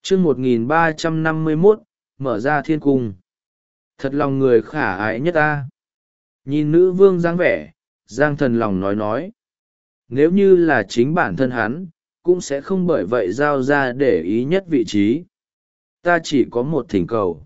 chương 1351, mở ra thiên cung. Thật lòng người khả ái nhất ta. Nhìn nữ vương dáng vẻ, Giang Thần lòng nói. Nếu như là chính bản thân hắn, cũng sẽ không bởi vậy giao ra để ý nhất vị trí. Ta chỉ có một thỉnh cầu.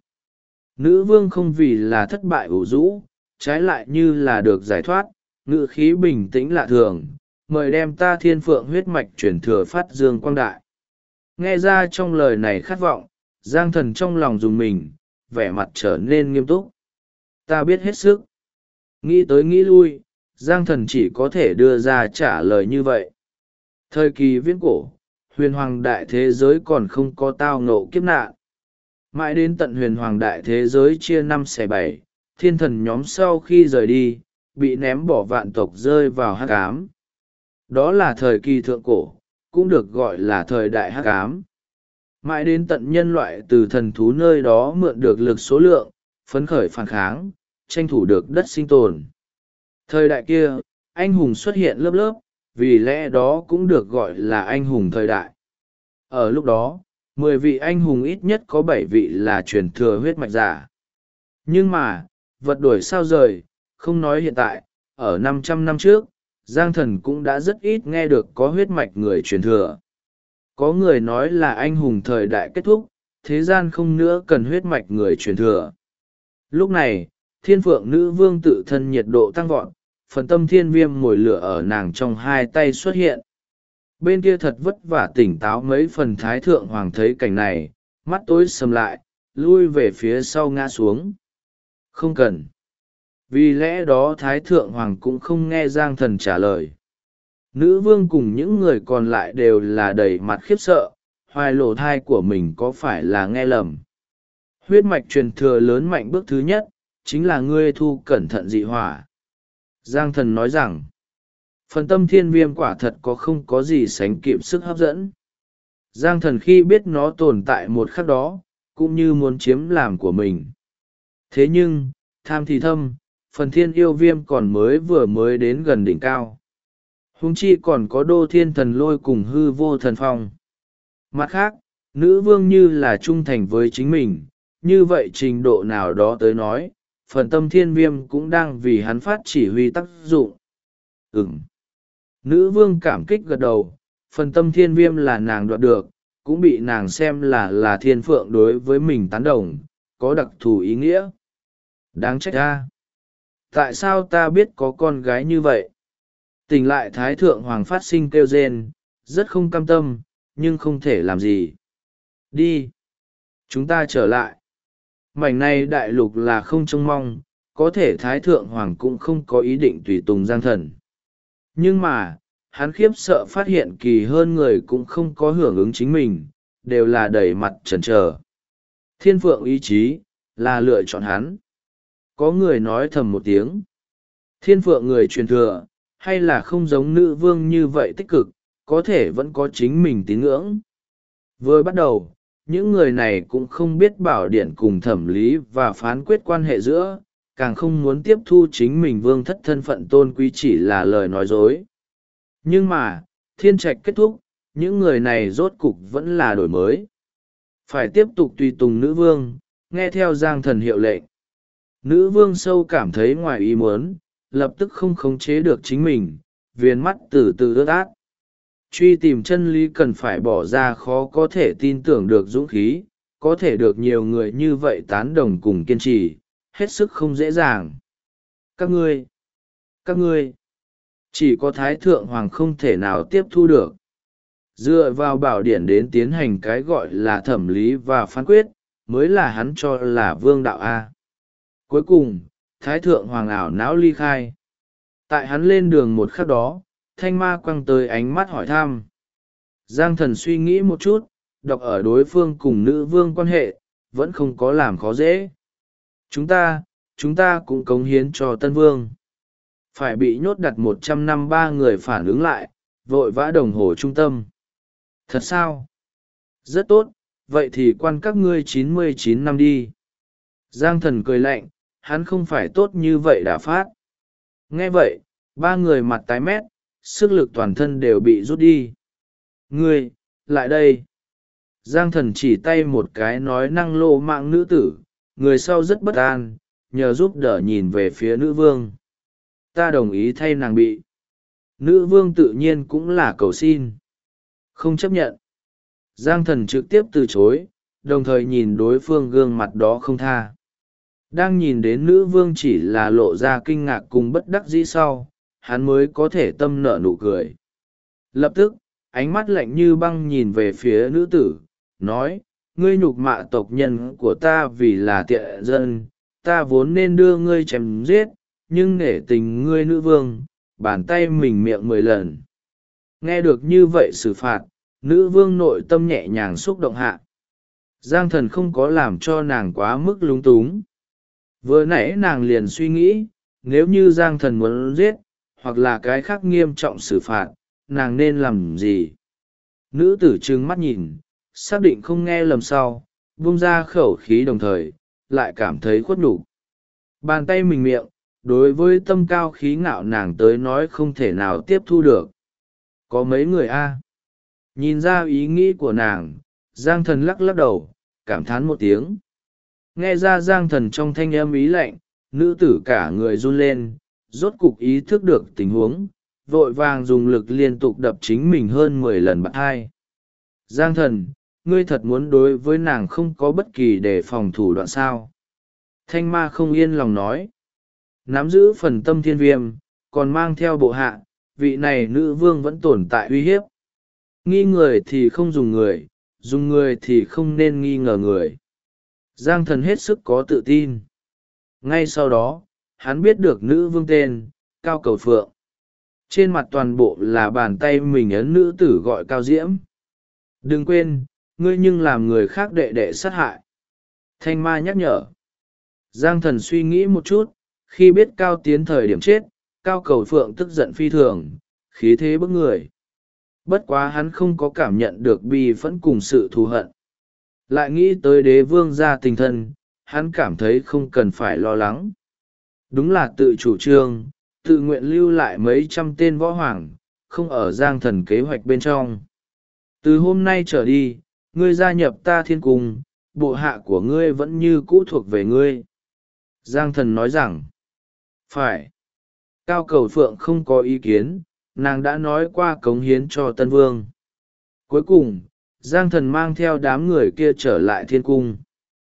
Nữ vương không vì là thất bại ủ rũ, trái lại như là được giải thoát, ngữ khí bình tĩnh lạ thường, mời đem ta thiên phượng huyết mạch chuyển thừa phát dương quang đại. Nghe ra trong lời này khát vọng, Giang Thần trong lòng dùng mình, vẻ mặt trở nên nghiêm túc. Ta biết hết sức. Nghĩ tới nghĩ lui, Giang Thần chỉ có thể đưa ra trả lời như vậy. Thời kỳ viễn cổ, huyền hoàng đại thế giới còn không có tao ngộ kiếp nạn. Mãi đến tận huyền hoàng đại thế giới chia 5/7, thiên thần nhóm sau khi rời đi, bị ném bỏ vạn tộc rơi vào hắc ám. Đó là thời kỳ thượng cổ, cũng được gọi là thời đại hắc ám. Mãi đến tận nhân loại từ thần thú nơi đó mượn được lực số lượng, phấn khởi phản kháng, tranh thủ được đất sinh tồn. Thời đại kia, anh hùng xuất hiện lớp lớp, vì lẽ đó cũng được gọi là anh hùng thời đại. Ở lúc đó, 10 vị anh hùng ít nhất có 7 vị là truyền thừa huyết mạch giả. Nhưng mà, vật đổi sao rời, không nói hiện tại, ở 500 năm trước, Giang Thần cũng đã rất ít nghe được có huyết mạch người truyền thừa. Có người nói là anh hùng thời đại kết thúc, thế gian không nữa cần huyết mạch người truyền thừa. Lúc này, thiên phượng nữ vương tự thân nhiệt độ tăng vọt, phần tâm thiên viêm mồi lửa ở nàng trong hai tay xuất hiện. Bên kia thật vất vả tỉnh táo mấy phần thái thượng hoàng thấy cảnh này, mắt tối sầm lại, lui về phía sau ngã xuống. Không cần. Vì lẽ đó thái thượng hoàng cũng không nghe Giang Thần trả lời. Nữ vương cùng những người còn lại đều là đầy mặt khiếp sợ, hoài lỗ thai của mình có phải là nghe lầm. Huyết mạch truyền thừa lớn mạnh bước thứ nhất, chính là ngươi thu cẩn thận dị hỏa. Giang Thần nói rằng, phần tâm thiên viêm quả thật không có gì sánh kịp sức hấp dẫn. Giang Thần khi biết nó tồn tại một khắc đó, cũng như muốn chiếm làm của mình. Thế nhưng, tham thì thâm, phần thiên yêu viêm còn vừa mới đến gần đỉnh cao. Huống chi còn có đô thiên thần lôi cùng hư vô thần phong. Mặt khác, nữ vương như là trung thành với chính mình, như vậy trình độ nào đó tới nói, phần tâm thiên viêm cũng đang vì hắn phát chỉ huy tác dụng. Nữ vương cảm kích gật đầu, phần tâm thiên viêm là nàng đoạt được, cũng bị nàng xem là thiên phượng đối với mình tán đồng, có đặc thù ý nghĩa. Đáng trách ra. Tại sao ta biết có con gái như vậy? Tỉnh lại thái thượng hoàng phát sinh kêu rên, rất không cam tâm, nhưng không thể làm gì. Đi. Chúng ta trở lại. Mảnh này đại lục là không trông mong, có thể thái thượng hoàng cũng không có ý định tùy tùng Giang Thần. Nhưng mà, hắn khiếp sợ phát hiện kỳ hơn người cũng không có hưởng ứng chính mình, đều là đầy mặt chần chờ. Thiên phượng ý chí, là lựa chọn hắn. Có người nói thầm một tiếng. Thiên phượng người truyền thừa, hay là không giống nữ vương như vậy tích cực, có thể vẫn có chính mình tín ngưỡng. Vừa bắt đầu, những người này cũng không biết bảo điển cùng thẩm lý và phán quyết quan hệ giữa, càng không muốn tiếp thu chính mình vương thất thân phận tôn quý chỉ là lời nói dối. Nhưng mà, thiên trạch kết thúc, những người này rốt cục vẫn là đổi mới. Phải tiếp tục tùy tùng nữ vương, nghe theo Giang Thần hiệu lệnh. Nữ vương sâu cảm thấy ngoài ý muốn, lập tức không khống chế được chính mình, viền mắt từ từ ướt át. Truy tìm chân lý cần phải bỏ ra khó có thể tin tưởng được dũng khí, có thể được nhiều người như vậy tán đồng cùng kiên trì, hết sức không dễ dàng. Các ngươi, chỉ có Thái Thượng Hoàng không thể nào tiếp thu được. Dựa vào bảo điển đến tiến hành cái gọi là thẩm lý và phán quyết, mới là hắn cho là vương đạo A. Cuối cùng, Thái Thượng Hoàng ảo não ly khai. Tại hắn lên đường một khắc đó, thanh ma quăng tới ánh mắt hỏi thăm. Giang Thần suy nghĩ một chút, đọc ở đối phương cùng nữ vương quan hệ, vẫn không có làm khó dễ. Chúng ta cũng cống hiến cho Tân Vương. Phải bị nhốt đặt 100 năm 3 người phản ứng lại, vội vã đồng hồ trung tâm. Thật sao? Rất tốt, vậy thì quan các ngươi 99 năm đi. Giang Thần cười lạnh, hắn không phải tốt như vậy đã phát. Nghe vậy, 3 người mặt tái mét, sức lực toàn thân đều bị rút đi. Ngươi, lại đây. Giang Thần chỉ tay một cái nói năng lô mạng nữ tử, người sau rất bất an, nhờ giúp đỡ nhìn về phía nữ vương. Ta đồng ý thay nàng bị. Nữ vương tự nhiên cũng là cầu xin. Không chấp nhận. Giang Thần trực tiếp từ chối, đồng thời nhìn đối phương gương mặt đó không tha. Đang nhìn đến nữ vương chỉ là lộ ra kinh ngạc cùng bất đắc dĩ sau, hắn mới có thể tâm nở nụ cười. Lập tức, ánh mắt lạnh như băng nhìn về phía nữ tử, nói, ngươi nhục mạ tộc nhân của ta vì là tiện dân, ta vốn nên đưa ngươi chém giết, nhưng nể tình ngươi nữ vương, bàn tay mình miệng 10 lần. Nghe được như vậy xử phạt, nữ vương nội tâm nhẹ nhàng xúc động hạ. Giang Thần không có làm cho nàng quá mức lúng túng. Vừa nãy nàng liền suy nghĩ, nếu như Giang Thần muốn giết, hoặc là cái khác nghiêm trọng xử phạt, nàng nên làm gì? Nữ tử trừng mắt nhìn, xác định không nghe lầm sau, buông ra khẩu khí đồng thời, lại cảm thấy khuất nhục. Bàn tay mình miệng, đối với tâm cao khí ngạo nàng tới nói không thể nào tiếp thu được. Có mấy người a? Nhìn ra ý nghĩ của nàng, Giang Thần lắc lắc đầu, cảm thán một tiếng. Nghe ra Giang Thần trong thanh âm ý lạnh, nữ tử cả người run lên, rốt cục ý thức được tình huống, vội vàng dùng lực liên tục đập chính mình hơn 10 lần bạt hai. Giang Thần, ngươi thật muốn đối với nàng không có bất kỳ đề phòng thủ đoạn sao? Thanh ma không yên lòng nói. Nắm giữ phần tâm thiên viêm, còn mang theo bộ hạ, vị này nữ vương vẫn tồn tại uy hiếp. Nghi người thì không dùng người thì không nên nghi ngờ người. Giang Thần hết sức có tự tin. Ngay sau đó, hắn biết được nữ vương tên, Cao Cầu Phượng. Trên mặt toàn bộ là bàn tay mình ấn nữ tử gọi Cao Diễm. Đừng quên, ngươi nhưng làm người khác đệ đệ sát hại. Thanh ma nhắc nhở. Giang Thần suy nghĩ một chút, khi biết Cao Tiến thời điểm chết, Cao Cầu Phượng tức giận phi thường, khí thế bức người. Bất quá hắn không có cảm nhận được bi phẫn cùng sự thù hận. Lại nghĩ tới đế vương gia tình thân, hắn cảm thấy không cần phải lo lắng. Đúng là tự chủ trương, tự nguyện lưu lại mấy trăm tên võ hoàng, không ở Giang Thần kế hoạch bên trong. Từ hôm nay trở đi, ngươi gia nhập ta thiên cung, bộ hạ của ngươi vẫn như cũ thuộc về ngươi. Giang Thần nói rằng, phải. Cao Cầu Phượng không có ý kiến, nàng đã nói qua cống hiến cho Tân Vương. Cuối cùng, Giang Thần mang theo đám người kia trở lại thiên cung.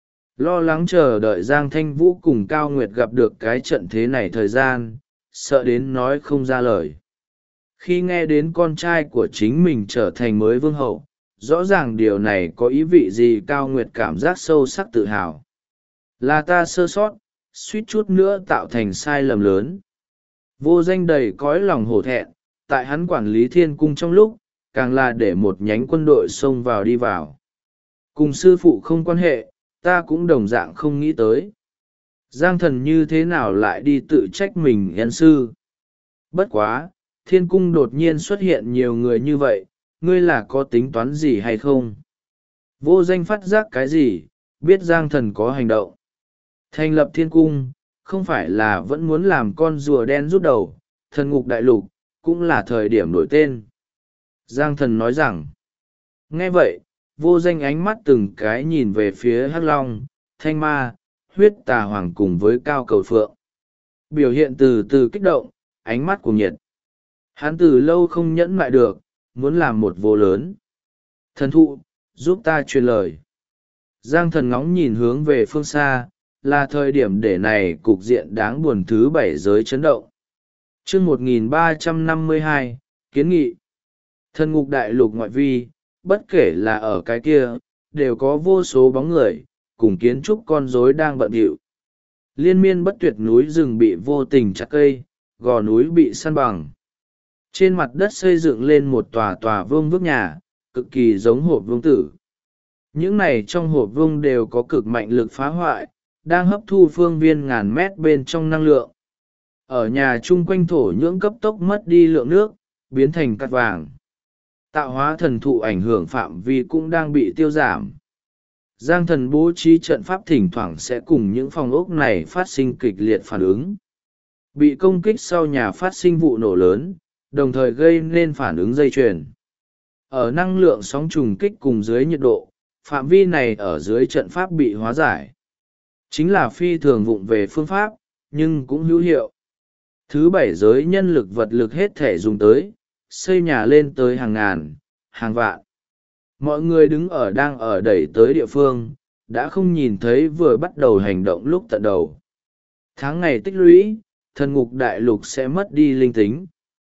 Lo lắng chờ đợi Giang Thanh Vũ cùng Cao Nguyệt gặp được cái trận thế này thời gian, sợ đến nói không ra lời. Khi nghe đến con trai của chính mình trở thành mới vương hậu, rõ ràng điều này có ý vị gì Cao Nguyệt cảm giác sâu sắc tự hào. Là ta sơ sót, suýt chút nữa tạo thành sai lầm lớn. Vô Danh đầy cõi lòng hổ thẹn, tại hắn quản lý thiên cung trong lúc, càng là để một nhánh quân đội xông vào đi vào. Cùng sư phụ không quan hệ, ta cũng đồng dạng không nghĩ tới. Giang Thần như thế nào lại đi tự trách mình nhân sư? Bất quá, thiên cung đột nhiên xuất hiện nhiều người như vậy, ngươi là có tính toán gì hay không? Vô Danh phát giác cái gì, biết Giang Thần có hành động. Thành lập thiên cung, không phải là vẫn muốn làm con rùa đen rút đầu, thần ngục đại lục, cũng là thời điểm đổi tên. Giang Thần nói rằng, nghe vậy, Vô Danh ánh mắt từng cái nhìn về phía Hắc Long, Thanh Ma, Huyết Tà Hoàng cùng với Cao Cầu Phượng. Biểu hiện từ từ kích động, ánh mắt cuồng nhiệt. Hắn từ lâu không nhẫn lại được, muốn làm một vô lớn. Thần thụ, giúp ta truyền lời. Giang Thần ngóng nhìn hướng về phương xa, là thời điểm để này cục diện đáng buồn thứ 7 giới chấn động. Chương 1352, kiến nghị. Thần ngục đại lục ngoại vi, bất kể là ở cái kia, đều có vô số bóng người, cùng kiến trúc con rối đang bận rộn. Liên miên bất tuyệt núi rừng bị vô tình chặt cây, gò núi bị săn bằng. Trên mặt đất xây dựng lên một tòa tòa vương vức nhà, cực kỳ giống hộp vương tử. Những này trong hộp vương đều có cực mạnh lực phá hoại, đang hấp thu phương viên ngàn mét bên trong năng lượng. Ở nhà chung quanh thổ nhưỡng cấp tốc mất đi lượng nước, biến thành cát vàng. Tạo hóa thần thụ ảnh hưởng phạm vi cũng đang bị tiêu giảm. Giang Thần bố trí trận pháp thỉnh thoảng sẽ cùng những phòng ốc này phát sinh kịch liệt phản ứng. Bị công kích sau nhà phát sinh vụ nổ lớn, đồng thời gây nên phản ứng dây chuyền. Ở năng lượng sóng trùng kích cùng dưới nhiệt độ, phạm vi này ở dưới trận pháp bị hóa giải. Chính là phi thường vụng về phương pháp, nhưng cũng hữu hiệu. Thứ bảy giới nhân lực vật lực hết thể dùng tới, xây nhà lên tới hàng ngàn, hàng vạn. Mọi người đứng ở đang ở đẩy tới địa phương, đã không nhìn thấy vừa bắt đầu hành động lúc tận đầu. Tháng ngày tích lũy, thần ngục đại lục sẽ mất đi linh tính.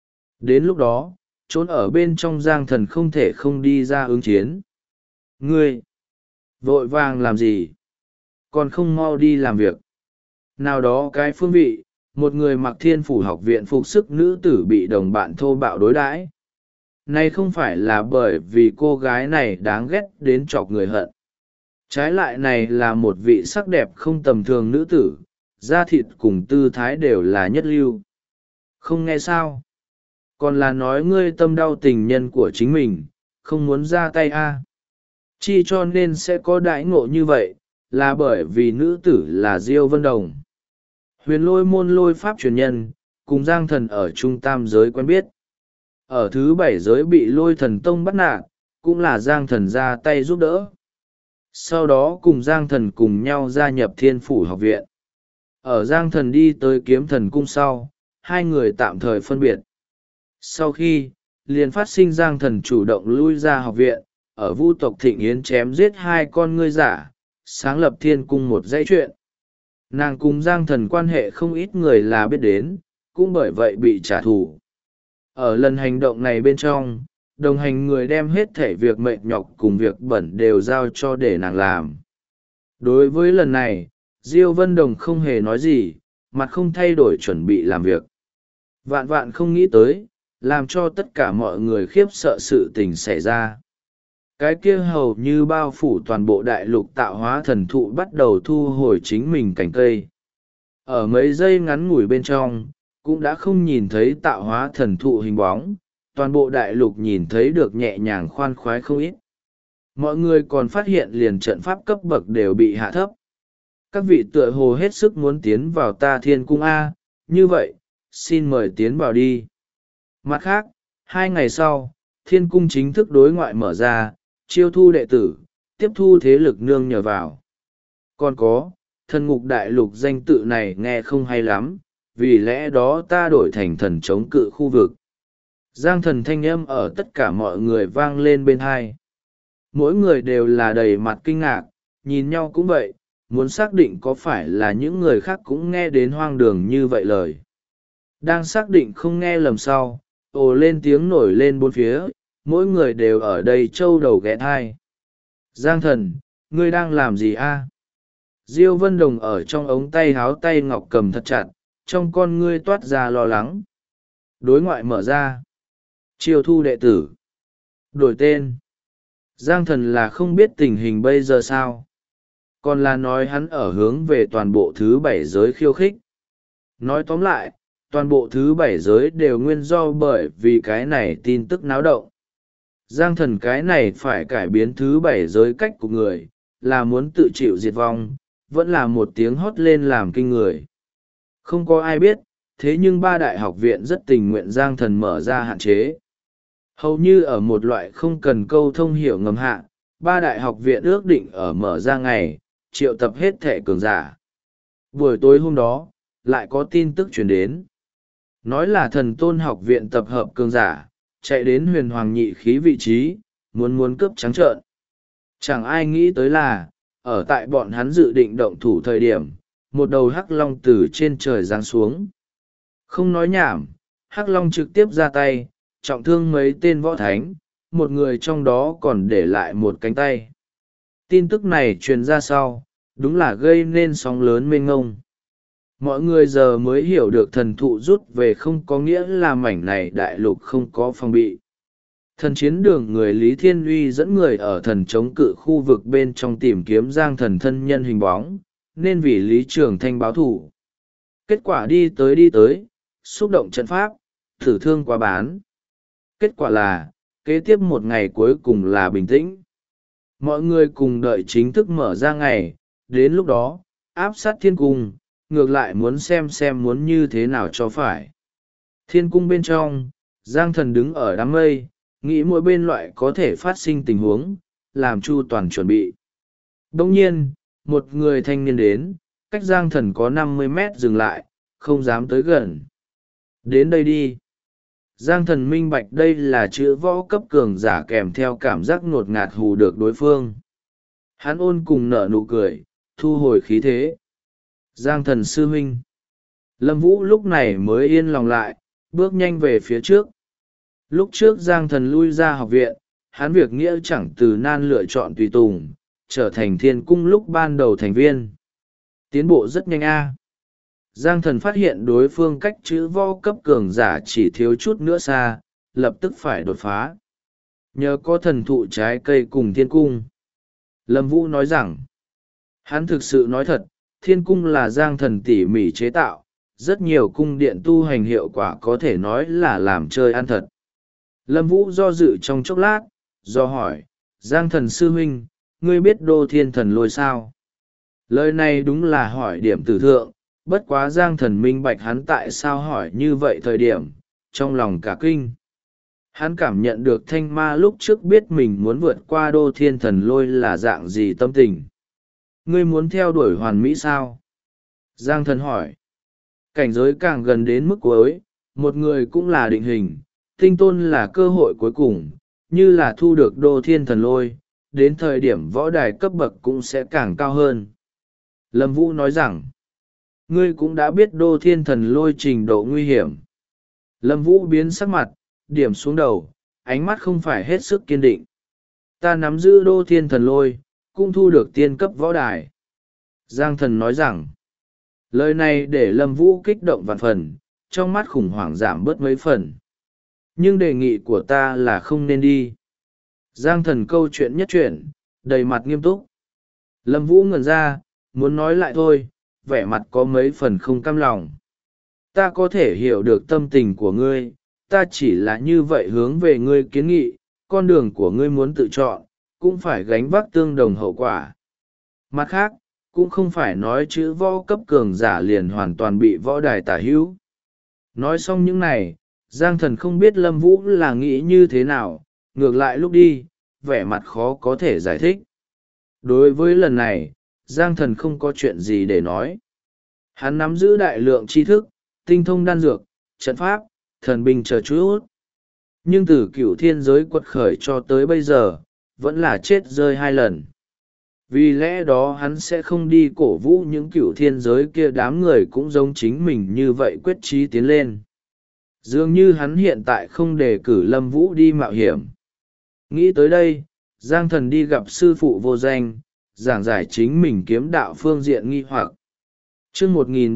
Đến lúc đó, trốn ở bên trong Giang Thần không thể không đi ra ứng chiến. Ngươi, vội vàng làm gì? Còn không mau đi làm việc. Nào đó cái phương vị, một người mặc Thiên Phủ học viện phục sức nữ tử bị đồng bạn thô bạo đối đãi. Này không phải là bởi vì cô gái này đáng ghét đến chọc người hận. Trái lại này là một vị sắc đẹp không tầm thường nữ tử, da thịt cùng tư thái đều là nhất lưu. Không nghe sao? Còn là nói ngươi tâm đau tình nhân của chính mình, không muốn ra tay a? Chi cho nên sẽ có đãi ngộ như vậy, là bởi vì nữ tử là Diêu Vân Đồng. Huyền Lôi môn lôi pháp truyền nhân, cùng Giang Thần ở trung tam giới quen biết. Ở thứ bảy giới bị Lôi Thần Tông bắt nạt, cũng là Giang Thần ra tay giúp đỡ. Sau đó cùng Giang Thần cùng nhau gia nhập Thiên Phủ học viện. Ở Giang Thần đi tới Kiếm Thần cung sau, hai người tạm thời phân biệt. Sau khi, liền phát sinh Giang Thần chủ động lui ra học viện, ở Vu tộc Thịnh Yến chém giết hai con ngươi giả, sáng lập Thiên cung một dãy chuyện. Nàng cùng Giang Thần quan hệ không ít người là biết đến, cũng bởi vậy bị trả thù. Ở lần hành động này bên trong, đồng hành người đem hết thể việc mệt nhọc cùng việc bẩn đều giao cho để nàng làm. Đối với lần này, Diêu Vân Đồng không hề nói gì, mặt không thay đổi chuẩn bị làm việc. Vạn vạn không nghĩ tới, làm cho tất cả mọi người khiếp sợ sự tình xảy ra. Cái kia hầu như bao phủ toàn bộ đại lục tạo hóa thần thụ bắt đầu thu hồi chính mình cành cây. Ở mấy giây ngắn ngủi bên trong, cũng đã không nhìn thấy tạo hóa thần thụ hình bóng, toàn bộ đại lục nhìn thấy được nhẹ nhàng khoan khoái không ít. Mọi người còn phát hiện liền trận pháp cấp bậc đều bị hạ thấp. Các vị tựa hồ hết sức muốn tiến vào ta Thiên cung A, như vậy, xin mời tiến vào đi. Mặt khác, 2 ngày sau, Thiên cung chính thức đối ngoại mở ra, chiêu thu đệ tử, tiếp thu thế lực nương nhờ vào. Còn có, thần ngục đại lục danh tự này nghe không hay lắm, vì lẽ đó ta đổi thành thần chống cự khu vực. Giang Thần thanh âm ở tất cả mọi người vang lên bên hai. Mỗi người đều là đầy mặt kinh ngạc, nhìn nhau cũng vậy, muốn xác định có phải là những người khác cũng nghe đến hoang đường như vậy lời. Đang xác định không nghe lầm sau, ồ lên tiếng nổi lên bốn phía, mỗi người đều ở đây trâu đầu ghé thai. Giang Thần, ngươi đang làm gì a? Diêu Vân Đồng ở trong ống tay háo tay ngọc cầm thật chặt, trong con ngươi toát ra lo lắng. Đối ngoại mở ra. Chiêu thu đệ tử. Đổi tên. Giang Thần là không biết tình hình bây giờ sao. Còn là nói hắn ở hướng về toàn bộ thứ bảy giới khiêu khích. Nói tóm lại, toàn bộ thứ bảy giới đều nguyên do bởi vì cái này tin tức náo động. Giang Thần cái này phải cải biến thứ bảy giới cách của người, là muốn tự chịu diệt vong, vẫn là một tiếng hót lên làm kinh người. Không có ai biết, thế nhưng 3 đại học viện rất tình nguyện Giang Thần mở ra hạn chế. Hầu như ở một loại không cần câu thông hiểu ngầm hạ, 3 đại học viện ước định ở mở ra ngày, triệu tập hết thệ cường giả. Buổi tối hôm đó, lại có tin tức truyền đến. Nói là Thần Tôn học viện tập hợp cường giả, chạy đến huyền hoàng nhị khí vị trí, muốn cướp trắng trợn. Chẳng ai nghĩ tới là, ở tại bọn hắn dự định động thủ thời điểm, một đầu hắc long từ trên trời giáng xuống. Không nói nhảm, hắc long trực tiếp ra tay, trọng thương mấy tên võ thánh, một người trong đó còn để lại một cánh tay. Tin tức này truyền ra sau, đúng là gây nên sóng lớn mênh ngông. Mọi người giờ mới hiểu được thần thụ rút về không có nghĩa là mảnh này đại lục không có phòng bị. Thần chiến đường người Lý Thiên Uy dẫn người ở thần chống cự khu vực bên trong tìm kiếm Giang Thần thân nhân hình bóng, nên vì Lý Trường Thanh báo thủ. Kết quả đi tới, xúc động trận pháp, thử thương quá bán. Kết quả là, kế tiếp một ngày cuối cùng là bình tĩnh. Mọi người cùng đợi chính thức mở ra ngày, đến lúc đó, áp sát thiên cung, ngược lại muốn xem muốn như thế nào cho phải. Thiên cung bên trong, Giang Thần đứng ở đám mây, nghĩ mỗi bên loại có thể phát sinh tình huống, làm chu toàn chuẩn bị. Đông nhiên, một người thanh niên đến, cách Giang Thần có 50 mét dừng lại, không dám tới gần. Đến đây đi. Giang Thần minh bạch đây là chữ võ cấp cường giả kèm theo cảm giác ngột ngạt hù được đối phương. Hắn ôn cùng nở nụ cười, thu hồi khí thế. Giang Thần sư huynh. Lâm Vũ lúc này mới yên lòng lại, bước nhanh về phía trước. Lúc trước Giang Thần lui ra học viện, hắn việc nghĩa chẳng từ nan lựa chọn tùy tùng, trở thành thiên cung lúc ban đầu thành viên. Tiến bộ rất nhanh a. Giang Thần phát hiện đối phương cách chữ võ cấp cường giả chỉ thiếu chút nữa xa, lập tức phải đột phá. Nhờ có thần thụ trái cây cùng thiên cung. Lâm Vũ nói rằng, hắn thực sự nói thật, thiên cung là Giang Thần tỉ mỉ chế tạo, rất nhiều cung điện tu hành hiệu quả có thể nói là làm chơi ăn thật. Lâm Vũ do dự trong chốc lát, do hỏi, Giang Thần sư huynh, ngươi biết Đô Thiên Thần Lôi sao? Lời này đúng là hỏi điểm tử thượng, bất quá Giang Thần minh bạch hắn tại sao hỏi như vậy thời điểm, trong lòng cả kinh. Hắn cảm nhận được thanh ma lúc trước biết mình muốn vượt qua Đô Thiên Thần Lôi là dạng gì tâm tình. Ngươi muốn theo đuổi hoàn mỹ sao? Giang Thần hỏi. Cảnh giới càng gần đến mức cuối, một người cũng là định hình, tinh tôn là cơ hội cuối cùng, như là thu được Đô Thiên Thần Lôi, đến thời điểm võ đài cấp bậc cũng sẽ càng cao hơn. Lâm Vũ nói rằng, ngươi cũng đã biết Đô Thiên Thần Lôi trình độ nguy hiểm. Lâm Vũ biến sắc mặt, điểm xuống đầu, ánh mắt không phải hết sức kiên định. Ta nắm giữ Đô Thiên Thần Lôi, cũng thu được tiên cấp võ đài. Giang Thần nói rằng, lời này để Lâm Vũ kích động vạn phần, trong mắt khủng hoảng giảm bớt mấy phần. Nhưng đề nghị của ta là không nên đi. Giang Thần câu chuyện nhất chuyển, đầy mặt nghiêm túc. Lâm Vũ ngẩn ra, muốn nói lại thôi, vẻ mặt có mấy phần không cam lòng. Ta có thể hiểu được tâm tình của ngươi, ta chỉ là như vậy hướng về ngươi kiến nghị, con đường của ngươi muốn tự chọn, cũng phải gánh vác tương đồng hậu quả. Mặt khác, cũng không phải nói chữ võ cấp cường giả liền hoàn toàn bị võ đài tả hữu. Nói xong những này, Giang Thần không biết Lâm Vũ là nghĩ như thế nào, ngược lại lúc đi, vẻ mặt khó có thể giải thích. Đối với lần này, Giang Thần không có chuyện gì để nói. Hắn nắm giữ đại lượng tri thức, tinh thông đan dược, trận pháp, thần binh chờ chút. Nhưng từ cửu thiên giới quật khởi cho tới bây giờ, vẫn là chết rơi 2 lần. Vì lẽ đó hắn sẽ không đi cổ vũ những cửu thiên giới kia, đám người cũng giống chính mình như vậy quyết chí tiến lên. Dường như hắn hiện tại không đề cử Lâm Vũ đi mạo hiểm. Nghĩ tới đây, Giang Thần đi gặp sư phụ Vô Danh, giảng giải chính mình kiếm đạo phương diện nghi hoặc. Chương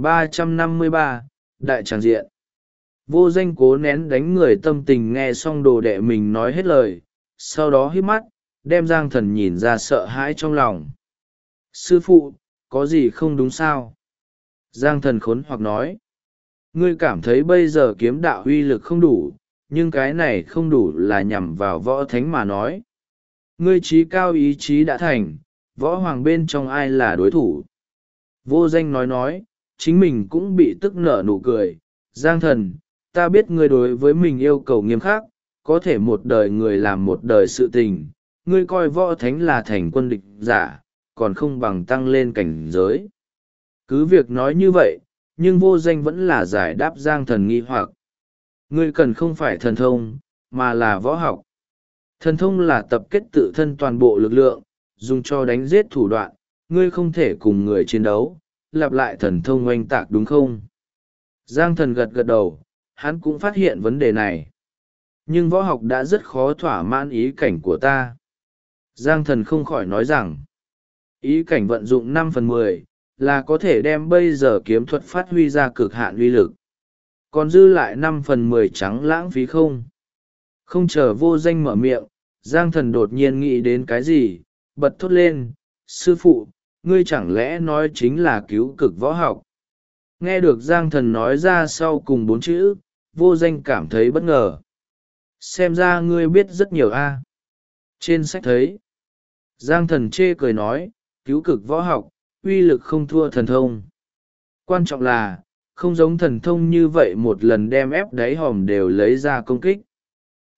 1353, Đại Tràng Diện. Vô Danh cố nén đánh người tâm tình nghe xong đồ đệ mình nói hết lời, sau đó hít mắt, đem Giang Thần nhìn ra sợ hãi trong lòng. Sư phụ, có gì không đúng sao? Giang Thần khốn hoặc nói. Ngươi cảm thấy bây giờ kiếm đạo uy lực không đủ, nhưng cái này không đủ là nhằm vào võ thánh mà nói. Ngươi trí cao ý chí đã thành, võ hoàng bên trong ai là đối thủ? Vô Danh nói, chính mình cũng bị tức nở nụ cười. Giang Thần, ta biết ngươi đối với mình yêu cầu nghiêm khắc, có thể một đời người làm một đời sự tình, ngươi coi võ thánh là thành quân địch giả, còn không bằng tăng lên cảnh giới. Cứ việc nói như vậy, nhưng Vô Danh vẫn là giải đáp Giang Thần nghi hoặc. Ngươi cần không phải thần thông, mà là võ học. Thần thông là tập kết tự thân toàn bộ lực lượng, dùng cho đánh giết thủ đoạn, ngươi không thể cùng người chiến đấu, lặp lại thần thông oanh tạc đúng không? Giang Thần gật gật đầu, hắn cũng phát hiện vấn đề này. Nhưng võ học đã rất khó thỏa mãn ý cảnh của ta. Giang Thần không khỏi nói rằng, ý cảnh vận dụng 5/10, là có thể đem bây giờ kiếm thuật phát huy ra cực hạn uy lực. Còn dư lại 5/10 trắng lãng phí không? Không chờ Vô Danh mở miệng, Giang Thần đột nhiên nghĩ đến cái gì, bật thốt lên, sư phụ, ngươi chẳng lẽ nói chính là cứu cực võ học? Nghe được Giang Thần nói ra sau cùng 4 chữ, Vô Danh cảm thấy bất ngờ. Xem ra ngươi biết rất nhiều a. Trên sách thấy, Giang Thần chê cười nói, cứu cực võ học, uy lực không thua thần thông. Quan trọng là, không giống thần thông như vậy một lần đem ép đáy hòm đều lấy ra công kích.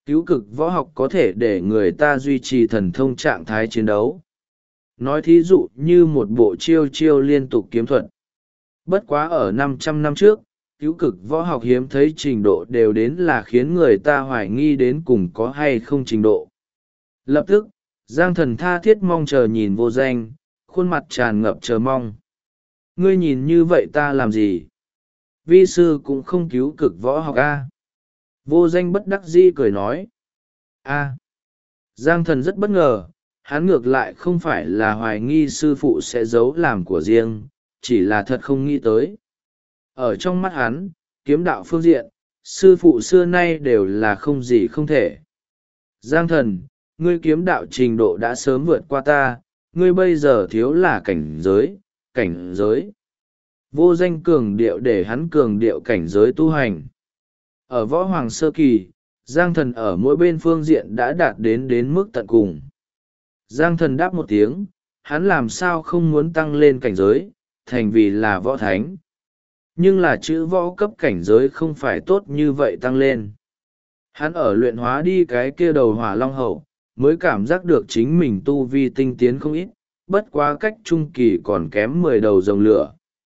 cứu cực võ học có thể để người ta duy trì thần thông trạng thái chiến đấu. Nói thí dụ như một bộ chiêu chiêu liên tục kiếm thuật. Bất quá ở 500 năm trước, cứu cực võ học hiếm thấy trình độ đều đến là khiến người ta hoài nghi đến cùng có hay không trình độ. Lập tức, Giang Thần tha thiết mong chờ nhìn Vô Danh, khuôn mặt tràn ngập chờ mong. Ngươi nhìn như vậy ta làm gì? Vi sư cũng không cứu cực võ học a. Vô Danh bất đắc dĩ cười nói. A. Giang Thần rất bất ngờ, hắn ngược lại không phải là hoài nghi sư phụ sẽ giấu làm của riêng, chỉ là thật không nghĩ tới. Ở trong mắt hắn, kiếm đạo phương diện, sư phụ xưa nay đều là không gì không thể. Giang Thần, ngươi kiếm đạo trình độ đã sớm vượt qua ta, ngươi bây giờ thiếu là cảnh giới, cảnh giới. Vô Danh cường điệu để hắn cường điệu cảnh giới tu hành. Ở võ hoàng sơ kỳ, Giang Thần ở mỗi bên phương diện đã đạt đến mức tận cùng. Giang Thần đáp một tiếng, hắn làm sao không muốn tăng lên cảnh giới, thành vì là võ thánh. Nhưng là chữ võ cấp cảnh giới không phải tốt như vậy tăng lên. Hắn ở luyện hóa đi cái kia đầu hỏa long hậu, mới cảm giác được chính mình tu vi tinh tiến không ít, bất quá cách trung kỳ còn kém 10 đầu rồng lửa.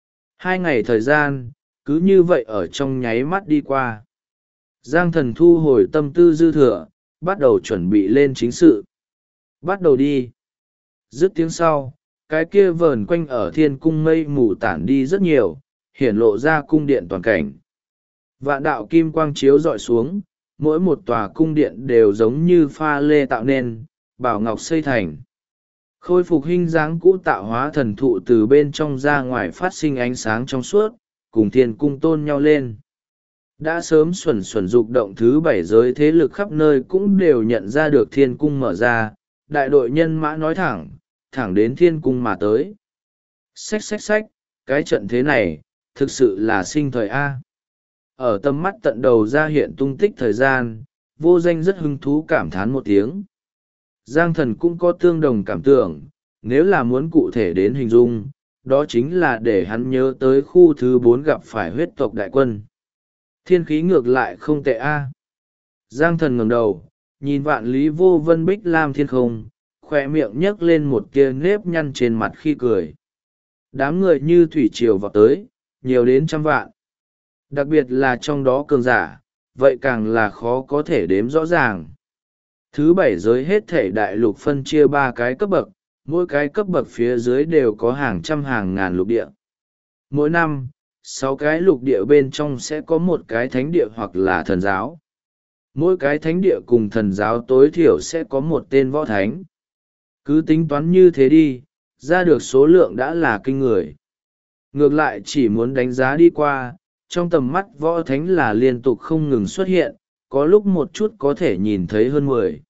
2 ngày thời gian, cứ như vậy ở trong nháy mắt đi qua. Giang Thần thu hồi tâm tư dư thừa, bắt đầu chuẩn bị lên chính sự. Bắt đầu đi. Dứt tiếng sau, cái kia vờn quanh ở thiên cung mây mù tản đi rất nhiều, hiển lộ ra cung điện toàn cảnh. Vạn đạo kim quang chiếu rọi xuống, mỗi một tòa cung điện đều giống như pha lê tạo nên, bảo ngọc xây thành. Khôi phục hình dáng cũ tạo hóa thần thụ từ bên trong ra ngoài phát sinh ánh sáng trong suốt, cùng thiên cung tôn nhau lên. Đã sớm xuẩn xuẩn dục động thứ 7 giới thế lực khắp nơi cũng đều nhận ra được thiên cung mở ra, đại đội nhân mã nói thẳng đến thiên cung mà tới. Xách, cái trận thế này, thực sự là sinh thời A. Ở tầm mắt tận đầu ra hiện tung tích thời gian, Vô Danh rất hứng thú cảm thán một tiếng. Giang Thần cũng có tương đồng cảm tưởng, nếu là muốn cụ thể đến hình dung, đó chính là để hắn nhớ tới khu thứ 4 gặp phải huyết tộc đại quân. Thiên khí ngược lại không tệ A. Giang Thần ngẩng đầu, nhìn vạn lý vô vân bích lam thiên không, khoe miệng nhấc lên một tia nếp nhăn trên mặt khi cười. Đám người như thủy triều vào tới, nhiều đến 100 vạn. Đặc biệt là trong đó cường giả, vậy càng là khó có thể đếm rõ ràng. Thứ 7 giới hết thể đại lục phân chia 3 cái cấp bậc, mỗi cái cấp bậc phía dưới đều có hàng trăm hàng ngàn lục địa. Mỗi năm, 6 cái lục địa bên trong sẽ có một cái thánh địa hoặc là thần giáo. Mỗi cái thánh địa cùng thần giáo tối thiểu sẽ có một tên võ thánh. Cứ tính toán như thế đi, ra được số lượng đã là kinh người. Ngược lại chỉ muốn đánh giá đi qua, trong tầm mắt võ thánh là liên tục không ngừng xuất hiện, có lúc một chút có thể nhìn thấy hơn 10.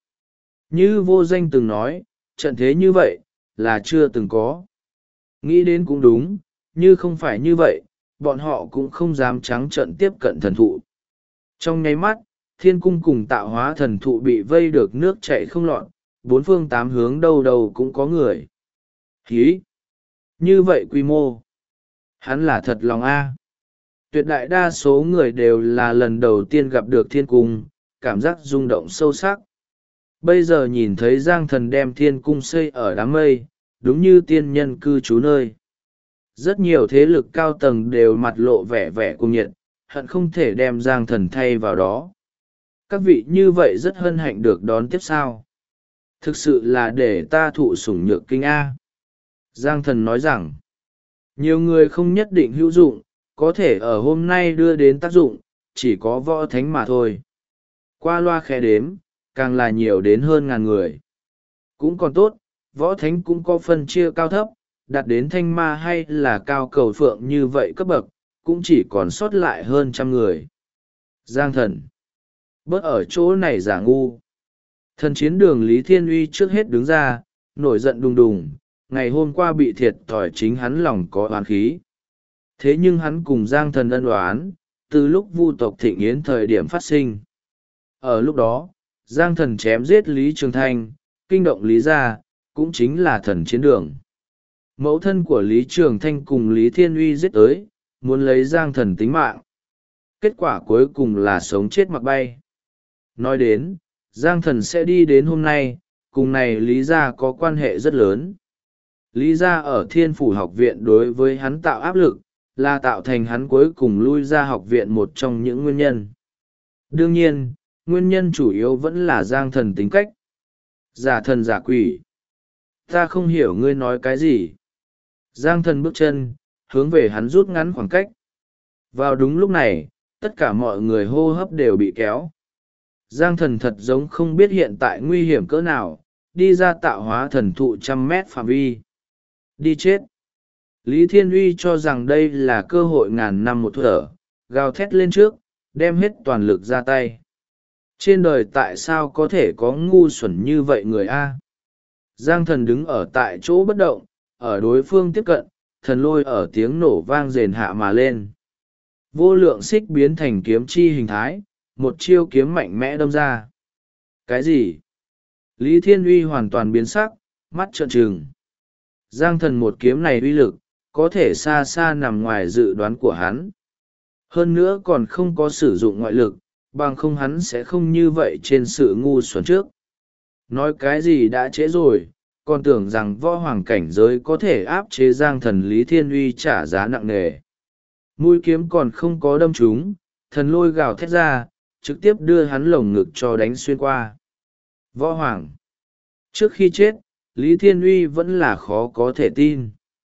Như Vô Danh từng nói, trận thế như vậy, là chưa từng có. Nghĩ đến cũng đúng, như không phải như vậy, bọn họ cũng không dám trắng trợn tiếp cận thần thụ. Trong nháy mắt, thiên cung cùng tạo hóa thần thụ bị vây được nước chảy không lọt, 4 phương 8 hướng đâu đâu cũng có người. Hí! Như vậy quy mô. Hắn là thật lòng A. Tuyệt đại đa số người đều là lần đầu tiên gặp được thiên cung, cảm giác rung động sâu sắc. Bây giờ nhìn thấy Giang Thần đem thiên cung xây ở đám mây, đúng như tiên nhân cư trú nơi. Rất nhiều thế lực cao tầng đều mặt lộ vẻ cuồng nhiệt, hận không thể đem Giang Thần thay vào đó. Các vị như vậy rất hân hạnh được đón tiếp sao. Thực sự là để ta thụ sủng nhược kinh A. Giang Thần nói rằng, nhiều người không nhất định hữu dụng, có thể ở hôm nay đưa đến tác dụng, chỉ có võ thánh mà thôi. Qua loa khẽ đếm, càng là nhiều đến hơn ngàn người. Cũng còn tốt, võ thánh cũng có phân chia cao thấp, đạt đến thanh ma hay là cao cầu phượng như vậy cấp bậc, cũng chỉ còn sót lại hơn 100 người. Giang Thần, bớt ở chỗ này giả ngu. Thần chiến đường Lý Thiên Uy trước hết đứng ra, nổi giận đùng đùng, ngày hôm qua bị thiệt thòi chính hắn lòng có oán khí. Thế nhưng hắn cùng Giang Thần ân oán, từ lúc Vu tộc Thịnh Yến thời điểm phát sinh. Ở lúc đó, Giang Thần chém giết Lý Trường Thanh, kinh động Lý gia, cũng chính là thần chiến đường. Mẫu thân của Lý Trường Thanh cùng Lý Thiên Uy giết tới, muốn lấy Giang Thần tính mạng. Kết quả cuối cùng là sống chết mặc bay. Nói đến, Giang Thần sẽ đi đến hôm nay, cùng này Lý Gia có quan hệ rất lớn. Lý Gia ở Thiên Phủ học viện đối với hắn tạo áp lực, là tạo thành hắn cuối cùng lui ra học viện một trong những nguyên nhân. Đương nhiên, nguyên nhân chủ yếu vẫn là Giang Thần tính cách. Giả thần giả quỷ. Ta không hiểu ngươi nói cái gì. Giang Thần bước chân, hướng về hắn rút ngắn khoảng cách. Vào đúng lúc này, tất cả mọi người hô hấp đều bị kéo. Giang Thần thật giống không biết hiện tại nguy hiểm cỡ nào, đi ra tạo hóa thần thụ 100 mét phạm vi. Đi chết. Lý Thiên Uy cho rằng đây là cơ hội ngàn năm một thở, gào thét lên trước, đem hết toàn lực ra tay. Trên đời tại sao có thể có ngu xuẩn như vậy người A? Giang Thần đứng ở tại chỗ bất động, ở đối phương tiếp cận, thần lôi ở tiếng nổ vang rền hạ mà lên. Vô lượng xích biến thành kiếm chi hình thái, một chiêu kiếm mạnh mẽ đâm ra. Cái gì? Lý Thiên Uy hoàn toàn biến sắc, mắt trợn trừng. Giang Thần một kiếm này uy lực, có thể xa xa nằm ngoài dự đoán của hắn. Hơn nữa còn không có sử dụng ngoại lực, bằng không hắn sẽ không như vậy trên sự ngu xuẩn trước. Nói cái gì đã trễ rồi, còn tưởng rằng võ hoàng cảnh giới có thể áp chế Giang Thần. Lý Thiên Uy trả giá nặng nề. Mũi kiếm còn không có đâm trúng, thần lôi gào thét ra, trực tiếp đưa hắn lồng ngực cho đánh xuyên qua. Võ hoàng. Trước khi chết, Lý Thiên Uy vẫn là khó có thể tin.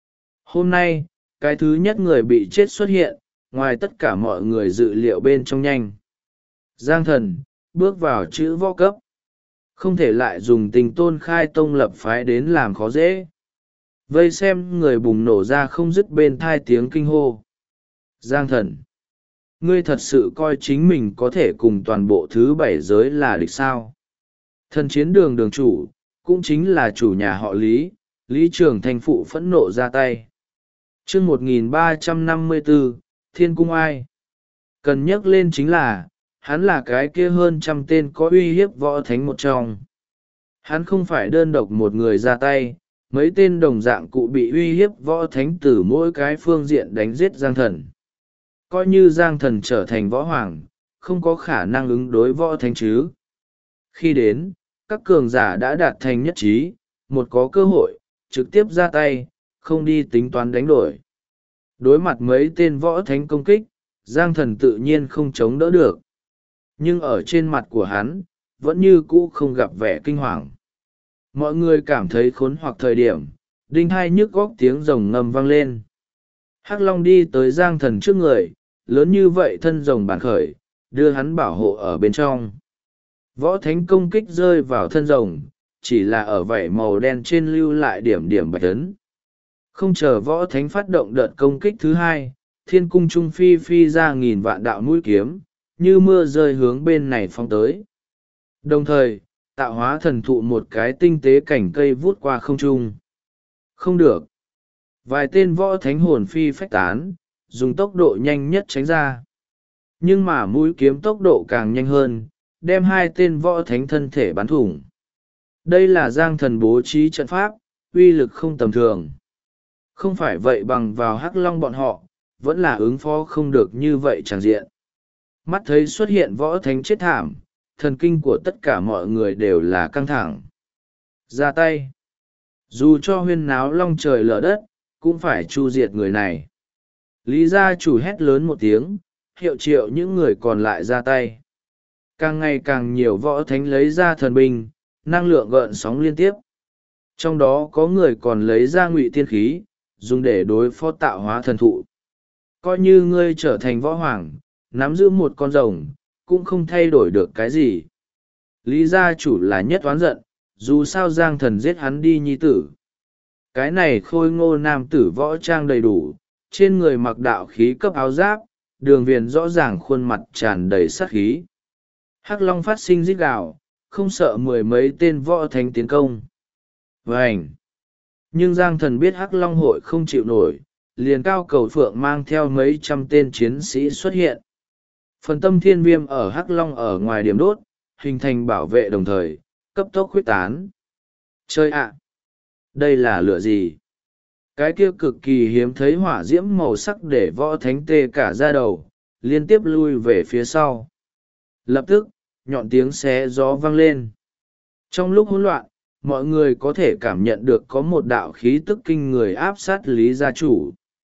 Hôm nay, cái thứ nhất người bị chết xuất hiện, ngoài tất cả mọi người dự liệu bên trong nhanh. Giang Thần, bước vào chữ võ cấp. Không thể lại dùng tình tôn khai tông lập phái đến làm khó dễ. Vây xem người bùng nổ ra không dứt bên thai tiếng kinh hô. Giang Thần, ngươi thật sự coi chính mình có thể cùng toàn bộ thứ bảy giới là địch sao? Thần chiến đường đường chủ, cũng chính là chủ nhà họ Lý, Lý Trường Thành phụ phẫn nộ ra tay. Chương 1354, Thiên Cung ai? Cần nhắc lên chính là, hắn là cái kia hơn 100 tên có uy hiếp võ thánh một trong. Hắn không phải đơn độc một người ra tay, mấy tên đồng dạng cụ bị uy hiếp võ thánh từ mỗi cái phương diện đánh giết Giang Thần. Coi như Giang Thần trở thành võ hoàng, không có khả năng ứng đối võ thánh chứ. Khi đến, các cường giả đã đạt thành nhất trí, một có cơ hội, trực tiếp ra tay, không đi tính toán đánh đổi. Đối mặt mấy tên võ thánh công kích, Giang Thần tự nhiên không chống đỡ được. Nhưng ở trên mặt của hắn, vẫn như cũ không gặp vẻ kinh hoàng. Mọi người cảm thấy khốn hoặc thời điểm, đinh hai nhức góc tiếng rồng ngầm vang lên. Hắc Long đi tới Giang Thần trước người, lớn như vậy thân rồng bản khởi, đưa hắn bảo hộ ở bên trong. Võ thánh công kích rơi vào thân rồng, chỉ là ở vảy màu đen trên lưu lại điểm điểm bạch ấn. Không chờ võ thánh phát động đợt công kích thứ hai, thiên cung trung phi phi ra nghìn vạn đạo mũi kiếm, như mưa rơi hướng bên này phong tới. Đồng thời, tạo hóa thần thụ một cái tinh tế cảnh cây vút qua không trung. Không được. Vài tên võ thánh hồn phi phách tán, dùng tốc độ nhanh nhất tránh ra. Nhưng mà mũi kiếm tốc độ càng nhanh hơn, đem hai tên võ thánh thân thể bắn thủng. Đây là Giang Thần bố trí trận pháp, uy lực không tầm thường. Không phải vậy bằng vào Hắc Long bọn họ, vẫn là ứng phó không được như vậy chẳng diện. Mắt thấy xuất hiện võ thánh chết thảm, thần kinh của tất cả mọi người đều là căng thẳng. Ra tay. Dù cho huyên náo long trời lở đất, cũng phải chu diệt người này. Lý gia chủ hét lớn một tiếng, hiệu triệu những người còn lại ra tay. Càng ngày càng nhiều võ thánh lấy ra thần binh, năng lượng gợn sóng liên tiếp. Trong đó có người còn lấy ra ngụy tiên khí, dùng để đối phó tạo hóa thần thụ. Coi như ngươi trở thành võ hoàng, nắm giữ một con rồng, cũng không thay đổi được cái gì. Lý gia chủ là nhất oán giận, dù sao Giang Thần giết hắn đi nhi tử. Cái này khôi ngô nam tử võ trang đầy đủ, trên người mặc đạo khí cấp áo giáp, đường viền rõ ràng khuôn mặt tràn đầy sát khí. Hắc Long phát sinh rít gào, không sợ mười mấy tên võ thánh tiến công. Vânh! Nhưng Giang Thần biết Hắc Long hội không chịu nổi, liền cao cầu phượng mang theo mấy trăm tên chiến sĩ xuất hiện. Phần tâm thiên viêm ở Hắc Long ở ngoài điểm đốt, hình thành bảo vệ đồng thời, cấp tốc huyết tán. Chơi ạ! Đây là lửa gì? Cái kia cực kỳ hiếm thấy hỏa diễm màu sắc để võ thánh tê cả ra đầu, liên tiếp lui về phía sau. Lập tức, nhọn tiếng xé gió vang lên. Trong lúc hỗn loạn, mọi người có thể cảm nhận được có một đạo khí tức kinh người áp sát Lý gia chủ.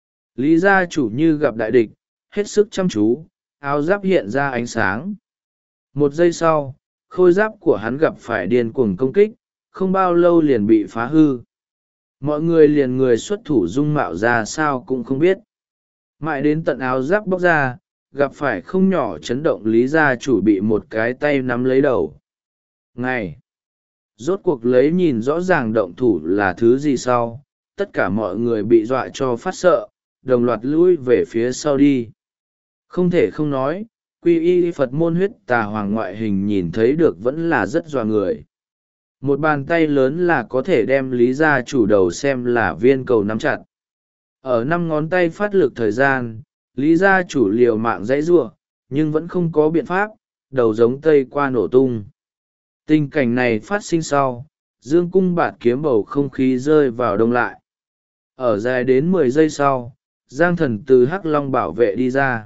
Lý gia chủ như gặp đại địch, hết sức chăm chú, áo giáp hiện ra ánh sáng. Một giây sau, khôi giáp của hắn gặp phải điên cuồng công kích, không bao lâu liền bị phá hư. Mọi người liền người xuất thủ dung mạo ra sao cũng không biết. Mãi đến tận áo giáp bóc ra, gặp phải không nhỏ chấn động, Lý gia chủ bị một cái tay nắm lấy đầu. Ngày! Rốt cuộc lấy nhìn rõ ràng động thủ là thứ gì sau, tất cả mọi người bị dọa cho phát sợ, đồng loạt lui về phía sau đi. Không thể không nói, quy y Phật môn huyết tà hoàng ngoại hình nhìn thấy được vẫn là rất dọa người. Một bàn tay lớn là có thể đem Lý gia chủ đầu xem là viên cầu nắm chặt. Ở 5 ngón tay phát lực thời gian, Lý gia chủ liều mạng dãy giụa, nhưng vẫn không có biện pháp, đầu giống tây qua nổ tung. Tình cảnh này phát sinh sau, dương cung bạt kiếm, bầu không khí rơi vào đông lại. Ở dài đến 10 giây sau, Giang Thần từ Hắc Long bảo vệ đi ra.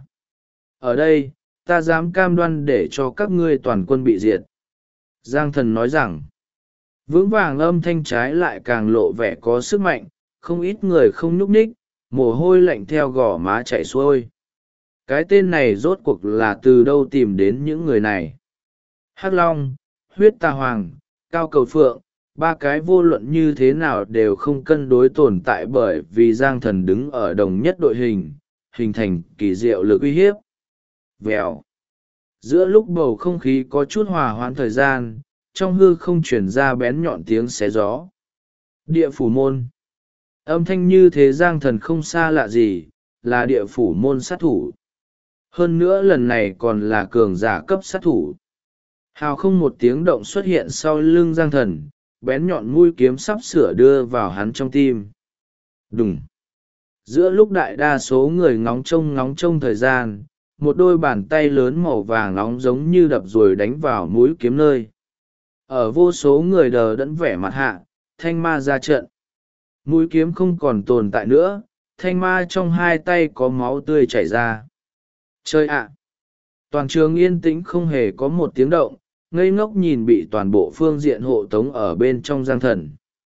Ở đây, ta dám cam đoan để cho các ngươi toàn quân bị diệt. Giang Thần nói rằng, vững vàng âm thanh trái lại càng lộ vẻ có sức mạnh, không ít người không nhúc nhích, mồ hôi lạnh theo gò má chảy xuôi. Cái tên này rốt cuộc là từ đâu tìm đến những người này? Hắc Long, huyết tà hoàng, cao cầu phượng, ba cái vô luận như thế nào đều không cân đối tồn tại, bởi vì Giang Thần đứng ở đồng nhất đội hình, hình thành kỳ diệu lực uy hiếp. Vèo. Giữa lúc bầu không khí có chút hòa hoãn thời gian, trong hư không chuyển ra bén nhọn tiếng xé gió. Địa phủ môn. Âm thanh như thế Giang Thần không xa lạ gì, là địa phủ môn sát thủ. Hơn nữa lần này còn là cường giả cấp sát thủ. Hào không một tiếng động xuất hiện sau lưng Giang Thần, bén nhọn mũi kiếm sắp sửa đưa vào hắn trong tim. Đùng. Giữa lúc đại đa số người ngóng trông thời gian, một đôi bàn tay lớn màu vàng nóng giống như đập rồi đánh vào mũi kiếm nơi. Ở vô số người đờ đẫn vẻ mặt hạ, thanh ma ra trận. Mũi kiếm không còn tồn tại nữa, thanh ma trong hai tay có máu tươi chảy ra. Chơi ạ! Toàn trường yên tĩnh không hề có một tiếng động, ngây ngốc nhìn bị toàn bộ phương diện hộ tống ở bên trong Giang Thần.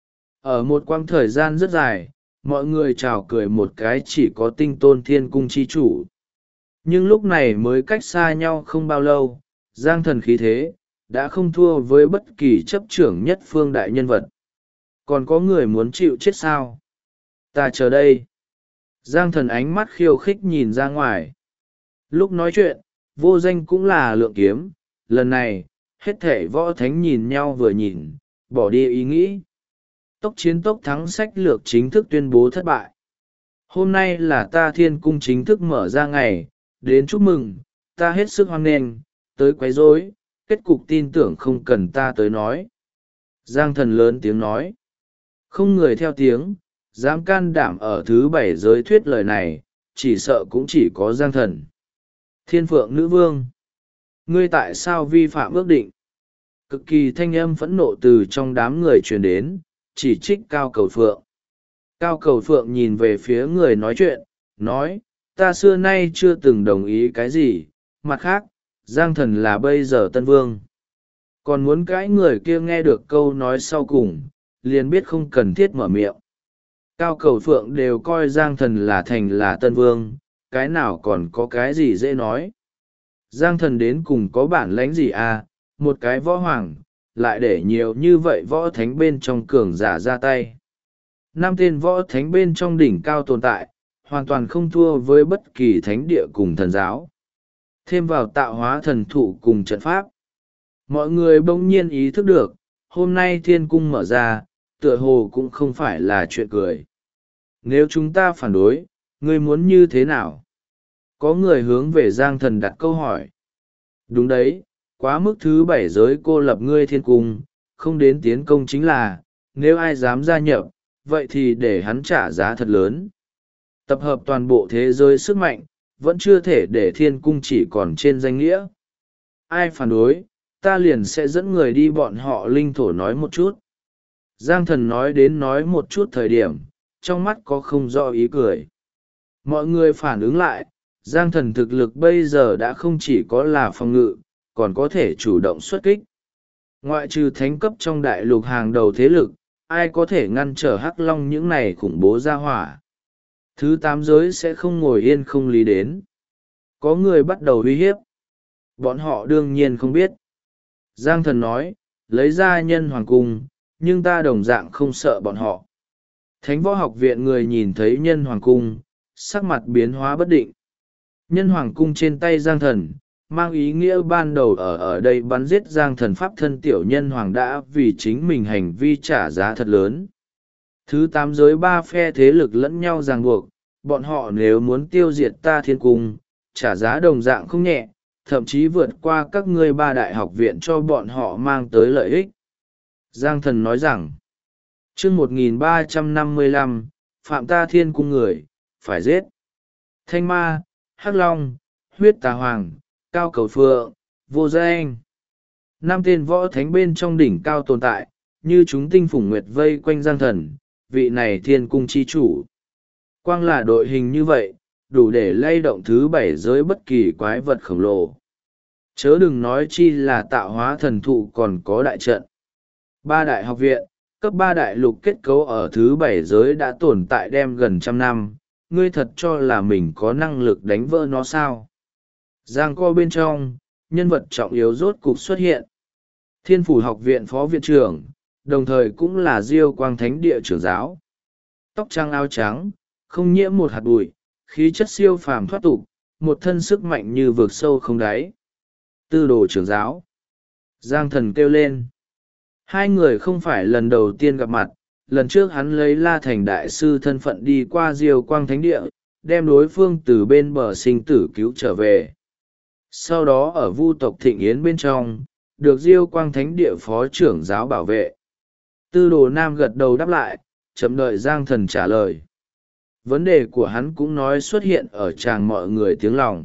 Ở một quãng thời gian rất dài, mọi người chào cười một cái chỉ có Tinh Tôn Thiên Cung chi chủ. Nhưng lúc này mới cách xa nhau không bao lâu, Giang Thần khí thế đã không thua với bất kỳ chấp trưởng nhất phương đại nhân vật. Còn có người muốn chịu chết sao? Ta chờ đây. Giang Thần ánh mắt khiêu khích nhìn ra ngoài. Lúc nói chuyện, vô danh cũng là lượng kiếm. Lần này, hết thể võ thánh nhìn nhau vừa nhìn, bỏ đi ý nghĩ. Tốc chiến tốc thắng sách lược chính thức tuyên bố thất bại. Hôm nay là ta Thiên Cung chính thức mở ra ngày, đến chúc mừng, ta hết sức hoan nghênh, tới quấy rối, kết cục tin tưởng không cần ta tới nói. Giang Thần lớn tiếng nói. Không người theo tiếng, dám can đảm ở thứ 7 giới thuyết lời này, chỉ sợ cũng chỉ có Giang Thần. Thiên Phượng Nữ Vương, ngươi tại sao vi phạm ước định? Cực kỳ thanh âm phẫn nộ từ trong đám người truyền đến, chỉ trích Cao Cầu Phượng. Cao Cầu Phượng nhìn về phía người nói chuyện, nói, ta xưa nay chưa từng đồng ý cái gì, mặt khác, Giang Thần là bây giờ Tân Vương. Còn muốn cãi, người kia nghe được câu nói sau cùng, liền biết không cần thiết mở miệng. Cao Cầu Phượng đều coi Giang Thần là thành là Tân Vương, cái nào còn có cái gì dễ nói. Giang Thần đến cùng có bản lãnh gì à, một cái võ hoàng, lại để nhiều như vậy võ thánh bên trong cường giả ra tay. 5 tên võ thánh bên trong đỉnh cao tồn tại, hoàn toàn không thua với bất kỳ thánh địa cùng thần giáo. Thêm vào tạo hóa thần thụ cùng trận pháp. Mọi người bỗng nhiên ý thức được, hôm nay Thiên Cung mở ra, tựa hồ cũng không phải là chuyện cười. Nếu chúng ta phản đối, ngươi muốn như thế nào? Có người hướng về Giang Thần đặt câu hỏi. Đúng đấy, quá mức thứ 7 giới cô lập ngươi Thiên Cung, không đến tiến công chính là, nếu ai dám gia nhập, vậy thì để hắn trả giá thật lớn. Tập hợp toàn bộ thế giới sức mạnh, vẫn chưa thể để Thiên Cung chỉ còn trên danh nghĩa. Ai phản đối, ta liền sẽ dẫn người đi bọn họ linh thổ nói một chút. Giang Thần nói đến nói một chút thời điểm, trong mắt có không rõ ý cười. Mọi người phản ứng lại, Giang Thần thực lực bây giờ đã không chỉ có là phòng ngự, còn có thể chủ động xuất kích. Ngoại trừ thánh cấp trong đại lục hàng đầu thế lực, ai có thể ngăn trở Hắc Long những này khủng bố ra hỏa. Thứ 8 giới sẽ không ngồi yên không lý đến. Có người bắt đầu uy hiếp. Bọn họ đương nhiên không biết. Giang Thần nói, lấy ra nhân hoàng cung, nhưng ta đồng dạng không sợ bọn họ. Thánh võ học viện người nhìn thấy nhân hoàng cung, sắc mặt biến hóa bất định. Nhân hoàng cung trên tay Giang Thần, mang ý nghĩa ban đầu ở đây bắn giết Giang Thần pháp thân tiểu nhân hoàng đã vì chính mình hành vi trả giá thật lớn. Thứ 8 giới 3 phe thế lực lẫn nhau ràng buộc, bọn họ nếu muốn tiêu diệt ta thiên cung, trả giá đồng dạng không nhẹ, thậm chí vượt qua các ngươi 3 đại học viện cho bọn họ mang tới lợi ích. Giang Thần nói rằng, chương 1355, phạm ta thiên cung người, phải giết. Thanh Ma, Hắc Long, Huyết Tà Hoàng, Cao Cầu Phượng, Vô Danh. 5 tên võ thánh bên trong đỉnh cao tồn tại, như chúng tinh phủng nguyệt vây quanh Giang Thần, vị này thiên cung chi chủ. Quang là đội hình như vậy, đủ để lay động thứ 7 giới bất kỳ quái vật khổng lồ. Chớ đừng nói chi là tạo hóa thần thụ còn có đại trận. 3 đại học viện, cấp 3 đại lục kết cấu ở thứ 7 giới đã tồn tại đem gần 100 năm, ngươi thật cho là mình có năng lực đánh vỡ nó sao? Giang co bên trong, nhân vật trọng yếu rốt cục xuất hiện. Thiên phủ học viện phó viện trưởng, đồng thời cũng là Diêu Quang Thánh địa trưởng giáo. Tóc trắng áo trắng, không nhiễm một hạt bụi, khí chất siêu phàm thoát tục, một thân sức mạnh như vực sâu không đáy. Tư đồ trưởng giáo. Giang Thần kêu lên. Hai người không phải lần đầu tiên gặp mặt, lần trước hắn lấy La Thành đại sư thân phận đi qua Diêu Quang Thánh địa, đem đối phương từ bên bờ sinh tử cứu trở về. Sau đó ở Vu tộc Thịnh Yến bên trong, được Diêu Quang Thánh địa phó trưởng giáo bảo vệ. Tư đồ nam gật đầu đáp lại, chậm đợi Giang Thần trả lời. Vấn đề của hắn cũng nói xuất hiện ở tràng mọi người tiếng lòng.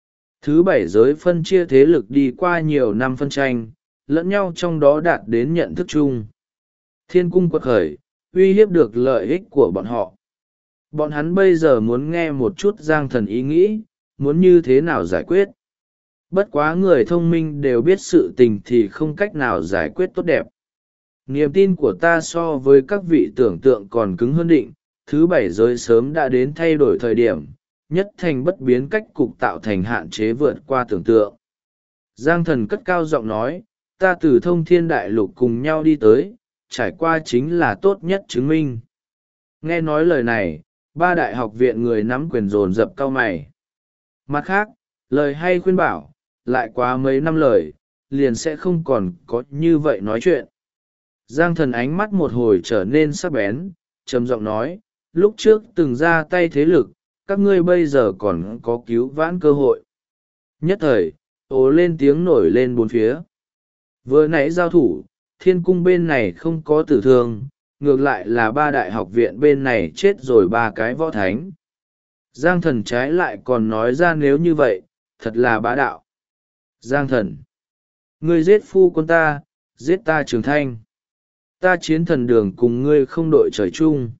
Thứ 7 giới phân chia thế lực đi qua nhiều năm phân tranh, lẫn nhau trong đó đạt đến nhận thức chung. Thiên cung quật khởi, uy hiếp được lợi ích của bọn họ. Bọn hắn bây giờ muốn nghe một chút Giang Thần ý nghĩ, muốn như thế nào giải quyết. Bất quá người thông minh đều biết sự tình thì không cách nào giải quyết tốt đẹp. Niềm tin của ta so với các vị tưởng tượng còn cứng hơn định, thứ 7 giới sớm đã đến thay đổi thời điểm, nhất thành bất biến cách cục tạo thành hạn chế vượt qua tưởng tượng. Giang Thần cất cao giọng nói, ta từ thông thiên đại lục cùng nhau đi tới, trải qua chính là tốt nhất chứng minh. Nghe nói lời này, 3 đại học viện người nắm quyền dồn dập cau mày. Mặt khác, lời hay khuyên bảo, lại quá mấy năm lời, liền sẽ không còn có như vậy nói chuyện. Giang Thần ánh mắt một hồi trở nên sắc bén, trầm giọng nói, lúc trước từng ra tay thế lực, các ngươi bây giờ còn có cứu vãn cơ hội. Nhất thời, ồ lên tiếng nổi lên bốn phía. Vừa nãy giao thủ, thiên cung bên này không có tử thương, ngược lại là 3 đại học viện bên này chết rồi 3 cái võ thánh. Giang Thần trái lại còn nói ra nếu như vậy, thật là bá đạo. Giang Thần, ngươi giết phu quân ta, giết ta Trường Thanh. Ta chiến thần đường cùng ngươi không đội trời chung.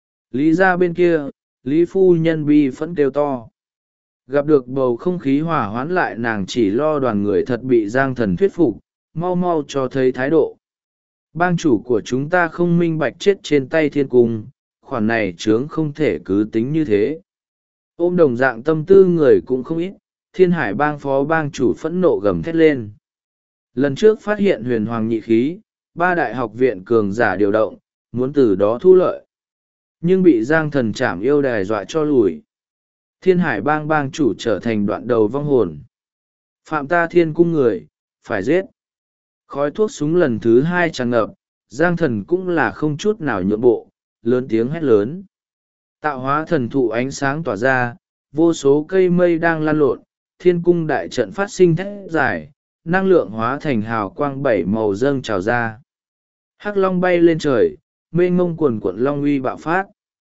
Lý ra bên kia, Lý phu nhân bi phẫn kêu to. Gặp được bầu không khí hỏa hoãn lại, nàng chỉ lo đoàn người thật bị Giang Thần thuyết phục, mau mau cho thấy thái độ. Bang chủ của chúng ta không minh bạch chết trên tay thiên cung, khoản này chướng không thể cứ tính như thế. Ôm đồng dạng tâm tư người cũng không ít, Thiên Hải bang phó bang chủ phẫn nộ gầm thét lên. Lần trước phát hiện huyền hoàng nhị khí, 3 đại học viện cường giả điều động, muốn từ đó thu lợi. Nhưng bị Giang Thần chảm yêu đài dọa cho lùi. Thiên Hải bang bang chủ trở thành đoạn đầu vong hồn. Phạm ta thiên cung người, phải giết. Khói thuốc súng lần thứ 2 tràn ngập, Giang Thần cũng là không chút nào nhượng bộ, lớn tiếng hét lớn. Tạo hóa thần thụ ánh sáng tỏa ra, vô số cây mây đang lan lộn, thiên cung đại trận phát sinh thét dài, năng lượng hóa thành hào quang 7 màu dâng trào ra. Hắc long bay lên trời, mênh mông quần quận long uy bạo phát.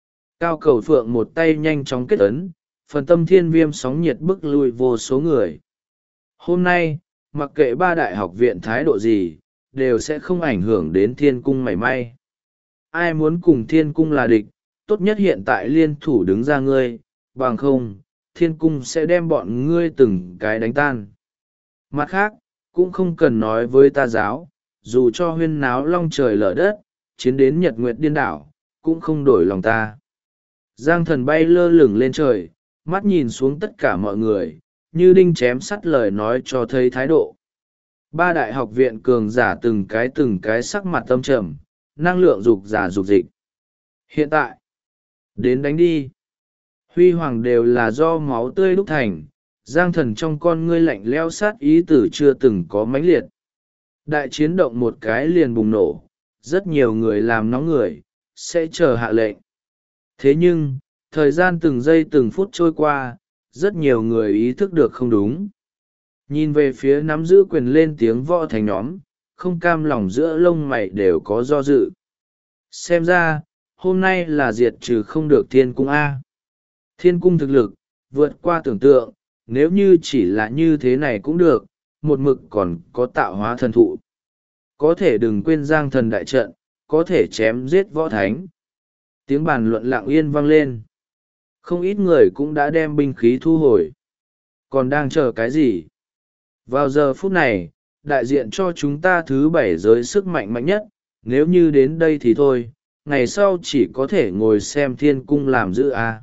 Cao Cầu Phượng một tay nhanh chóng kết ấn, phần tâm thiên viêm sóng nhiệt bức lui vô số người. Hôm nay, mặc kệ 3 đại học viện thái độ gì, đều sẽ không ảnh hưởng đến thiên cung mảy may. Ai muốn cùng thiên cung là địch, tốt nhất hiện tại liên thủ đứng ra ngươi, bằng không, thiên cung sẽ đem bọn ngươi từng cái đánh tan. Mặt khác, cũng không cần nói với ta giáo, dù cho huyên náo long trời lở đất, chiến đến nhật nguyệt điên đảo, cũng không đổi lòng ta. Giang thần bay lơ lửng lên trời, mắt nhìn xuống tất cả mọi người, như đinh chém sắt lời nói cho thấy thái độ. Ba đại học viện cường giả từng cái sắc mặt âm trầm, năng lượng dục giả dục dịch. Hiện tại, đến đánh đi. Huy hoàng đều là do máu tươi đúc thành, Giang thần trong con ngươi lạnh lẽo sát ý tử chưa từng có mãnh liệt. Đại chiến động một cái liền bùng nổ, rất nhiều người làm nóng người, sẽ chờ hạ lệnh. Thế nhưng, thời gian từng giây từng phút trôi qua, rất nhiều người ý thức được không đúng. Nhìn về phía nắm giữ quyền lên tiếng võ thành nhóm, không cam lòng giữa lông mày đều có do dự. Xem ra, hôm nay là diệt trừ không được thiên cung A. Thiên cung thực lực, vượt qua tưởng tượng, nếu như chỉ là như thế này cũng được, một mực còn có tạo hóa thần thụ. Có thể đừng quên giang thần đại trận, có thể chém giết võ thánh. Tiếng bàn luận lặng yên vang lên. Không ít người cũng đã đem binh khí thu hồi. Còn đang chờ cái gì? Vào giờ phút này, đại diện cho chúng ta thứ bảy giới sức mạnh mạnh nhất, nếu như đến đây thì thôi, ngày sau chỉ có thể ngồi xem thiên cung làm giữ a.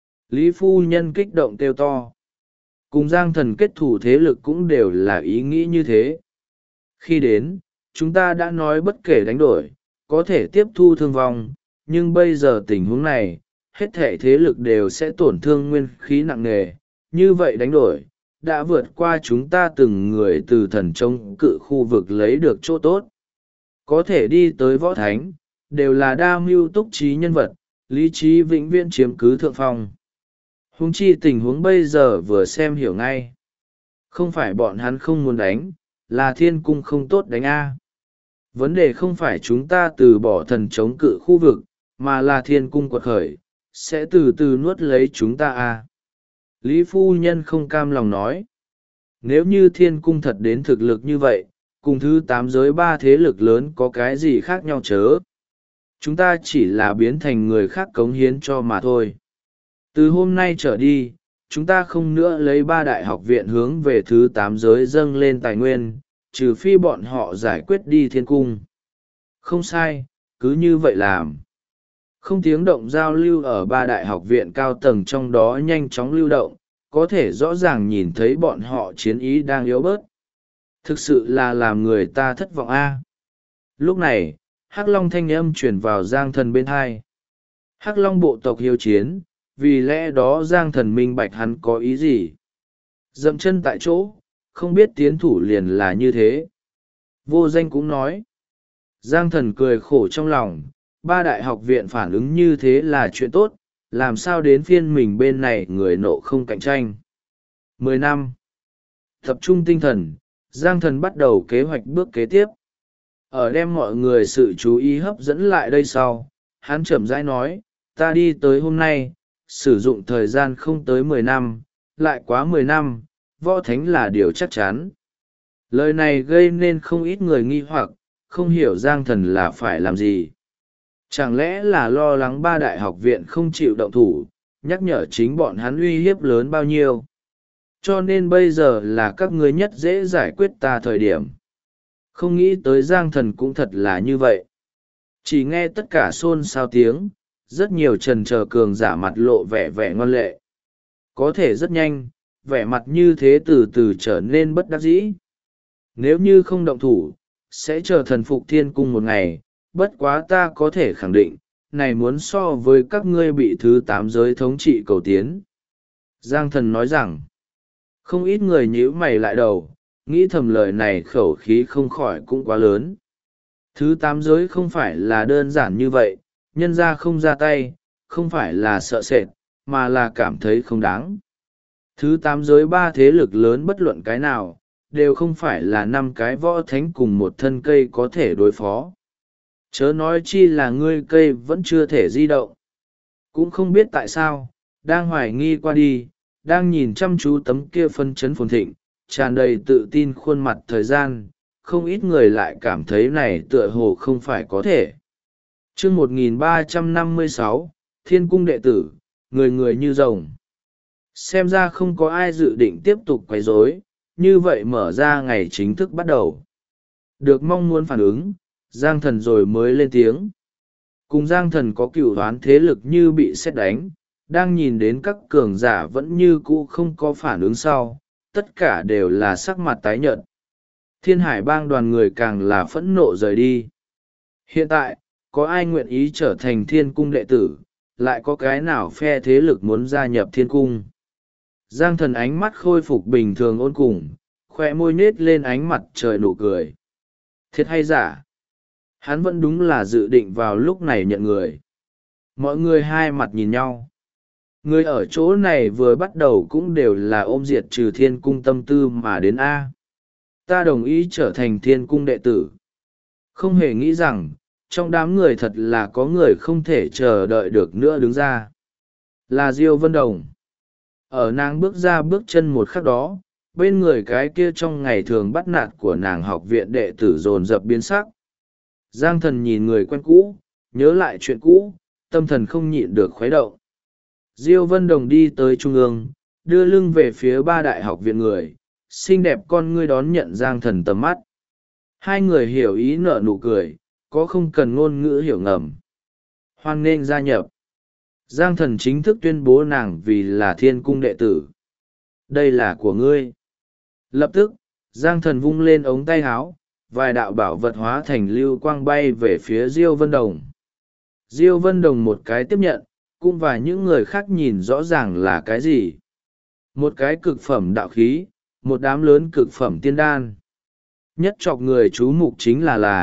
Lý phu nhân kích động kêu to. Cùng giang thần kết thủ thế lực cũng đều là ý nghĩ như thế. Khi đến, chúng ta đã nói bất kể đánh đổi, có thể tiếp thu thương vong, nhưng bây giờ tình huống này, hết thể thế lực đều sẽ tổn thương nguyên khí nặng nề, như vậy đánh đổi, đã vượt qua chúng ta từng người từ thần chống cự khu vực lấy được chỗ tốt. Có thể đi tới võ thánh, đều là đa mưu túc trí nhân vật, lý trí vĩnh viễn chiếm cứ thượng phong. Huống chi tình huống bây giờ vừa xem hiểu ngay. Không phải bọn hắn không muốn đánh, là thiên cung không tốt đánh a. Vấn đề không phải chúng ta từ bỏ thần chống cự khu vực, mà là thiên cung quật khởi, sẽ từ từ nuốt lấy chúng ta a. Lý phu nhân không cam lòng nói. Nếu như thiên cung thật đến thực lực như vậy, cùng thứ 8 giới 3 thế lực lớn có cái gì khác nhau chớ. Chúng ta chỉ là biến thành người khác cống hiến cho mà thôi. Từ hôm nay trở đi, chúng ta không nữa lấy 3 đại học viện hướng về thứ 8 giới dâng lên tài nguyên, trừ phi bọn họ giải quyết đi thiên cung. Không sai, cứ như vậy làm. Không tiếng động giao lưu ở 3 đại học viện cao tầng trong đó nhanh chóng lưu động, có thể rõ ràng nhìn thấy bọn họ chiến ý đang yếu bớt. Thực sự là làm người ta thất vọng a. Lúc này, Hắc Long thanh âm chuyển vào Giang thần bên hai. Hắc Long bộ tộc hiếu chiến, vì lẽ đó Giang thần minh bạch hắn có ý gì. Dậm chân tại chỗ, không biết tiến thủ liền là như thế. Vô Danh cũng nói. Giang thần cười khổ trong lòng, 3 đại học viện phản ứng như thế là chuyện tốt, làm sao đến phiên mình bên này người nộ không cạnh tranh. 10 năm. Tập trung tinh thần, Giang thần bắt đầu kế hoạch bước kế tiếp. Ở đem mọi người sự chú ý hấp dẫn lại đây sau, hắn chậm rãi nói, ta đi tới hôm nay, sử dụng thời gian không tới 10 năm, lại quá 10 năm, võ thánh là điều chắc chắn. Lời này gây nên không ít người nghi hoặc, không hiểu Giang thần là phải làm gì. Chẳng lẽ là lo lắng 3 đại học viện không chịu động thủ, nhắc nhở chính bọn hắn uy hiếp lớn bao nhiêu. Cho nên bây giờ là các ngươi nhất dễ giải quyết ta thời điểm. Không nghĩ tới Giang thần cũng thật là như vậy. Chỉ nghe tất cả xôn xao tiếng, rất nhiều trần chờ cường giả mặt lộ vẻ vẻ ngoan lệ. Có thể rất nhanh, vẻ mặt như thế từ từ trở nên bất đắc dĩ. Nếu như không động thủ, sẽ chờ thần phục thiên cung một ngày, bất quá ta có thể khẳng định, này muốn so với các ngươi bị thứ 8 giới thống trị cầu tiến. Giang thần nói rằng, không ít người nhíu mày lại đầu, nghĩ thầm lời này khẩu khí không khỏi cũng quá lớn. Thứ 8 giới không phải là đơn giản như vậy, nhân ra không ra tay, không phải là sợ sệt, mà là cảm thấy không đáng. Thứ 8 giới 3 thế lực lớn bất luận cái nào, đều không phải là 5 cái võ thánh cùng một thân cây có thể đối phó. Chớ nói chi là ngươi cây vẫn chưa thể di động. Cũng không biết tại sao, đang hoài nghi qua đi, đang nhìn chăm chú tấm kia phân chấn phồn thịnh, tràn đầy tự tin khuôn mặt thời gian, không ít người lại cảm thấy này tựa hồ không phải có thể. Chương 1356, Thiên cung đệ tử, người người như rồng. Xem ra không có ai dự định tiếp tục quấy rối, như vậy mở ra ngày chính thức bắt đầu. Được mong muốn phản ứng, Giang Thần rồi mới lên tiếng. Cùng Giang Thần có cựu đoán thế lực như bị sét đánh, đang nhìn đến các cường giả vẫn như cũ không có phản ứng sau, tất cả đều là sắc mặt tái nhợt. Thiên Hải Bang đoàn người càng là phẫn nộ rời đi. Hiện tại, có ai nguyện ý trở thành Thiên Cung đệ tử, lại có cái nào phe thế lực muốn gia nhập Thiên Cung? Giang Thần ánh mắt khôi phục bình thường ôn cùng, khoe môi nết lên ánh mặt trời nụ cười. Thiệt hay giả? Hắn vẫn đúng là dự định vào lúc này nhận người. Mọi người hai mặt nhìn nhau. Người ở chỗ này vừa bắt đầu cũng đều là ôm diệt trừ Thiên Cung tâm tư mà đến A. Ta đồng ý trở thành Thiên Cung đệ tử. Không hề nghĩ rằng, trong đám người thật là có người không thể chờ đợi được nữa đứng ra. Là Diêu Vân Đồng. Ở nàng bước ra bước chân một khắc đó, bên người cái kia trong ngày thường bắt nạt của nàng học viện đệ tử dồn dập biến sắc. Giang Thần nhìn người quen cũ, nhớ lại chuyện cũ, tâm thần không nhịn được khuấy động. Diêu Vân Đồng đi tới trung ương, đưa lưng về phía ba đại học viện người, xinh đẹp con ngươi đón nhận Giang Thần tầm mắt. Hai người hiểu ý nở nụ cười, có không cần ngôn ngữ hiểu ngầm. Hoan nghênh gia nhập. Giang Thần chính thức tuyên bố nàng vì là Thiên Cung đệ tử. Đây là của ngươi. Lập tức, Giang Thần vung lên ống tay áo, vài đạo bảo vật hóa thành lưu quang bay về phía Diêu Vân Đồng. Diêu Vân Đồng một cái tiếp nhận, cũng và những người khác nhìn rõ ràng là cái gì. Một cái cực phẩm đạo khí, một đám lớn cực phẩm tiên đan. Nhất chọc người chú mục chính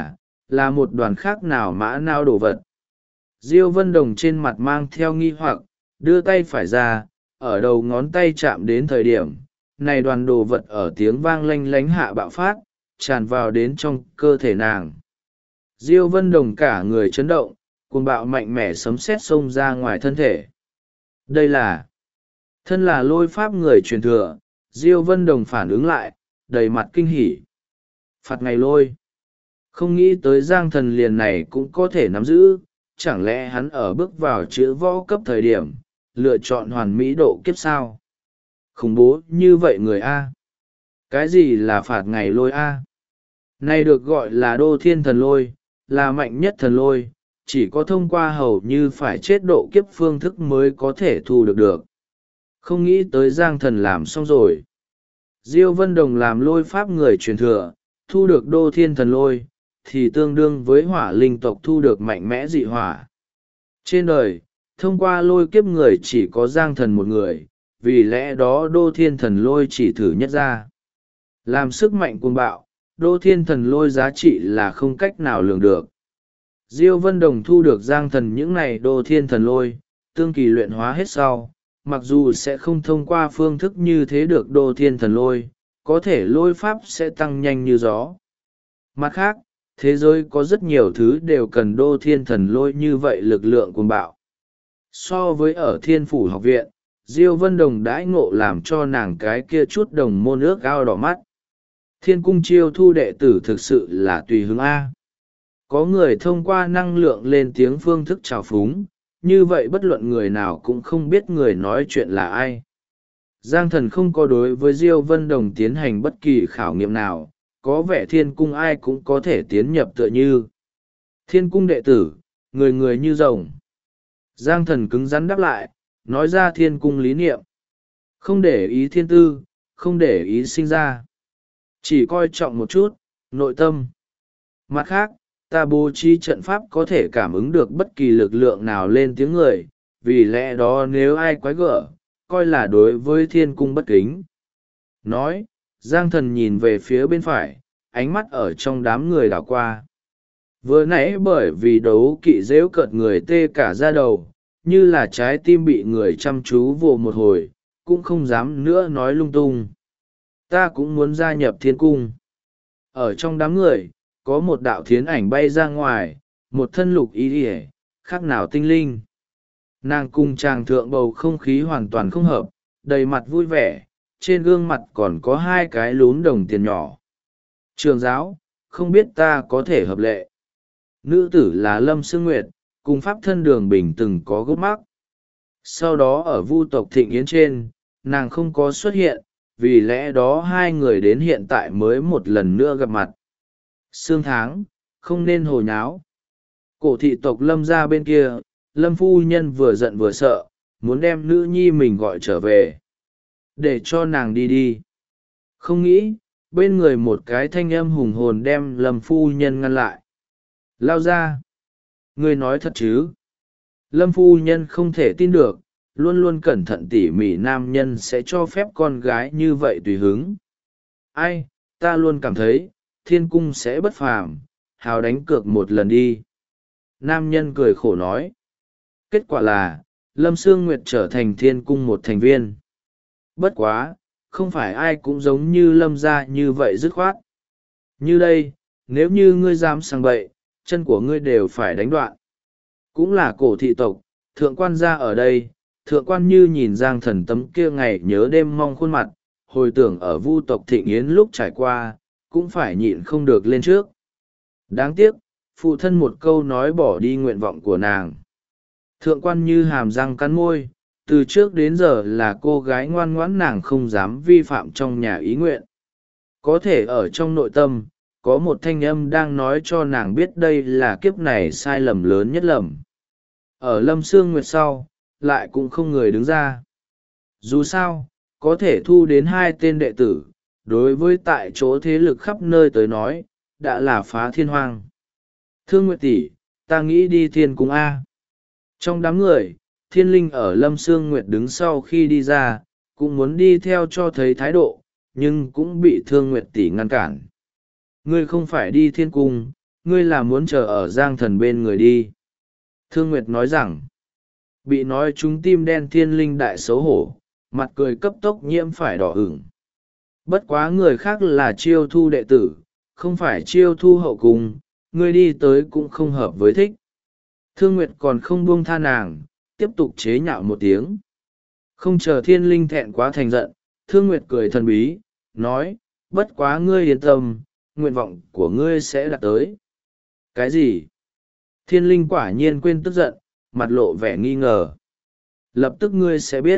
là một đoàn khác nào mã nào đồ vật. Diêu Vân Đồng trên mặt mang theo nghi hoặc, đưa tay phải ra, ở đầu ngón tay chạm đến thời điểm, này đoàn đồ vật ở tiếng vang lanh lánh hạ bạo phát, tràn vào đến trong cơ thể nàng. Diêu Vân Đồng cả người chấn động, cuồng bạo mạnh mẽ sấm sét xông ra ngoài thân thể. Đây là thân là lôi pháp người truyền thừa. Diêu Vân Đồng phản ứng lại, đầy mặt kinh hỉ. Phạt ngày lôi. Không nghĩ tới Giang Thần liền này cũng có thể nắm giữ, chẳng lẽ hắn ở bước vào chữ võ cấp thời điểm, lựa chọn hoàn mỹ độ kiếp sao? Khủng bố như vậy người A. Cái gì là phạt ngày lôi A? Này được gọi là đô thiên thần lôi, là mạnh nhất thần lôi, chỉ có thông qua hầu như phải chết độ kiếp phương thức mới có thể thu được. Không nghĩ tới Giang Thần làm xong rồi. Diêu Vân Đồng làm lôi pháp người truyền thừa, thu được đô thiên thần lôi, thì tương đương với hỏa linh tộc thu được mạnh mẽ dị hỏa. Trên đời, thông qua lôi kiếp người chỉ có Giang Thần một người, vì lẽ đó đô thiên thần lôi chỉ thử nhất ra. Làm sức mạnh cuồng bạo, đô thiên thần lôi giá trị là không cách nào lường được. Diêu Vân Đồng thu được Giang Thần những này đô thiên thần lôi, tương kỳ luyện hóa hết sau, mặc dù sẽ không thông qua phương thức như thế được đô thiên thần lôi, có thể lôi pháp sẽ tăng nhanh như gió. Mặt khác, thế giới có rất nhiều thứ đều cần đô thiên thần lôi như vậy lực lượng cuồng bạo. So với ở Thiên Phủ học viện, Diêu Vân Đồng đãi ngộ làm cho nàng cái kia chút đồng môn ước ao đỏ mắt. Thiên Cung chiêu thu đệ tử thực sự là tùy hứng A. Có người thông qua năng lượng lên tiếng phương thức trào phúng, như vậy bất luận người nào cũng không biết người nói chuyện là ai. Giang Thần không có đối với Diêu Vân Đồng tiến hành bất kỳ khảo nghiệm nào, có vẻ Thiên Cung ai cũng có thể tiến nhập tựa như. Thiên Cung đệ tử, người người như rồng. Giang Thần cứng rắn đáp lại, nói ra Thiên Cung lý niệm. Không để ý thiên tư, không để ý sinh ra. Chỉ coi trọng một chút, nội tâm. Mặt khác, ta bố trí trận pháp có thể cảm ứng được bất kỳ lực lượng nào lên tiếng người, vì lẽ đó nếu ai quái gở, coi là đối với Thiên Cung bất kính. Nói, Giang Thần nhìn về phía bên phải, ánh mắt ở trong đám người đảo qua. Vừa nãy bởi vì đấu kỵ dễu cợt người tê cả da đầu, như là trái tim bị người chăm chú vồ một hồi, cũng không dám nữa nói lung tung. Ta cũng muốn gia nhập Thiên Cung. Ở trong đám người, có một đạo thiến ảnh bay ra ngoài, một thân lục y ỉa, khác nào tinh linh. Nàng cùng chàng thượng bầu không khí hoàn toàn không hợp, đầy mặt vui vẻ, trên gương mặt còn có hai cái lún đồng tiền nhỏ. Trường giáo, không biết ta có thể hợp lệ. Nữ tử là Lâm Sương Nguyệt, cùng pháp thân Đường Bình từng có gốc mắc. Sau đó ở Vu tộc Thịnh Yến trên, nàng không có xuất hiện, vì lẽ đó hai người đến hiện tại mới một lần nữa gặp mặt. Sương tháng, không nên hồ nháo. Cổ thị tộc Lâm ra bên kia, Lâm phu nhân vừa giận vừa sợ, muốn đem nữ nhi mình gọi trở về. Để cho nàng đi đi. Không nghĩ, bên người một cái thanh âm hùng hồn đem Lâm phu nhân ngăn lại. Lao ra. Ngươi nói thật chứ? Lâm phu nhân không thể tin được, luôn luôn cẩn thận tỉ mỉ nam nhân sẽ cho phép con gái như vậy tùy hứng. Ai, ta luôn cảm thấy, thiên cung sẽ bất phàm, hào đánh cược một lần đi. Nam nhân cười khổ nói. Kết quả là, Lâm Sương Nguyệt trở thành thiên cung một thành viên. Bất quá, không phải ai cũng giống như Lâm gia như vậy dứt khoát. Như đây, nếu như ngươi dám sang bậy, chân của ngươi đều phải đánh đoạn. Cũng là cổ thị tộc, thượng quan gia ở đây, thượng quan như nhìn Giang Thần tấm kia ngày nhớ đêm mong khuôn mặt, hồi tưởng ở vu tộc thịnh yến lúc trải qua, cũng phải nhịn không được lên trước. Đáng tiếc, phụ thân một câu nói bỏ đi nguyện vọng của nàng. Thượng quan như hàm răng cắn môi, từ trước đến giờ là cô gái ngoan ngoãn, nàng không dám vi phạm trong nhà ý nguyện. Có thể ở trong nội tâm, có một thanh âm đang nói cho nàng biết đây là kiếp này sai lầm lớn nhất lầm. Ở Lâm Sương Nguyệt sau, lại cũng không người đứng ra. Dù sao, có thể thu đến 2 tên đệ tử, đối với tại chỗ thế lực khắp nơi tới nói, đã là phá thiên hoang. Thương Nguyệt tỷ, ta nghĩ đi thiên cung A. Trong đám người, thiên linh ở Lâm Sương Nguyệt đứng sau khi đi ra, cũng muốn đi theo cho thấy thái độ, nhưng cũng bị Thương Nguyệt tỷ ngăn cản. Ngươi không phải đi thiên cung, ngươi là muốn chờ ở Giang Thần bên người đi. Thương Nguyệt nói rằng, bị nói trúng tim đen thiên linh đại xấu hổ, mặt cười cấp tốc nhiễm phải đỏ ửng. Bất quá người khác là chiêu thu đệ tử, không phải chiêu thu hậu cung, ngươi đi tới cũng không hợp với thích. Thương Nguyệt còn không buông tha nàng, tiếp tục chế nhạo một tiếng. Không chờ thiên linh thẹn quá thành giận, Thương Nguyệt cười thần bí, nói, bất quá ngươi yên tâm, nguyện vọng của ngươi sẽ đạt tới. Cái gì? Thiên linh quả nhiên quên tức giận, mặt lộ vẻ nghi ngờ. Lập tức ngươi sẽ biết.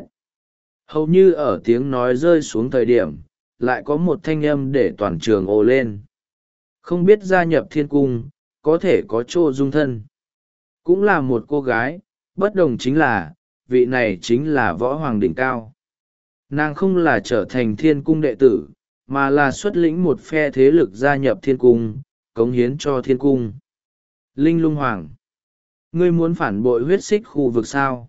Hầu như ở tiếng nói rơi xuống thời điểm, lại có một thanh âm để toàn trường ồ lên. Không biết gia nhập thiên cung, có thể có chỗ dung thân. Cũng là một cô gái, bất đồng chính là, vị này chính là võ hoàng đỉnh cao. Nàng không là trở thành thiên cung đệ tử, mà là xuất lĩnh một phe thế lực gia nhập thiên cung, cống hiến cho thiên cung. Linh Lung Hoàng, ngươi muốn phản bội huyết xích khu vực sao?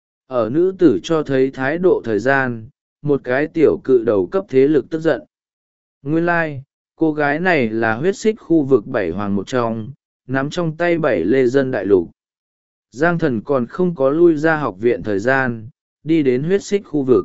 Ở nữ tử cho thấy thái độ thời gian, một cái tiểu cự đầu cấp thế lực tức giận. Nguyên lai, cô gái này là huyết xích khu vực 7 hoàng một trong, nắm trong tay 7 lê dân đại lục. Giang Thần còn không có lui ra học viện thời gian, đi đến huyết xích khu vực.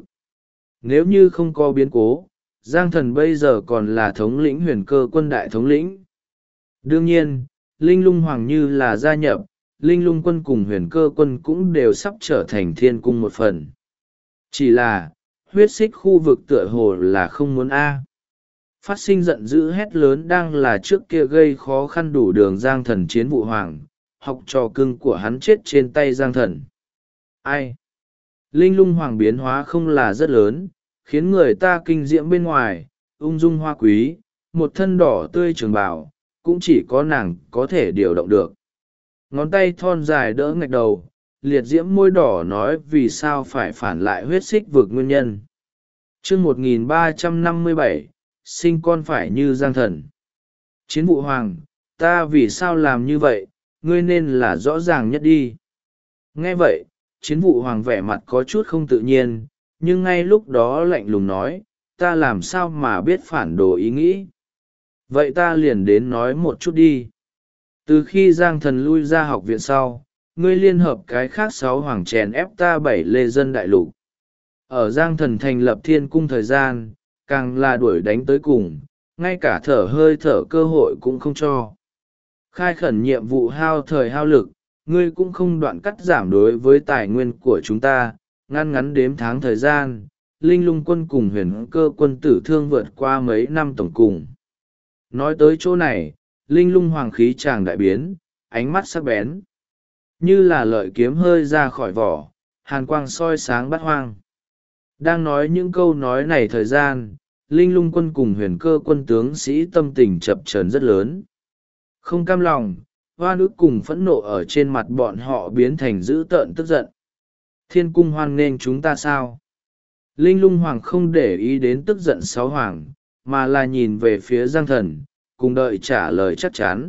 Nếu như không có biến cố, Giang Thần bây giờ còn là thống lĩnh huyền cơ quân đại thống lĩnh. Đương nhiên, Linh Lung Hoàng như là gia nhập, Linh Lung quân cùng huyền cơ quân cũng đều sắp trở thành thiên cung một phần. Chỉ là, huyết xích khu vực tựa hồ là không muốn A. Phát sinh giận dữ hét lớn đang là trước kia gây khó khăn đủ đường Giang Thần chiến vụ hoàng, học trò cưng của hắn chết trên tay Giang Thần. Ai? Linh Lung Hoàng biến hóa không là rất lớn, khiến người ta kinh diễm bên ngoài, ung dung hoa quý, một thân đỏ tươi trường bào, cũng chỉ có nàng có thể điều động được. Ngón tay thon dài đỡ ngạch đầu, liệt diễm môi đỏ nói vì sao phải phản lại huyết xích vực nguyên nhân. Chương 1357, sinh con phải như Giang Thần. Chiến vụ hoàng, ta vì sao làm như vậy, ngươi nên là rõ ràng nhất đi. Nghe vậy, chiến vụ hoàng vẻ mặt có chút không tự nhiên, nhưng ngay lúc đó lạnh lùng nói, ta làm sao mà biết phản đồ ý nghĩ. Vậy ta liền đến nói một chút đi. Từ khi Giang Thần lui ra học viện sau, ngươi liên hợp cái khác 6 hoàng chèn ép ta 7 lê dân đại lục. Ở Giang Thần thành lập thiên cung thời gian, càng là đuổi đánh tới cùng, ngay cả thở hơi thở cơ hội cũng không cho. Khai khẩn nhiệm vụ hao thời hao lực, ngươi cũng không đoạn cắt giảm đối với tài nguyên của chúng ta, ngăn ngắn đếm tháng thời gian, Linh Lung quân cùng huyền cơ quân tử thương vượt qua mấy năm tổng cùng. Nói tới chỗ này, Linh Lung hoàng khí tràng đại biến, ánh mắt sắc bén. Như là lợi kiếm hơi ra khỏi vỏ, hàn quang soi sáng bát hoang. Đang nói những câu nói này thời gian, Linh Lung quân cùng Huyền Cơ quân tướng sĩ tâm tình chập chờn rất lớn. Không cam lòng, oan ức cùng phẫn nộ ở trên mặt bọn họ biến thành dữ tợn tức giận. Thiên cung hoan nghênh chúng ta sao? Linh Lung Hoàng không để ý đến tức giận sáu hoàng, mà là nhìn về phía Giang Thần, cùng đợi trả lời chắc chắn.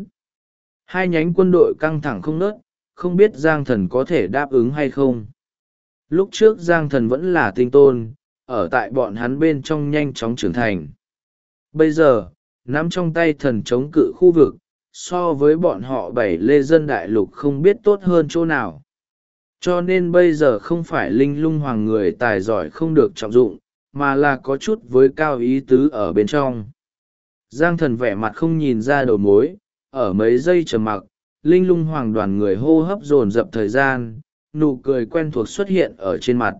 Hai nhánh quân đội căng thẳng không nớt, không biết Giang Thần có thể đáp ứng hay không. Lúc trước Giang Thần vẫn là tinh tôn, ở tại bọn hắn bên trong nhanh chóng trưởng thành. Bây giờ, nắm trong tay thần chống cự khu vực, so với bọn họ bảy lê dân đại lục không biết tốt hơn chỗ nào. Cho nên bây giờ không phải Linh Lung Hoàng người tài giỏi không được trọng dụng, mà là có chút với cao ý tứ ở bên trong. Giang Thần vẻ mặt không nhìn ra đầu mối, ở mấy giây trầm mặc, Linh Lung Hoàng đoàn người hô hấp dồn dập thời gian, nụ cười quen thuộc xuất hiện ở trên mặt.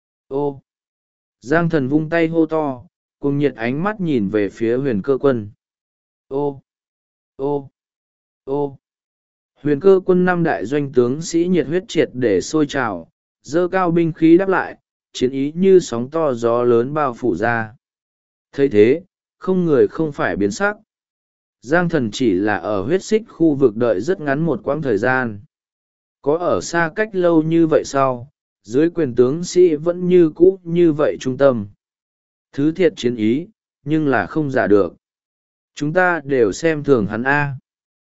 Ô! Giang Thần vung tay hô to, cùng nhiệt ánh mắt nhìn về phía Huyền Cơ quân. Ô! Ô! Ô! Huyền Cơ quân năm đại doanh tướng sĩ nhiệt huyết triệt để sôi trào, dơ cao binh khí đáp lại, chiến ý như sóng to gió lớn bao phủ ra. Thấy thế, không người không phải biến sắc. Giang Thần chỉ là ở huyết xích khu vực đợi rất ngắn một quãng thời gian. Có ở xa cách lâu như vậy sau, dưới quyền tướng sĩ vẫn như cũ như vậy trung tâm. Thứ thiệt chiến ý, nhưng là không giả được. Chúng ta đều xem thường hắn A.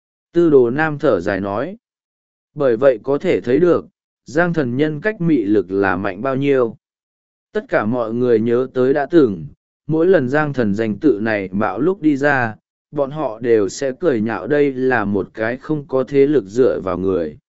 Tư đồ nam thở dài nói. Bởi vậy có thể thấy được, Giang Thần nhân cách mị lực là mạnh bao nhiêu. Tất cả mọi người nhớ tới đã từng, mỗi lần Giang Thần danh tự này bạo lúc đi ra, bọn họ đều sẽ cười nhạo đây là một cái không có thế lực dựa vào người.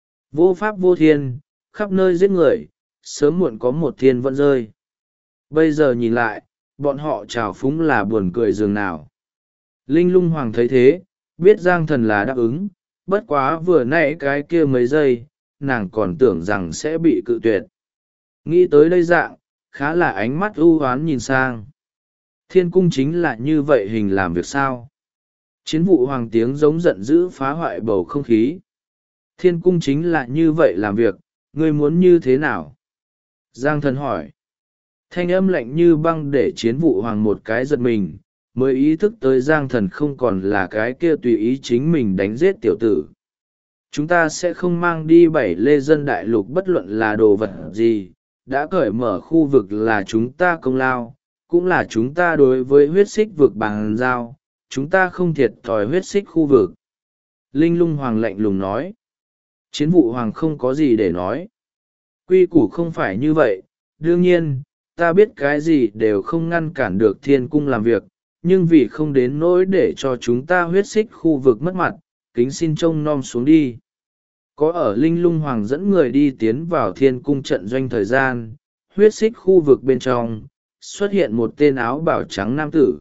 Vô pháp vô thiên, khắp nơi giết người, sớm muộn có một thiên vẫn rơi. Bây giờ nhìn lại, bọn họ trào phúng là buồn cười dường nào. Linh Lung Hoàng thấy thế, biết Giang Thần là đáp ứng, bất quá vừa nãy cái kia mấy giây, nàng còn tưởng rằng sẽ bị cự tuyệt. Nghĩ tới đây dạng, khá là ánh mắt ưu hoán nhìn sang. Thiên cung chính là như vậy hình làm việc sao? Chiến vụ hoàng tiếng giống giận dữ phá hoại bầu không khí. Thiên cung chính là như vậy làm việc, ngươi muốn như thế nào? Giang Thần hỏi. Thanh âm lạnh như băng để chiến vụ hoàng một cái giật mình, mới ý thức tới Giang Thần không còn là cái kia tùy ý chính mình đánh giết tiểu tử. Chúng ta sẽ không mang đi bảy lê dân đại lục bất luận là đồ vật gì, đã cởi mở khu vực là chúng ta công lao, cũng là chúng ta đối với huyết xích vực bằng giao, chúng ta không thiệt thòi huyết xích khu vực. Linh Lung Hoàng lạnh lùng nói. Chiến vụ hoàng không có gì để nói. Quy củ không phải như vậy, đương nhiên, ta biết cái gì đều không ngăn cản được thiên cung làm việc, nhưng vì không đến nỗi để cho chúng ta huyết xích khu vực mất mặt, kính xin trông nom xuống đi. Có ở Linh Lung Hoàng dẫn người đi tiến vào thiên cung trận doanh thời gian, huyết xích khu vực bên trong, xuất hiện một tên áo bào trắng nam tử.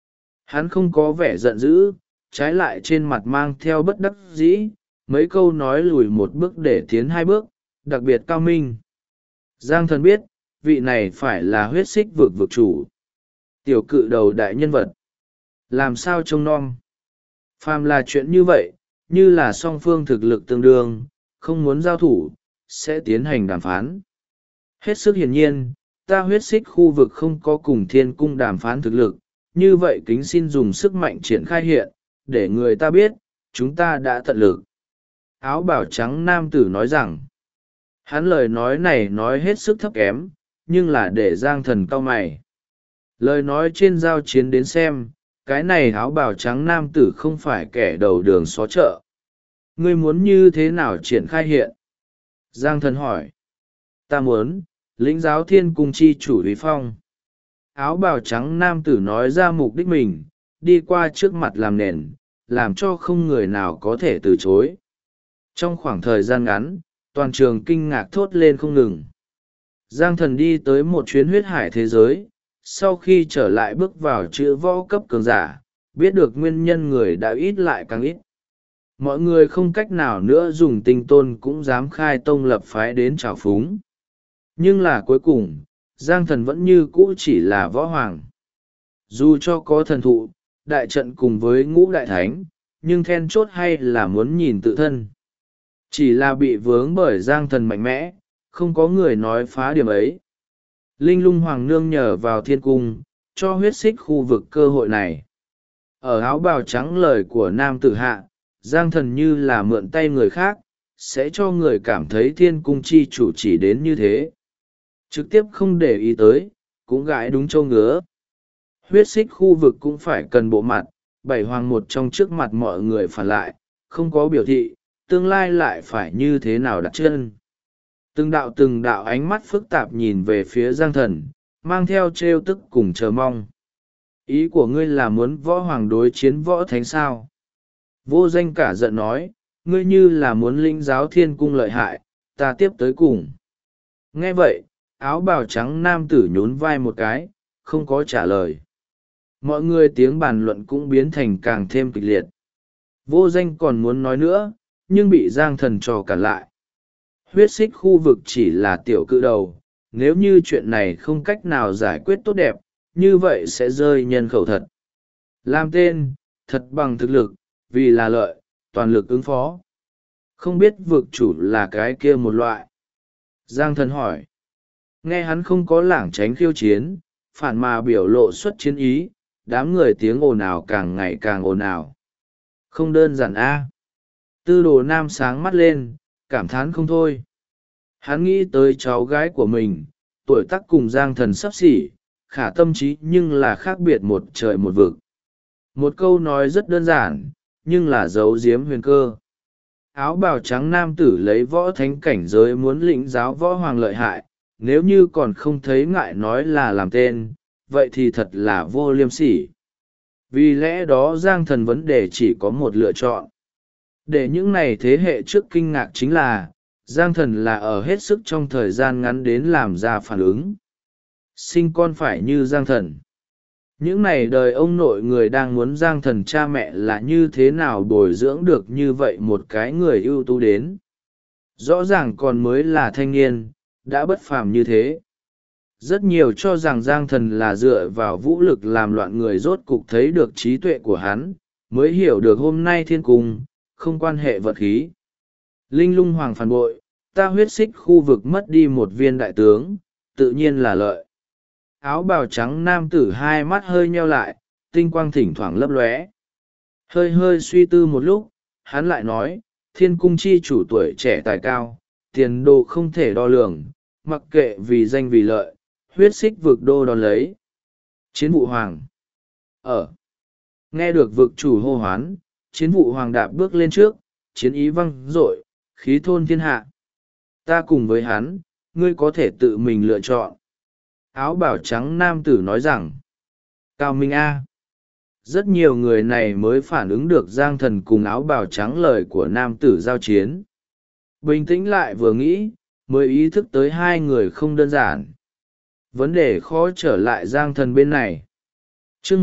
Hắn không có vẻ giận dữ, trái lại trên mặt mang theo bất đắc dĩ, mấy câu nói lùi một bước để tiến hai bước, đặc biệt cao minh. Giang Thần biết, vị này phải là huyết xích vực vực chủ. Tiểu cự đầu đại nhân vật. Làm sao trông nom? Phàm là chuyện như vậy, như là song phương thực lực tương đương, không muốn giao thủ, sẽ tiến hành đàm phán. Hết sức hiển nhiên, ta huyết xích khu vực không có cùng thiên cung đàm phán thực lực, như vậy kính xin dùng sức mạnh triển khai hiện, để người ta biết, chúng ta đã tận lực. Áo bào trắng nam tử nói rằng, hắn lời nói này nói hết sức thấp kém, nhưng là để Giang Thần cau mày. Lời nói trên giao chiến đến xem, cái này áo bào trắng nam tử không phải kẻ đầu đường xó chợ. Ngươi muốn như thế nào triển khai hiện? Giang Thần hỏi. Ta muốn, lĩnh giáo thiên cung chi chủ uy phong. Áo bào trắng nam tử nói ra mục đích mình, đi qua trước mặt làm nền, làm cho không người nào có thể từ chối. Trong khoảng thời gian ngắn, toàn trường kinh ngạc thốt lên không ngừng. Giang Thần đi tới một chuyến huyết hải thế giới, sau khi trở lại bước vào chữ võ cấp cường giả, biết được nguyên nhân người đã ít lại càng ít. Mọi người không cách nào nữa dùng tinh tôn cũng dám khai tông lập phái đến trào phúng. Nhưng là cuối cùng, Giang Thần vẫn như cũ chỉ là võ hoàng. Dù cho có thần thụ, đại trận cùng với ngũ đại thánh, nhưng then chốt hay là muốn nhìn tự thân. Chỉ là bị vướng bởi Giang Thần mạnh mẽ, không có người nói phá điểm ấy. Linh Lung Hoàng nương nhờ vào thiên cung, cho huyết xích khu vực cơ hội này. Ở áo bào trắng lời của nam tử hạ, Giang Thần như là mượn tay người khác, sẽ cho người cảm thấy thiên cung chi chủ chỉ đến như thế. Trực tiếp không để ý tới, cũng gãi đúng châu ngứa. Huyết xích khu vực cũng phải cần bộ mặt, bảy hoàng một trong trước mặt mọi người phản lại, không có biểu thị, tương lai lại phải như thế nào đặt chân. Từng đạo ánh mắt phức tạp nhìn về phía Giang Thần, mang theo trêu tức cùng chờ mong. Ý của ngươi là muốn võ hoàng đối chiến võ thánh sao? Vô Danh cả giận nói, ngươi như là muốn lĩnh giáo thiên cung lợi hại, ta tiếp tới cùng. Nghe vậy, áo bào trắng nam tử nhún vai một cái, không có trả lời. Mọi người tiếng bàn luận cũng biến thành càng thêm kịch liệt. Vô Danh còn muốn nói nữa, nhưng bị Giang Thần trò cản lại. Huyết xích khu vực chỉ là tiểu cự đầu, nếu như chuyện này không cách nào giải quyết tốt đẹp, như vậy sẽ rơi nhân khẩu thật. Làm tên, thật bằng thực lực, vì là lợi, toàn lực ứng phó. Không biết vực chủ là cái kia một loại. Giang Thần hỏi. Nghe hắn không có lảng tránh khiêu chiến, phản mà biểu lộ xuất chiến ý, đám người tiếng ồn ào càng ngày càng ồn ào. Không đơn giản a. Tư đồ nam sáng mắt lên, cảm thán không thôi. Hắn nghĩ tới cháu gái của mình, tuổi tác cùng Giang Thần sắp xỉ, khả tâm trí nhưng là khác biệt một trời một vực. Một câu nói rất đơn giản, nhưng là giấu giếm huyền cơ. Áo bào trắng nam tử lấy võ thánh cảnh giới muốn lĩnh giáo võ hoàng lợi hại, nếu như còn không thấy ngại nói là làm tên, vậy thì thật là vô liêm sỉ. Vì lẽ đó Giang Thần vấn đề chỉ có một lựa chọn. Để những này thế hệ trước kinh ngạc chính là, Giang Thần là ở hết sức trong thời gian ngắn đến làm ra phản ứng. Sinh con phải như Giang Thần. Những này đời ông nội người đang muốn Giang Thần cha mẹ là như thế nào bồi dưỡng được như vậy một cái người ưu tú đến. Rõ ràng còn mới là thanh niên, đã bất phàm như thế. Rất nhiều cho rằng Giang Thần là dựa vào vũ lực làm loạn người, rốt cục thấy được trí tuệ của hắn, mới hiểu được hôm nay thiên cung, không quan hệ vật khí. Linh Lung Hoàng phản bội, ta huyết xích khu vực mất đi một viên đại tướng, tự nhiên là lợi. Áo bào trắng nam tử hai mắt hơi nheo lại, tinh quang thỉnh thoảng lấp lóe. Hơi hơi suy tư một lúc, hắn lại nói, thiên cung chi chủ tuổi trẻ tài cao, tiền đồ không thể đo lường, mặc kệ vì danh vì lợi, huyết xích vực đô đón lấy. Chiến vụ hoàng. Nghe được vực chủ hô hoán, chiến vụ hoàng đạp bước lên trước, chiến ý văng dội, khí thôn thiên hạ. Ta cùng với hắn, ngươi có thể tự mình lựa chọn. Áo bào trắng nam tử nói rằng, Cao Minh A. Rất nhiều người này mới phản ứng được Giang Thần cùng áo bào trắng lời của nam tử giao chiến. Bình tĩnh lại vừa nghĩ, mới ý thức tới hai người không đơn giản. Vấn đề khó trở lại Giang Thần bên này. Chương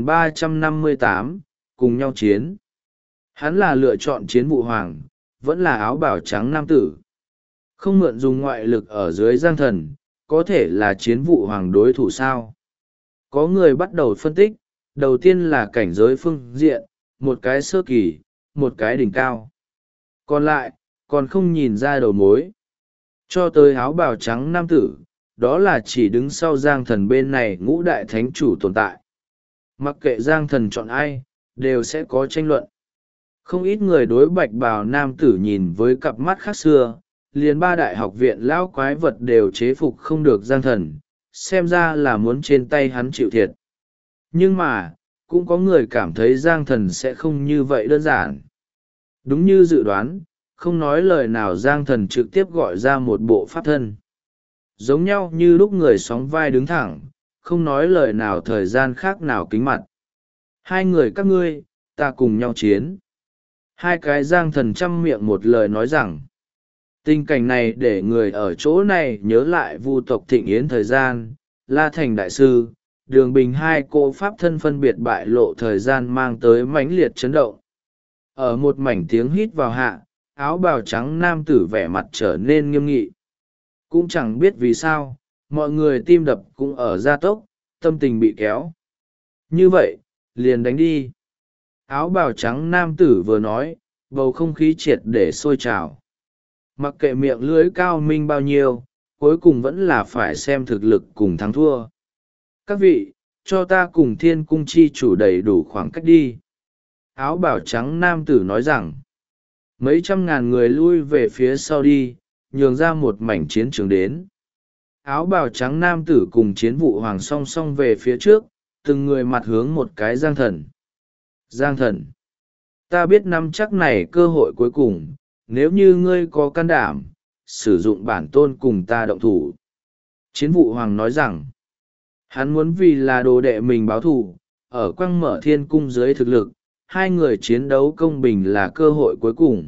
1358, cùng nhau chiến. Hắn là lựa chọn chiến vụ hoàng, vẫn là áo bào trắng nam tử. Không mượn dùng ngoại lực ở dưới Giang Thần, có thể là chiến vụ hoàng đối thủ sao? Có người bắt đầu phân tích, đầu tiên là cảnh giới phương diện, một cái sơ kỳ, một cái đỉnh cao. Còn lại, còn không nhìn ra đầu mối. Cho tới áo bào trắng nam tử, đó là chỉ đứng sau Giang Thần bên này ngũ đại thánh chủ tồn tại. Mặc kệ Giang Thần chọn ai, đều sẽ có tranh luận. Không ít người đối bạch bào nam tử nhìn với cặp mắt khác xưa, liền ba đại học viện lão quái vật đều chế phục không được Giang Thần, xem ra là muốn trên tay hắn chịu thiệt. Nhưng mà, cũng có người cảm thấy Giang Thần sẽ không như vậy đơn giản. Đúng như dự đoán, không nói lời nào Giang Thần trực tiếp gọi ra một bộ pháp thân. Giống nhau như lúc người sóng vai đứng thẳng, không nói lời nào thời gian khác nào kính mặt. Hai người các ngươi, ta cùng nhau chiến. Hai cái Giang Thần chăm miệng một lời nói rằng, tình cảnh này để người ở chỗ này nhớ lại vu tộc thịnh yến thời gian, La Thành Đại Sư, Đường Bình hai cô pháp thân phân biệt bại lộ thời gian mang tới mãnh liệt chấn động. Ở một mảnh tiếng hít vào hạ, áo bào trắng nam tử vẻ mặt trở nên nghiêm nghị. Cũng chẳng biết vì sao, mọi người tim đập cũng ở gia tốc, tâm tình bị kéo. Như vậy, liền đánh đi. Áo bào trắng nam tử vừa nói, bầu không khí triệt để sôi trào. Mặc kệ miệng lưới cao minh bao nhiêu, cuối cùng vẫn là phải xem thực lực cùng thắng thua. Các vị, cho ta cùng thiên cung chi chủ đầy đủ khoảng cách đi. Áo bào trắng nam tử nói rằng, mấy trăm ngàn người lui về phía sau đi, nhường ra một mảnh chiến trường đến. Áo bào trắng nam tử cùng chiến vụ hoàng song song về phía trước, từng người mặt hướng một cái Giang Thần. Giang Thần, ta biết nắm chắc này cơ hội cuối cùng, nếu như ngươi có can đảm, sử dụng bản tôn cùng ta động thủ. Chiến vụ hoàng nói rằng, hắn muốn vì là đồ đệ mình báo thù, ở quăng mở thiên cung dưới thực lực, hai người chiến đấu công bình là cơ hội cuối cùng.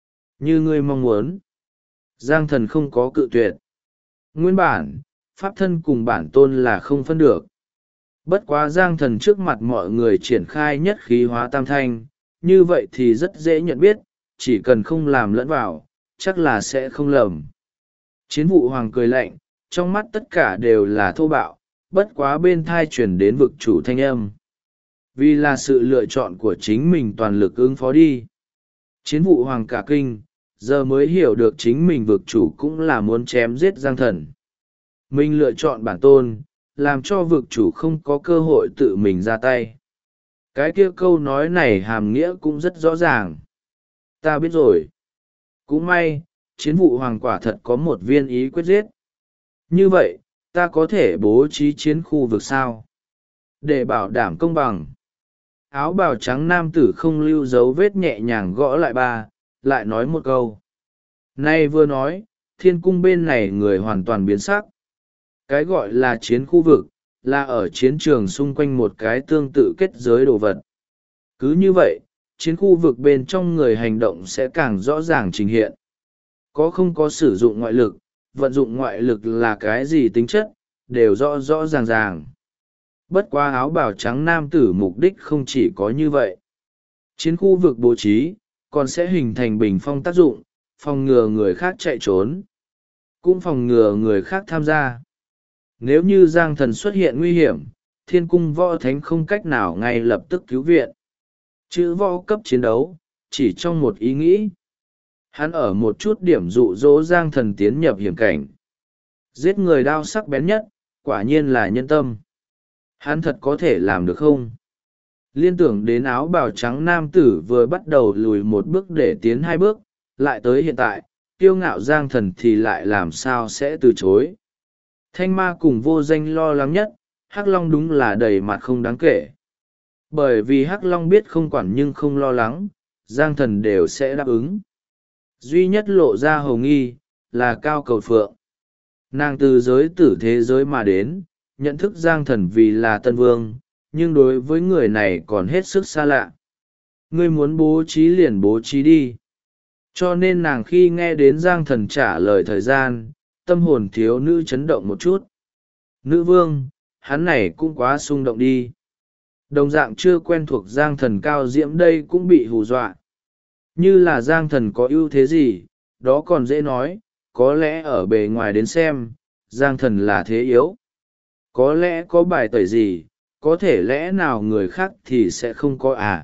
Như ngươi mong muốn. Giang Thần không có cự tuyệt. Nguyên bản, pháp thân cùng bản tôn là không phân được. Bất quá Giang Thần trước mặt mọi người triển khai nhất khí hóa tam thanh, như vậy thì rất dễ nhận biết, chỉ cần không làm lẫn vào, chắc là sẽ không lầm. Chiến vụ hoàng cười lạnh, trong mắt tất cả đều là thô bạo, bất quá bên thai chuyển đến vực chủ thanh âm. Vì là sự lựa chọn của chính mình toàn lực ứng phó đi. Chiến vụ hoàng cả kinh, giờ mới hiểu được chính mình vực chủ cũng là muốn chém giết Giang Thần. Mình lựa chọn bản tôn, làm cho vực chủ không có cơ hội tự mình ra tay. Cái kia câu nói này hàm nghĩa cũng rất rõ ràng. Ta biết rồi. Cũng may, chiến vụ hoàng quả thật có một viên ý quyết giết. Như vậy, ta có thể bố trí chiến khu vực sao? Để bảo đảm công bằng. Áo bào trắng nam tử không lưu dấu vết nhẹ nhàng gõ lại ba, lại nói một câu. Nay vừa nói, thiên cung bên này người hoàn toàn biến sắc. Cái gọi là chiến khu vực, là ở chiến trường xung quanh một cái tương tự kết giới đồ vật. Cứ như vậy, chiến khu vực bên trong người hành động sẽ càng rõ ràng trình hiện. Có không có sử dụng ngoại lực, vận dụng ngoại lực là cái gì tính chất, đều rõ rõ ràng ràng. Bất quá áo bào trắng nam tử mục đích không chỉ có như vậy. Chiến khu vực bố trí, còn sẽ hình thành bình phong tác dụng, phòng ngừa người khác chạy trốn, cũng phòng ngừa người khác tham gia. Nếu như Giang Thần xuất hiện nguy hiểm, thiên cung võ thánh không cách nào ngay lập tức cứu viện. Chữ võ cấp chiến đấu, chỉ trong một ý nghĩ. Hắn ở một chút điểm dụ dỗ Giang Thần tiến nhập hiểm cảnh. Giết người đao sắc bén nhất, quả nhiên là nhân tâm. Hắn thật có thể làm được không? Liên tưởng đến áo bào trắng nam tử vừa bắt đầu lùi một bước để tiến hai bước, lại tới hiện tại, kiêu ngạo Giang Thần thì lại làm sao sẽ từ chối. Thanh ma cùng vô danh lo lắng nhất, Hắc Long đúng là đầy mặt không đáng kể. Bởi vì Hắc Long biết không quản nhưng không lo lắng, Giang Thần đều sẽ đáp ứng. Duy nhất lộ ra hầu nghi, là Cao Cầu Phượng. Nàng từ giới tử thế giới mà đến, nhận thức Giang Thần vì là Tân Vương, nhưng đối với người này còn hết sức xa lạ. Ngươi muốn bố trí liền bố trí đi. Cho nên nàng khi nghe đến Giang Thần trả lời thời gian, tâm hồn thiếu nữ chấn động một chút. Nữ vương, hắn này cũng quá xung động đi. Đồng dạng chưa quen thuộc Giang Thần cao diễm đây cũng bị hù dọa. Như là Giang Thần có ưu thế gì, đó còn dễ nói, có lẽ ở bề ngoài đến xem, Giang Thần là thế yếu. Có lẽ có bài tẩy gì, có thể lẽ nào người khác thì sẽ không có à.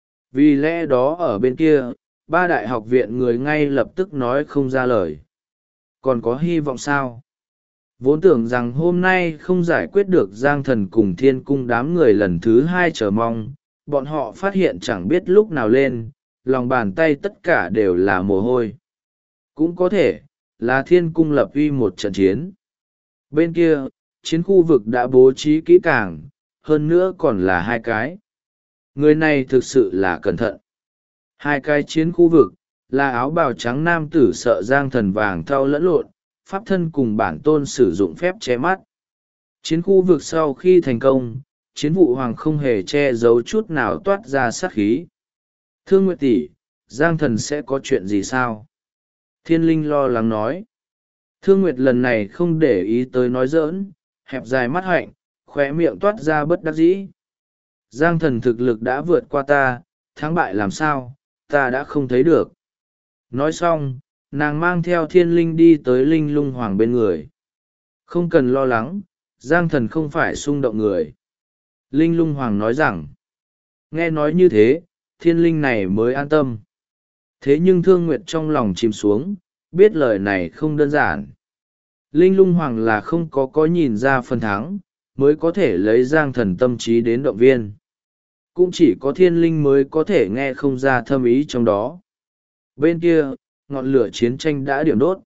Vì lẽ đó ở bên kia, ba đại học viện người ngay lập tức nói không ra lời. Còn có hy vọng sao? Vốn tưởng rằng hôm nay không giải quyết được Giang Thần cùng thiên cung đám người lần thứ hai chờ mong, bọn họ phát hiện chẳng biết lúc nào lên, lòng bàn tay tất cả đều là mồ hôi. Cũng có thể, là thiên cung lập uy một trận chiến. Bên kia, chiến khu vực đã bố trí kỹ càng, hơn nữa còn là hai cái. Người này thực sự là cẩn thận. Hai cái chiến khu vực, là áo bào trắng nam tử sợ Giang Thần vàng thau lẫn lộn, pháp thân cùng bản tôn sử dụng phép che mắt. Chiến khu vực sau khi thành công, chiến vụ hoàng không hề che giấu chút nào toát ra sát khí. Thương Nguyệt tỷ, Giang Thần sẽ có chuyện gì sao? Thiên Linh lo lắng nói. Thương Nguyệt lần này không để ý tới nói giỡn, hẹp dài mắt hạnh, khóe miệng toát ra bất đắc dĩ. Giang Thần thực lực đã vượt qua ta, thắng bại làm sao, ta đã không thấy được. Nói xong, nàng mang theo Thiên Linh đi tới Linh Lung Hoàng bên người. Không cần lo lắng, Giang Thần không phải xung động người. Linh Lung Hoàng nói rằng, nghe nói như thế, Thiên Linh này mới an tâm. Thế nhưng Thương Nguyệt trong lòng chìm xuống, biết lời này không đơn giản. Linh lung hoàng là không có nhìn ra phần thắng, mới có thể lấy Giang Thần tâm trí đến động viên. Cũng chỉ có thiên linh mới có thể nghe không ra thâm ý trong đó. Bên kia, ngọn lửa chiến tranh đã điểm đốt.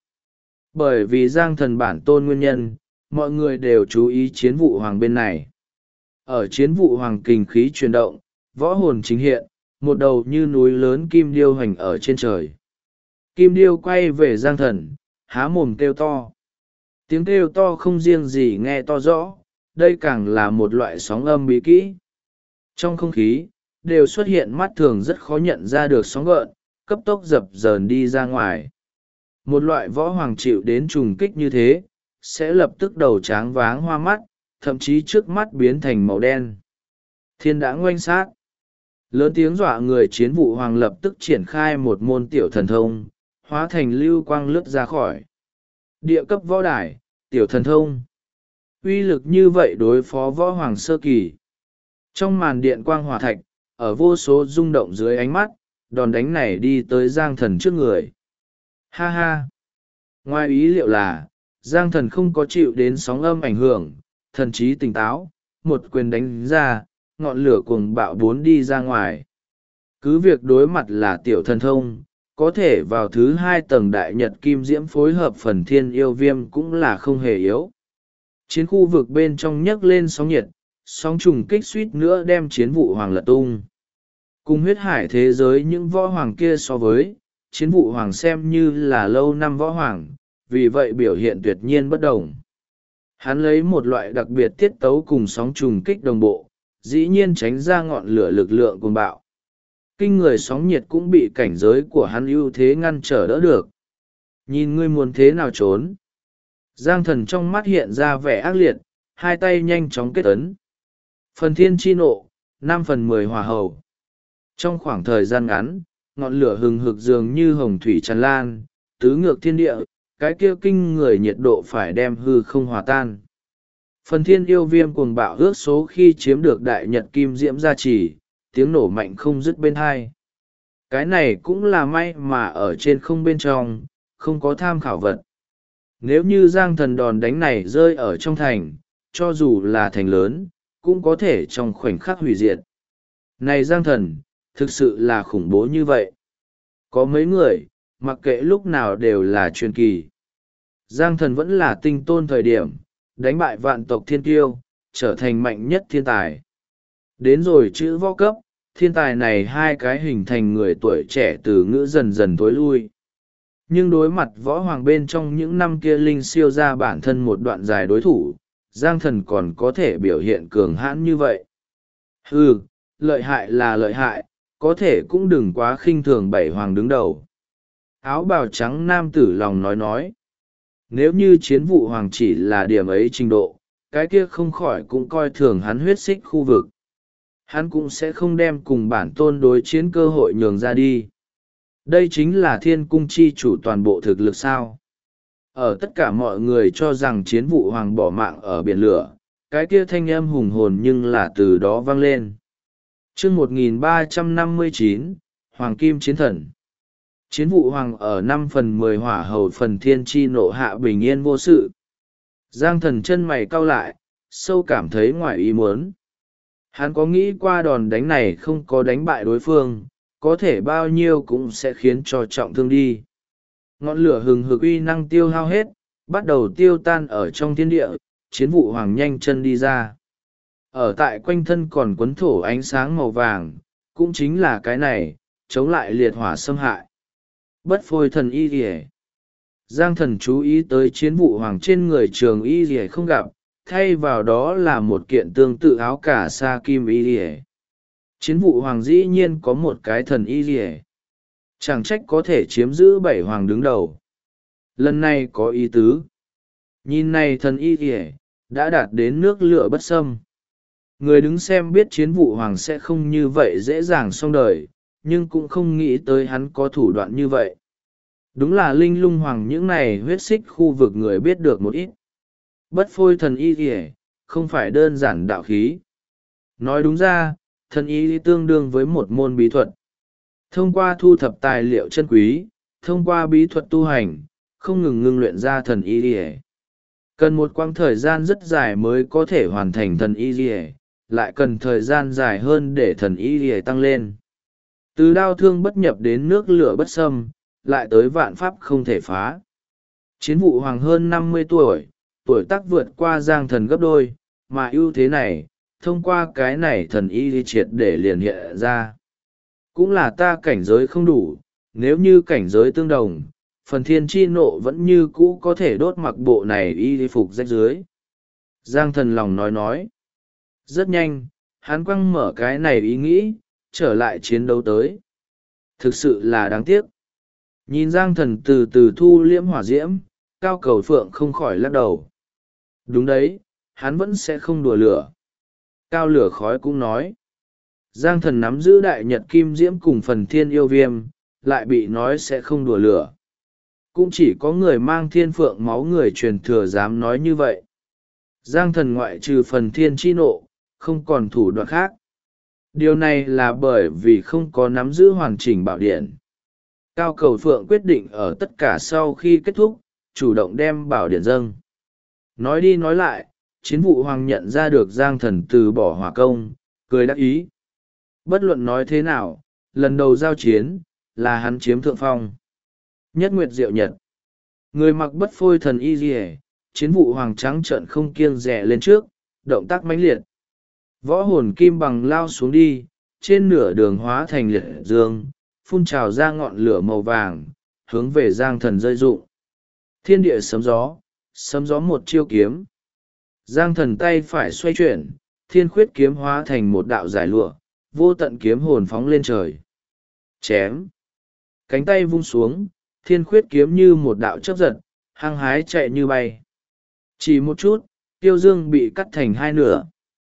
Bởi vì Giang Thần bản tôn nguyên nhân, mọi người đều chú ý chiến vụ hoàng bên này. Ở chiến vụ hoàng kình khí chuyển động, võ hồn chính hiện, một đầu như núi lớn kim điêu hành ở trên trời. Kim điêu quay về Giang Thần, há mồm kêu to. Tiếng kêu to không riêng gì nghe to rõ, đây càng là một loại sóng âm bí kỹ. Trong không khí, đều xuất hiện mắt thường rất khó nhận ra được sóng gợn, cấp tốc dập dờn đi ra ngoài. Một loại võ hoàng chịu đến trùng kích như thế, sẽ lập tức đầu tráng váng hoa mắt, thậm chí trước mắt biến thành màu đen. Thiên đã ngoanh sát. Lớn tiếng dọa người, chiến vụ hoàng lập tức triển khai một môn tiểu thần thông, hóa thành lưu quang lướt ra khỏi. Địa cấp võ đài, tiểu thần thông. Uy lực như vậy đối phó võ hoàng sơ kỳ. Trong màn điện quang hỏa thạch, ở vô số rung động dưới ánh mắt, đòn đánh này đi tới Giang Thần trước người. Ha ha! Ngoài ý liệu là, Giang Thần không có chịu đến sóng âm ảnh hưởng, thần trí tỉnh táo, một quyền đánh ra, ngọn lửa cuồng bạo bốn đi ra ngoài. Cứ việc đối mặt là tiểu thần thông, có thể vào thứ 2 tầng đại nhật kim diễm phối hợp phần thiên yêu viêm cũng là không hề yếu. Chiến khu vực bên trong nhấc lên sóng nhiệt, sóng trùng kích suýt nữa đem chiến vụ hoàng lật tung. Cùng huyết hải thế giới những võ hoàng kia so với, chiến vụ hoàng xem như là lâu năm võ hoàng, vì vậy biểu hiện tuyệt nhiên bất đồng. Hắn lấy một loại đặc biệt tiết tấu cùng sóng trùng kích đồng bộ, dĩ nhiên tránh ra ngọn lửa lực lượng cuồng bạo. Kinh người sóng nhiệt cũng bị cảnh giới của hắn ưu thế ngăn trở đỡ được. Nhìn ngươi muốn thế nào trốn. Giang Thần trong mắt hiện ra vẻ ác liệt, hai tay nhanh chóng kết ấn. Phần thiên chi nộ, 5/10 hỏa hầu. Trong khoảng thời gian ngắn, ngọn lửa hừng hực dường như hồng thủy tràn lan, tứ ngược thiên địa, cái kia kinh người nhiệt độ phải đem hư không hòa tan. Phần thiên yêu viêm cuồng bạo ước số khi chiếm được đại nhật kim diễm gia trì, tiếng nổ mạnh không dứt bên hai. Cái này cũng là may mà ở trên không bên trong, không có tham khảo vật. Nếu như Giang Thần đòn đánh này rơi ở trong thành, cho dù là thành lớn, cũng có thể trong khoảnh khắc hủy diệt. Này Giang Thần, thực sự là khủng bố như vậy. Có mấy người, mặc kệ lúc nào đều là truyền kỳ. Giang Thần vẫn là tinh tôn thời điểm, đánh bại vạn tộc thiên tiêu, trở thành mạnh nhất thiên tài. Đến rồi chữ võ cấp, thiên tài này hai cái hình thành người tuổi trẻ từ ngữ dần dần tối lui. Nhưng đối mặt võ hoàng bên trong những năm kia linh siêu ra bản thân một đoạn dài đối thủ, Giang Thần còn có thể biểu hiện cường hãn như vậy. Lợi hại là lợi hại, có thể cũng đừng quá khinh thường bảy hoàng đứng đầu. Áo bào trắng nam tử lòng nói. Nếu như chiến vụ hoàng chỉ là điểm ấy trình độ, cái kia không khỏi cũng coi thường hắn huyết xích khu vực. Hắn cũng sẽ không đem cùng bản tôn đối chiến cơ hội nhường ra đi. Đây chính là thiên cung chi chủ toàn bộ thực lực sao. Ở tất cả mọi người cho rằng chiến vụ hoàng bỏ mạng ở biển lửa, cái kia thanh âm hùng hồn nhưng là từ đó vang lên. Chương 1359, Hoàng Kim Chiến Thần. Chiến vụ hoàng ở 5/10 hỏa hầu phần thiên chi nộ hạ bình yên vô sự. Giang Thần chân mày cau lại, sâu cảm thấy ngoài ý muốn. Hắn có nghĩ qua đòn đánh này không có đánh bại đối phương, có thể bao nhiêu cũng sẽ khiến cho trọng thương đi. Ngọn lửa hừng hực uy năng tiêu hao hết, bắt đầu tiêu tan ở trong thiên địa, chiến vụ hoàng nhanh chân đi ra. Ở tại quanh thân còn quấn thổ ánh sáng màu vàng, cũng chính là cái này, chống lại liệt hỏa xâm hại. Bất phôi thần y rỉa. Giang Thần chú ý tới chiến vụ hoàng trên người trường y rỉa không gặp, thay vào đó là một kiện tương tự áo cả sa kim y rỉa. Chiến vụ hoàng dĩ nhiên có một cái thần y rỉa. Chẳng trách có thể chiếm giữ 7 hoàng đứng đầu. Lần này có ý tứ. Nhìn này thần y rỉa, đã đạt đến nước lửa bất xâm. Người đứng xem biết chiến vụ hoàng sẽ không như vậy dễ dàng xong đời, nhưng cũng không nghĩ tới hắn có thủ đoạn như vậy. Đúng là linh lung hoàng những này huyết xích khu vực người biết được một ít. Bất phôi thần y kìa, không phải đơn giản đạo khí. Nói đúng ra, thần y tương đương với một môn bí thuật. Thông qua thu thập tài liệu chân quý, thông qua bí thuật tu hành, không ngừng ngưng luyện ra thần y kìa. Cần một quãng thời gian rất dài mới có thể hoàn thành thần y rỉa, lại cần thời gian dài hơn để thần y rỉa tăng lên. Từ đao thương bất nhập đến nước lửa bất xâm, lại tới vạn pháp không thể phá. Chiến vụ hoàng hơn 50 tuổi, tuổi tác vượt qua Giang Thần gấp đôi, mà ưu thế này, thông qua cái này thần y triệt để liền hiện ra. Cũng là ta cảnh giới không đủ, nếu như cảnh giới tương đồng, phần thiên chi nộ vẫn như cũ có thể đốt mặc bộ này y phục rách dưới. Giang Thần lòng nói. Rất nhanh, hắn quăng mở cái này ý nghĩ, trở lại chiến đấu tới. Thực sự là đáng tiếc. Nhìn Giang Thần từ từ thu liễm hỏa diễm, Cao Cầu Phượng không khỏi lắc đầu. Đúng đấy, hắn vẫn sẽ không đùa lửa. Cao Lửa Khói cũng nói. Giang Thần nắm giữ đại nhật kim diễm cùng phần thiên yêu viêm, lại bị nói sẽ không đùa lửa. Cũng chỉ có người mang thiên phượng máu người truyền thừa dám nói như vậy. Giang Thần ngoại trừ phần thiên chi nộ, không còn thủ đoạn khác. Điều này là bởi vì không có nắm giữ hoàn chỉnh bảo điện. Cao Cầu Phượng quyết định ở tất cả sau khi kết thúc, chủ động đem bảo điện dâng. Nói đi nói lại, chiến vụ hoàng nhận ra được Giang Thần từ bỏ hỏa công, cười đắc ý. Bất luận nói thế nào, lần đầu giao chiến, là hắn chiếm thượng phong. Nhất nguyệt diệu nhật. Người mặc bất phôi thần y rỉa, chiến vụ hoàng trắng trợn không kiêng rẻ lên trước, động tác mãnh liệt. Võ hồn kim bằng lao xuống đi, trên nửa đường hóa thành liệt dương, phun trào ra ngọn lửa màu vàng, hướng về Giang Thần rơi rụng. Thiên địa sấm gió một chiêu kiếm. Giang Thần tay phải xoay chuyển, thiên khuyết kiếm hóa thành một đạo giải lụa, vô tận kiếm hồn phóng lên trời. Chém. Cánh tay vung xuống, thiên khuyết kiếm như một đạo chớp giật, hăng hái chạy như bay. Chỉ một chút, tiêu dương bị cắt thành hai nửa.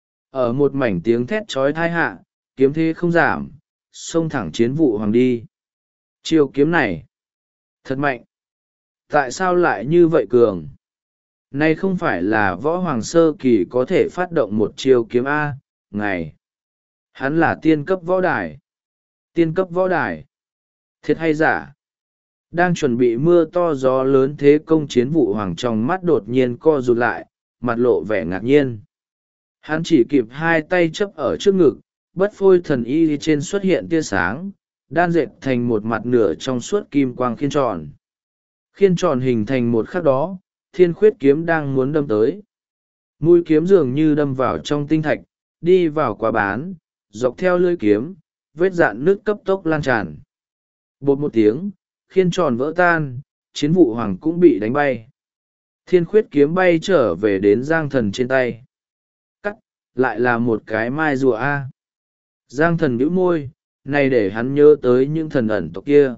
Ở một mảnh tiếng thét trói thai hạ, kiếm thế không giảm, xông thẳng chiến vụ hoàng đi. Chiêu kiếm này, thật mạnh. Tại sao lại như vậy cường? Này không phải là võ hoàng sơ kỳ có thể phát động một chiêu kiếm A, ngày. Hắn là tiên cấp võ đài. Tiên cấp võ đài. Thiệt hay giả? Đang chuẩn bị mưa to gió lớn thế công chiến vụ hoàng trong mắt đột nhiên co rụt lại, mặt lộ vẻ ngạc nhiên. Hắn chỉ kịp hai tay chấp ở trước ngực, bất phôi thần y trên xuất hiện tia sáng, đan dệt thành một mặt nửa trong suốt kim quang khiên tròn. Khiên tròn hình thành một khắc đó, thiên khuyết kiếm đang muốn đâm tới. Mũi kiếm dường như đâm vào trong tinh thạch, đi vào quả bán, dọc theo lưỡi kiếm, vết dạn nước cấp tốc lan tràn. Bột một tiếng, khiên tròn vỡ tan, chiến vụ hoàng cũng bị đánh bay. Thiên khuyết kiếm bay trở về đến Giang Thần trên tay. Cắt, lại là một cái mai rùa A. Giang Thần bĩu môi, này để hắn nhớ tới những thần ẩn tộc kia.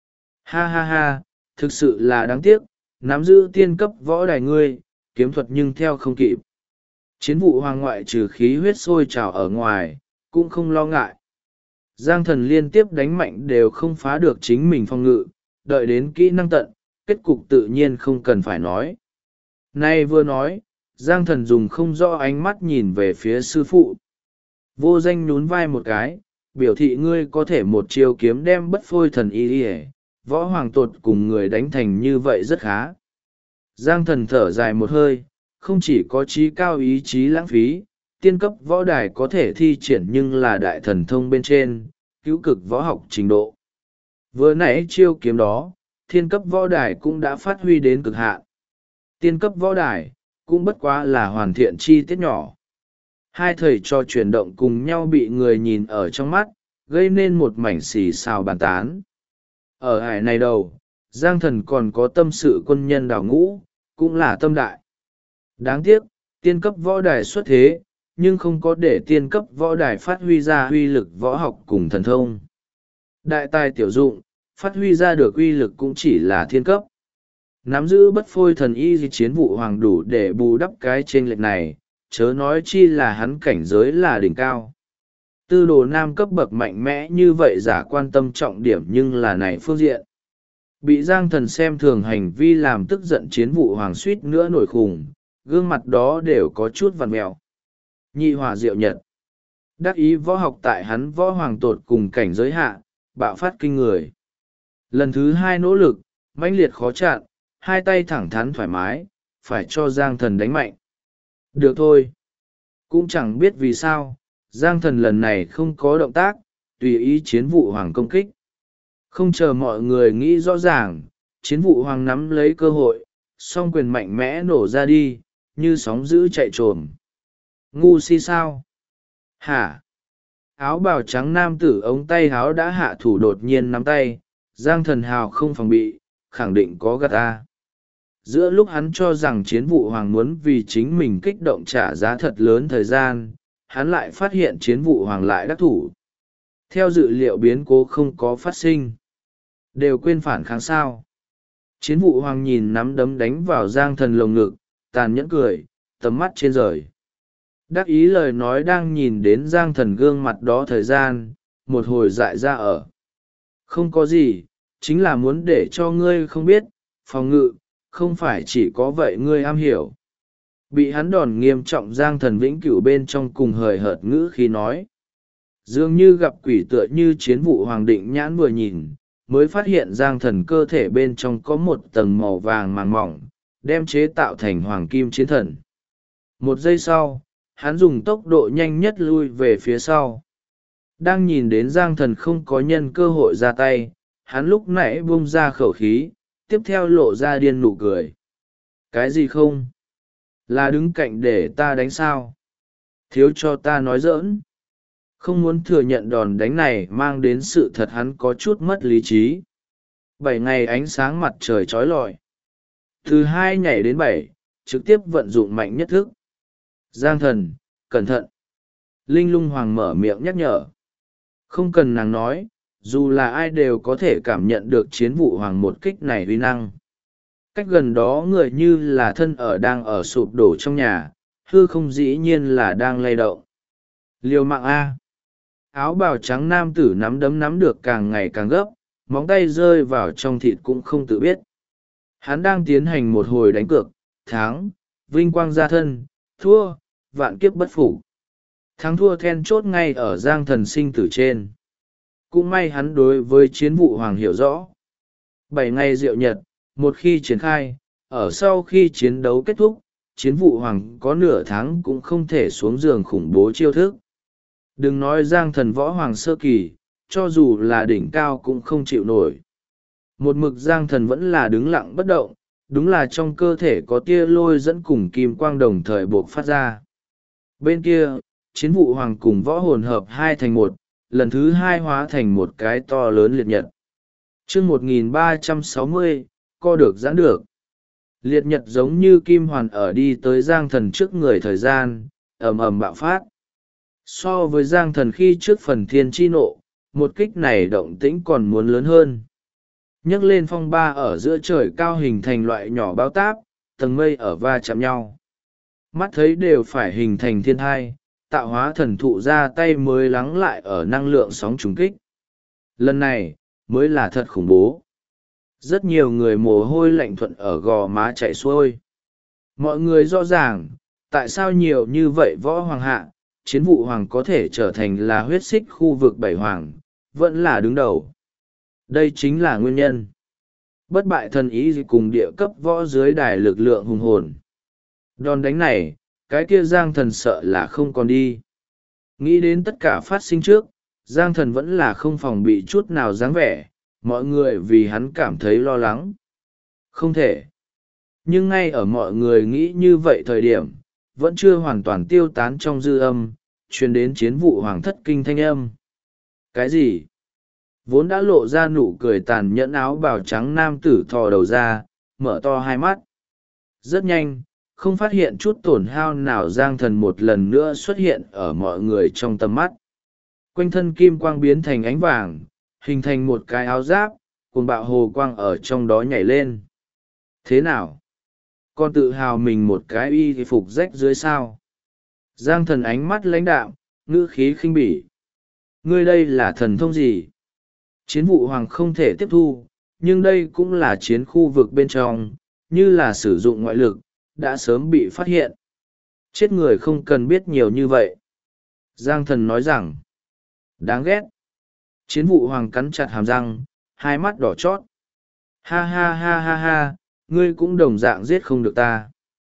Ha ha ha, thực sự là đáng tiếc, nắm giữ tiên cấp võ đài ngươi, kiếm thuật nhưng theo không kịp. Chiến vụ hoàng ngoại trừ khí huyết sôi trào ở ngoài, cũng không lo ngại. Giang Thần liên tiếp đánh mạnh đều không phá được chính mình phòng ngự, đợi đến kỹ năng tận, kết cục tự nhiên không cần phải nói. Nay vừa nói, Giang Thần dùng không rõ ánh mắt nhìn về phía sư phụ. Vô Danh nhún vai một cái, biểu thị ngươi có thể một chiêu kiếm đem bất phôi thần y đi, võ hoàng tột cùng người đánh thành như vậy rất khá. Giang Thần thở dài một hơi, không chỉ có trí cao ý chí lãng phí, tiên cấp võ đài có thể thi triển nhưng là đại thần thông bên trên, cứu cực võ học trình độ. Vừa nãy chiêu kiếm đó, thiên cấp võ đài cũng đã phát huy đến cực hạn. Tiên cấp võ đài, cũng bất quá là hoàn thiện chi tiết nhỏ. Hai thầy trò chuyển động cùng nhau bị người nhìn ở trong mắt, gây nên một mảnh xì xào bàn tán. Ở hải này đầu, Giang Thần còn có tâm sự quân nhân đào ngũ, cũng là tâm đại. Đáng tiếc, tiên cấp võ đài xuất thế, nhưng không có để tiên cấp võ đài phát huy ra uy lực võ học cùng thần thông. Đại tài tiểu dụng, phát huy ra được uy lực cũng chỉ là thiên cấp. Nắm giữ bất phôi thần y di chiến vụ hoàng đủ để bù đắp cái chênh lệch này, chớ nói chi là hắn cảnh giới là đỉnh cao. Tư đồ nam cấp bậc mạnh mẽ như vậy giả quan tâm trọng điểm nhưng là này phương diện. Bị Giang Thần xem thường hành vi làm tức giận chiến vụ hoàng suýt nữa nổi khùng, gương mặt đó đều có chút vằn mèo. Nhị hỏa diệu nhật. Đắc ý võ học tại hắn võ hoàng tột cùng cảnh giới hạ, bạo phát kinh người. Lần thứ hai nỗ lực, mãnh liệt khó chặn, hai tay thẳng thắn thoải mái, phải cho Giang Thần đánh mạnh. Được thôi. Cũng chẳng biết vì sao, Giang Thần lần này không có động tác, tùy ý Chiến Vụ Hoàng công kích. Không chờ mọi người nghĩ rõ ràng, Chiến Vụ Hoàng nắm lấy cơ hội, song quyền mạnh mẽ nổ ra đi, như sóng dữ chạy trồm. Ngu si sao? Hả? Áo bào trắng nam tử ống tay áo đã hạ thủ đột nhiên nắm tay, Giang Thần hào không phòng bị, khẳng định có gạt ta. Giữa lúc hắn cho rằng Chiến Vụ Hoàng muốn vì chính mình kích động trả giá thật lớn thời gian, hắn lại phát hiện Chiến Vụ Hoàng lại đắc thủ. Theo dự liệu biến cố không có phát sinh. Đều quên phản kháng sao. Chiến Vụ Hoàng nhìn nắm đấm đánh vào Giang Thần lồng ngực, tàn nhẫn cười, tầm mắt trên rời. Đắc ý lời nói đang nhìn đến Giang Thần gương mặt đó thời gian, một hồi dại ra ở. Không có gì, chính là muốn để cho ngươi không biết, phòng ngự, không phải chỉ có vậy ngươi am hiểu. Bị hắn đòn nghiêm trọng Giang Thần vĩnh cửu bên trong cùng hời hợt ngữ khi nói. Dường như gặp quỷ tựa như Chiến Vụ Hoàng định nhãn vừa nhìn, mới phát hiện Giang Thần cơ thể bên trong có một tầng màu vàng màng mỏng, đem chế tạo thành hoàng kim chiến thần. Một giây sau, hắn dùng tốc độ nhanh nhất lui về phía sau. Đang nhìn đến Giang Thần không có nhân cơ hội ra tay, hắn lúc nãy buông ra khẩu khí, tiếp theo lộ ra điên nụ cười. Cái gì không? Là đứng cạnh để ta đánh sao? Thiếu cho ta nói giỡn. Không muốn thừa nhận đòn đánh này mang đến sự thật hắn có chút mất lý trí. 7 ngày ánh sáng mặt trời trói lọi. Từ 2 nhảy đến 7, trực tiếp vận dụng mạnh nhất thức. Giang Thần, cẩn thận. Linh Lung Hoàng mở miệng nhắc nhở. Không cần nàng nói, dù là ai đều có thể cảm nhận được Chiến Vụ Hoàng một kích này uy năng. Cách gần đó người như là thân đang ở sụp đổ trong nhà, hư không dĩ nhiên là đang lay động. Liều mạng A. Áo bào trắng nam tử nắm đấm nắm được càng ngày càng gấp, móng tay rơi vào trong thịt cũng không tự biết. Hắn đang tiến hành một hồi đánh cược, thắng, vinh quang gia thân, thua, vạn kiếp bất phục. Thắng thua then chốt ngay ở Giang Thần sinh tử trên. Cũng may hắn đối với Chiến Vụ Hoàng hiểu rõ. 7 ngày diệu nhật, một khi triển khai, ở sau khi chiến đấu kết thúc, Chiến Vụ Hoàng có nửa tháng cũng không thể xuống giường khủng bố chiêu thức. Đừng nói Giang Thần võ hoàng sơ kỳ, cho dù là đỉnh cao cũng không chịu nổi. Một mực Giang Thần vẫn là đứng lặng bất động, đúng là trong cơ thể có tia lôi dẫn cùng kim quang đồng thời buộc phát ra. Bên kia, Chiến Vụ Hoàng cùng võ hồn hợp 2 thành 1, lần thứ 2 hóa thành một cái to lớn liệt nhật. Chương 1360, co được giãn được. Liệt nhật giống như kim hoàn ở đi tới Giang Thần trước người thời gian, ầm ầm bạo phát. So với Giang Thần khi trước phần thiên chi nộ, một kích này động tĩnh còn muốn lớn hơn. Nhấc lên phong ba ở giữa trời cao hình thành loại nhỏ bao táp, tầng mây ở va chạm nhau. Mắt thấy đều phải hình thành thiên thai, tạo hóa thần thụ ra tay mới lắng lại ở năng lượng sóng trùng kích. Lần này, mới là thật khủng bố. Rất nhiều người mồ hôi lạnh thuận ở gò má chạy xuôi. Mọi người rõ ràng, tại sao nhiều như vậy võ hoàng hạ, Chiến Vụ Hoàng có thể trở thành là huyết xích khu vực 7 hoàng, vẫn là đứng đầu. Đây chính là nguyên nhân. Bất bại thần ý cùng địa cấp võ dưới đài lực lượng hùng hồn. Đòn đánh này, cái kia Giang Thần sợ là không còn đi. Nghĩ đến tất cả phát sinh trước, Giang Thần vẫn là không phòng bị chút nào dáng vẻ, mọi người vì hắn cảm thấy lo lắng. Không thể. Nhưng ngay ở mọi người nghĩ như vậy thời điểm, vẫn chưa hoàn toàn tiêu tán trong dư âm, truyền đến Chiến Vụ Hoàng thất kinh thanh âm. Cái gì? Vốn đã lộ ra nụ cười tàn nhẫn áo bào trắng nam tử thò đầu ra, mở to hai mắt. Rất nhanh, không phát hiện chút tổn hao nào Giang Thần một lần nữa xuất hiện ở mọi người trong tầm mắt. Quanh thân kim quang biến thành ánh vàng, hình thành một cái áo giáp, cùng bạo hồ quang ở trong đó nhảy lên. Thế nào? Con tự hào mình một cái y phục rách dưới sao? Giang Thần ánh mắt lãnh đạm, ngữ khí khinh bỉ. Ngươi đây là thần thông gì? Chiến Vụ Hoàng không thể tiếp thu, nhưng đây cũng là chiến khu vực bên trong, như là sử dụng ngoại lực, đã sớm bị phát hiện. Chết người không cần biết nhiều như vậy. Giang Thần nói rằng, đáng ghét. Chiến Vụ Hoàng cắn chặt hàm răng, hai mắt đỏ chót. Ha ha ha ha ha, ngươi cũng đồng dạng giết không được ta.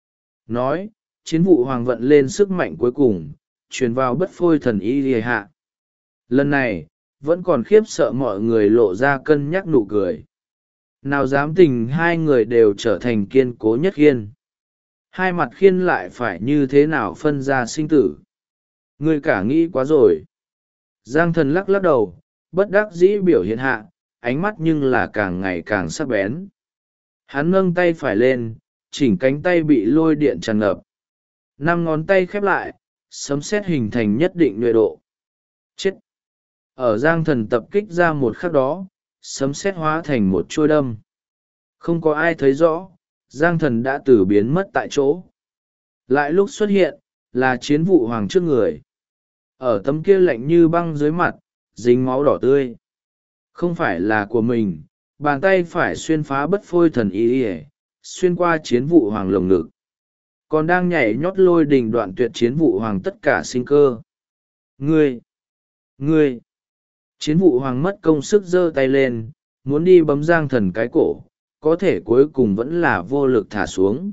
nói, chiến vụ hoàng vận lên sức mạnh cuối cùng, truyền vào bất phôi thần y lìa hạ. Lần này, vẫn còn khiếp sợ mọi người lộ ra cân nhắc nụ cười. Nào dám tình hai người đều trở thành kiên cố nhất khiên. Hai mặt khiên lại phải như thế nào phân ra sinh tử. Ngươi cả nghĩ quá rồi. Giang thần lắc lắc đầu, bất đắc dĩ biểu hiện hạ, ánh mắt nhưng là càng ngày càng sắc bén. Hắn nâng tay phải lên, chỉnh cánh tay bị lôi điện tràn ngập. 5 ngón tay khép lại, sấm sét hình thành nhất định nhuệ độ. Chết! Ở Giang thần tập kích ra một khắc đó, sấm sét hóa thành một trôi đâm. Không có ai thấy rõ, Giang thần đã từ biến mất tại chỗ. Lại lúc xuất hiện, là chiến vụ hoàng trước người. Ở tấm kia lạnh như băng dưới mặt, dính máu đỏ tươi. Không phải là của mình, bàn tay phải xuyên phá bất phôi thần y ỉa, xuyên qua chiến vụ hoàng lồng ngực. Còn đang nhảy nhót lôi đình đoạn tuyệt chiến vụ hoàng tất cả sinh cơ. Ngươi! Chiến vụ hoàng mất công sức giơ tay lên, muốn đi bấm Giang thần cái cổ, có thể cuối cùng vẫn là vô lực thả xuống.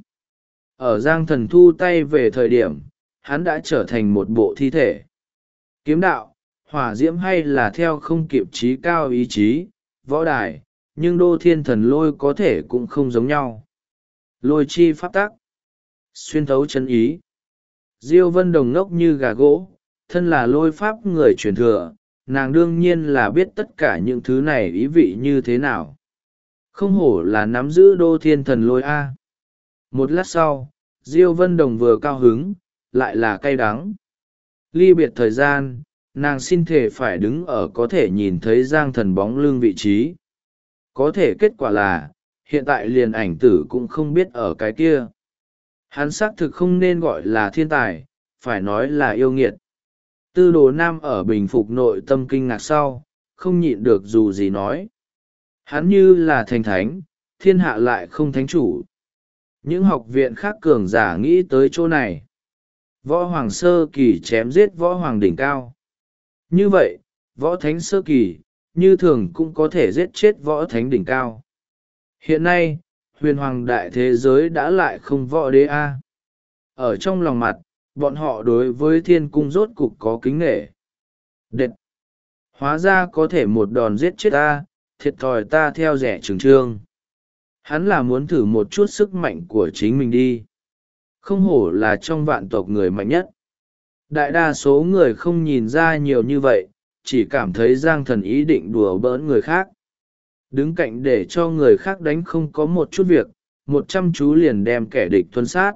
Ở Giang thần thu tay về thời điểm, hắn đã trở thành một bộ thi thể. Kiếm đạo, hỏa diễm hay là theo không kịp trí cao ý chí, võ đài, nhưng đô thiên thần lôi có thể cũng không giống nhau. Lôi chi pháp tắc, xuyên thấu chân ý. Diêu Vân Đồng ngốc như gà gỗ, thân là lôi pháp người truyền thừa, nàng đương nhiên là biết tất cả những thứ này ý vị như thế nào. Không hổ là nắm giữ đô thiên thần lôi A. Một lát sau, Diêu Vân Đồng vừa cao hứng, lại là cay đắng. Ly biệt thời gian, nàng xin thể phải đứng ở có thể nhìn thấy Giang thần bóng lưng vị trí. Có thể kết quả là, hiện tại liền ảnh tử cũng không biết ở cái kia. Hắn xác thực không nên gọi là thiên tài, phải nói là yêu nghiệt. Tư Đồ Nam ở bình phục nội tâm kinh ngạc sau, không nhịn được dù gì nói. Hắn như là thành thánh, thiên hạ lại không thánh chủ. Những học viện khác cường giả nghĩ tới chỗ này. Võ hoàng sơ kỳ chém giết võ hoàng đỉnh cao. Như vậy, võ thánh sơ kỳ, như thường cũng có thể giết chết võ thánh đỉnh cao. Hiện nay, huyền hoàng đại thế giới đã lại không võ đế A. Ở trong lòng mặt, bọn họ đối với thiên cung rốt cục có kính nghệ. Đệt! Hóa ra có thể một đòn giết chết ta, thiệt thòi ta theo rẻ trường trương. Hắn là muốn thử một chút sức mạnh của chính mình đi. Không hổ là trong vạn tộc người mạnh nhất. Đại đa số người không nhìn ra nhiều như vậy, chỉ cảm thấy Giang thần ý định đùa bỡn người khác. Đứng cạnh để cho người khác đánh không có một chút việc, 100 chú liền đem kẻ địch thuần sát.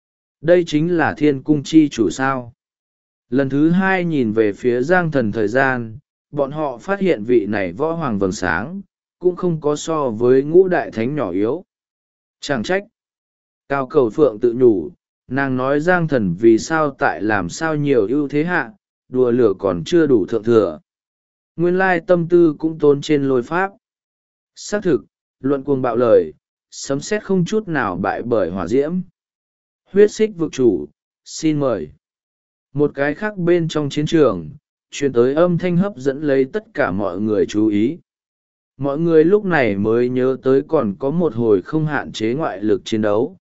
Đây chính là thiên cung chi chủ sao. Lần thứ 2 nhìn về phía Giang thần thời gian, bọn họ phát hiện vị này võ hoàng vầng sáng, cũng không có so với ngũ đại thánh nhỏ yếu. Chẳng trách. Cao Cầu Phượng tự nhủ, nàng nói Giang thần vì sao tại làm sao nhiều ưu thế hạ, đùa lửa còn chưa đủ thượng thừa. Nguyên lai tâm tư cũng tốn trên lôi pháp. Xác thực, luận cuồng bạo lời, sấm sét không chút nào bại bởi hỏa diễm. Huyết xích vực chủ, xin mời. Một cái khác bên trong chiến trường, truyền tới âm thanh hấp dẫn lấy tất cả mọi người chú ý. Mọi người lúc này mới nhớ tới còn có một hồi không hạn chế ngoại lực chiến đấu.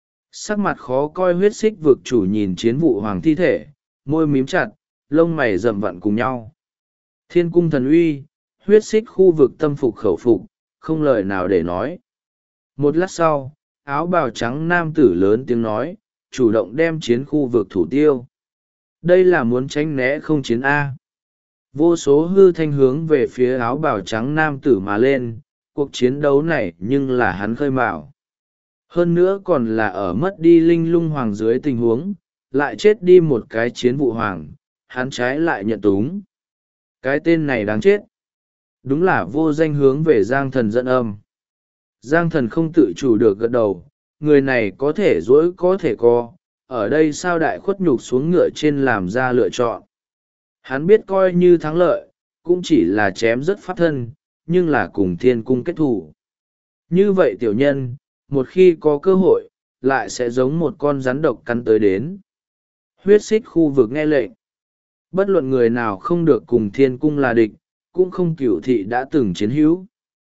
Sắc mặt khó coi huyết xích vực chủ nhìn chiến vụ hoàng thi thể, môi mím chặt, lông mày rậm vặn cùng nhau. Thiên cung thần uy, huyết xích khu vực tâm phục khẩu phục, không lời nào để nói. Một lát sau, áo bào trắng nam tử lớn tiếng nói, chủ động đem chiến khu vực thủ tiêu. Đây là muốn tránh né không chiến A. Vô số hư thanh hướng về phía áo bào trắng nam tử mà lên, cuộc chiến đấu này nhưng là hắn khơi mào. Hơn nữa còn là ở mất đi linh lung hoàng dưới tình huống, lại chết đi một cái chiến vụ hoàng, hắn trái lại nhận túng. Cái tên này đáng chết. Đúng là vô danh hướng về Giang thần dẫn âm. Giang thần không tự chủ được gật đầu, người này có thể dỗi có thể co, ở đây sao đại khuất nhục xuống ngựa trên làm ra lựa chọn. Hắn biết coi như thắng lợi, cũng chỉ là chém rất pháp thân, nhưng là cùng thiên cung kết thủ. Như vậy tiểu nhân, một khi có cơ hội, lại sẽ giống một con rắn độc cắn tới đến. Huyết xích khu vực nghe lệnh. Bất luận người nào không được cùng thiên cung là địch, cũng không cửu thị đã từng chiến hữu.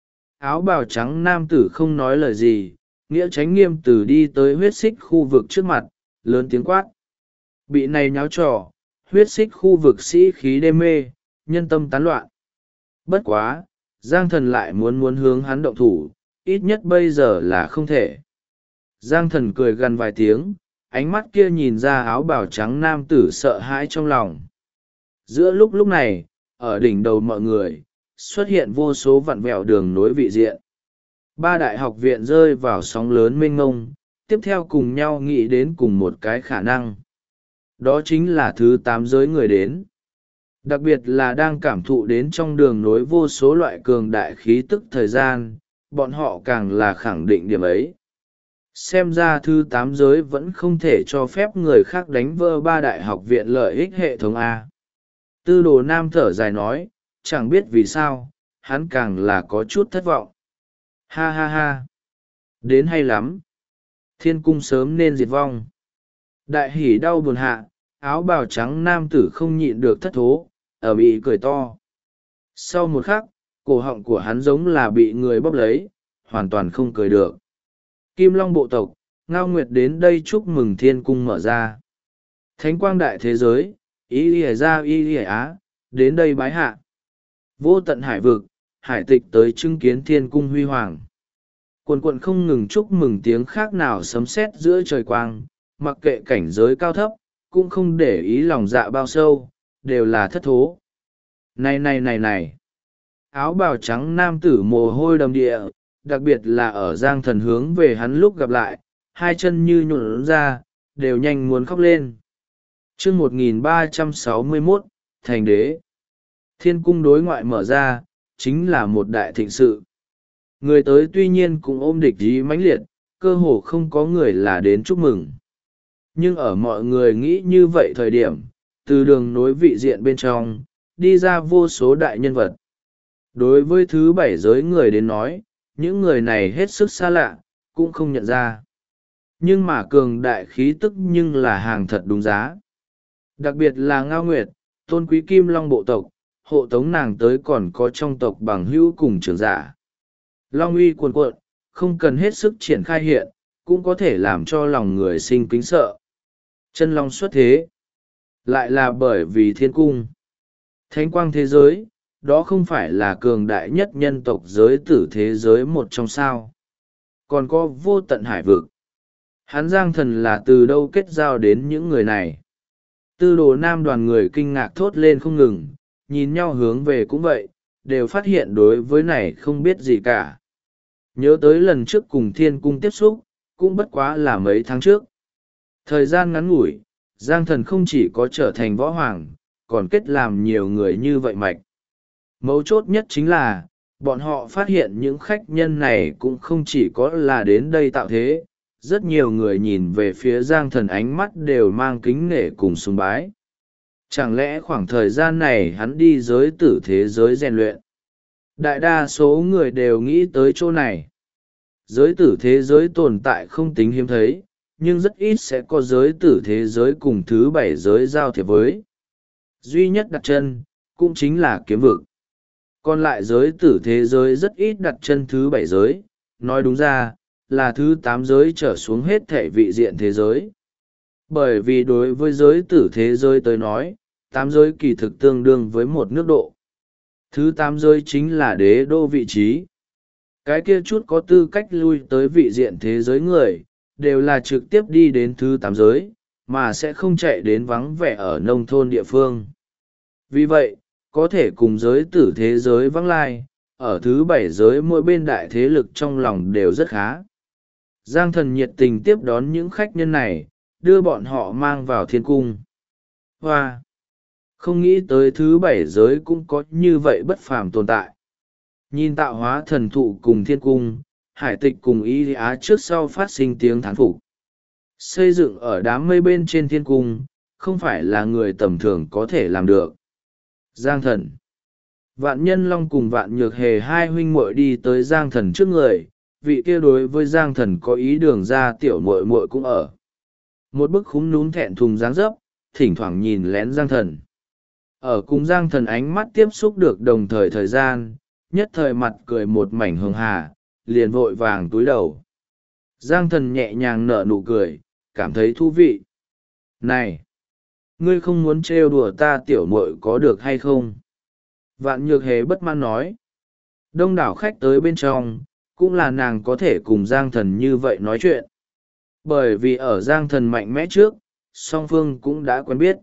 Áo bào trắng nam tử không nói lời gì, nghĩa tránh nghiêm tử đi tới huyết xích khu vực trước mặt, lớn tiếng quát. Bị này nháo trò, huyết xích khu vực sĩ khí đê mê, nhân tâm tán loạn. Bất quá, Giang Thần lại muốn hướng hắn động thủ, ít nhất bây giờ là không thể. Giang Thần cười gần vài tiếng, ánh mắt kia nhìn ra áo bào trắng nam tử sợ hãi trong lòng. Giữa lúc này, ở đỉnh đầu mọi người, xuất hiện vô số vặn vẹo đường nối vị diện. Ba đại học viện rơi vào sóng lớn mênh mông, tiếp theo cùng nhau nghĩ đến cùng một cái khả năng. Đó chính là thứ 8 giới người đến. Đặc biệt là đang cảm thụ đến trong đường nối vô số loại cường đại khí tức thời gian, bọn họ càng là khẳng định điểm ấy. Xem ra thứ 8 giới vẫn không thể cho phép người khác đánh vỡ ba đại học viện lợi ích hệ thống A. Tư đồ nam thở dài nói, chẳng biết vì sao, hắn càng là có chút thất vọng. Ha ha ha! Đến hay lắm! Thiên cung sớm nên diệt vong. Đại hỉ đau buồn hạ, áo bào trắng nam tử không nhịn được thất thố, ở bị cười to. Sau một khắc, cổ họng của hắn giống là bị người bóp lấy, hoàn toàn không cười được. Kim Long bộ tộc, Ngao Nguyệt đến đây chúc mừng thiên cung mở ra. Thánh quang đại thế giới, Y Lìa Gia Y Lìa Á, đến đây bái hạ. Vô tận hải vực, hải tịch tới chứng kiến thiên cung huy hoàng. Quần quận không ngừng chúc mừng tiếng khác nào sấm sét giữa trời quang, mặc kệ cảnh giới cao thấp, cũng không để ý lòng dạ bao sâu, đều là thất thố. Này! Áo bào trắng nam tử mồ hôi đầm địa, đặc biệt là ở Giang Thần hướng về hắn lúc gặp lại, hai chân như nhuộn ra, đều nhanh muốn khóc lên. chương 1361, Thành Đế. Thiên cung đối ngoại mở ra, chính là một đại thịnh sự. Người tới tuy nhiên cũng ôm địch ý mãnh liệt, cơ hồ không có người là đến chúc mừng. Nhưng ở mọi người nghĩ như vậy thời điểm, từ đường nối vị diện bên trong, đi ra vô số đại nhân vật. Đối với thứ 7 giới người đến nói, những người này hết sức xa lạ, cũng không nhận ra. Nhưng mà cường đại khí tức nhưng là hàng thật đúng giá. Đặc biệt là Ngao Nguyệt, tôn quý Kim Long bộ tộc, hộ tống nàng tới còn có trong tộc bằng hữu cùng trưởng giả. Long uy cuồn cuộn, không cần hết sức triển khai hiện, cũng có thể làm cho lòng người sinh kính sợ. Chân long xuất thế, lại là bởi vì thiên cung. Thánh quang thế giới, đó không phải là cường đại nhất nhân tộc giới tử thế giới một trong sao. Còn có vô tận hải vực. Hắn Giang Thần là từ đâu kết giao đến những người này. Tư đồ nam đoàn người kinh ngạc thốt lên không ngừng, nhìn nhau hướng về cũng vậy, đều phát hiện đối với này không biết gì cả. Nhớ tới lần trước cùng thiên cung tiếp xúc, cũng bất quá là mấy tháng trước. Thời gian ngắn ngủi, Giang Thần không chỉ có trở thành võ hoàng, còn kết làm nhiều người như vậy mạch. Mấu chốt nhất chính là, bọn họ phát hiện những khách nhân này cũng không chỉ có là đến đây tạo thế, rất nhiều người nhìn về phía Giang Thần ánh mắt đều mang kính nể cùng sùng bái. Chẳng lẽ khoảng thời gian này hắn đi giới tử thế giới rèn luyện? Đại đa số người đều nghĩ tới chỗ này. Giới tử thế giới tồn tại không tính hiếm thấy, nhưng rất ít sẽ có giới tử thế giới cùng thứ 7 giới giao thiệp với. Duy nhất đặt chân, cũng chính là kiếm vực. Còn lại giới tử thế giới rất ít đặt chân thứ 7 giới, nói đúng ra, là thứ 8 giới trở xuống hết thể vị diện thế giới. Bởi vì đối với giới tử thế giới tới nói, 8 giới kỳ thực tương đương với một nước độ. Thứ 8 giới chính là đế đô vị trí. Cái kia chút có tư cách lui tới vị diện thế giới người, đều là trực tiếp đi đến thứ 8 giới, mà sẽ không chạy đến vắng vẻ ở nông thôn địa phương. Vì vậy, có thể cùng giới tử thế giới vắng lai, ở thứ 7 giới mỗi bên đại thế lực trong lòng đều rất khá. Giang Thần nhiệt tình tiếp đón những khách nhân này, đưa bọn họ mang vào thiên cung. Hoa! Không nghĩ tới thứ 7 giới cũng có như vậy bất phàm tồn tại. Nhìn tạo hóa thần thụ cùng thiên cung, hải tịch cùng Y Á trước sau phát sinh tiếng thán phục. Xây dựng ở đám mây bên trên thiên cung, không phải là người tầm thường có thể làm được. Giang Thần. Vạn Nhân Long cùng Vạn Nhược Hề hai huynh muội đi tới Giang Thần trước người, vị kia đối với Giang Thần có ý đường ra tiểu muội muội cũng ở. Một bức khúm núm thẹn thùng dáng dấp, thỉnh thoảng nhìn lén Giang Thần. Ở cùng Giang Thần ánh mắt tiếp xúc được đồng thời thời gian, nhất thời mặt cười một mảnh hường hà, liền vội vàng túi đầu. Giang Thần nhẹ nhàng nở nụ cười, cảm thấy thú vị. Này! Ngươi không muốn trêu đùa ta tiểu muội có được hay không? Vạn Nhược Hề bất mãn nói. Đông đảo khách tới bên trong, cũng là nàng có thể cùng Giang Thần như vậy nói chuyện. Bởi vì ở Giang Thần mạnh mẽ trước, song phương cũng đã quen biết.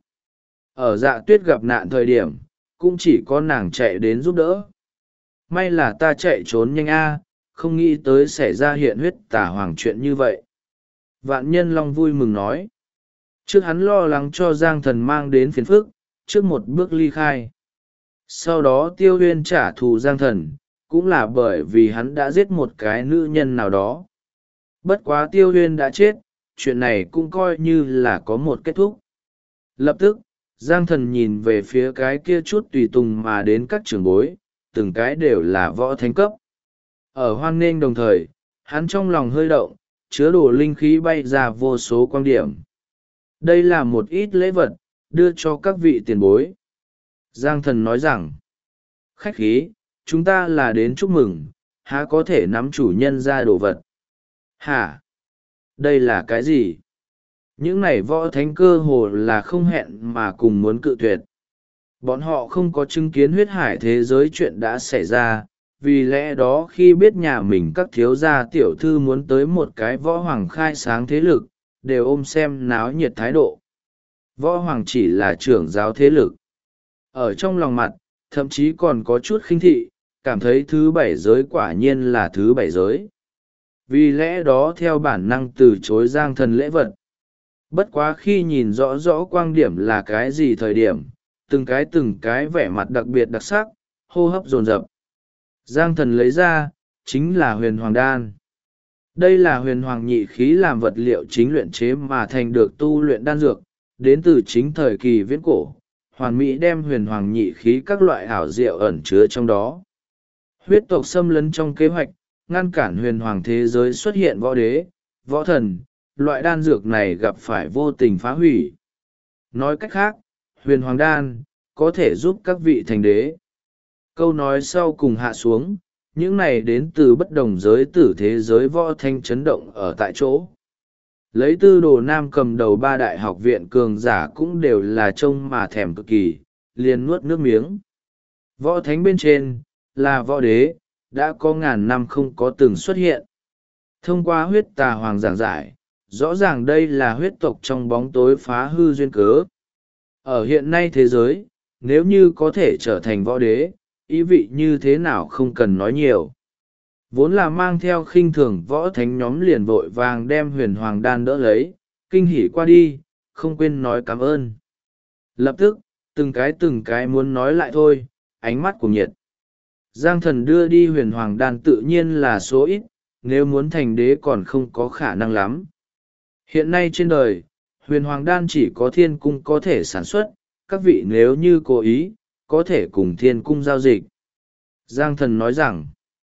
Ở Dạ Tuyết gặp nạn thời điểm, cũng chỉ có nàng chạy đến giúp đỡ. May là ta chạy trốn nhanh không nghĩ tới xảy ra hiện huyết tả hoàng chuyện như vậy. Vạn Nhân Long vui mừng nói. Trước hắn lo lắng cho Giang Thần mang đến phiền phức, trước một bước ly khai. Sau đó Tiêu Huyên trả thù Giang Thần, cũng là bởi vì hắn đã giết một cái nữ nhân nào đó. Bất quá Tiêu Huyên đã chết, chuyện này cũng coi như là có một kết thúc. Lập tức, Giang Thần nhìn về phía cái kia chút tùy tùng mà đến các trưởng bối, từng cái đều là võ thánh cấp. Ở hoan nghênh đồng thời, hắn trong lòng hơi động, chứa đồ linh khí bay ra vô số quan điểm. Đây là một ít lễ vật, đưa cho các vị tiền bối. Giang Thần nói rằng, khách khí, chúng ta là đến chúc mừng, há có thể nắm chủ nhân ra đồ vật. Hả? Đây là cái gì? Những này võ thánh cơ hồ là không hẹn mà cùng muốn cự tuyệt. Bọn họ không có chứng kiến huyết hải thế giới chuyện đã xảy ra, vì lẽ đó khi biết nhà mình các thiếu gia tiểu thư muốn tới một cái võ hoàng khai sáng thế lực, đều ôm xem náo nhiệt thái độ. Võ hoàng chỉ là trưởng giáo thế lực. Ở trong lòng mặt, thậm chí còn có chút khinh thị, cảm thấy thứ bảy giới quả nhiên là thứ bảy giới. Vì lẽ đó theo bản năng từ chối Giang Thần lễ vật. Bất quá khi nhìn rõ rõ quang điểm là cái gì thời điểm, từng cái vẻ mặt đặc biệt đặc sắc, hô hấp dồn dập. Giang Thần lấy ra, chính là huyền hoàng đan. Đây là huyền hoàng nhị khí làm vật liệu chính luyện chế mà thành được tu luyện đan dược, đến từ chính thời kỳ viễn cổ. Hoàn Mỹ đem huyền hoàng nhị khí các loại ảo diệu ẩn chứa trong đó. Huyết tộc xâm lấn trong kế hoạch, ngăn cản huyền hoàng thế giới xuất hiện võ đế, võ thần, loại đan dược này gặp phải vô tình phá hủy. Nói cách khác, huyền hoàng đan, có thể giúp các vị thành đế. Câu nói sau cùng hạ xuống, những này đến từ bất đồng giới tử thế giới võ thanh chấn động ở tại chỗ. Lấy Tư Đồ Nam cầm đầu ba đại học viện cường giả cũng đều là trông mà thèm cực kỳ, liền nuốt nước miếng. Võ thánh bên trên, là võ đế, đã có ngàn năm không có từng xuất hiện. Thông qua huyết tà hoàng giảng giải, rõ ràng đây là huyết tộc trong bóng tối phá hư duyên cớ. Ở hiện nay thế giới, nếu như có thể trở thành võ đế, ý vị như thế nào không cần nói nhiều. Vốn là mang theo khinh thường võ thánh nhóm liền vội vàng đem huyền hoàng đan đỡ lấy, kinh hỉ qua đi, không quên nói cảm ơn. Lập tức, từng cái muốn nói lại thôi, ánh mắt của nhiệt. Giang Thần đưa đi huyền hoàng đan tự nhiên là số ít, nếu muốn thành đế còn không có khả năng lắm. Hiện nay trên đời, huyền hoàng đan chỉ có thiên cung có thể sản xuất, các vị nếu như cố ý, có thể cùng thiên cung giao dịch. Giang Thần nói rằng,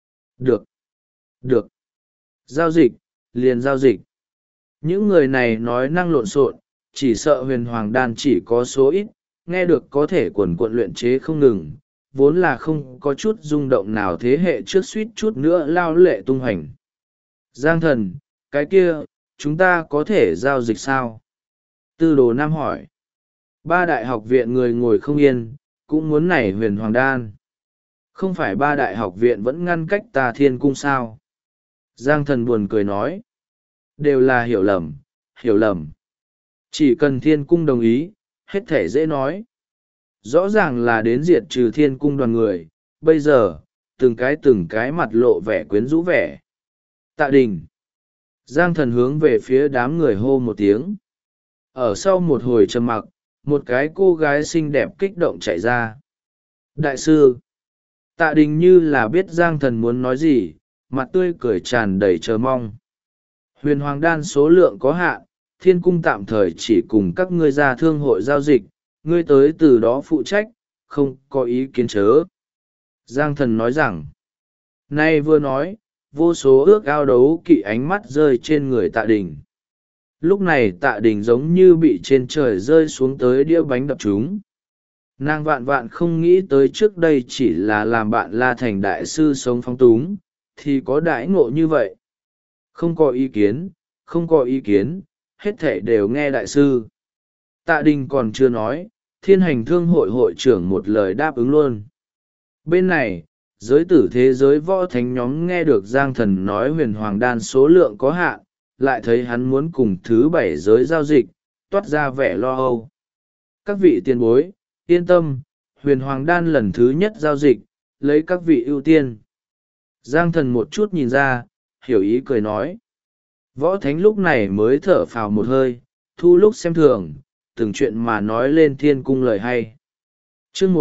được, giao dịch, liền giao dịch. Những người này nói năng lộn xộn, chỉ sợ huyền hoàng đan chỉ có số ít, nghe được có thể quần quận luyện chế không ngừng, vốn là không có chút rung động nào thế hệ trước suýt chút nữa lao lệ tung hành. Giang Thần, cái kia, chúng ta có thể giao dịch sao? Tư Đồ Nam hỏi. Ba đại học viện người ngồi không yên, cũng muốn nảy huyền hoàng đan. Không phải ba đại học viện vẫn ngăn cách ta thiên cung sao? Giang Thần buồn cười nói. Đều là hiểu lầm, hiểu lầm. Chỉ cần thiên cung đồng ý, hết thể dễ nói. Rõ ràng là đến diệt trừ thiên cung đoàn người, bây giờ, từng cái mặt lộ vẻ quyến rũ vẻ. Tạ Đình. Giang Thần hướng về phía đám người hô một tiếng. Ở sau một hồi trầm mặc, một cái cô gái xinh đẹp kích động chạy ra. Đại sư. Tạ Đình như là biết Giang Thần muốn nói gì, mặt tươi cười tràn đầy chờ mong. Huyền hoàng đan số lượng có hạn, thiên cung tạm thời chỉ cùng các ngươi ra thương hội giao dịch, ngươi tới từ đó phụ trách, không có ý kiến chớ. Giang Thần nói rằng, nay vừa nói, vô số ước ao đấu kỵ ánh mắt rơi trên người Tạ Đình. Lúc này Tạ Đình giống như bị trên trời rơi xuống tới đĩa bánh đập chúng. Nàng vạn vạn không nghĩ tới trước đây chỉ là làm bạn La Thành đại sư sống phong túng, thì có đãi ngộ như vậy. Không có ý kiến, hết thảy đều nghe đại sư. Tạ Đình còn chưa nói, Thiên Hành Thương hội hội trưởng một lời đáp ứng luôn. Bên này, giới tử thế giới võ thánh nhóm nghe được Giang Thần nói huyền hoàng đan số lượng có hạn, lại thấy hắn muốn cùng thứ bảy giới giao dịch, toát ra vẻ lo âu. Các vị tiền bối, yên tâm, huyền hoàng đan lần thứ nhất giao dịch, lấy các vị ưu tiên. Giang Thần một chút nhìn ra, hiểu ý cười nói. Võ thánh lúc này mới thở phào một hơi, thu lúc xem thường, từng chuyện mà nói lên thiên cung lời hay. chương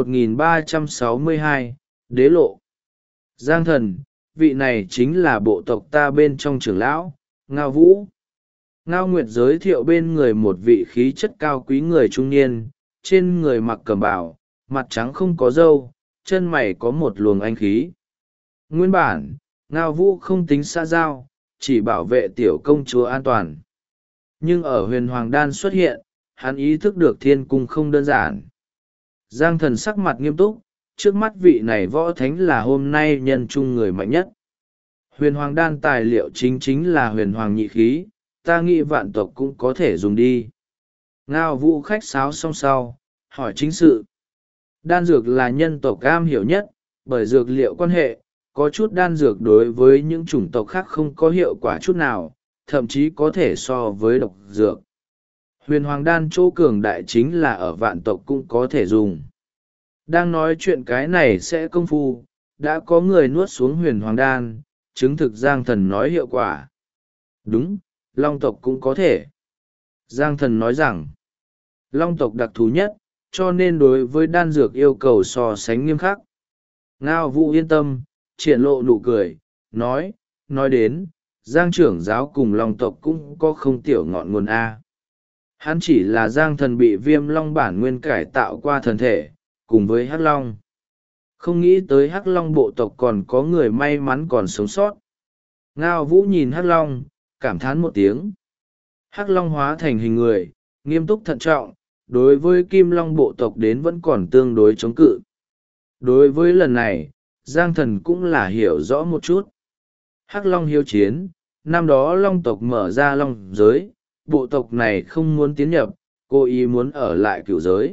1362, Đế Lộ. Giang Thần, vị này chính là bộ tộc ta bên trong trưởng lão, Ngao Vũ. Ngao Nguyệt giới thiệu bên người một vị khí chất cao quý người trung niên, trên người mặc cẩm bào, mặt trắng không có râu, chân mày có một luồng anh khí. Nguyên bản, Ngao Vũ không tính xã giao, chỉ bảo vệ tiểu công chúa an toàn. Nhưng ở huyền hoàng đan xuất hiện, hắn ý thức được thiên cung không đơn giản. Giang Thần sắc mặt nghiêm túc, trước mắt vị này võ thánh là hôm nay nhân chung người mạnh nhất. Huyền hoàng đan tài liệu chính là huyền hoàng nhị khí, ta nghĩ vạn tộc cũng có thể dùng đi. Ngao Vũ khách sáo xong sau, hỏi chính sự. Đan dược là nhân tộc am hiểu nhất, bởi dược liệu quan hệ, có chút đan dược đối với những chủng tộc khác không có hiệu quả chút nào, thậm chí có thể so với độc dược. Huyền hoàng đan chỗ cường đại chính là ở vạn tộc cũng có thể dùng. Đang nói chuyện cái này sẽ công phu, đã có người nuốt xuống huyền hoàng đan, chứng thực Giang Thần nói hiệu quả. Đúng, long tộc cũng có thể. Giang Thần nói rằng, long tộc đặc thù nhất, cho nên đối với đan dược yêu cầu so sánh nghiêm khắc. Ngao Vũ yên tâm, triển lộ nụ cười, nói đến, Giang trưởng giáo cùng long tộc cũng có không tiểu ngọn nguồn A. Hắn chỉ là Giang Thần bị viêm long bản nguyên cải tạo qua thần thể, cùng với hắc long. Không nghĩ tới hắc long bộ tộc còn có người may mắn còn sống sót. Ngao Vũ nhìn hắc long, cảm thán một tiếng. Hắc long hóa thành hình người, nghiêm túc thận trọng, đối với kim long bộ tộc đến vẫn còn tương đối chống cự. Đối với lần này, Giang Thần cũng là hiểu rõ một chút. Hắc long hiếu chiến, năm đó long tộc mở ra long giới, bộ tộc này không muốn tiến nhập, cố ý muốn ở lại cửu giới.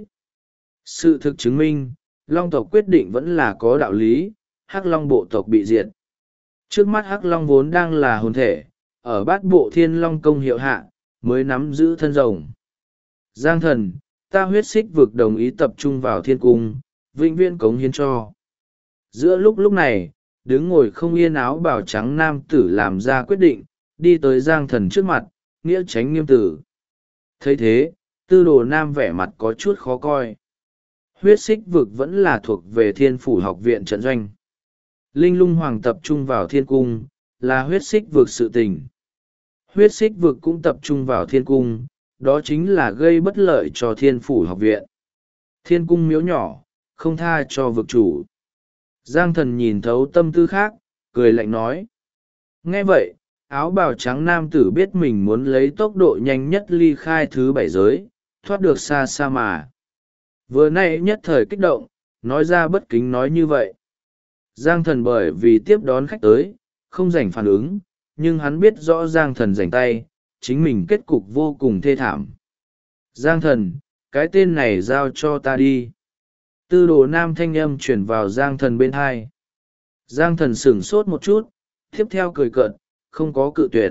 Sự thực chứng minh, long tộc quyết định vẫn là có đạo lý, hắc long bộ tộc bị diệt. Trước mắt hắc long vốn đang là hồn thể, ở bát bộ thiên long công hiệu hạ, mới nắm giữ thân rồng. Giang Thần, ta huyết xích vực đồng ý tập trung vào thiên cung, vĩnh viễn cống hiến cho. Giữa lúc này, đứng ngồi không yên áo bào trắng nam tử làm ra quyết định, đi tới Giang Thần trước mặt, nghĩa tránh nghiêm tử. Thấy thế, Tư Đồ Nam vẻ mặt có chút khó coi. Huyết xích vực vẫn là thuộc về Thiên Phủ học viện trận doanh. Linh Lung Hoàng tập trung vào thiên cung, là huyết xích vực sự tình. Huyết xích vực cũng tập trung vào thiên cung, đó chính là gây bất lợi cho Thiên Phủ học viện. Thiên cung miếu nhỏ, không tha cho vực chủ. Giang Thần nhìn thấu tâm tư khác, cười lạnh nói. Nghe vậy, áo bào trắng nam tử biết mình muốn lấy tốc độ nhanh nhất ly khai thứ bảy giới, thoát được xa xa mà. Vừa nay nhất thời kích động, nói ra bất kính nói như vậy. Giang Thần bởi vì tiếp đón khách tới, không rảnh phản ứng, nhưng hắn biết rõ Giang Thần rảnh tay, chính mình kết cục vô cùng thê thảm. Giang Thần, cái tên này giao cho ta đi. Tư Đồ Nam thanh âm chuyển vào Giang Thần bên hai. Giang Thần sửng sốt một chút, tiếp theo cười cợt, không có cự tuyệt.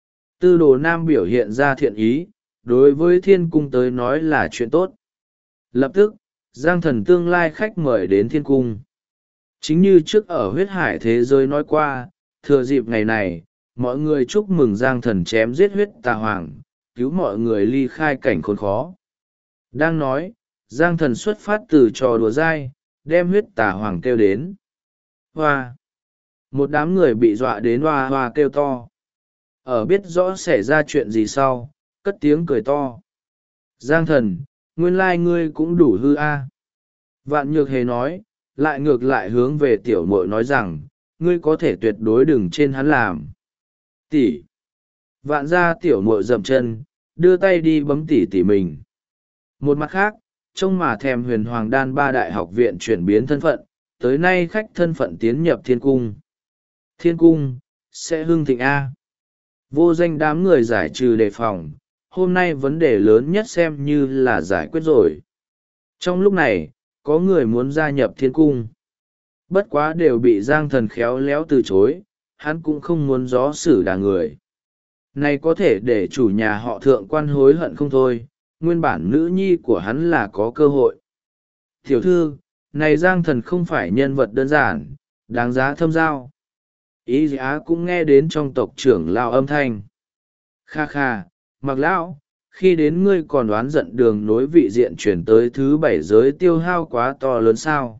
Tư Đồ Nam biểu hiện ra thiện ý, đối với thiên cung tới nói là chuyện tốt. Lập tức, Giang Thần tương lai khách mời đến thiên cung. Chính như trước ở huyết hải thế giới nói qua, thừa dịp ngày này, mọi người chúc mừng Giang Thần chém giết huyết tà hoàng, cứu mọi người ly khai cảnh khốn khó. Đang nói, Giang Thần xuất phát từ trò đùa dai, đem huyết tà hoàng kêu đến. Hoa! Một đám người bị dọa đến hoa hoa kêu to. Ở biết rõ xảy ra chuyện gì sau, cất tiếng cười to. Giang Thần, nguyên lai ngươi cũng đủ hư a. Vạn Nhược Hề nói, lại ngược lại hướng về tiểu muội nói rằng, ngươi có thể tuyệt đối đừng trên hắn làm. Tỷ. Vạn ra tiểu muội dậm chân, đưa tay đi bấm tỷ mình. Một mặt khác, trông mà thèm huyền hoàng đan ba đại học viện chuyển biến thân phận, tới nay khách thân phận tiến nhập thiên cung. Thiên cung, sẽ hưng thịnh A. Vô danh đám người giải trừ đề phòng, hôm nay vấn đề lớn nhất xem như là giải quyết rồi. Trong lúc này, có người muốn gia nhập thiên cung. Bất quá đều bị Giang Thần khéo léo từ chối, hắn cũng không muốn gió xử đà người. Này có thể để chủ nhà họ Thượng Quan hối hận không thôi, nguyên bản nữ nhi của hắn là có cơ hội. Tiểu thư, này Giang Thần không phải nhân vật đơn giản, đáng giá thâm giao. Ý giá cũng nghe đến trong tộc trưởng lão âm thanh. Kha kha, Mặc lão, khi đến ngươi còn đoán giận đường nối vị diện chuyển tới thứ 7 giới tiêu hao quá to lớn sao?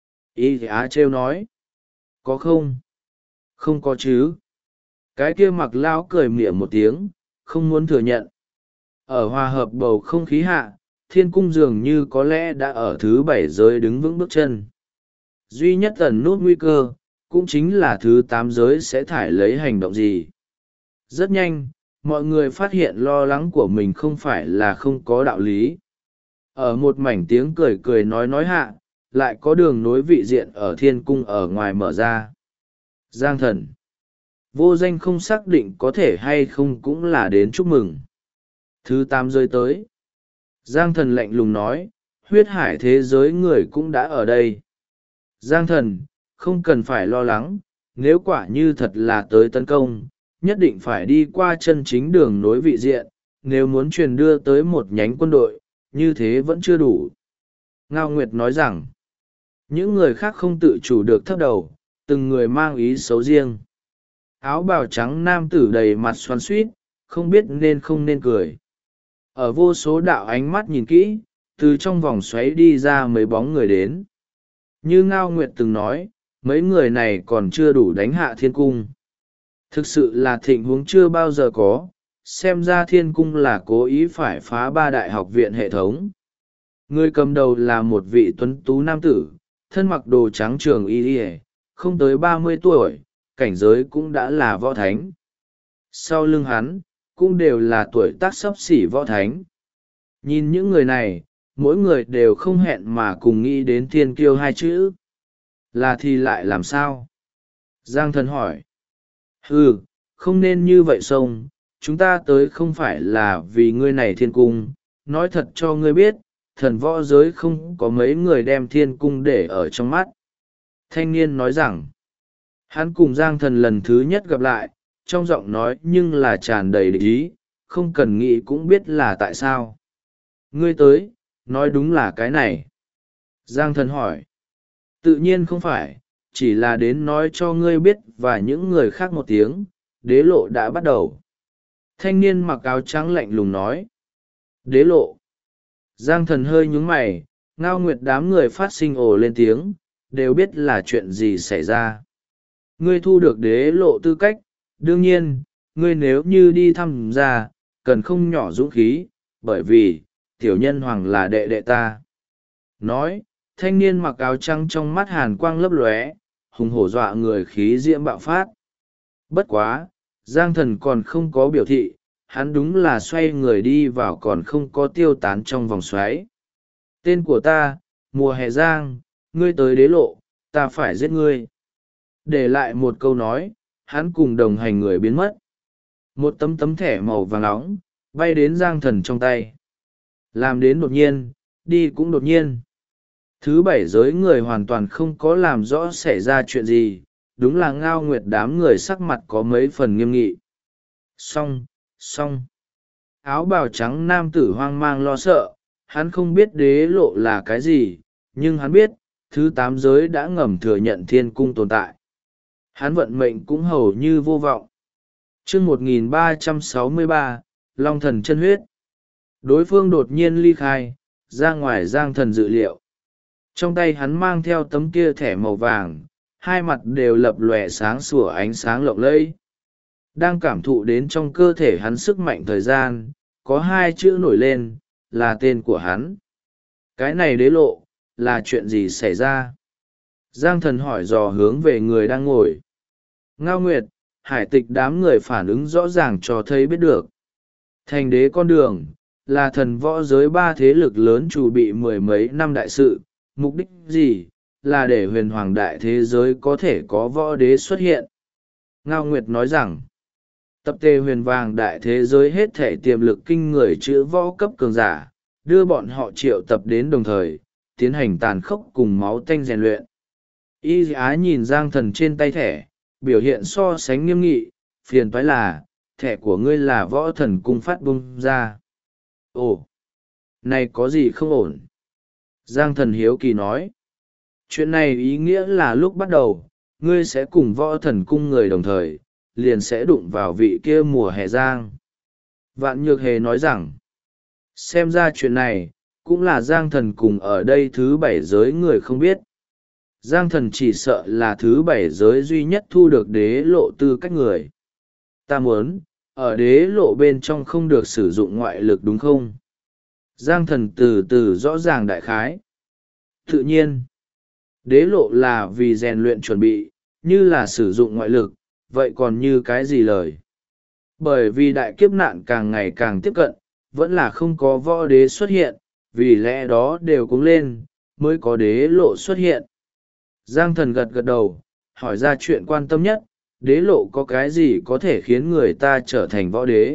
Ý giá trêu nói. Có không? Không có chứ. Cái kia Mặc lão cười mỉa một tiếng, không muốn thừa nhận. Ở hòa hợp bầu không khí hạ, thiên cung dường như có lẽ đã ở thứ 7 giới đứng vững bước chân. Duy nhất ẩn nút nguy cơ, cũng chính là thứ 8 giới sẽ thải lấy hành động gì. Rất nhanh, mọi người phát hiện lo lắng của mình không phải là không có đạo lý. Ở một mảnh tiếng cười cười nói hạ, lại có đường nối vị diện ở thiên cung ở ngoài mở ra. Giang Thần. Vô danh không xác định có thể hay không cũng là đến chúc mừng. Thứ 8 giới tới. Giang Thần lạnh lùng nói, huyết hải thế giới người cũng đã ở đây. Giang Thần, không cần phải lo lắng, nếu quả như thật là tới tấn công, nhất định phải đi qua chân chính đường nối vị diện, nếu muốn truyền đưa tới một nhánh quân đội, như thế vẫn chưa đủ. Ngao Nguyệt nói rằng, những người khác không tự chủ được thấp đầu, từng người mang ý xấu riêng. Áo bào trắng nam tử đầy mặt xoắn xuýt, không biết nên không nên cười. Ở vô số đạo ánh mắt nhìn kỹ, từ trong vòng xoáy đi ra mấy bóng người đến. Như Ngao Nguyệt từng nói, mấy người này còn chưa đủ đánh hạ thiên cung. Thực sự là thịnh huống chưa bao giờ có, xem ra thiên cung là cố ý phải phá 3 đại học viện hệ thống. Người cầm đầu là một vị tuấn tú nam tử, thân mặc đồ trắng trường y y, không tới 30 tuổi, cảnh giới cũng đã là võ thánh. Sau lưng hắn, cũng đều là tuổi tác xấp xỉ võ thánh. Nhìn những người này, mỗi người đều không hẹn mà cùng nghĩ đến thiên kiêu 2 chữ. Là thì lại làm sao? Giang Thần hỏi. Không nên như vậy Sông, chúng ta tới không phải là vì ngươi này thiên cung, nói thật cho ngươi biết, thần võ giới không có mấy người đem thiên cung để ở trong mắt. Thanh niên nói rằng, hắn cùng Giang Thần lần thứ nhất gặp lại, trong giọng nói nhưng là tràn đầy địch ý, không cần nghĩ cũng biết là tại sao. Ngươi tới, nói đúng là cái này. Giang Thần hỏi, tự nhiên không phải, chỉ là đến nói cho ngươi biết và những người khác một tiếng, đế lộ đã bắt đầu. Thanh niên mặc áo trắng lạnh lùng nói. Đế lộ. Giang Thần hơi nhúng mày, Ngao Nguyệt đám người phát sinh ồ lên tiếng, đều biết là chuyện gì xảy ra. Ngươi thu được đế lộ tư cách, đương nhiên, ngươi nếu như đi thăm ra, cần không nhỏ dũng khí, bởi vì, tiểu nhân hoàng là đệ đệ ta. Nói, thanh niên mặc áo trắng trong mắt hàn quang lấp lóe, hùng hổ dọa người khí diễm bạo phát. Bất quá, Giang Thần còn không có biểu thị, hắn đúng là xoay người đi vào còn không có tiêu tán trong vòng xoáy. Tên của ta, mùa hè Giang, ngươi tới đế lộ, ta phải giết ngươi. Để lại một câu nói, hắn cùng đồng hành người biến mất. Một tấm thẻ màu vàng nóng, bay đến Giang Thần trong tay. Làm đến đột nhiên, đi cũng đột nhiên. Thứ 7 giới người hoàn toàn không có làm rõ xảy ra chuyện gì, đúng là Ngao Nguyệt đám người sắc mặt có mấy phần nghiêm nghị. Xong. Áo bào trắng nam tử hoang mang lo sợ, hắn không biết đế lộ là cái gì, nhưng hắn biết, thứ 8 giới đã ngầm thừa nhận thiên cung tồn tại. Hắn vận mệnh cũng hầu như vô vọng. Chương 1363, Long Thần chân huyết. Đối phương đột nhiên ly khai, ra ngoài Giang Thần dự liệu. Trong tay hắn mang theo tấm kia thẻ màu vàng, hai mặt đều lập lòe sáng sủa ánh sáng lộng lẫy. Đang cảm thụ đến trong cơ thể hắn sức mạnh thời gian, có 2 chữ nổi lên, là tên của hắn. Cái này đế lộ, là chuyện gì xảy ra? Giang Thần hỏi dò hướng về người đang ngồi. Ngao Nguyệt, Hải Tịch đám người phản ứng rõ ràng cho thấy biết được. Thành đế con đường, là thần võ giới 3 thế lực lớn chủ bị 10 mấy năm đại sự, mục đích gì, là để huyền hoàng đại thế giới có thể có võ đế xuất hiện. Ngao Nguyệt nói rằng, Tập tề huyền vàng đại thế giới hết thể tiềm lực kinh người chữ võ cấp cường giả, đưa bọn họ triệu tập đến đồng thời, tiến hành tàn khốc cùng máu tanh rèn luyện. Y Á nhìn Giang Thần trên tay thẻ, biểu hiện so sánh nghiêm nghị, phiền toái là, thẻ của ngươi là võ thần cung phát bung ra. Ồ, này có gì không ổn? Giang Thần hiếu kỳ nói. Chuyện này ý nghĩa là lúc bắt đầu, ngươi sẽ cùng võ thần cung người đồng thời, liền sẽ đụng vào vị kia mùa hè Giang. Vạn Nhược Hề nói rằng, xem ra chuyện này, cũng là Giang Thần cùng ở đây thứ bảy giới người không biết. Giang Thần chỉ sợ là thứ bảy giới duy nhất thu được đế lộ tư cách người. Ta muốn, ở đế lộ bên trong không được sử dụng ngoại lực đúng không? Giang Thần từ từ rõ ràng đại khái. Tự nhiên, đế lộ là vì rèn luyện chuẩn bị, như là sử dụng ngoại lực, vậy còn như cái gì lời? Bởi vì đại kiếp nạn càng ngày càng tiếp cận, vẫn là không có võ đế xuất hiện, vì lẽ đó đều cúng lên, mới có đế lộ xuất hiện. Giang Thần gật gật đầu, hỏi ra chuyện quan tâm nhất, đế lộ có cái gì có thể khiến người ta trở thành võ đế?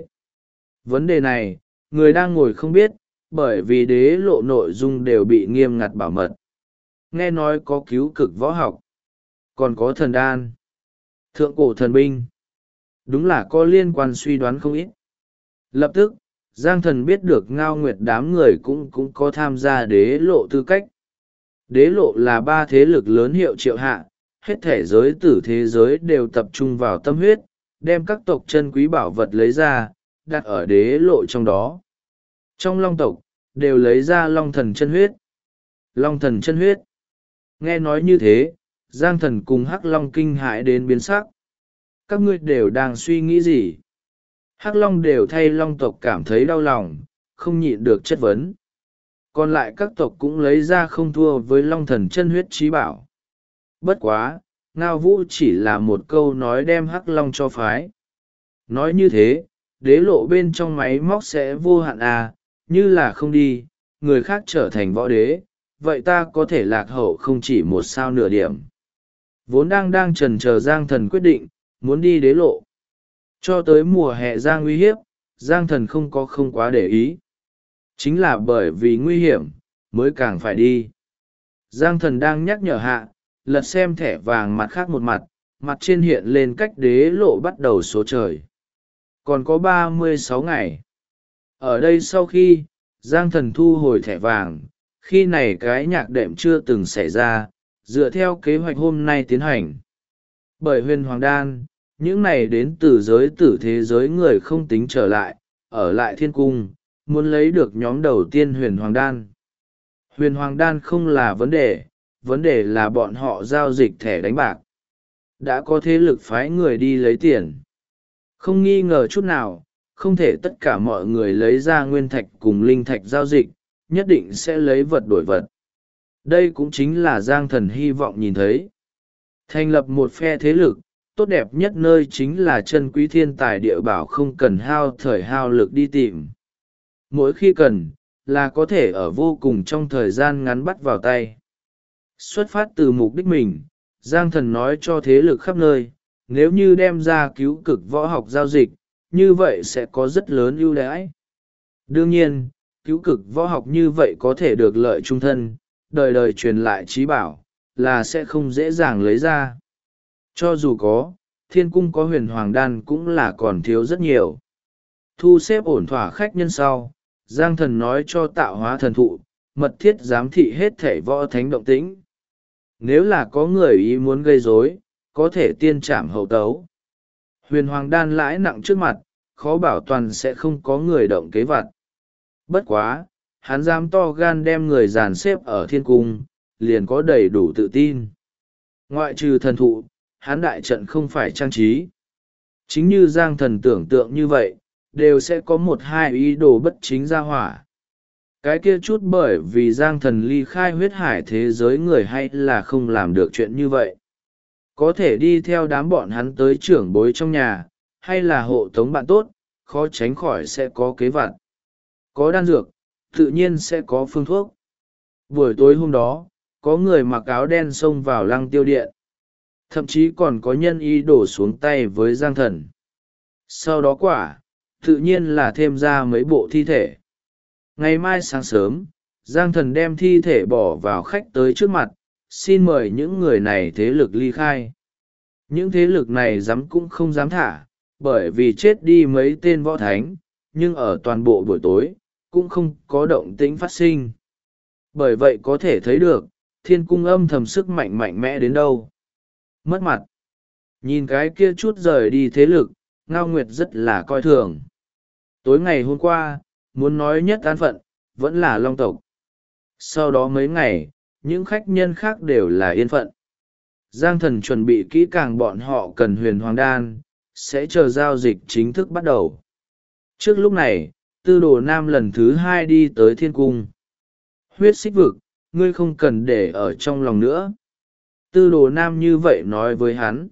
Vấn đề này, người đang ngồi không biết, bởi vì đế lộ nội dung đều bị nghiêm ngặt bảo mật. Nghe nói có cứu cực võ học, còn có thần đan, thượng cổ thần binh. Đúng là có liên quan suy đoán không ít. Lập tức, Giang Thần biết được Ngao Nguyệt đám người cũng có tham gia đế lộ tư cách. Đế lộ là ba thế lực lớn hiệu triệu hạ, hết thể giới tử thế giới đều tập trung vào tâm huyết, đem các tộc chân quý bảo vật lấy ra, đặt ở đế lộ trong đó. Trong long tộc, đều lấy ra long thần chân huyết. Long thần chân huyết. Nghe nói như thế, Giang Thần cùng Hắc Long kinh hãi đến biến sắc. Các ngươi đều đang suy nghĩ gì? Hắc Long đều thay long tộc cảm thấy đau lòng, không nhịn được chất vấn. Còn lại các tộc cũng lấy ra không thua với long thần chân huyết trí bảo. Bất quá, Ngao Vũ chỉ là một câu nói đem Hắc Long cho phái. Nói như thế, đế lộ bên trong máy móc sẽ vô hạn à, như là không đi, người khác trở thành võ đế, vậy ta có thể lạc hậu không chỉ một sao nửa điểm. Vốn đang chần chờ Giang Thần quyết định, muốn đi đế lộ. Cho tới mùa hè Giang uy hiếp, Giang Thần không quá để ý. Chính là bởi vì nguy hiểm, mới càng phải đi. Giang Thần đang nhắc nhở hạ, lật xem thẻ vàng mặt khác một mặt, mặt trên hiện lên cách đế lộ bắt đầu số trời. Còn có 36 ngày. Ở đây sau khi, Giang Thần thu hồi thẻ vàng, khi này cái nhạc đệm chưa từng xảy ra, dựa theo kế hoạch hôm nay tiến hành. Bởi huyền hoàng đan, những này đến từ giới tử thế giới người không tính trở lại, ở lại thiên cung, muốn lấy được nhóm đầu tiên huyền hoàng đan. Huyền hoàng đan không là vấn đề là bọn họ giao dịch thẻ đánh bạc. Đã có thế lực phái người đi lấy tiền. Không nghi ngờ chút nào, không thể tất cả mọi người lấy ra nguyên thạch cùng linh thạch giao dịch, nhất định sẽ lấy vật đổi vật. Đây cũng chính là Giang Thần hy vọng nhìn thấy. Thành lập một phe thế lực, tốt đẹp nhất nơi chính là chân quý thiên tài địa bảo không cần hao thời hao lực đi tìm. Mỗi khi cần, là có thể ở vô cùng trong thời gian ngắn bắt vào tay. Xuất phát từ mục đích mình, Giang Thần nói cho thế lực khắp nơi, nếu như đem ra cứu cực võ học giao dịch, như vậy sẽ có rất lớn ưu đãi. Đương nhiên, cứu cực võ học như vậy có thể được lợi trung thân, đời đời truyền lại trí bảo, là sẽ không dễ dàng lấy ra. Cho dù có, thiên cung có huyền hoàng đan cũng là còn thiếu rất nhiều. Thu xếp ổn thỏa khách nhân sau, Giang Thần nói cho tạo hóa thần thụ, mật thiết giám thị hết thể võ thánh động tĩnh. Nếu là có người ý muốn gây rối, có thể tiên trảm hậu tấu. Huyền hoàng đan lãi nặng trước mặt, khó bảo toàn sẽ không có người động kế vặt. Bất quá, hắn dám to gan đem người dàn xếp ở thiên cung, liền có đầy đủ tự tin. Ngoại trừ thần thụ, hắn đại trận không phải trang trí. Chính như Giang Thần tưởng tượng như vậy, đều sẽ có một hai ý đồ bất chính ra hỏa. Cái kia chút bởi vì Giang Thần ly khai huyết hải thế giới người hay là không làm được chuyện như vậy. Có thể đi theo đám bọn hắn tới trưởng bối trong nhà, hay là hộ tống bạn tốt, khó tránh khỏi sẽ có kế vặt. Có đan dược, tự nhiên sẽ có phương thuốc. Buổi tối hôm đó, có người mặc áo đen xông vào Lăng Tiêu Điện. Thậm chí còn có nhân ý đổ xuống tay với Giang Thần. Sau đó tự nhiên là thêm ra mấy bộ thi thể. Ngày mai sáng sớm, Giang Thần đem thi thể bỏ vào khách tới trước mặt, xin mời những người này thế lực ly khai. Những thế lực này dám cũng không dám thả, bởi vì chết đi mấy tên võ thánh, nhưng ở toàn bộ buổi tối, cũng không có động tĩnh phát sinh. Bởi vậy có thể thấy được, thiên cung âm thầm sức mạnh mạnh mẽ đến đâu. Mất mặt. Nhìn cái kia chút rời đi thế lực, Ngao Nguyệt rất là coi thường. Tối ngày hôm qua, muốn nói nhất an phận, vẫn là Long tộc. Sau đó mấy ngày, những khách nhân khác đều là yên phận. Giang Thần chuẩn bị kỹ càng bọn họ cần huyền hoàng đan, sẽ chờ giao dịch chính thức bắt đầu. Trước lúc này, Tư Đồ Nam lần thứ 2 đi tới thiên cung. Huyết xích vực, ngươi không cần để ở trong lòng nữa. Tư Đồ Nam như vậy nói với hắn.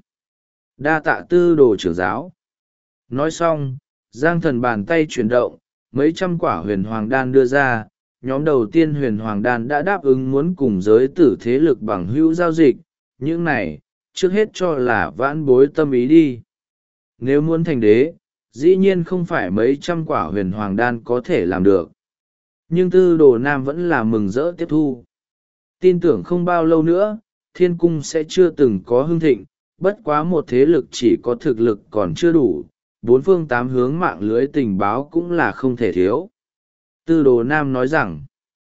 Đa tạ Tư Đồ trưởng giáo. Nói xong, Giang Thần bàn tay chuyển động, mấy trăm quả huyền hoàng đan đưa ra. Nhóm đầu tiên huyền hoàng đan đã đáp ứng muốn cùng giới tử thế lực bằng hữu giao dịch. Những này, trước hết cho là vãn bối tâm ý đi. Nếu muốn thành đế, dĩ nhiên không phải mấy trăm quả huyền hoàng đan có thể làm được. Nhưng Tư Đồ Nam vẫn là mừng rỡ tiếp thu. Tin tưởng không bao lâu nữa, thiên cung sẽ chưa từng có hưng thịnh, bất quá một thế lực chỉ có thực lực còn chưa đủ, bốn phương tám hướng mạng lưới tình báo cũng là không thể thiếu. Tư Đồ Nam nói rằng,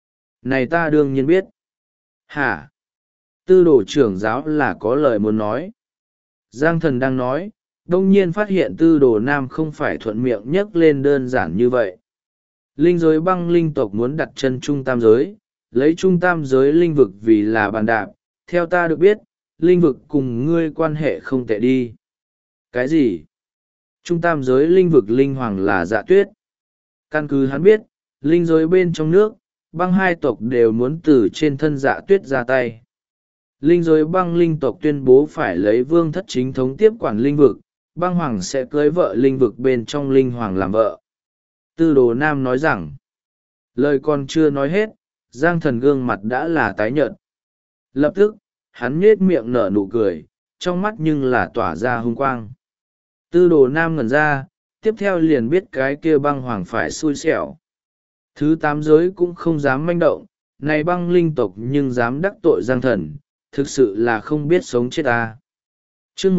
này ta đương nhiên biết. Hả? Tư Đồ trưởng giáo là có lời muốn nói. Giang Thần đang nói, đông nhiên phát hiện Tư Đồ Nam không phải thuận miệng nhắc lên đơn giản như vậy. Linh giới băng linh tộc muốn đặt chân trung tam giới, lấy trung tam giới linh vực vì là bàn đạp. Theo ta được biết, linh vực cùng ngươi quan hệ không tệ đi. Cái gì? Trung tam giới linh vực linh hoàng là Dạ Tuyết. Căn cứ hắn biết, linh giới bên trong nước, băng hai tộc đều muốn từ trên thân Dạ Tuyết ra tay. Linh giới băng linh tộc tuyên bố phải lấy vương thất chính thống tiếp quản linh vực, băng hoàng sẽ cưới vợ linh vực bên trong linh hoàng làm vợ. Tư Đồ Nam nói rằng, lời còn chưa nói hết, Giang Thần gương mặt đã là tái nhợt. Lập tức, hắn nhết miệng nở nụ cười, trong mắt nhưng là tỏa ra hung quang. Tư Đồ Nam ngẩn ra, tiếp theo liền biết cái kia băng hoàng phải xui xẻo. Thứ tám giới cũng không dám manh động, này băng linh tộc nhưng dám đắc tội Giang Thần, thực sự là không biết sống chết ta. Chương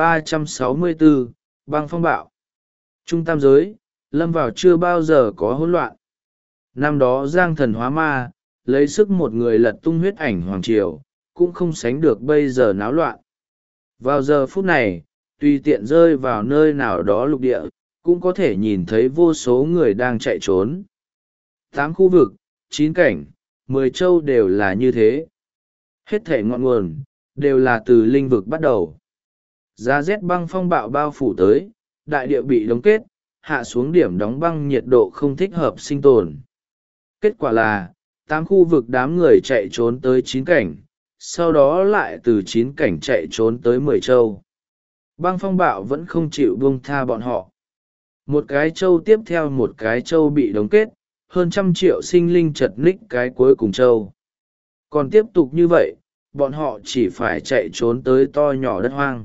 1364, băng phong bạo. Trung tam giới, lâm vào chưa bao giờ có hỗn loạn. Năm đó Giang Thần hóa ma, lấy sức một người lật tung huyết ảnh hoàng triều, cũng không sánh được bây giờ náo loạn. Vào giờ phút này, tùy tiện rơi vào nơi nào đó lục địa, cũng có thể nhìn thấy vô số người đang chạy trốn. 8 khu vực, 9 cảnh, 10 châu đều là như thế. Hết thể ngọn nguồn, đều là từ linh vực bắt đầu. Giá rét băng phong bạo bao phủ tới, đại địa bị đóng kết, hạ xuống điểm đóng băng nhiệt độ không thích hợp sinh tồn. Kết quả là, 8 khu vực đám người chạy trốn tới 9 cảnh, sau đó lại từ 9 cảnh chạy trốn tới 10 châu. Băng phong bạo vẫn không chịu buông tha bọn họ. Một cái châu tiếp theo một cái châu bị đóng kết, hơn 100 triệu sinh linh chật ních cái cuối cùng châu. Còn tiếp tục như vậy, bọn họ chỉ phải chạy trốn tới to nhỏ đất hoang.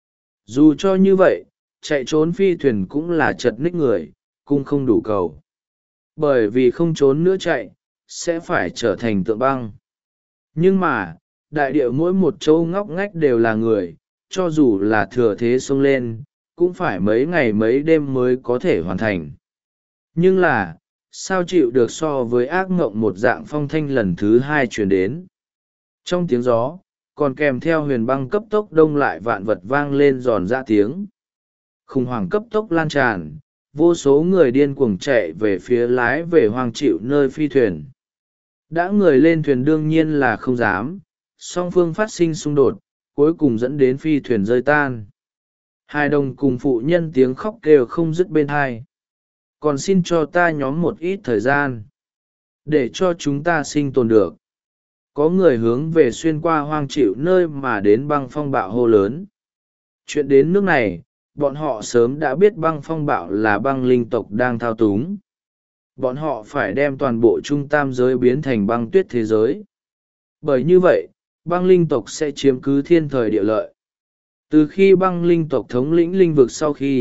Dù cho như vậy, chạy trốn phi thuyền cũng là chật ních người, cũng không đủ cầu. Bởi vì không trốn nữa chạy, sẽ phải trở thành tượng băng. Nhưng mà, đại địa mỗi một châu ngóc ngách đều là người, cho dù là thừa thế xông lên, cũng phải mấy ngày mấy đêm mới có thể hoàn thành. Nhưng là, sao chịu được so với ác mộng một dạng phong thanh lần thứ 2 truyền đến. Trong tiếng gió, còn kèm theo huyền băng cấp tốc đông lại vạn vật vang lên giòn ra tiếng. Khủng hoảng cấp tốc lan tràn, vô số người điên cuồng chạy về phía lái về hoang chịu nơi phi thuyền. Đã người lên thuyền đương nhiên là không dám, song phương phát sinh xung đột, cuối cùng dẫn đến phi thuyền rơi tan. Hai đồng cùng phụ nhân tiếng khóc kêu không dứt bên hai. Còn xin cho ta nhóm một ít thời gian, để cho chúng ta sinh tồn được. Có người hướng về xuyên qua hoang chịu nơi mà đến băng phong bạo hô lớn. Chuyện đến nước này, bọn họ sớm đã biết băng phong bạo là băng linh tộc đang thao túng. Bọn họ phải đem toàn bộ trung tam giới biến thành băng tuyết thế giới. Bởi như vậy, băng linh tộc sẽ chiếm cứ thiên thời địa lợi. Từ khi băng linh tộc thống lĩnh linh vực sau khi,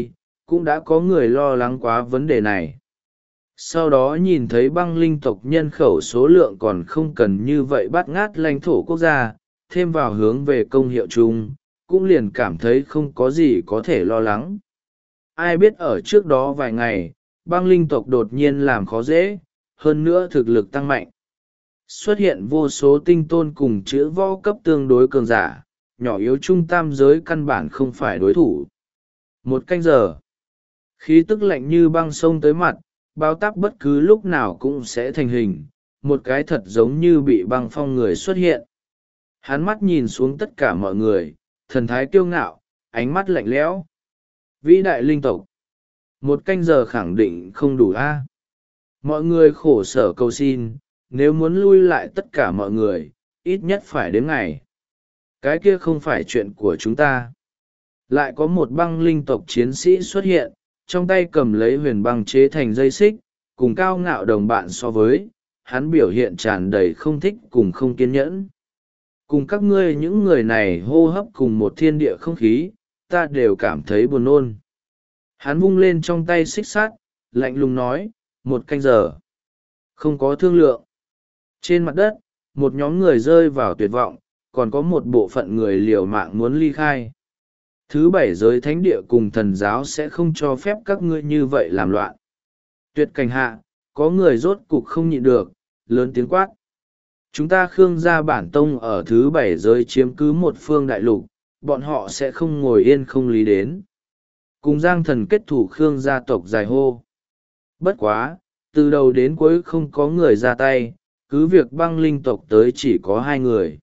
cũng đã có người lo lắng quá vấn đề này. Sau đó nhìn thấy băng linh tộc nhân khẩu số lượng còn không cần như vậy bắt ngát lãnh thổ quốc gia, thêm vào hướng về công hiệu chung, cũng liền cảm thấy không có gì có thể lo lắng. Ai biết ở trước đó vài ngày, băng linh tộc đột nhiên làm khó dễ, hơn nữa thực lực tăng mạnh. Xuất hiện vô số tinh tôn cùng chữ võ cấp tương đối cường giả, nhỏ yếu trung tam giới căn bản không phải đối thủ. 1 canh giờ, khí tức lạnh như băng sông tới mặt, bao táp bất cứ lúc nào cũng sẽ thành hình, một cái thật giống như bị băng phong người xuất hiện. Hắn mắt nhìn xuống tất cả mọi người, thần thái kiêu ngạo, ánh mắt lạnh lẽo. Vĩ đại linh tộc, 1 canh giờ khẳng định không đủ a. Mọi người khổ sở cầu xin, nếu muốn lui lại tất cả mọi người, ít nhất phải đến ngày. Cái kia không phải chuyện của chúng ta. Lại có một băng linh tộc chiến sĩ xuất hiện, trong tay cầm lấy huyền băng chế thành dây xích, cùng cao ngạo đồng bạn so với, hắn biểu hiện tràn đầy không thích cùng không kiên nhẫn. Cùng các ngươi những người này hô hấp cùng một thiên địa không khí, ta đều cảm thấy buồn nôn. Hắn vung lên trong tay xích sắt, lạnh lùng nói, 1 canh giờ. Không có thương lượng. Trên mặt đất, một nhóm người rơi vào tuyệt vọng, còn có một bộ phận người liều mạng muốn ly khai. Thứ 7 giới thánh địa cùng thần giáo sẽ không cho phép các ngươi như vậy làm loạn. Tuyệt cảnh hạ, có người rốt cục không nhịn được, lớn tiếng quát. Chúng ta Khương gia bản tông ở thứ 7 giới chiếm cứ một phương đại lục, bọn họ sẽ không ngồi yên không lý đến. Cùng Giang Thần kết thủ Khương gia tộc dài hô. Bất quá, từ đầu đến cuối không có người ra tay, cứ việc băng linh tộc tới chỉ có 2 người.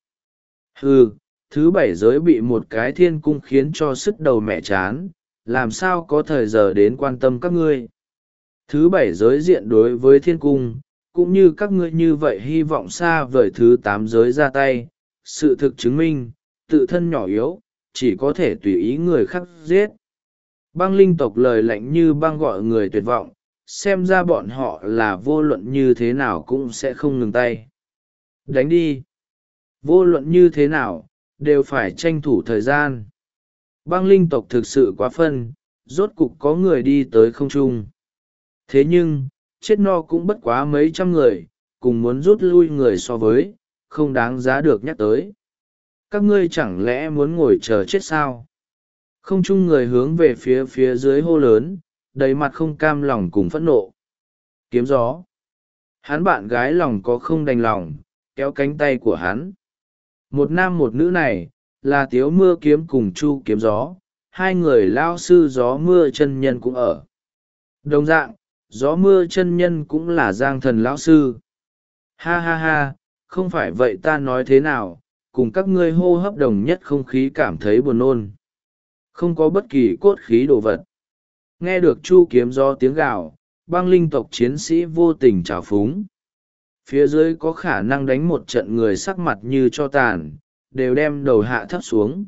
Thứ 7 giới bị một cái thiên cung khiến cho sứt đầu mẹ chán, làm sao có thời giờ đến quan tâm các ngươi. Thứ 7 giới diện đối với thiên cung, cũng như các ngươi như vậy hy vọng xa vời thứ 8 giới ra tay, sự thực chứng minh, tự thân nhỏ yếu, chỉ có thể tùy ý người khác giết. Băng linh tộc lời lạnh như băng gọi người tuyệt vọng, xem ra bọn họ là vô luận như thế nào cũng sẽ không ngừng tay. Đánh đi! Vô luận như thế nào, đều phải tranh thủ thời gian. Băng linh tộc thực sự quá phân, rốt cục có người đi tới không trung. Thế nhưng, chết no cũng bất quá mấy trăm người, cùng muốn rút lui người so với, không đáng giá được nhắc tới. Các ngươi chẳng lẽ muốn ngồi chờ chết sao? Không trung người hướng về phía dưới hô lớn, đầy mặt không cam lòng cùng phẫn nộ. Kiếm gió. Hắn bạn gái lòng có không đành lòng, kéo cánh tay của hắn. Một nam một nữ này, là Tiếu Mưa Kiếm cùng Chu Kiếm Gió, 2 người lao sư Gió Mưa chân nhân cũng ở. Đồng dạng, Gió Mưa chân nhân cũng là Giang Thần lão sư. Ha ha ha, không phải vậy ta nói thế nào, cùng các ngươi hô hấp đồng nhất không khí cảm thấy buồn nôn. Không có bất kỳ cốt khí đồ vật. Nghe được Chu Kiếm Gió tiếng gào, băng linh tộc chiến sĩ vô tình trào phúng. Phía dưới có khả năng đánh một trận người sắc mặt như cho tàn, đều đem đầu hạ thấp xuống.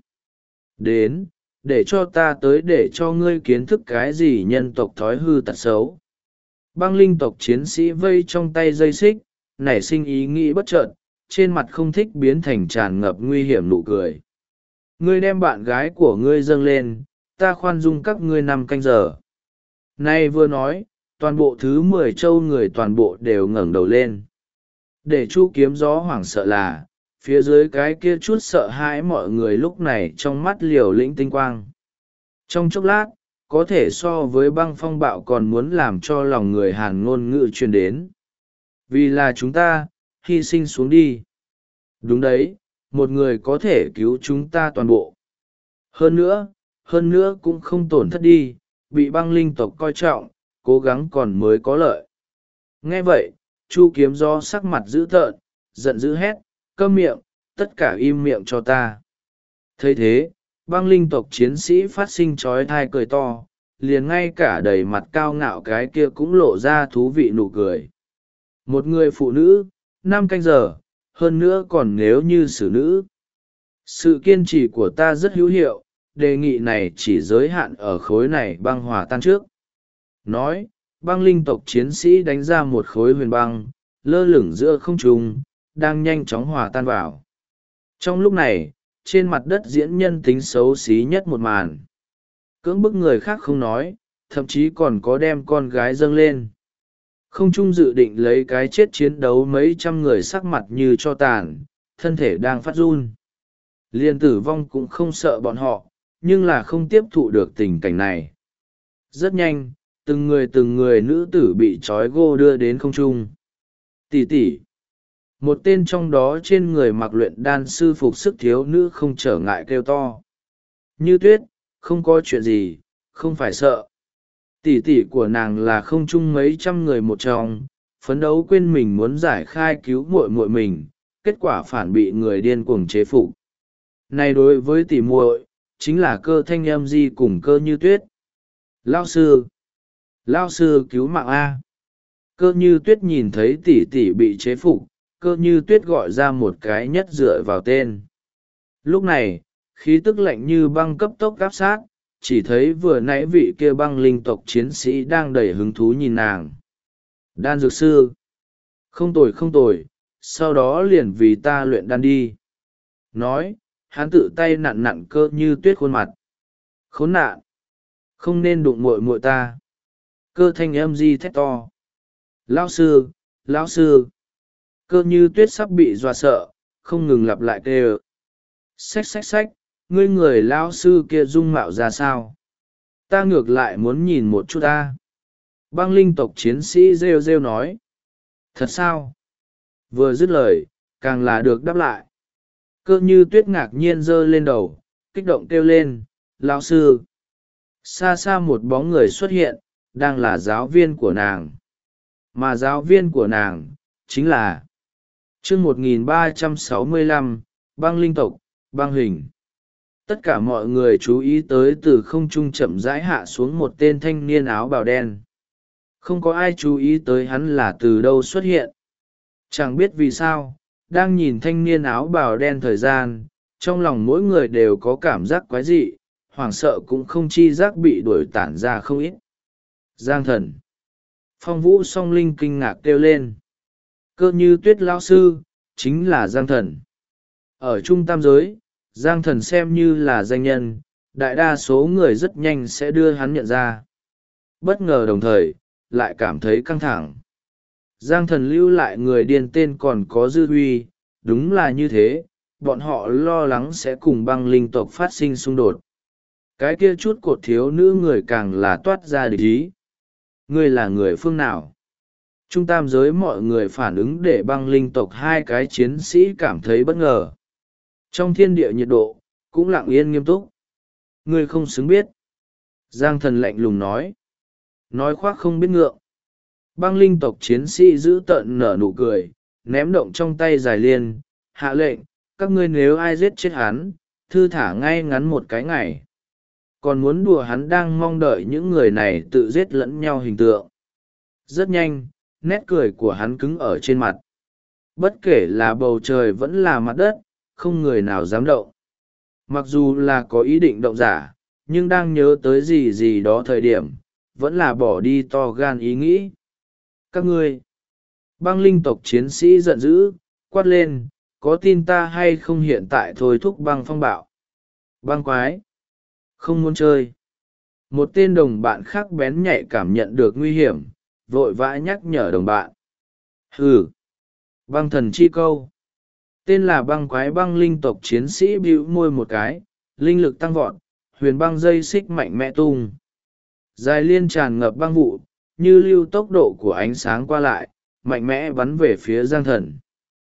Đến, để cho ta tới để cho ngươi kiến thức cái gì nhân tộc thói hư tật xấu. Băng linh tộc chiến sĩ vây trong tay dây xích, nảy sinh ý nghĩ bất chợt, trên mặt không thích biến thành tràn ngập nguy hiểm nụ cười. Ngươi đem bạn gái của ngươi dâng lên, ta khoan dung các ngươi 5 canh giờ. Nay vừa nói, toàn bộ thứ 10 châu người toàn bộ đều ngẩng đầu lên. Để Chu Kiếm Gió hoảng sợ là, phía dưới cái kia chút sợ hãi mọi người lúc này trong mắt liều lĩnh tinh quang. Trong chốc lát, có thể so với băng phong bạo còn muốn làm cho lòng người Hàn ngôn ngữ truyền đến. Vì là chúng ta, hy sinh xuống đi. Đúng đấy, một người có thể cứu chúng ta toàn bộ. Hơn nữa cũng không tổn thất đi, bị băng linh tộc coi trọng, cố gắng còn mới có lợi. Nghe vậy, Chu Kiếm Gió sắc mặt dữ tợn, giận dữ hét, câm miệng, tất cả im miệng cho ta. Thấy thế, băng linh tộc chiến sĩ phát sinh trói thai cười to, liền ngay cả đầy mặt cao ngạo cái kia cũng lộ ra thú vị nụ cười. Một người phụ nữ, 5 canh giờ, hơn nữa còn nếu như xử nữ. Sự kiên trì của ta rất hữu hiệu, đề nghị này chỉ giới hạn ở khối này băng hòa tan trước. Nói, băng linh tộc chiến sĩ đánh ra một khối huyền băng, lơ lửng giữa không trung, đang nhanh chóng hòa tan vào. Trong lúc này, trên mặt đất diễn nhân tính xấu xí nhất một màn. Cưỡng bức người khác không nói, thậm chí còn có đem con gái dâng lên. Không trung dự định lấy cái chết chiến đấu mấy trăm người sắc mặt như tro tàn, thân thể đang phát run. Liền tử vong cũng không sợ bọn họ, nhưng là không tiếp thụ được tình cảnh này. Rất nhanh, từng người nữ tử bị trói gô đưa đến không trung. Tỷ tỷ. Một tên trong đó trên người mặc luyện đan sư phục sức thiếu nữ không trở ngại kêu to. Như Tuyết, không có chuyện gì, không phải sợ. Tỷ tỷ của nàng là không chung mấy trăm người một trong, phấn đấu quên mình muốn giải khai cứu muội muội mình, kết quả phản bị người điên cuồng chế phục. Này đối với tỷ muội, chính là Cơ Thanh Âm Di cùng Cơ Như Tuyết. Lao sư cứu mạng A. Cơ Như Tuyết nhìn thấy tỷ tỷ bị chế phục, Cơ Như Tuyết gọi ra một cái nhất dựa vào tên. Lúc này, khí tức lạnh như băng cấp tốc áp sát, chỉ thấy vừa nãy vị kia băng linh tộc chiến sĩ đang đầy hứng thú nhìn nàng. Đan dược sư. Không tồi không tồi, sau đó liền vì ta luyện đan đi. Nói, hắn tự tay nặn nặn Cơ Như Tuyết khuôn mặt. Khốn nạn. Không nên đụng muội muội ta. Cơ Thanh Âm Di thét to. Lão sư, lão sư. Cơ Như Tuyết sắp bị dọa sợ, không ngừng lặp lại kêu. Xách xách xách, ngươi người lão sư kia dung mạo ra sao? Ta ngược lại muốn nhìn một chút ta. Băng linh tộc chiến sĩ rêu rêu nói. Thật sao? Vừa dứt lời, càng là được đáp lại. Cơ Như Tuyết ngạc nhiên giơ lên đầu, kích động kêu lên, lão sư. Xa xa một bóng người xuất hiện, đang là giáo viên của nàng. Mà giáo viên của nàng, chính là chương 1365, băng linh tộc, băng hình. Tất cả mọi người chú ý tới từ không trung chậm rãi hạ xuống một tên thanh niên áo bào đen. Không có ai chú ý tới hắn là từ đâu xuất hiện. Chẳng biết vì sao, đang nhìn thanh niên áo bào đen thời gian, trong lòng mỗi người đều có cảm giác quái dị, hoảng sợ cũng không chi giác bị đuổi tản ra không ít. Giang Thần. Phong Vũ Song Linh kinh ngạc kêu lên. Cơ Như Tuyết lão sư, chính là Giang Thần. Ở Trung Tam Giới, Giang Thần xem như là danh nhân, đại đa số người rất nhanh sẽ đưa hắn nhận ra. Bất ngờ đồng thời, lại cảm thấy căng thẳng. Giang Thần lưu lại người điên tên còn có dư huy, đúng là như thế, bọn họ lo lắng sẽ cùng băng linh tộc phát sinh xung đột. Cái kia chút cột thiếu nữ người càng là toát ra địch ý. Ngươi là người phương nào? Trung Tam Giới mọi người phản ứng để băng linh tộc hai cái chiến sĩ cảm thấy bất ngờ. Trong thiên địa nhiệt độ, cũng lặng yên nghiêm túc. Ngươi không xứng biết. Giang Thần lạnh lùng nói. Nói khoác không biết ngượng. Băng linh tộc chiến sĩ giữ tợn nở nụ cười, ném động trong tay dài liên, hạ lệnh, các ngươi nếu ai giết chết hắn, thư thả ngay ngắn một cái ngày. Còn muốn đùa hắn đang mong đợi những người này tự giết lẫn nhau hình tượng. Rất nhanh, nét cười của hắn cứng ở trên mặt. Bất kể là bầu trời vẫn là mặt đất, không người nào dám động. Mặc dù là có ý định động giả, nhưng đang nhớ tới gì gì đó thời điểm, vẫn là bỏ đi to gan ý nghĩ. Các ngươi, băng linh tộc chiến sĩ giận dữ, quát lên, có tin ta hay không hiện tại thôi thúc băng phong bạo. Băng quái, không muốn chơi. Một tên đồng bạn khác bén nhạy cảm nhận được nguy hiểm, vội vã nhắc nhở đồng bạn. Hừ, băng thần chi câu. Tên là băng quái băng linh tộc chiến sĩ bĩu môi một cái, linh lực tăng vọt, huyền băng dây xích mạnh mẽ tung. Dài liên tràn ngập băng vụ, như lưu tốc độ của ánh sáng qua lại, mạnh mẽ bắn về phía Giang Thần.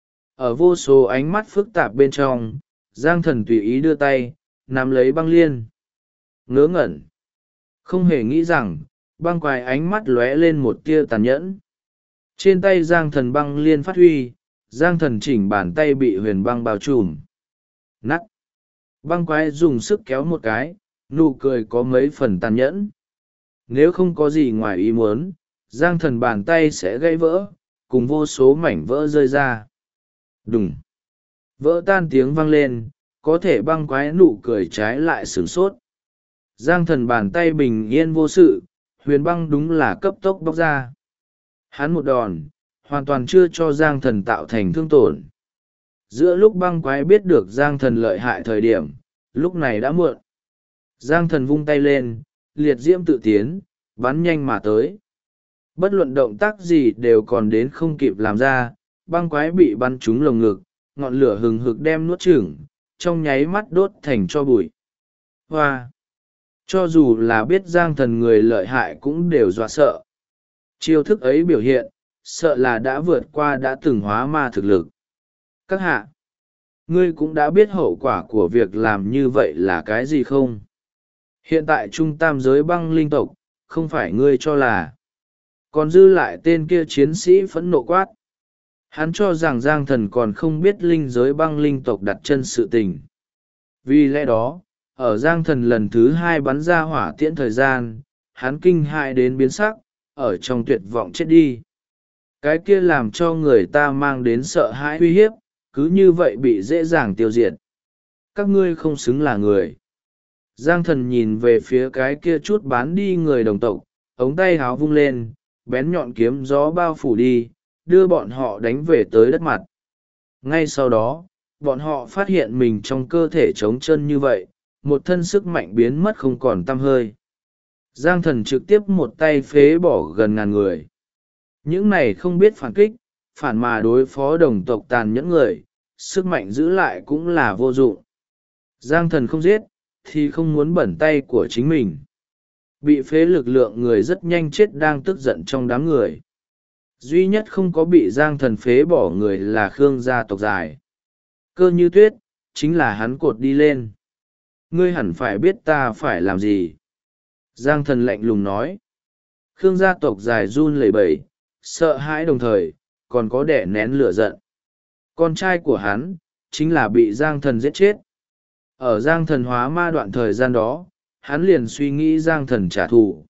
Ở vô số ánh mắt phức tạp bên trong, Giang Thần tùy ý đưa tay, nắm lấy băng liên. Ngớ ngẩn. Không hề nghĩ rằng, băng quái ánh mắt lóe lên một tia tàn nhẫn. Trên tay Giang Thần băng liên phát huy, Giang Thần chỉnh bàn tay bị huyền băng bao trùm. Nắt. Băng quái dùng sức kéo một cái, nụ cười có mấy phần tàn nhẫn. Nếu không có gì ngoài ý muốn, Giang Thần bàn tay sẽ gãy vỡ, cùng vô số mảnh vỡ rơi ra. Đùng. Vỡ tan tiếng vang lên, có thể băng quái nụ cười trái lại sửng sốt. Giang Thần bàn tay bình yên vô sự, huyền băng đúng là cấp tốc bóc ra. Hắn một đòn, hoàn toàn chưa cho Giang Thần tạo thành thương tổn. Giữa lúc băng quái biết được Giang Thần lợi hại thời điểm, lúc này đã muộn. Giang Thần vung tay lên, liệt diễm tự tiến, bắn nhanh mà tới. Bất luận động tác gì đều còn đến không kịp làm ra, băng quái bị bắn trúng lồng ngực, ngọn lửa hừng hực đem nuốt chửng, trong nháy mắt đốt thành tro bụi. Hoa! Cho dù là biết Giang Thần người lợi hại cũng đều dọa sợ. Chiêu thức ấy biểu hiện, sợ là đã vượt qua đã từng hóa ma thực lực. Các hạ! Ngươi cũng đã biết hậu quả của việc làm như vậy là cái gì không? Hiện tại trung tam giới băng linh tộc, không phải ngươi cho là. Còn dư lại tên kia chiến sĩ phẫn nộ quát. Hắn cho rằng Giang Thần còn không biết linh giới băng linh tộc đặt chân sự tình. Vì lẽ đó, ở Giang Thần lần thứ 2 bắn ra hỏa tiễn thời gian, hắn kinh hại đến biến sắc, ở trong tuyệt vọng chết đi. Cái kia làm cho người ta mang đến sợ hãi uy hiếp, cứ như vậy bị dễ dàng tiêu diệt. Các ngươi không xứng là người. Giang Thần nhìn về phía cái kia chút bán đi người đồng tộc, ống tay háo vung lên, bén nhọn kiếm gió bao phủ đi, đưa bọn họ đánh về tới đất mặt. Ngay sau đó, bọn họ phát hiện mình trong cơ thể trống chân như vậy, một thân sức mạnh biến mất không còn tăm hơi. Giang Thần trực tiếp một tay phế bỏ gần ngàn người. Những này không biết phản kích, phản mà đối phó đồng tộc tàn nhẫn người, sức mạnh giữ lại cũng là vô dụng. Giang Thần không giết, thì không muốn bẩn tay của chính mình. Bị phế lực lượng người rất nhanh chết đang tức giận trong đám người. Duy nhất không có bị Giang Thần phế bỏ người là Khương gia tộc dài. Cơ Như Tuyết, chính là hắn cột đi lên. Ngươi hẳn phải biết ta phải làm gì. Giang Thần lạnh lùng nói. Khương gia tộc dài run lẩy bẩy, sợ hãi đồng thời, còn có đẻ nén lửa giận. Con trai của hắn, chính là bị Giang Thần giết chết. Ở Giang Thần hóa ma đoạn thời gian đó, hắn liền suy nghĩ Giang Thần trả thù.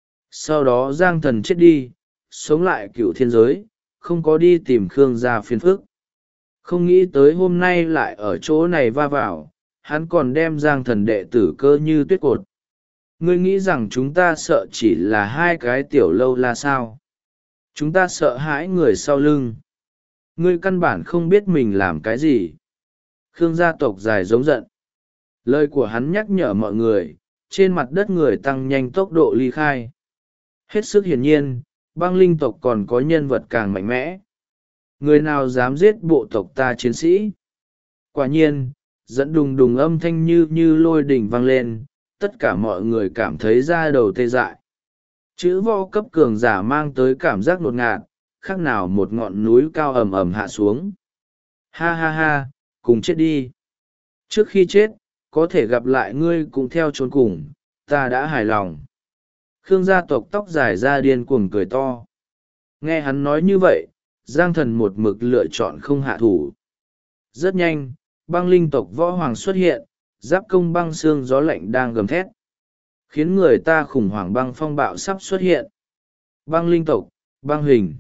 Sau đó Giang Thần chết đi, sống lại cựu thiên giới, không có đi tìm Khương gia phiền phức. Không nghĩ tới hôm nay lại ở chỗ này va vào, hắn còn đem Giang Thần đệ tử Cơ Như Tuyết cột. Ngươi nghĩ rằng chúng ta sợ chỉ là hai cái tiểu lâu là sao? Chúng ta sợ hãi người sau lưng. Ngươi căn bản không biết mình làm cái gì. Khương gia tộc dài giống giận. Lời của hắn nhắc nhở mọi người, trên mặt đất người tăng nhanh tốc độ ly khai. Hết sức hiển nhiên, băng linh tộc còn có nhân vật càng mạnh mẽ. Người nào dám giết bộ tộc ta chiến sĩ? Quả nhiên, dẫn đùng đùng âm thanh như lôi đỉnh vang lên, tất cả mọi người cảm thấy da đầu tê dại. Chữ võ cấp cường giả mang tới cảm giác ngột ngạt, khác nào một ngọn núi cao ầm ầm hạ xuống. Ha ha ha, cùng chết đi. Trước khi chết, có thể gặp lại ngươi cũng theo chốn cùng, ta đã hài lòng. Khương gia tộc tóc dài ra điên cuồng cười to. Nghe hắn nói như vậy, Giang Thần một mực lựa chọn không hạ thủ. Rất nhanh, băng linh tộc võ hoàng xuất hiện, giáp công băng xương gió lạnh đang gầm thét. Khiến người ta khủng hoảng băng phong bạo sắp xuất hiện. Băng linh tộc, băng hình.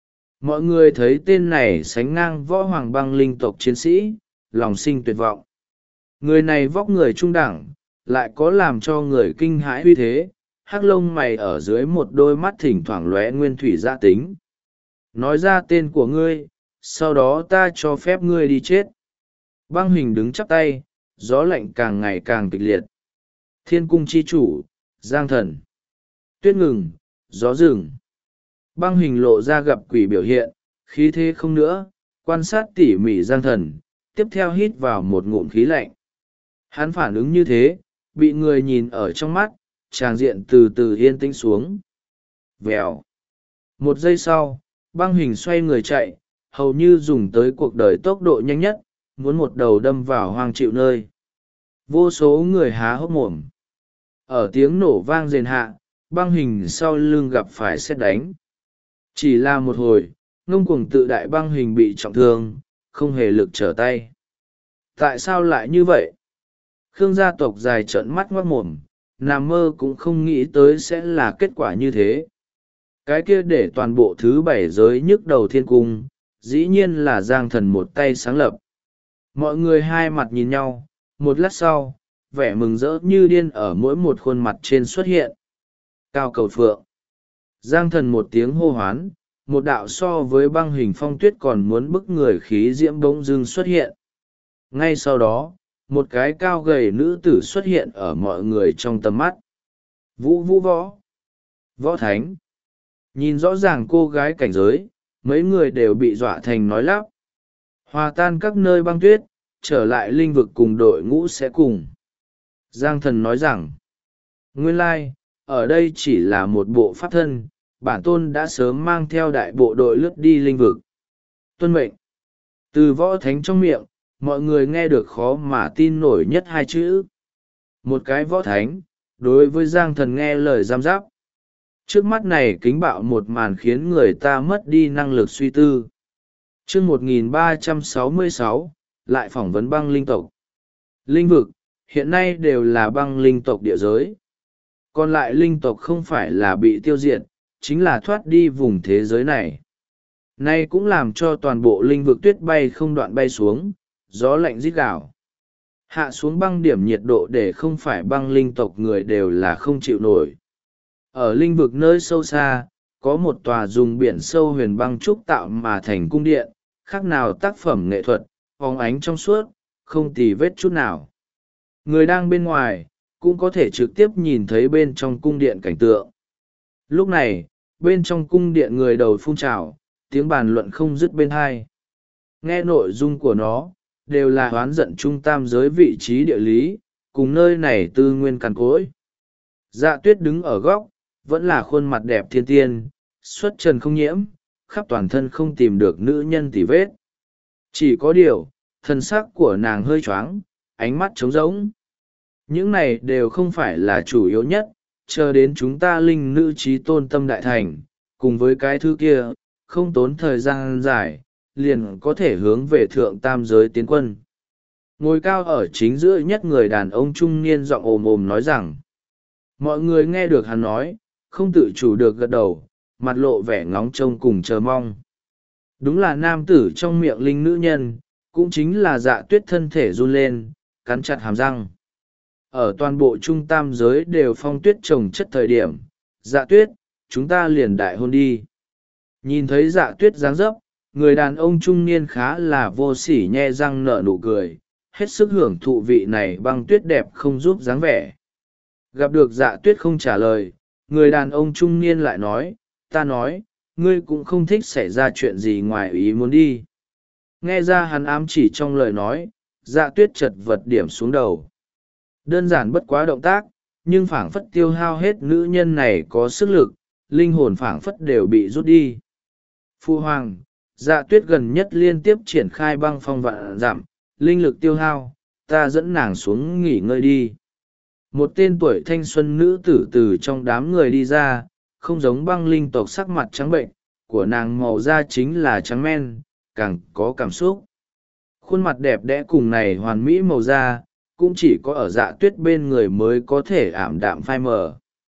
Mọi người thấy tên này sánh ngang võ hoàng băng linh tộc chiến sĩ, lòng sinh tuyệt vọng. Người này vóc người trung đẳng, lại có làm cho người kinh hãi uy thế, hắc lông mày ở dưới một đôi mắt thỉnh thoảng lóe nguyên thủy gia tính. Nói ra tên của ngươi, sau đó ta cho phép ngươi đi chết. Băng hình đứng chắp tay, gió lạnh càng ngày càng kịch liệt. Thiên cung chi chủ, Giang Thần. Tuyết ngừng, gió rừng. Băng hình lộ ra gặp quỷ biểu hiện, khí thế không nữa, quan sát tỉ mỉ Giang Thần, tiếp theo hít vào một ngụm khí lạnh. Hắn phản ứng như thế, bị người nhìn ở trong mắt, tràng diện từ từ yên tĩnh xuống. Vèo. Một giây sau, băng hình xoay người chạy, hầu như dùng tới cuộc đời tốc độ nhanh nhất, muốn một đầu đâm vào hoang chịu nơi. Vô số người há hốc mồm. Ở tiếng nổ vang rền hạ, băng hình sau lưng gặp phải sét đánh. Chỉ là một hồi, ngông cuồng tự đại băng hình bị trọng thương, không hề lực trở tay. Tại sao lại như vậy? Khương gia tộc dài trợn mắt ngoác mồm, nằm mơ cũng không nghĩ tới sẽ là kết quả như thế. Cái kia để toàn bộ thứ 7 giới nhức đầu thiên cung, dĩ nhiên là Giang Thần một tay sáng lập. Mọi người hai mặt nhìn nhau, một lát sau, vẻ mừng rỡ như điên ở mỗi một khuôn mặt trên xuất hiện. Cao cầu phượng. Giang Thần một tiếng hô hoán, một đạo so với băng hình phong tuyết còn muốn bức người khí diễm bỗng dưng xuất hiện. Ngay sau đó, một cái cao gầy nữ tử xuất hiện ở mọi người trong tầm mắt. Vũ Vũ Võ. Võ thánh. Nhìn rõ ràng cô gái cảnh giới, mấy người đều bị dọa thành nói lắp. Hòa tan các nơi băng tuyết, trở lại linh vực cùng đội ngũ sẽ cùng. Giang thần nói rằng, nguyên lai, ở đây chỉ là một bộ pháp thân, bản tôn đã sớm mang theo đại bộ đội lướt đi linh vực. Tuân mệnh. Từ võ thánh trong miệng, mọi người nghe được khó mà tin nổi nhất hai chữ. Một cái võ thánh, đối với Giang thần nghe lời giam giáp. Trước mắt này kính bạo một màn khiến người ta mất đi năng lực suy tư. Chương 1366, lại phỏng vấn băng linh tộc. Linh vực, hiện nay đều là băng linh tộc địa giới. Còn lại linh tộc không phải là bị tiêu diệt, chính là thoát đi vùng thế giới này. Nay cũng làm cho toàn bộ linh vực tuyết bay không đoạn bay xuống, gió lạnh rít gào. Hạ xuống băng điểm nhiệt độ để không phải băng linh tộc người đều là không chịu nổi. Ở linh vực nơi sâu xa, có một tòa dùng biển sâu huyền băng trúc tạo mà thành cung điện, khác nào tác phẩm nghệ thuật, phóng ánh trong suốt, không tì vết chút nào. Người đang bên ngoài, cũng có thể trực tiếp nhìn thấy bên trong cung điện cảnh tượng. Lúc này, bên trong cung điện người đầu phun trào, tiếng bàn luận không dứt bên hai. Nghe nội dung của nó, đều là oán giận trung tam giới vị trí địa lý, cùng nơi này tư nguyên cằn cỗi. Dạ tuyết đứng ở góc, vẫn là khuôn mặt đẹp thiên tiên, xuất trần không nhiễm, khắp toàn thân không tìm được nữ nhân tỉ vết. Chỉ có điều, thân sắc của nàng hơi choáng, ánh mắt trống rỗng. Những này đều không phải là chủ yếu nhất, chờ đến chúng ta linh nữ trí tôn tâm đại thành, cùng với cái thứ kia, không tốn thời gian dài, liền có thể hướng về thượng tam giới tiến quân. Ngồi cao ở chính giữa nhất người đàn ông trung niên giọng ồm ồm nói rằng, mọi người nghe được hắn nói, không tự chủ được gật đầu, mặt lộ vẻ ngóng trông cùng chờ mong. Đúng là nam tử trong miệng linh nữ nhân, cũng chính là Dạ tuyết thân thể run lên, cắn chặt hàm răng. Ở toàn bộ trung tam giới đều phong tuyết trồng chất thời điểm, Dạ tuyết, chúng ta liền đại hôn đi. Nhìn thấy Dạ tuyết dáng dấp, người đàn ông trung niên khá là vô sỉ nhe răng nở nụ cười, hết sức hưởng thụ vị này băng tuyết đẹp không giúp dáng vẻ. Gặp được Dạ tuyết không trả lời, người đàn ông trung niên lại nói, ta nói, ngươi cũng không thích xảy ra chuyện gì ngoài ý muốn đi. Nghe ra hắn ám chỉ trong lời nói, Dạ tuyết chật vật điểm xuống đầu. Đơn giản bất quá động tác, nhưng phảng phất tiêu hao hết nữ nhân này có sức lực, linh hồn phảng phất đều bị rút đi. Phu hoàng, Dạ tuyết gần nhất liên tiếp triển khai băng phong vạn dặm, linh lực tiêu hao, ta dẫn nàng xuống nghỉ ngơi đi. Một tên tuổi thanh xuân nữ tử từ trong đám người đi ra, không giống băng linh tộc sắc mặt trắng bệnh, của nàng màu da chính là trắng men, càng có cảm xúc. Khuôn mặt đẹp đẽ cùng này hoàn mỹ màu da, cũng chỉ có ở Dạ tuyết bên người mới có thể ảm đạm phai mờ.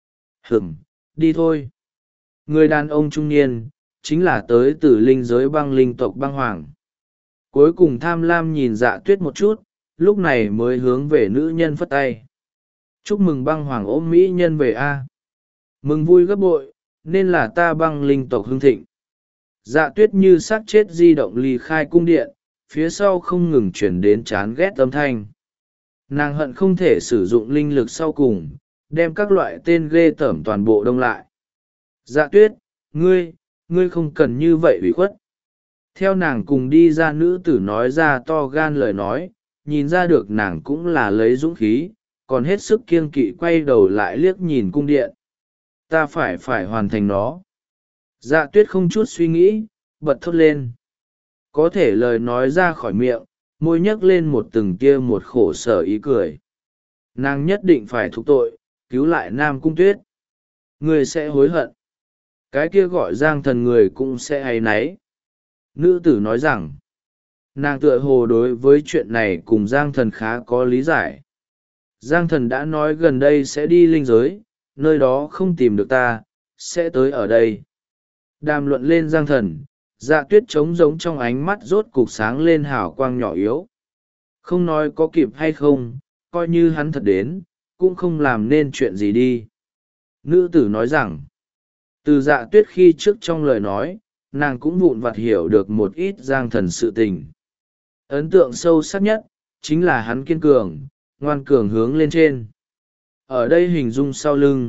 Đi thôi. Người đàn ông trung niên, chính là tới từ linh giới băng linh tộc băng hoàng. Cuối cùng tham lam nhìn Dạ tuyết một chút, lúc này mới hướng về nữ nhân phất tay. Chúc mừng băng hoàng ôm mỹ nhân về A. Mừng vui gấp bội, nên là ta băng linh tộc hưng thịnh. Dạ tuyết như xác chết di động ly khai cung điện, phía sau không ngừng chuyển đến chán ghét âm thanh. Nàng hận không thể sử dụng linh lực sau cùng, đem các loại tên ghê tởm toàn bộ đông lại. Dạ tuyết, ngươi không cần như vậy ủy khuất. Theo nàng cùng đi ra nữ tử nói ra to gan lời nói, nhìn ra được nàng cũng là lấy dũng khí, còn hết sức kiêng kỵ quay đầu lại liếc nhìn cung điện. Ta phải hoàn thành nó. Dạ tuyết không chút suy nghĩ, bật thốt lên. Có thể lời nói ra khỏi miệng, môi nhấc lên một từng tia một khổ sở ý cười. Nàng nhất định phải thục tội, cứu lại Nam Cung Tuyết. Người sẽ hối hận. Cái kia gọi Giang thần người cũng sẽ áy náy. Nữ tử nói rằng, nàng tựa hồ đối với chuyện này cùng Giang thần khá có lý giải. Giang thần đã nói gần đây sẽ đi linh giới, nơi đó không tìm được ta, sẽ tới ở đây. Đàm luận lên Giang thần, Dạ tuyết trống giống trong ánh mắt rốt cục sáng lên hào quang nhỏ yếu. Không nói có kịp hay không, coi như hắn thật đến, cũng không làm nên chuyện gì đi. Nữ tử nói rằng, từ Dạ tuyết khi trước trong lời nói, nàng cũng vụn vặt hiểu được một ít Giang thần sự tình. Ấn tượng sâu sắc nhất, chính là hắn kiên cường, ngoan cường hướng lên trên. Ở đây hình dung sau lưng,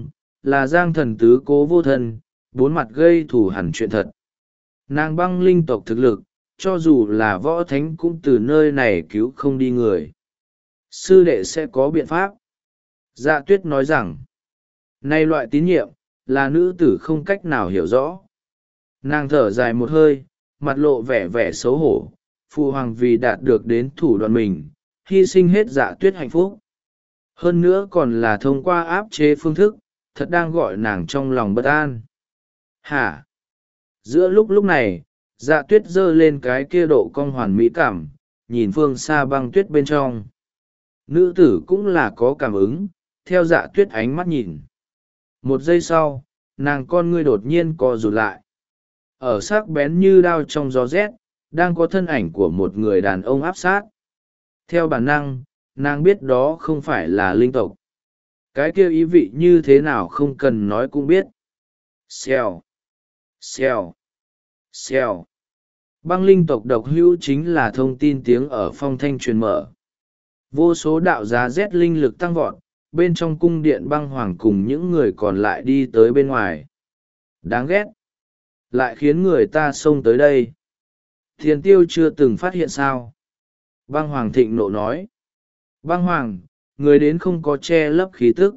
là Giang Thần tứ cố vô thân, bốn mặt gây thù hẳn chuyện thật. Nàng băng linh tộc thực lực, cho dù là võ thánh cũng từ nơi này cứu không đi người. Sư đệ sẽ có biện pháp. Dạ tuyết nói rằng, nay loại tín nhiệm, là nữ tử không cách nào hiểu rõ. Nàng thở dài một hơi, mặt lộ vẻ vẻ xấu hổ, phụ hoàng vì đạt được đến thủ đoạn mình, hy sinh hết Dạ tuyết hạnh phúc. Hơn nữa còn là thông qua áp chế phương thức, thật đang gọi nàng trong lòng bất an. Hả? Giữa lúc này, Dạ tuyết giơ lên cái kia độ cong hoàn mỹ cảm, nhìn phương xa băng tuyết bên trong. Nữ tử cũng là có cảm ứng, theo Dạ tuyết ánh mắt nhìn. Một giây sau, nàng con ngươi đột nhiên co rụt lại. Ở sắc bén như đao trong gió rét, đang có thân ảnh của một người đàn ông áp sát. Theo bản năng, nàng biết đó không phải là linh tộc. Cái kia ý vị như thế nào không cần nói cũng biết. Xèo, xèo, xèo. Băng linh tộc độc hữu chính là thông tin tiếng ở phong thanh truyền mở. Vô số đạo giá rét linh lực tăng vọt, bên trong cung điện băng hoàng cùng những người còn lại đi tới bên ngoài. Đáng ghét. Lại khiến người ta xông tới đây. Thiền tiêu chưa từng phát hiện sao. Băng hoàng thịnh nộ nói. Băng hoàng, người đến không có che lấp khí tức.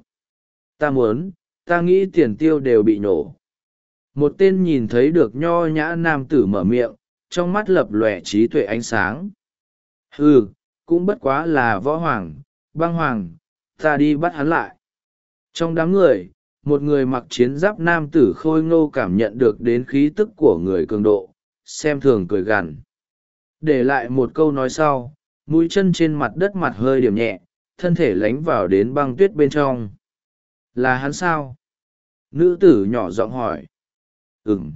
Ta nghĩ tiền tiêu đều bị nổ. Một tên nhìn thấy được nho nhã nam tử mở miệng, trong mắt lập lòe trí tuệ ánh sáng. Hừ, cũng bất quá là võ hoàng, băng hoàng, ta đi bắt hắn lại. Trong đám người, một người mặc chiến giáp nam tử khôi ngô cảm nhận được đến khí tức của người cường độ, xem thường cười gằn. Để lại một câu nói sau, mũi chân trên mặt đất mặt hơi điểm nhẹ, thân thể lánh vào đến băng tuyết bên trong. Là hắn sao? Nữ tử nhỏ giọng hỏi. Ừm.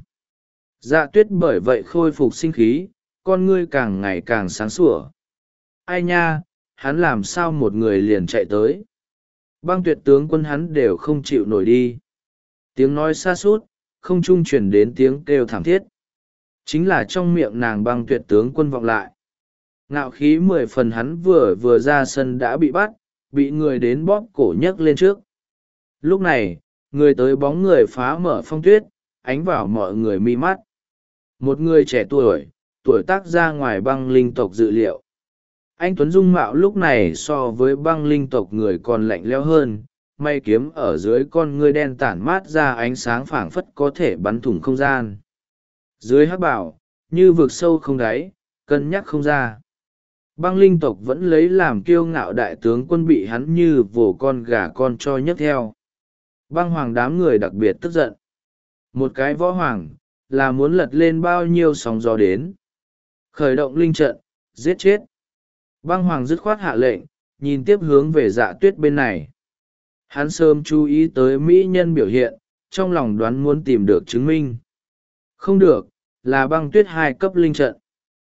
Dạ tuyết bởi vậy khôi phục sinh khí, con ngươi càng ngày càng sáng sủa. Ai nha, hắn làm sao một người liền chạy tới. Băng tuyệt tướng quân hắn đều không chịu nổi đi. Tiếng nói xa suốt, không trung chuyển đến tiếng kêu thảm thiết. Chính là trong miệng nàng băng tuyệt tướng quân vọng lại. Ngạo khí 10 phần hắn vừa ra sân đã bị bắt, bị người đến bóp cổ nhấc lên trước. Lúc này, người tới bóng người phá mở phong tuyết, ánh vào mọi người mi mắt. Một người trẻ tuổi, tuổi tác ra ngoài băng linh tộc dự liệu. Anh Tuấn dung mạo lúc này so với băng linh tộc người còn lạnh lẽo hơn, may kiếm ở dưới con ngươi đen tản mát ra ánh sáng phảng phất có thể bắn thủng không gian. Dưới hắc bảo, như vực sâu không đáy, cân nhắc không ra. Băng linh tộc vẫn lấy làm kiêu ngạo đại tướng quân bị hắn như vồ con gà con cho nhấc theo. Băng hoàng đám người đặc biệt tức giận. Một cái võ hoàng, là muốn lật lên bao nhiêu sóng gió đến. Khởi động linh trận, giết chết. Băng hoàng dứt khoát hạ lệnh, nhìn tiếp hướng về Dạ tuyết bên này. Hắn sớm chú ý tới mỹ nhân biểu hiện, trong lòng đoán muốn tìm được chứng minh. Không được, là băng tuyết 2 cấp linh trận.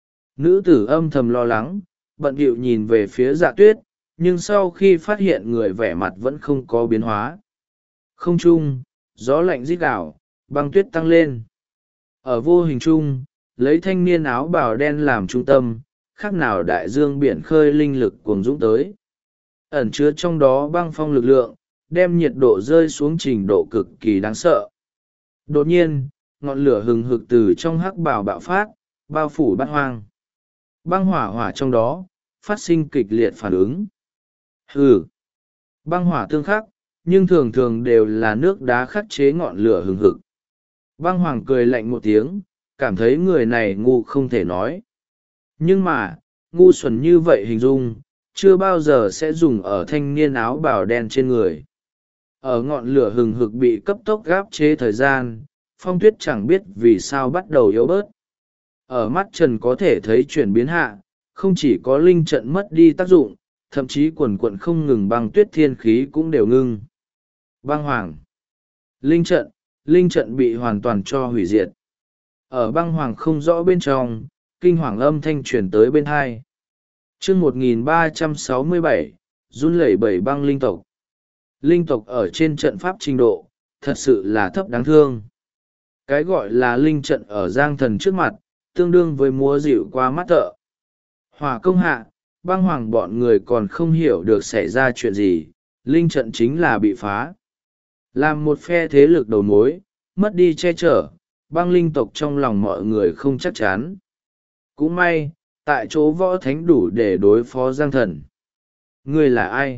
Nữ tử âm thầm lo lắng, bận bịu nhìn về phía Dạ tuyết, nhưng sau khi phát hiện người vẻ mặt vẫn không có biến hóa. Không trung, gió lạnh rít gào, băng tuyết tăng lên. Ở vô hình trung, lấy thanh niên áo bào đen làm trung tâm, khác nào đại dương biển khơi linh lực cuồng dũng tới. Ẩn chứa trong đó băng phong lực lượng, đem nhiệt độ rơi xuống trình độ cực kỳ đáng sợ. Đột nhiên, ngọn lửa hừng hực từ trong hắc bào bạo phát, bao phủ bát hoang. Băng hỏa hỏa trong đó, phát sinh kịch liệt phản ứng. Hừ! Băng hỏa tương khắc, nhưng thường thường đều là nước đá khắc chế ngọn lửa hừng hực. Băng hoàng cười lạnh một tiếng, cảm thấy người này ngu không thể nói. Nhưng mà, ngu xuẩn như vậy hình dung, chưa bao giờ sẽ dùng ở thanh niên áo bào đen trên người. Ở ngọn lửa hừng hực bị cấp tốc gáp chế thời gian, phong tuyết chẳng biết vì sao bắt đầu yếu bớt. Ở mắt trần có thể thấy chuyển biến hạ, không chỉ có linh trận mất đi tác dụng, thậm chí quần quận không ngừng băng tuyết thiên khí cũng đều ngưng. Băng hoàng. Linh trận bị hoàn toàn cho hủy diệt. Ở băng hoàng không rõ bên trong, kinh hoàng âm thanh truyền tới bên hai. Chương 1367, run lẩy bẩy băng linh tộc. Linh tộc ở trên trận pháp trình độ, thật sự là thấp đáng thương. Cái gọi là linh trận ở Giang Thần trước mặt, tương đương với múa dịu qua mắt thợ. Hỏa công hạ, băng hoàng bọn người còn không hiểu được xảy ra chuyện gì, linh trận chính là bị phá. Làm một phe thế lực đầu mối, mất đi che chở, băng linh tộc trong lòng mọi người không chắc chắn. Cũng may, tại chỗ võ thánh đủ để đối phó Giang Thần. Ngươi là ai?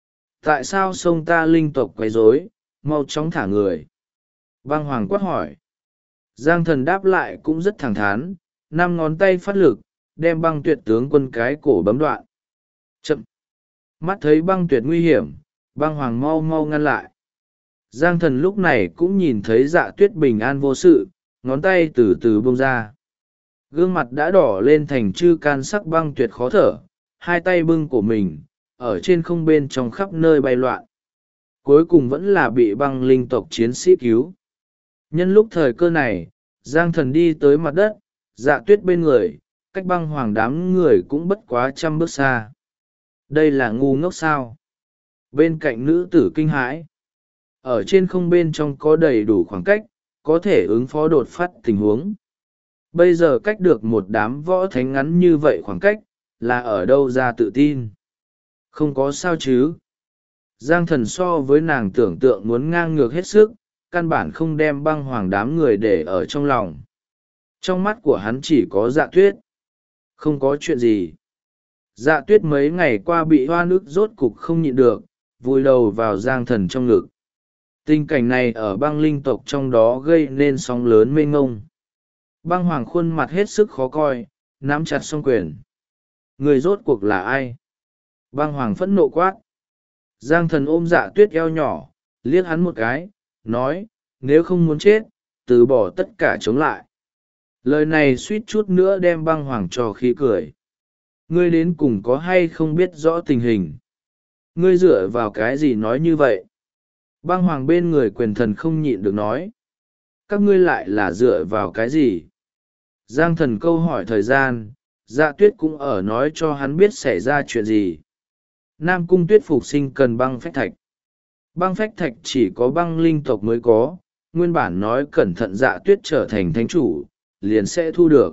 Tại sao sông ta linh tộc quấy rối, mau chóng thả người? Băng Hoàng quát hỏi. Giang Thần đáp lại cũng rất thẳng thắn, 5 ngón tay phát lực, đem băng tuyệt tướng quân cái cổ bấm đoạn. Chậm! Mắt thấy băng tuyệt nguy hiểm, băng Hoàng mau mau ngăn lại. Giang Thần lúc này cũng nhìn thấy Dạ Tuyết bình an vô sự, ngón tay từ từ buông ra. Gương mặt đã đỏ lên thành chư can sắc, băng tuyệt khó thở, hai tay bưng cổ mình, ở trên không bên trong khắp nơi bay loạn. Cuối cùng vẫn là bị băng linh tộc chiến sĩ cứu. Nhân lúc thời cơ này, Giang Thần đi tới mặt đất, Dạ Tuyết bên người, cách băng Hoàng đám người cũng bất quá 100 bước xa. Đây là ngu ngốc sao? Bên cạnh nữ tử kinh hãi. Ở trên không bên trong có đầy đủ khoảng cách, có thể ứng phó đột phát tình huống. Bây giờ cách được một đám võ thánh ngắn như vậy khoảng cách, là ở đâu ra tự tin? Không có sao chứ? Giang Thần so với nàng tưởng tượng muốn ngang ngược hết sức, căn bản không đem băng Hoàng đám người để ở trong lòng. Trong mắt của hắn chỉ có Dạ Tuyết. Không có chuyện gì. Dạ Tuyết mấy ngày qua bị hoa nước rốt cục không nhịn được, vùi đầu vào Giang Thần trong ngực. Tình cảnh này ở băng linh tộc trong đó gây nên sóng lớn mênh ngông. Băng Hoàng khuôn mặt hết sức khó coi, nắm chặt song quyền. Người rốt cuộc là ai? Băng Hoàng phẫn nộ quát. Giang Thần ôm Dạ Tuyết eo nhỏ, liếc hắn một cái, nói, nếu không muốn chết, từ bỏ tất cả chống lại. Lời này suýt chút nữa đem băng Hoàng cho khí cười. Ngươi đến cùng có hay không biết rõ tình hình? Ngươi dựa vào cái gì nói như vậy? Băng Hoàng bên người quyền thần không nhịn được nói. Các ngươi lại là dựa vào cái gì? Giang Thần câu hỏi thời gian, Dạ Tuyết cũng ở nói cho hắn biết xảy ra chuyện gì. Nam Cung Tuyết phục sinh cần băng phách thạch. Băng phách thạch chỉ có băng linh tộc mới có, nguyên bản nói cẩn thận Dạ Tuyết trở thành thánh chủ, liền sẽ thu được.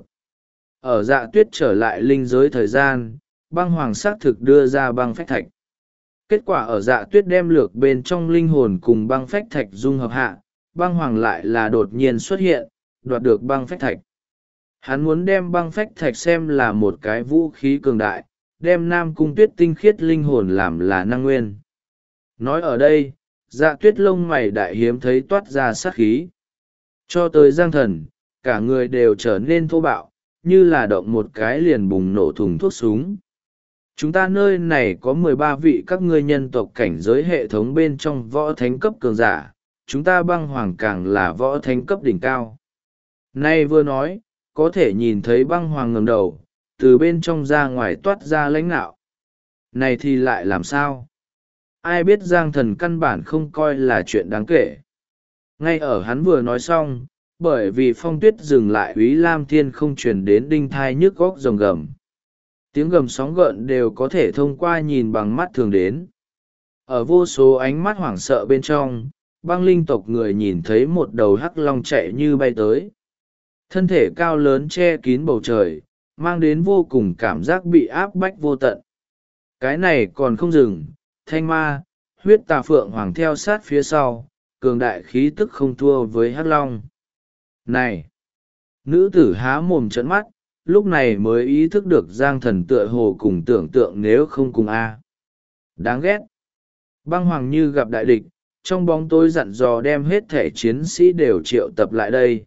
Ở Dạ Tuyết trở lại linh giới thời gian, băng Hoàng xác thực đưa ra băng phách thạch. Kết quả ở Dạ Tuyết đem lược bên trong linh hồn cùng băng phách thạch dung hợp hạ, băng Hoàng lại là đột nhiên xuất hiện, đoạt được băng phách thạch. Hắn muốn đem băng phách thạch xem là một cái vũ khí cường đại, đem Nam Cung Tuyết tinh khiết linh hồn làm là năng nguyên. Nói ở đây, Dạ Tuyết lông mày đại hiếm thấy toát ra sát khí. Cho tới Giang Thần, cả người đều trở nên thô bạo, như là động một cái liền bùng nổ thùng thuốc súng. Chúng ta nơi này có 13 vị các ngươi nhân tộc cảnh giới hệ thống bên trong võ thánh cấp cường giả, chúng ta băng Hoàng càng là võ thánh cấp đỉnh cao. Nay vừa nói, có thể nhìn thấy băng Hoàng ngẩng đầu, từ bên trong ra ngoài toát ra lãnh nạo. Này thì lại làm sao? Ai biết Giang Thần căn bản không coi là chuyện đáng kể. Ngay ở hắn vừa nói xong, bởi vì phong tuyết dừng lại, Úy Lam Thiên không truyền đến đinh thai nhức góc rồng gầm. Tiếng gầm sóng gợn đều có thể thông qua nhìn bằng mắt thường đến. Ở vô số ánh mắt hoảng sợ bên trong, băng linh tộc người nhìn thấy một đầu hắc long chạy như bay tới. Thân thể cao lớn che kín bầu trời, mang đến vô cùng cảm giác bị áp bách vô tận. Cái này còn không dừng, thanh ma, huyết tà phượng hoàng theo sát phía sau, cường đại khí tức không thua với hắc long. Này! Nữ tử há mồm trợn mắt, lúc này mới ý thức được Giang Thần tựa hồ cùng tưởng tượng nếu không cùng a. Đáng ghét! Băng Hoàng như gặp đại địch, trong bóng tối dặn dò đem hết thể chiến sĩ đều triệu tập lại đây.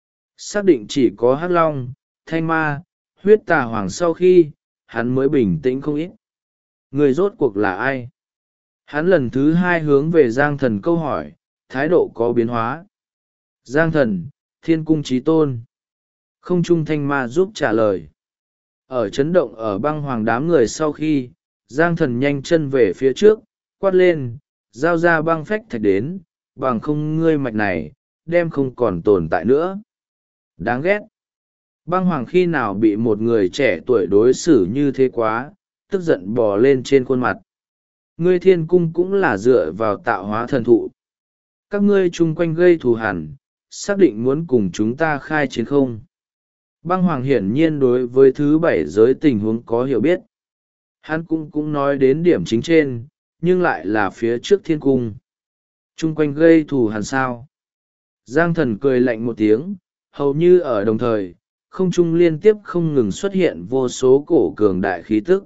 Xác định chỉ có hắc long, thanh ma, huyết tà hoàng sau khi, hắn mới bình tĩnh không ít. Người rốt cuộc là ai? Hắn lần thứ 2 hướng về Giang Thần câu hỏi, thái độ có biến hóa. Giang Thần, Thiên Cung Chí Tôn. Không trung thanh ma giúp trả lời. Ở chấn động ở băng Hoàng đám người sau khi, Giang Thần nhanh chân về phía trước, quát lên, giao ra băng phách thạch đến, bằng không ngươi mạch này, đem không còn tồn tại nữa. Đáng ghét. Băng Hoàng khi nào bị một người trẻ tuổi đối xử như thế quá, tức giận bò lên trên khuôn mặt. Ngươi Thiên Cung cũng là dựa vào tạo hóa thần thụ. Các ngươi chung quanh gây thù hằn, xác định muốn cùng chúng ta khai chiến không? Băng Hoàng hiển nhiên đối với thứ 7 giới tình huống có hiểu biết. Hắn cũng nói đến điểm chính trên, nhưng lại là phía trước Thiên Cung. chung quanh gây thù hằn sao? Giang thần cười lạnh một tiếng, hầu như ở đồng thời, không trung liên tiếp không ngừng xuất hiện vô số cổ cường đại khí tức.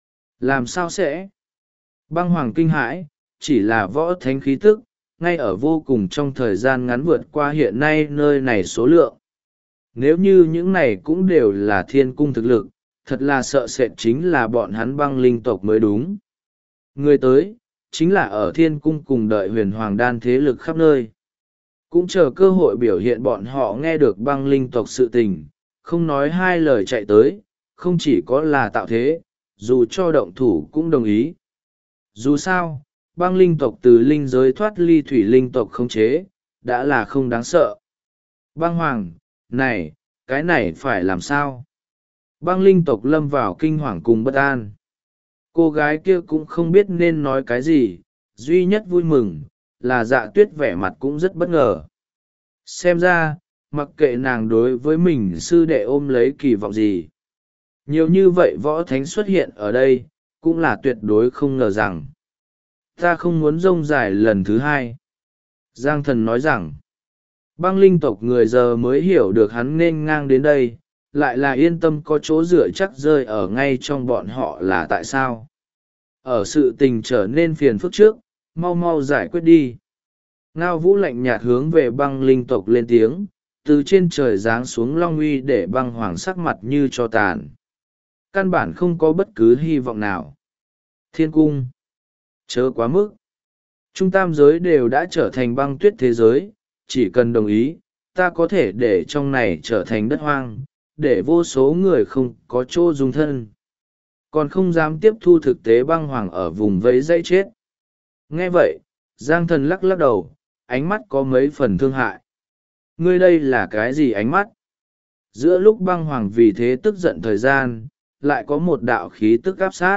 Làm sao sẽ? Băng hoàng kinh hãi, chỉ là võ thánh khí tức, ngay ở vô cùng trong thời gian ngắn vượt qua hiện nay nơi này số lượng. Nếu như những này cũng đều là thiên cung thực lực, thật là sợ sệt chính là bọn hắn băng linh tộc mới đúng. Người tới, chính là ở thiên cung cùng đợi huyền hoàng đan thế lực khắp nơi. Cũng chờ cơ hội biểu hiện bọn họ nghe được băng linh tộc sự tình, không nói hai lời chạy tới, không chỉ có là tạo thế, dù cho động thủ cũng đồng ý. Dù sao, băng linh tộc từ linh giới thoát ly thủy linh tộc khống chế, đã là không đáng sợ. Băng hoàng, này, cái này phải làm sao? Băng linh tộc lâm vào kinh hoàng cùng bất an. Cô gái kia cũng không biết nên nói cái gì, duy nhất vui mừng, là Dạ Tuyết vẻ mặt cũng rất bất ngờ. Xem ra, mặc kệ nàng đối với mình sư đệ ôm lấy kỳ vọng gì. Nhiều như vậy võ thánh xuất hiện ở đây, cũng là tuyệt đối không ngờ rằng. Ta không muốn rông dài lần thứ hai. Giang thần nói rằng, băng linh tộc người giờ mới hiểu được hắn nên ngang đến đây, lại là yên tâm có chỗ dựa chắc rơi ở ngay trong bọn họ là tại sao. Ở sự tình trở nên phiền phức trước, mau mau giải quyết đi. Ngao Vũ lạnh nhạt hướng về băng linh tộc lên tiếng, từ trên trời giáng xuống long uy để băng hoàng sắc mặt như cho tàn. Căn bản không có bất cứ hy vọng nào. Thiên cung. Chớ quá mức. Trung tam giới đều đã trở thành băng tuyết thế giới, chỉ cần đồng ý, ta có thể để trong này trở thành đất hoang, để vô số người không có chỗ dung thân. Còn không dám tiếp thu thực tế băng hoàng ở vùng vẫy dãy chết. Nghe vậy, Giang thần lắc lắc đầu, ánh mắt có mấy phần thương hại. Ngươi đây là cái gì ánh mắt? Giữa lúc băng hoàng vì thế tức giận thời gian, lại có một đạo khí tức áp sát.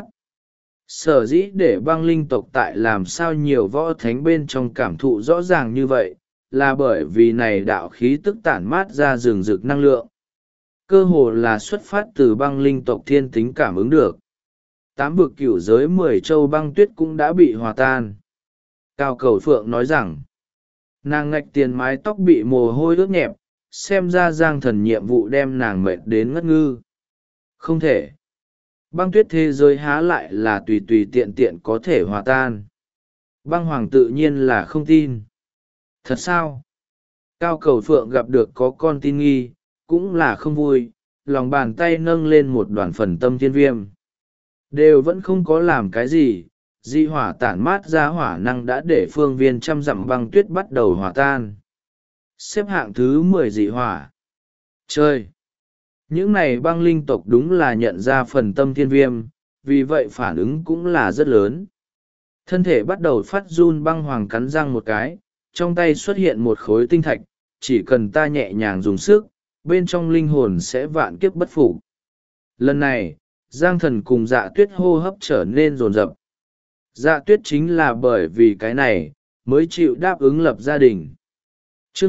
Sở dĩ để băng linh tộc tại làm sao nhiều võ thánh bên trong cảm thụ rõ ràng như vậy, là bởi vì này đạo khí tức tản mát ra rừng rực năng lượng. Cơ hồ là xuất phát từ băng linh tộc thiên tính cảm ứng được. 8 vực cửu giới 10 châu băng tuyết cũng đã bị hòa tan. Cao Cầu Phượng nói rằng, nàng ngạch tiền mái tóc bị mồ hôi ướt nhẹp, xem ra Giang thần nhiệm vụ đem nàng mệt đến ngất ngư. Không thể. Băng tuyết thế giới há lại là tùy tùy tiện tiện có thể hòa tan. Băng hoàng tự nhiên là không tin. Thật sao? Cao Cầu Phượng gặp được có con tin nghi, cũng là không vui, lòng bàn tay nâng lên một đoàn phần tâm thiên viêm. Đều vẫn không có làm cái gì, dị hỏa tản mát ra hỏa năng đã để phương viên trăm dặm băng tuyết bắt đầu hòa tan. Xếp hạng thứ 10 dị hỏa. Chơi! Những này băng linh tộc đúng là nhận ra phần tâm thiên viêm, vì vậy phản ứng cũng là rất lớn. Thân thể bắt đầu phát run, băng hoàng cắn răng một cái, trong tay xuất hiện một khối tinh thạch, chỉ cần ta nhẹ nhàng dùng sức, bên trong linh hồn sẽ vạn kiếp bất phục. Lần này, Giang thần cùng Dạ Tuyết hô hấp trở nên rồn rập. Dạ Tuyết chính là bởi vì cái này, mới chịu đáp ứng lập gia đình. Chương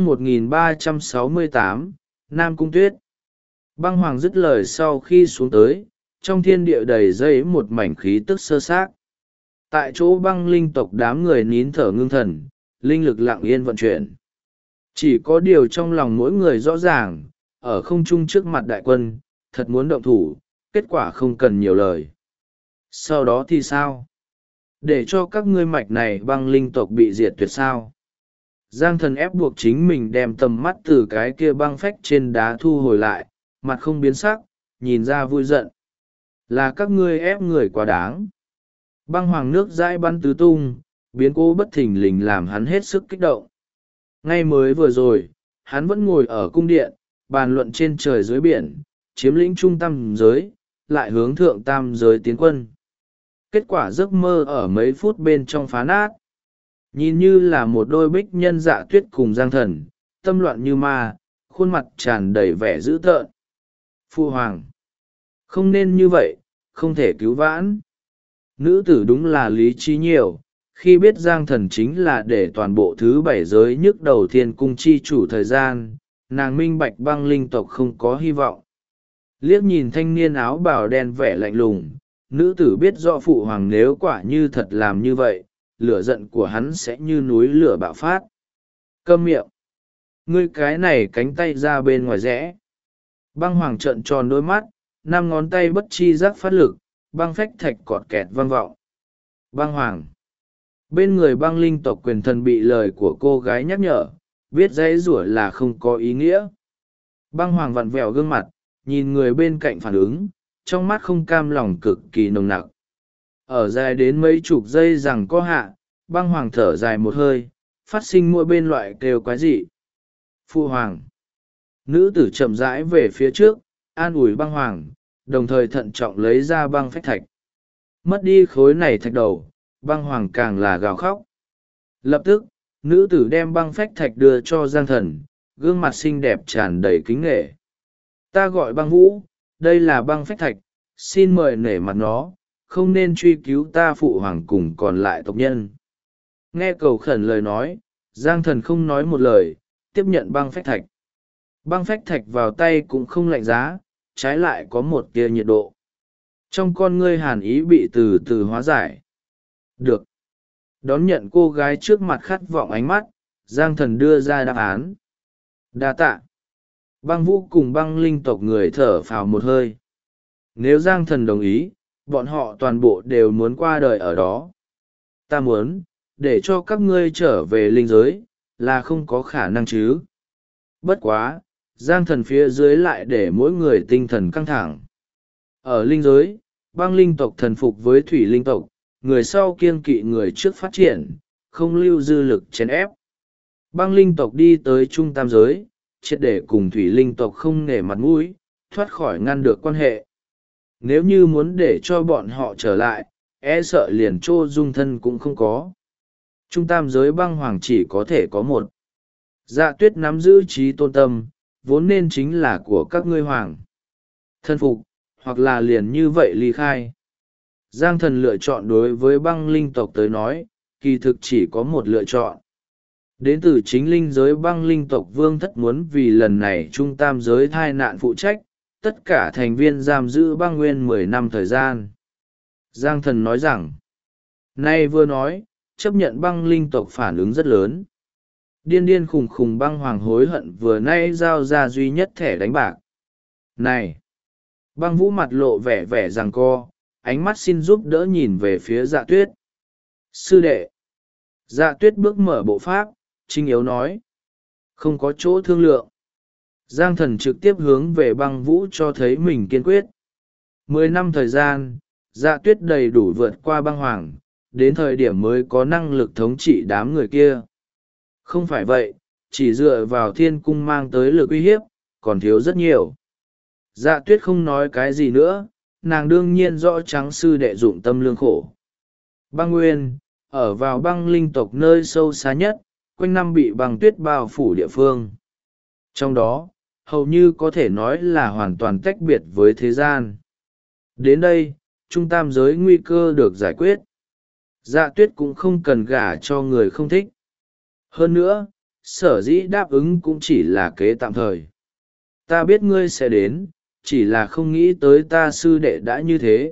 1368, Nam Cung Tuyết. Băng hoàng dứt lời sau khi xuống tới, trong thiên địa đầy dây một mảnh khí tức sơ xác. Tại chỗ băng linh tộc đám người nín thở ngưng thần, linh lực lặng yên vận chuyển. Chỉ có điều trong lòng mỗi người rõ ràng, ở không trung trước mặt đại quân, thật muốn động thủ, kết quả không cần nhiều lời. Sau đó thì sao? Để cho các ngươi mạch này băng linh tộc bị diệt tuyệt sao? Giang thần ép buộc chính mình đem tầm mắt từ cái kia băng phách trên đá thu hồi lại, mặt không biến sắc, nhìn ra vui giận. Là các ngươi ép người quá đáng. Băng hoàng nước dãi bắn tứ tung, biến cố bất thình lình làm hắn hết sức kích động. Ngay mới vừa rồi, hắn vẫn ngồi ở cung điện, bàn luận trên trời dưới biển, chiếm lĩnh trung tam giới, lại hướng thượng tam giới tiến quân. Kết quả giấc mơ ở mấy phút bên trong phá nát. Nhìn như là một đôi bích nhân Dạ Tuyết cùng Giang thần, tâm loạn như ma, khuôn mặt tràn đầy vẻ dữ tợn. Phu hoàng! Không nên như vậy, không thể cứu vãn. Nữ tử đúng là lý trí nhiều, khi biết Giang thần chính là để toàn bộ thứ 7 giới nhức đầu thiên cung chi chủ thời gian, nàng minh bạch băng linh tộc không có hy vọng. Liếc nhìn thanh niên áo bào đen vẻ lạnh lùng, nữ tử biết rõ phụ hoàng nếu quả như thật làm như vậy, lửa giận của hắn sẽ như núi lửa bạo phát. Câm miệng! Ngươi cái này cánh tay ra bên ngoài rẽ. Băng hoàng trợn tròn đôi mắt, 5 ngón tay bất chi giác phát lực, băng phách thạch cọt kẹt vang vọng. Băng hoàng! Bên người băng linh tộc quyền thần bị lời của cô gái nhắc nhở, biết dãy rủa là không có ý nghĩa. Băng hoàng vặn vẹo gương mặt, nhìn người bên cạnh phản ứng, trong mắt không cam lòng cực kỳ nồng nặc. Ở dài đến mấy chục giây rằng có hạ, băng hoàng thở dài một hơi, phát sinh mỗi bên loại kêu quái dị. Phu hoàng! Nữ tử chậm rãi về phía trước, an ủi băng hoàng, đồng thời thận trọng lấy ra băng phách thạch. Mất đi khối này thạch đầu, băng hoàng càng là gào khóc. Lập tức, nữ tử đem băng phách thạch đưa cho Giang Thần, gương mặt xinh đẹp tràn đầy kính nghệ. Ta gọi băng vũ, đây là băng phách thạch, xin mời nể mặt nó, không nên truy cứu ta phụ hoàng cùng còn lại tộc nhân. Nghe cầu khẩn lời nói, Giang Thần không nói một lời, tiếp nhận băng phách thạch. Băng phách thạch vào tay cũng không lạnh giá, trái lại có một tia nhiệt độ. Trong con ngươi hàn ý bị từ từ hóa giải. Được. Đón nhận cô gái trước mặt khát vọng ánh mắt, Giang Thần đưa ra đáp án. Đa tạ. Băng vũ cùng băng linh tộc người thở phào một hơi. Nếu Giang Thần đồng ý, bọn họ toàn bộ đều muốn qua đời ở đó. Ta muốn, để cho các ngươi trở về linh giới, là không có khả năng chứ. Bất quá, Giang Thần phía dưới lại để mỗi người tinh thần căng thẳng. Ở linh giới, băng linh tộc thần phục với thủy linh tộc, người sau kiêng kỵ người trước phát triển, không lưu dư lực chèn ép. Băng linh tộc đi tới trung tam giới, triệt để cùng thủy linh tộc không nể mặt mũi, thoát khỏi ngăn được quan hệ. Nếu như muốn để cho bọn họ trở lại, e sợ liền trô dung thân cũng không có. Trung tam giới băng hoàng chỉ có thể có một. Dạ tuyết nắm giữ trí tôn tâm, vốn nên chính là của các ngươi hoàng. Thân phục, hoặc là liền như vậy ly khai. Giang Thần lựa chọn đối với băng linh tộc tới nói, kỳ thực chỉ có một lựa chọn. Đến từ chính linh giới băng linh tộc vương thất muốn vì lần này trung tam giới thai nạn phụ trách, tất cả thành viên giam giữ băng nguyên 10 năm thời gian. Giang Thần nói rằng, nay vừa nói, chấp nhận băng linh tộc phản ứng rất lớn. Điên điên khùng khùng băng hoàng hối hận vừa nay giao ra duy nhất thẻ đánh bạc. Này! Băng vũ mặt lộ vẻ vẻ giằng co, ánh mắt xin giúp đỡ nhìn về phía Dạ tuyết. Sư đệ! Dạ tuyết bước mở bộ pháp, trinh yếu nói. Không có chỗ thương lượng. Giang Thần trực tiếp hướng về băng vũ cho thấy mình kiên quyết. 10 năm thời gian, Dạ tuyết đầy đủ vượt qua băng hoàng, đến thời điểm mới có năng lực thống trị đám người kia. Không phải vậy, chỉ dựa vào thiên cung mang tới lực uy hiếp, còn thiếu rất nhiều. Dạ tuyết không nói cái gì nữa, nàng đương nhiên rõ trắng sư đệ dụng tâm lương khổ. Băng nguyên, ở vào băng linh tộc nơi sâu xa nhất, quanh năm bị băng tuyết bao phủ địa phương. Trong đó, hầu như có thể nói là hoàn toàn tách biệt với thế gian. Đến đây, trung tam giới nguy cơ được giải quyết. Dạ tuyết cũng không cần gả cho người không thích. Hơn nữa, sở dĩ đáp ứng cũng chỉ là kế tạm thời. Ta biết ngươi sẽ đến, chỉ là không nghĩ tới ta sư đệ đã như thế.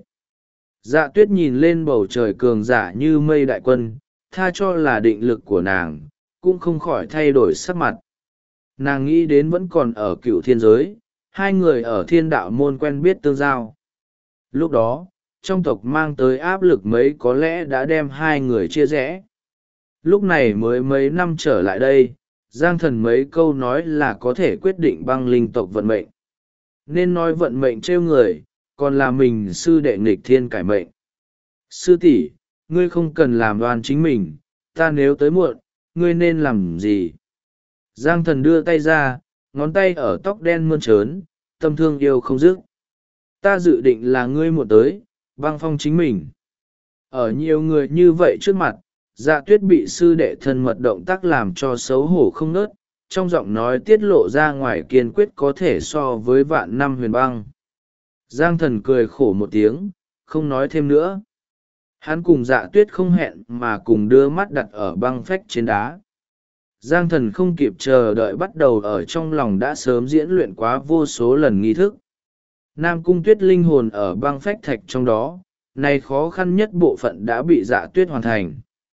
Dạ tuyết nhìn lên bầu trời cường giả như mây đại quân, tha cho là định lực của nàng, cũng không khỏi thay đổi sắc mặt. Nàng nghĩ đến vẫn còn ở cựu thiên giới, hai người ở thiên đạo môn quen biết tương giao. Lúc đó, trong tộc mang tới áp lực mấy có lẽ đã đem hai người chia rẽ. Lúc này mới mấy năm trở lại đây, Giang Thần mấy câu nói là có thể quyết định băng linh tộc vận mệnh. Nên nói vận mệnh trêu người, còn là mình sư đệ nghịch thiên cải mệnh. Sư tỷ, ngươi không cần làm đoan chính mình, ta nếu tới muộn, ngươi nên làm gì? Giang Thần đưa tay ra, ngón tay ở tóc đen mơn trớn, tâm thương yêu không dứt. Ta dự định là ngươi muộn tới, băng phong chính mình. Ở nhiều người như vậy trước mặt, Dạ tuyết bị sư đệ thân mật động tác làm cho xấu hổ không nớt, trong giọng nói tiết lộ ra ngoài kiên quyết có thể so với vạn năm huyền băng. Giang Thần cười khổ một tiếng, không nói thêm nữa. Hắn cùng Dạ tuyết không hẹn mà cùng đưa mắt đặt ở băng phách trên đá. Giang Thần không kịp chờ đợi bắt đầu ở trong lòng đã sớm diễn luyện quá vô số lần nghi thức. Nam cung tuyết linh hồn ở băng phách thạch trong đó, nay khó khăn nhất bộ phận đã bị Dạ tuyết hoàn thành.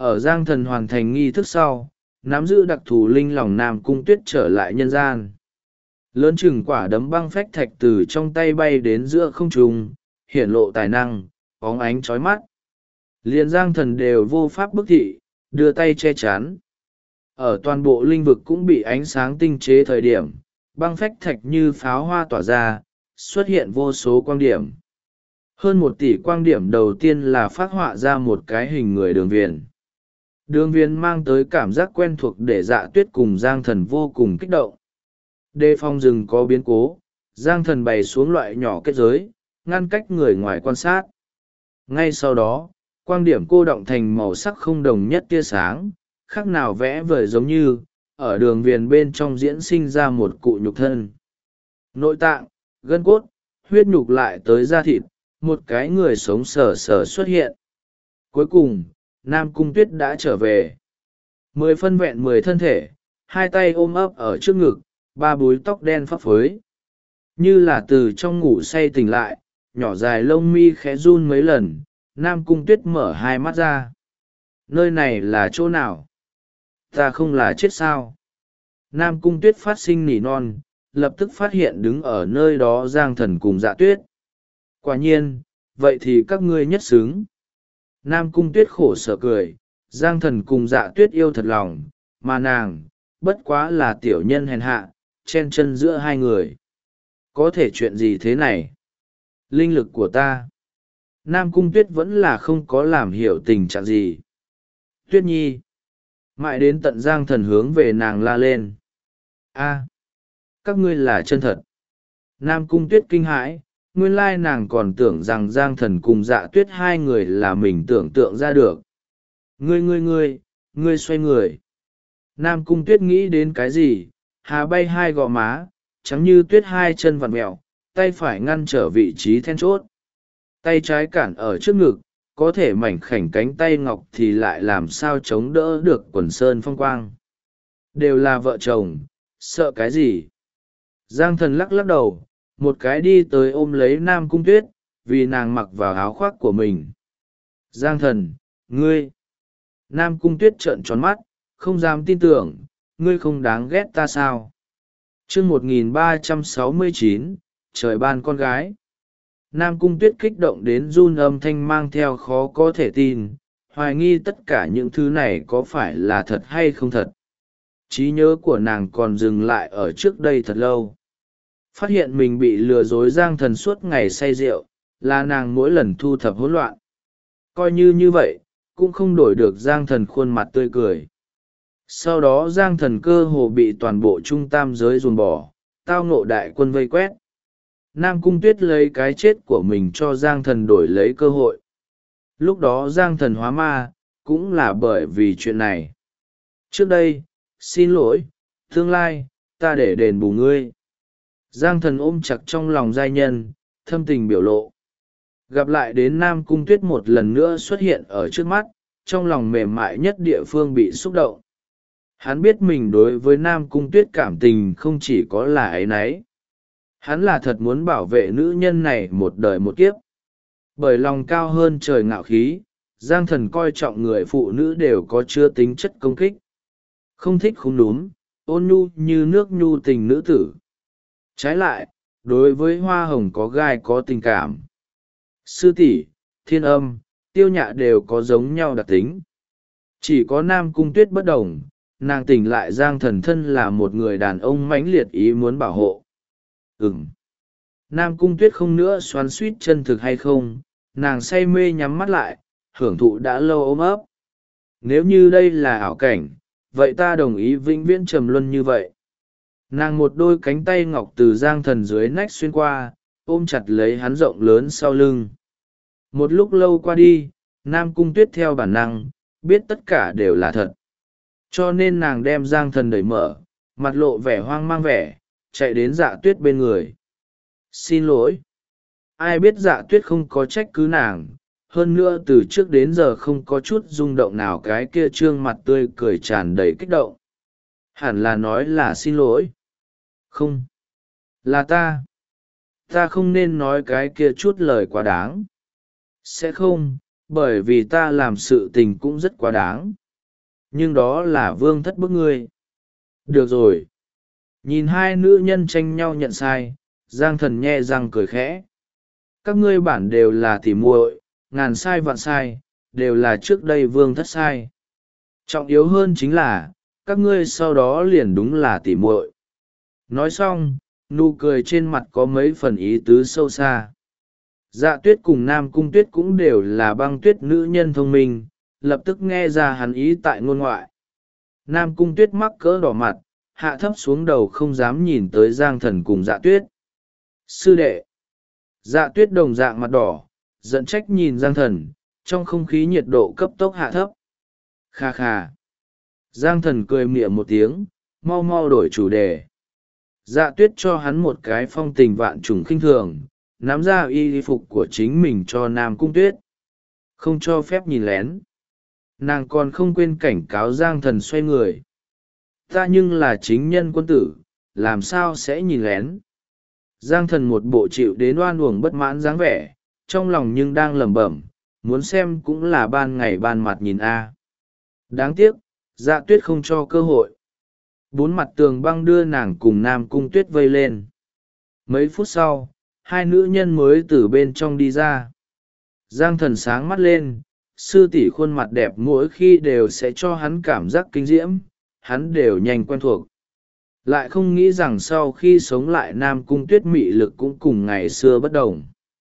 Ở Giang Thần hoàn thành nghi thức sau, nắm giữ đặc thù linh lòng Nam Cung Tuyết trở lại nhân gian. Lớn chừng quả đấm băng phách thạch từ trong tay bay đến giữa không trung, hiển lộ tài năng, bóng ánh chói mắt. Liền Giang Thần đều vô pháp bức thị, đưa tay che chắn. Ở toàn bộ linh vực cũng bị ánh sáng tinh chế thời điểm, băng phách thạch như pháo hoa tỏa ra, xuất hiện vô số quang điểm. Hơn 1 tỷ quang điểm đầu tiên là phác họa ra một cái hình người đường viền. Đường viền mang tới cảm giác quen thuộc để Dạ Tuyết cùng Giang Thần vô cùng kích động. Đề phòng rừng có biến cố, Giang Thần bày xuống loại nhỏ kết giới, ngăn cách người ngoài quan sát. Ngay sau đó, quang điểm cô động thành màu sắc không đồng nhất tia sáng, khác nào vẽ vời giống như, ở đường viền bên trong diễn sinh ra một cụ nhục thân. Nội tạng, gân cốt, huyết nhục lại tới da thịt, một cái người sống sờ sờ xuất hiện. Cuối cùng, Nam Cung Tuyết đã trở về. 10 phân vẹn 10 thân thể, 2 tay ôm ấp ở trước ngực, 3 búi tóc đen phấp phới. Như là từ trong ngủ say tỉnh lại, nhỏ dài lông mi khẽ run mấy lần, Nam Cung Tuyết mở 2 mắt ra. Nơi này là chỗ nào? Ta không là chết sao? Nam Cung Tuyết phát sinh nỉ non, lập tức phát hiện đứng ở nơi đó Giang Thần cùng Dạ Tuyết. Quả nhiên, vậy thì các ngươi nhất xứng. Nam Cung Tuyết khổ sở cười, Giang Thần cùng Dạ Tuyết yêu thật lòng, mà nàng, bất quá là tiểu nhân hèn hạ, chen chân giữa hai người. Có thể chuyện gì thế này? Linh lực của ta. Nam Cung Tuyết vẫn là không có làm hiểu tình trạng gì. Tuyết Nhi. Mãi đến tận Giang Thần hướng về nàng la lên. A, các ngươi là chân thật. Nam Cung Tuyết kinh hãi, nguyên lai nàng còn tưởng rằng Giang Thần cùng Dạ Tuyết hai người là mình tưởng tượng ra được. Ngươi xoay người. Nam Cung Tuyết nghĩ đến cái gì, hà bay 2 gò má, trắng như tuyết 2 chân vặn mẹo, tay phải ngăn trở vị trí then chốt. Tay trái cản ở trước ngực, có thể mảnh khảnh cánh tay ngọc thì lại làm sao chống đỡ được quần sơn phong quang. Đều là vợ chồng, sợ cái gì? Giang Thần lắc lắc đầu, một cái đi tới ôm lấy Nam Cung Tuyết, vì nàng mặc vào áo khoác của mình. Giang Thần, ngươi! Nam Cung Tuyết trợn tròn mắt, không dám tin tưởng, ngươi không đáng ghét ta sao? Chương 1369, trời ban con gái. Nam Cung Tuyết kích động đến run âm thanh mang theo khó có thể tin, hoài nghi tất cả những thứ này có phải là thật hay không thật. Trí nhớ của nàng còn dừng lại ở trước đây thật lâu. Phát hiện mình bị lừa dối Giang Thần suốt ngày say rượu, là nàng mỗi lần thu thập hỗn loạn. Coi như vậy, cũng không đổi được Giang Thần khuôn mặt tươi cười. Sau đó Giang Thần cơ hồ bị toàn bộ trung tam giới dồn bỏ, tao ngộ đại quân vây quét. Nam Cung Tuyết lấy cái chết của mình cho Giang Thần đổi lấy cơ hội. Lúc đó Giang Thần hóa ma, cũng là bởi vì chuyện này. Trước đây, xin lỗi, tương lai, ta để đền bù ngươi. Giang Thần ôm chặt trong lòng giai nhân, thâm tình biểu lộ. Gặp lại đến Nam Cung Tuyết một lần nữa xuất hiện ở trước mắt, trong lòng mềm mại nhất địa phương bị xúc động. Hắn biết mình đối với Nam Cung Tuyết cảm tình không chỉ có là áy náy. Hắn là thật muốn bảo vệ nữ nhân này một đời một kiếp. Bởi lòng cao hơn trời ngạo khí, Giang Thần coi trọng người phụ nữ đều có chứa tính chất công kích. Không thích không đúng, ôn nhu như nước nhu tình nữ tử. Trái lại, đối với hoa hồng có gai có tình cảm. Sư tỷ, Thiên Âm, Tiêu Nhạ đều có giống nhau đặc tính. Chỉ có Nam Cung Tuyết bất đồng, nàng tỉnh lại Giang Thần thân là một người đàn ông mãnh liệt ý muốn bảo hộ. Nam Cung Tuyết không nữa xoắn suýt chân thực hay không, nàng say mê nhắm mắt lại, hưởng thụ đã lâu ôm ấp. Nếu như đây là ảo cảnh, vậy ta đồng ý vĩnh viễn trầm luân như vậy. Nàng một đôi cánh tay ngọc từ Giang Thần dưới nách xuyên qua, ôm chặt lấy hắn rộng lớn sau lưng. Một lúc lâu qua đi, Nam Cung Tuyết theo bản năng, biết tất cả đều là thật. Cho nên nàng đem Giang Thần đẩy mở, mặt lộ vẻ hoang mang vẻ, chạy đến Dạ Tuyết bên người. Xin lỗi. Ai biết Dạ Tuyết không có trách cứ nàng, hơn nữa từ trước đến giờ không có chút rung động nào, cái kia trương mặt tươi cười tràn đầy kích động. Hẳn là nói là xin lỗi. Không. Là ta không nên nói cái kia chút lời quá đáng. Sẽ không, bởi vì ta làm sự tình cũng rất quá đáng. Nhưng đó là vương thất bức ngươi. Được rồi. Nhìn hai nữ nhân tranh nhau nhận sai, Giang Thần nhe răng cười khẽ. Các ngươi bản đều là tỉ muội, ngàn sai vạn sai, đều là trước đây vương thất sai. Trọng yếu hơn chính là, các ngươi sau đó liền đúng là tỉ muội. Nói xong, nụ cười trên mặt có mấy phần ý tứ sâu xa. Dạ Tuyết cùng Nam Cung Tuyết cũng đều là băng tuyết nữ nhân thông minh, lập tức nghe ra hắn ý tại ngôn ngoại. Nam Cung Tuyết mắc cỡ đỏ mặt, hạ thấp xuống đầu không dám nhìn tới Giang Thần cùng Dạ Tuyết. Sư đệ. Dạ Tuyết đồng dạng mặt đỏ, giận trách nhìn Giang Thần, trong không khí nhiệt độ cấp tốc hạ thấp. Kha kha. Giang Thần cười mỉa một tiếng, mau mau đổi chủ đề. Dạ Tuyết cho hắn một cái phong tình vạn trùng khinh thường, nắm ra y phục của chính mình cho Nam Cung Tuyết. Không cho phép nhìn lén. Nàng còn không quên cảnh cáo Giang Thần xoay người. Ta nhưng là chính nhân quân tử, làm sao sẽ nhìn lén. Giang Thần một bộ chịu đến oan uổng bất mãn dáng vẻ, trong lòng nhưng đang lẩm bẩm, muốn xem cũng là ban ngày ban mặt nhìn a. Đáng tiếc, Dạ Tuyết không cho cơ hội. Bốn mặt tường băng đưa nàng cùng Nam Cung Tuyết vây lên. Mấy phút sau, hai nữ nhân mới từ bên trong đi ra. Giang Thần sáng mắt lên, sư tỷ khuôn mặt đẹp mỗi khi đều sẽ cho hắn cảm giác kinh diễm, hắn đều nhanh quen thuộc. Lại không nghĩ rằng sau khi sống lại Nam Cung Tuyết mị lực cũng cùng ngày xưa bất đồng.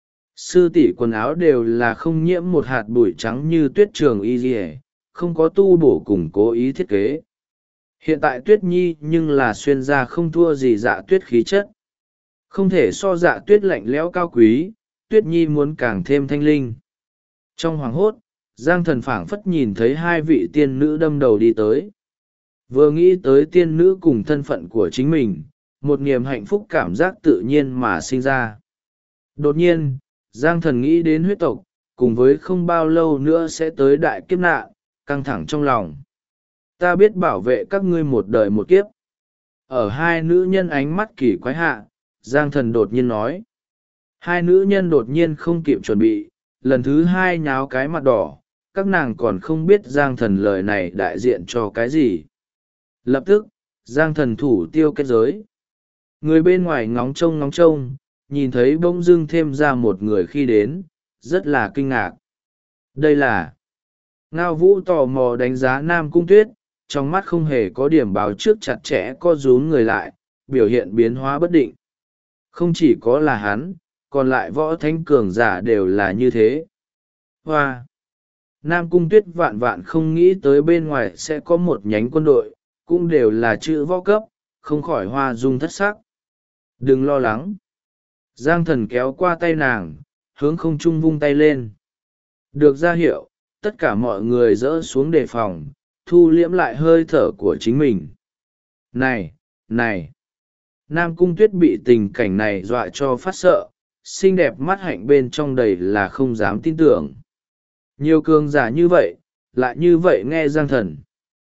Sư tỷ quần áo đều là không nhiễm một hạt bụi trắng như tuyết trường y dì, không có tu bổ cùng cố ý thiết kế. Hiện tại Tuyết Nhi nhưng là xuyên ra không thua gì Dạ Tuyết khí chất. Không thể so Dạ Tuyết lạnh lẽo cao quý, Tuyết Nhi muốn càng thêm thanh linh. Trong hoàng hốt, Giang Thần phảng phất nhìn thấy hai vị tiên nữ đâm đầu đi tới. Vừa nghĩ tới tiên nữ cùng thân phận của chính mình, một niềm hạnh phúc cảm giác tự nhiên mà sinh ra. Đột nhiên, Giang Thần nghĩ đến huyết tộc, cùng với không bao lâu nữa sẽ tới đại kiếp nạn, căng thẳng trong lòng. Ta biết bảo vệ các ngươi một đời một kiếp. Ở hai nữ nhân ánh mắt kỳ quái hạ, Giang Thần đột nhiên nói. Hai nữ nhân đột nhiên không kịp chuẩn bị, lần thứ hai nháo cái mặt đỏ, các nàng còn không biết Giang Thần lời này đại diện cho cái gì. Lập tức, Giang Thần thủ tiêu kết giới. Người bên ngoài ngóng trông, nhìn thấy bỗng dưng thêm ra một người khi đến, rất là kinh ngạc. Đây là... Ngao Vũ tò mò đánh giá Nam Cung Tuyết, trong mắt không hề có điểm báo trước chặt chẽ co rúm người lại, biểu hiện biến hóa bất định. Không chỉ có là hắn, còn lại võ thánh cường giả đều là như thế. Hoa! Nam Cung Tuyết vạn vạn không nghĩ tới bên ngoài sẽ có một nhánh quân đội, cũng đều là chữ võ cấp, không khỏi hoa dung thất sắc. Đừng lo lắng. Giang Thần kéo qua tay nàng, hướng không trung vung tay lên. Được ra hiệu, tất cả mọi người dỡ xuống đề phòng, thu liễm lại hơi thở của chính mình. Này, này! Nam Cung Tuyết bị tình cảnh này dọa cho phát sợ, xinh đẹp mắt hạnh bên trong đầy là không dám tin tưởng. Nhiều cường giả như vậy, lại như vậy nghe Giang Thần.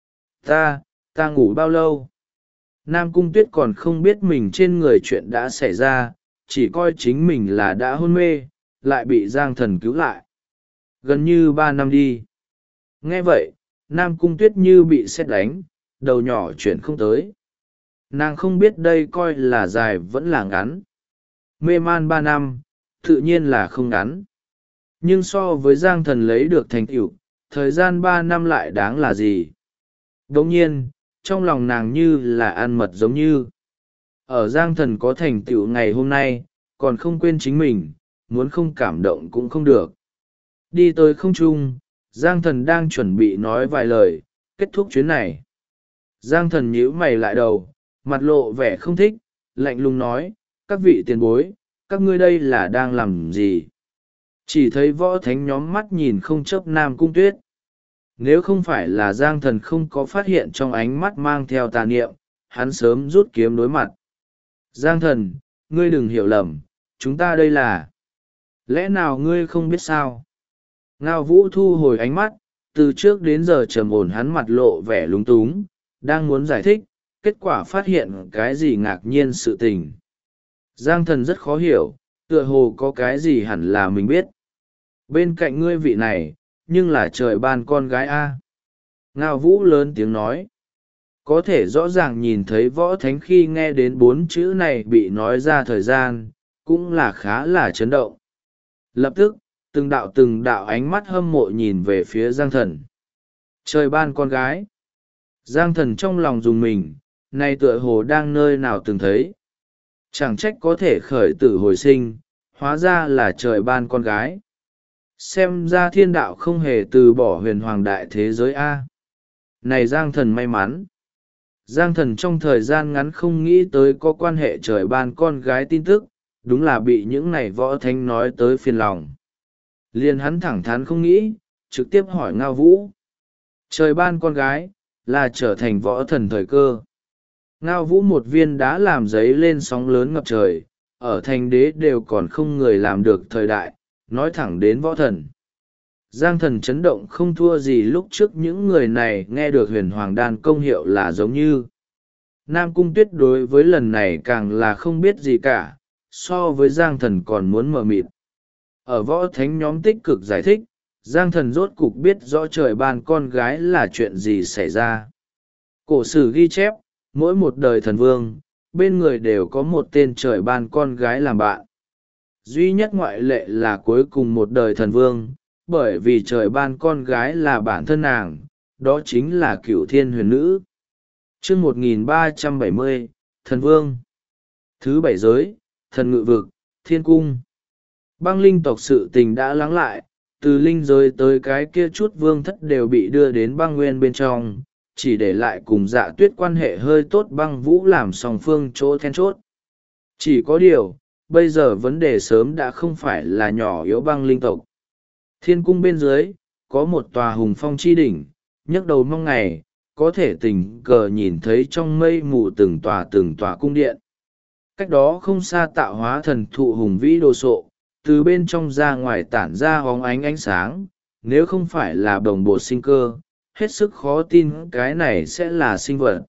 Ta ngủ bao lâu? Nam Cung Tuyết còn không biết mình trên người chuyện đã xảy ra, chỉ coi chính mình là đã hôn mê, lại bị Giang Thần cứu lại. Gần như 3 năm đi. Nghe vậy, Nam Cung Tuyết như bị sét đánh, đầu nhỏ chuyển không tới. Nàng không biết đây coi là dài vẫn là ngắn. Mê man 3 năm, tự nhiên là không ngắn. Nhưng so với Giang Thần lấy được thành tựu, thời gian 3 năm lại đáng là gì? Đồng nhiên, trong lòng nàng như là ăn mật giống như. Ở Giang Thần có thành tựu ngày hôm nay, còn không quên chính mình, muốn không cảm động cũng không được. Đi tới không trung, Giang Thần đang chuẩn bị nói vài lời, kết thúc chuyến này. Giang Thần nhíu mày lại đầu, mặt lộ vẻ không thích, lạnh lùng nói, các vị tiền bối, các ngươi đây là đang làm gì? Chỉ thấy võ thánh nhóm mắt nhìn không chớp Nam Cung Tuyết. Nếu không phải là Giang Thần không có phát hiện trong ánh mắt mang theo tà niệm, hắn sớm rút kiếm đối mặt. Giang Thần, ngươi đừng hiểu lầm, chúng ta đây là... Lẽ nào ngươi không biết sao? Ngao Vũ thu hồi ánh mắt, từ trước đến giờ trầm ổn hắn mặt lộ vẻ lúng túng, đang muốn giải thích, kết quả phát hiện cái gì ngạc nhiên sự tình. Giang Thần rất khó hiểu, tựa hồ có cái gì hẳn là mình biết. Bên cạnh ngươi vị này, nhưng là trời ban con gái a. Ngao Vũ lớn tiếng nói. Có thể rõ ràng nhìn thấy võ thánh khi nghe đến 4 chữ này bị nói ra thời gian, cũng là khá là chấn động. Lập tức, từng đạo ánh mắt hâm mộ nhìn về phía Giang Thần. Trời ban con gái. Giang Thần trong lòng dùng mình, nay tựa hồ đang nơi nào từng thấy. Chẳng trách có thể khởi tử hồi sinh, hóa ra là trời ban con gái. Xem ra thiên đạo không hề từ bỏ huyền hoàng đại thế giới A. Này Giang Thần may mắn. Giang Thần trong thời gian ngắn không nghĩ tới có quan hệ trời ban con gái tin tức, đúng là bị những này võ thánh nói tới phiền lòng. Liền hắn thẳng thắn không nghĩ, trực tiếp hỏi Ngao Vũ. Trời ban con gái, là trở thành võ thần thời cơ. Ngao Vũ một viên đã làm giấy lên sóng lớn ngập trời, ở thành đế đều còn không người làm được thời đại, nói thẳng đến võ thần. Giang Thần chấn động không thua gì lúc trước những người này nghe được huyền hoàng đan công hiệu là giống như. Nam Cung Tuyết đối với lần này càng là không biết gì cả, so với Giang Thần còn muốn mờ mịt. Ở võ thánh nhóm tích cực giải thích, Giang Thần rốt cục biết rõ trời ban con gái là chuyện gì xảy ra. Cổ sử ghi chép, mỗi một đời thần vương, bên người đều có một tên trời ban con gái làm bạn. Duy nhất ngoại lệ là cuối cùng một đời thần vương, bởi vì trời ban con gái là bản thân nàng, đó chính là Cửu Thiên Huyền Nữ. Chương 1370, Thần Vương. Thứ bảy giới, thần ngự vực, thiên cung. Băng linh tộc sự tình đã lắng lại, từ linh giới tới cái kia chút vương thất đều bị đưa đến băng nguyên bên trong, chỉ để lại cùng Dạ Tuyết quan hệ hơi tốt Băng Vũ làm song phương chỗ then chốt. Chỉ có điều, bây giờ vấn đề sớm đã không phải là nhỏ yếu băng linh tộc. Thiên cung bên dưới, có một tòa hùng phong chi đỉnh, nhấc đầu mong ngày, có thể tình cờ nhìn thấy trong mây mù từng tòa cung điện. Cách đó không xa tạo hóa thần thụ hùng vĩ đồ sộ, từ bên trong ra ngoài tản ra hóng ánh sáng, nếu không phải là đồng bộ sinh cơ, hết sức khó tin cái này sẽ là sinh vật.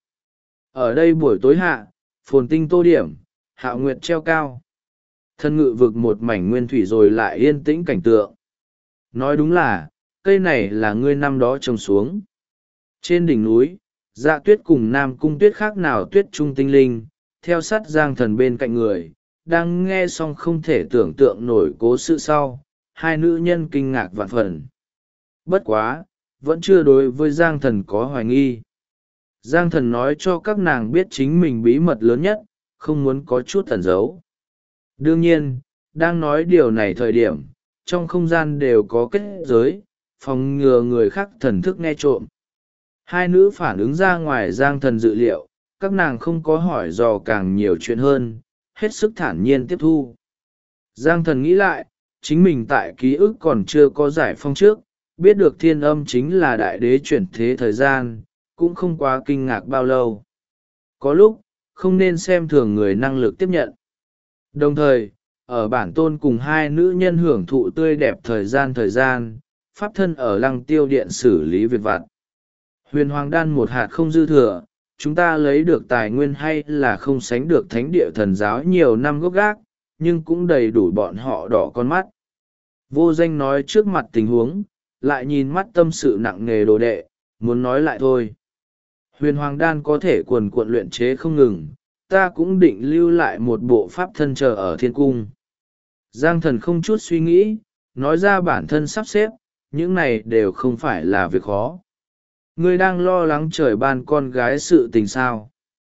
Ở đây buổi tối hạ, phồn tinh tô điểm, hạo nguyệt treo cao. Thân ngự vực một mảnh nguyên thủy rồi lại yên tĩnh cảnh tượng. Nói đúng là, cây này là ngươi năm đó trồng xuống. Trên đỉnh núi, Dạ Tuyết cùng Nam Cung Tuyết khác nào tuyết trung tinh linh, theo sát Giang Thần bên cạnh người, đang nghe xong không thể tưởng tượng nổi cố sự sau, hai nữ nhân kinh ngạc vạn phần. Bất quá, vẫn chưa đối với Giang Thần có hoài nghi. Giang Thần nói cho các nàng biết chính mình bí mật lớn nhất, không muốn có chút ẩn giấu. Đương nhiên, đang nói điều này thời điểm, trong không gian đều có kết giới, phòng ngừa người khác thần thức nghe trộm. Hai nữ phản ứng ra ngoài Giang Thần dự liệu, các nàng không có hỏi dò càng nhiều chuyện hơn, hết sức thản nhiên tiếp thu. Giang Thần nghĩ lại, chính mình tại ký ức còn chưa có giải phong trước, biết được thiên âm chính là đại đế chuyển thế thời gian, cũng không quá kinh ngạc bao lâu. Có lúc, không nên xem thường người năng lực tiếp nhận. Đồng thời, ở bản tôn cùng hai nữ nhân hưởng thụ tươi đẹp thời gian, pháp thân ở lăng tiêu điện xử lý việc vặt. Huyền hoàng đan một hạt không dư thừa, chúng ta lấy được tài nguyên hay là không sánh được thánh địa thần giáo nhiều năm gốc gác, nhưng cũng đầy đủ bọn họ đỏ con mắt. Vô Danh nói trước mặt tình huống, lại nhìn mắt tâm sự nặng nề đồ đệ, muốn nói lại thôi. Huyền hoàng đan có thể cuồn cuộn luyện chế không ngừng, ta cũng định lưu lại một bộ pháp thân chờ ở thiên cung. Giang Thần không chút suy nghĩ, nói ra bản thân sắp xếp, những này đều không phải là việc khó. Ngươi đang lo lắng trời ban con gái sự tình sao?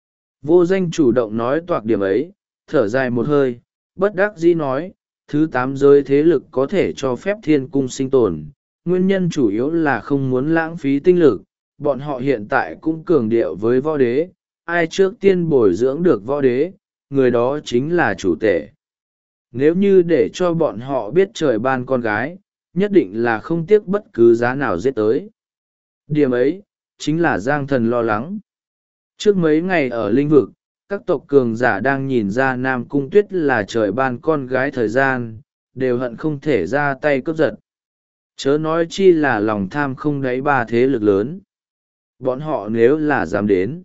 Vô Danh chủ động nói toạc điểm ấy, thở dài một hơi, bất đắc dĩ nói, thứ 8 giới thế lực có thể cho phép thiên cung sinh tồn, nguyên nhân chủ yếu là không muốn lãng phí tinh lực, bọn họ hiện tại cũng cường điệu với võ đế, ai trước tiên bồi dưỡng được võ đế, người đó chính là chủ tể. Nếu như để cho bọn họ biết trời ban con gái, nhất định là không tiếc bất cứ giá nào giết tới. Điểm ấy, chính là Giang Thần lo lắng. Trước mấy ngày ở linh vực, các tộc cường giả đang nhìn ra Nam Cung Tuyết là trời ban con gái thời gian, đều hận không thể ra tay cướp giật. Chớ nói chi là lòng tham không đáy ba thế lực lớn. Bọn họ nếu là dám đến,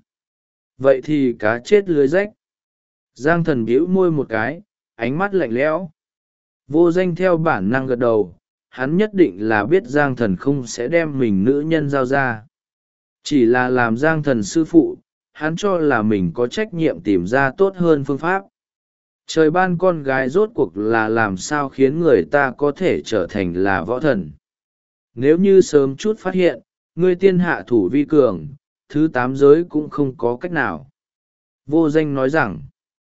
vậy thì cá chết lưới rách. Giang Thần bĩu môi một cái, ánh mắt lạnh lẽo. Vô Danh theo bản năng gật đầu, hắn nhất định là biết Giang Thần không sẽ đem mình nữ nhân giao ra. Chỉ là làm Giang Thần sư phụ, hắn cho là mình có trách nhiệm tìm ra tốt hơn phương pháp. Trời ban con gái rốt cuộc là làm sao khiến người ta có thể trở thành là võ thần. Nếu như sớm chút phát hiện, ngươi tiên hạ thủ vi cường, thứ 8 giới cũng không có cách nào. Vô Danh nói rằng,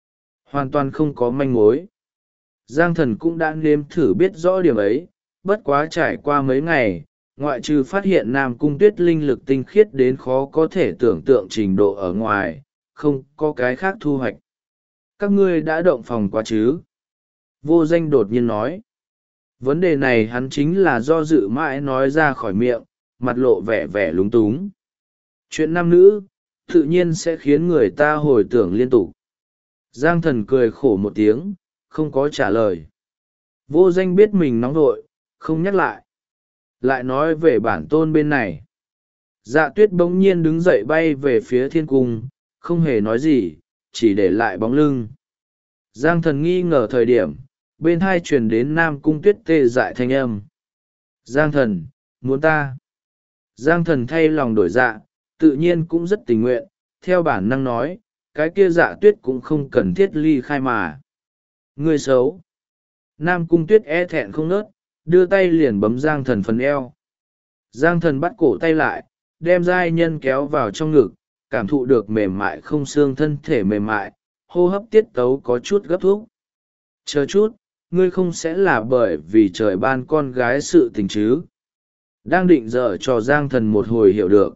hoàn toàn không có manh mối. Giang Thần cũng đã nếm thử biết rõ điểm ấy, bất quá trải qua mấy ngày, ngoại trừ phát hiện Nam Cung Tuyết linh lực tinh khiết đến khó có thể tưởng tượng trình độ ở ngoài, không có cái khác thu hoạch. Các ngươi đã động phòng quá chứ? Vô Danh đột nhiên nói. Vấn đề này hắn chính là do dự mãi nói ra khỏi miệng, mặt lộ vẻ vẻ lúng túng. Chuyện nam nữ, tự nhiên sẽ khiến người ta hồi tưởng liên tục. Giang Thần cười khổ một tiếng, không có trả lời. Vô Danh biết mình nóng vội, không nhắc lại. Lại nói về bản tôn bên này. Dạ Tuyết bỗng nhiên đứng dậy bay về phía thiên cung, không hề nói gì, chỉ để lại bóng lưng. Giang Thần nghi ngờ thời điểm, bên hai truyền đến Nam Cung Tuyết tê dại thanh âm. Giang Thần, muốn ta. Giang Thần thay lòng đổi dạ, tự nhiên cũng rất tình nguyện, theo bản năng nói, cái kia Dạ Tuyết cũng không cần thiết ly khai mà. Người xấu. Nam Cung Tuyết e thẹn không nớt, đưa tay liền bấm Giang Thần phần eo. Giang Thần bắt cổ tay lại, đem giai nhân kéo vào trong ngực, cảm thụ được mềm mại không xương thân thể mềm mại, hô hấp tiết tấu có chút gấp thúc. Chờ chút, ngươi không sẽ là bởi vì trời ban con gái sự tình chứ? Đang định dở cho Giang Thần một hồi hiểu được.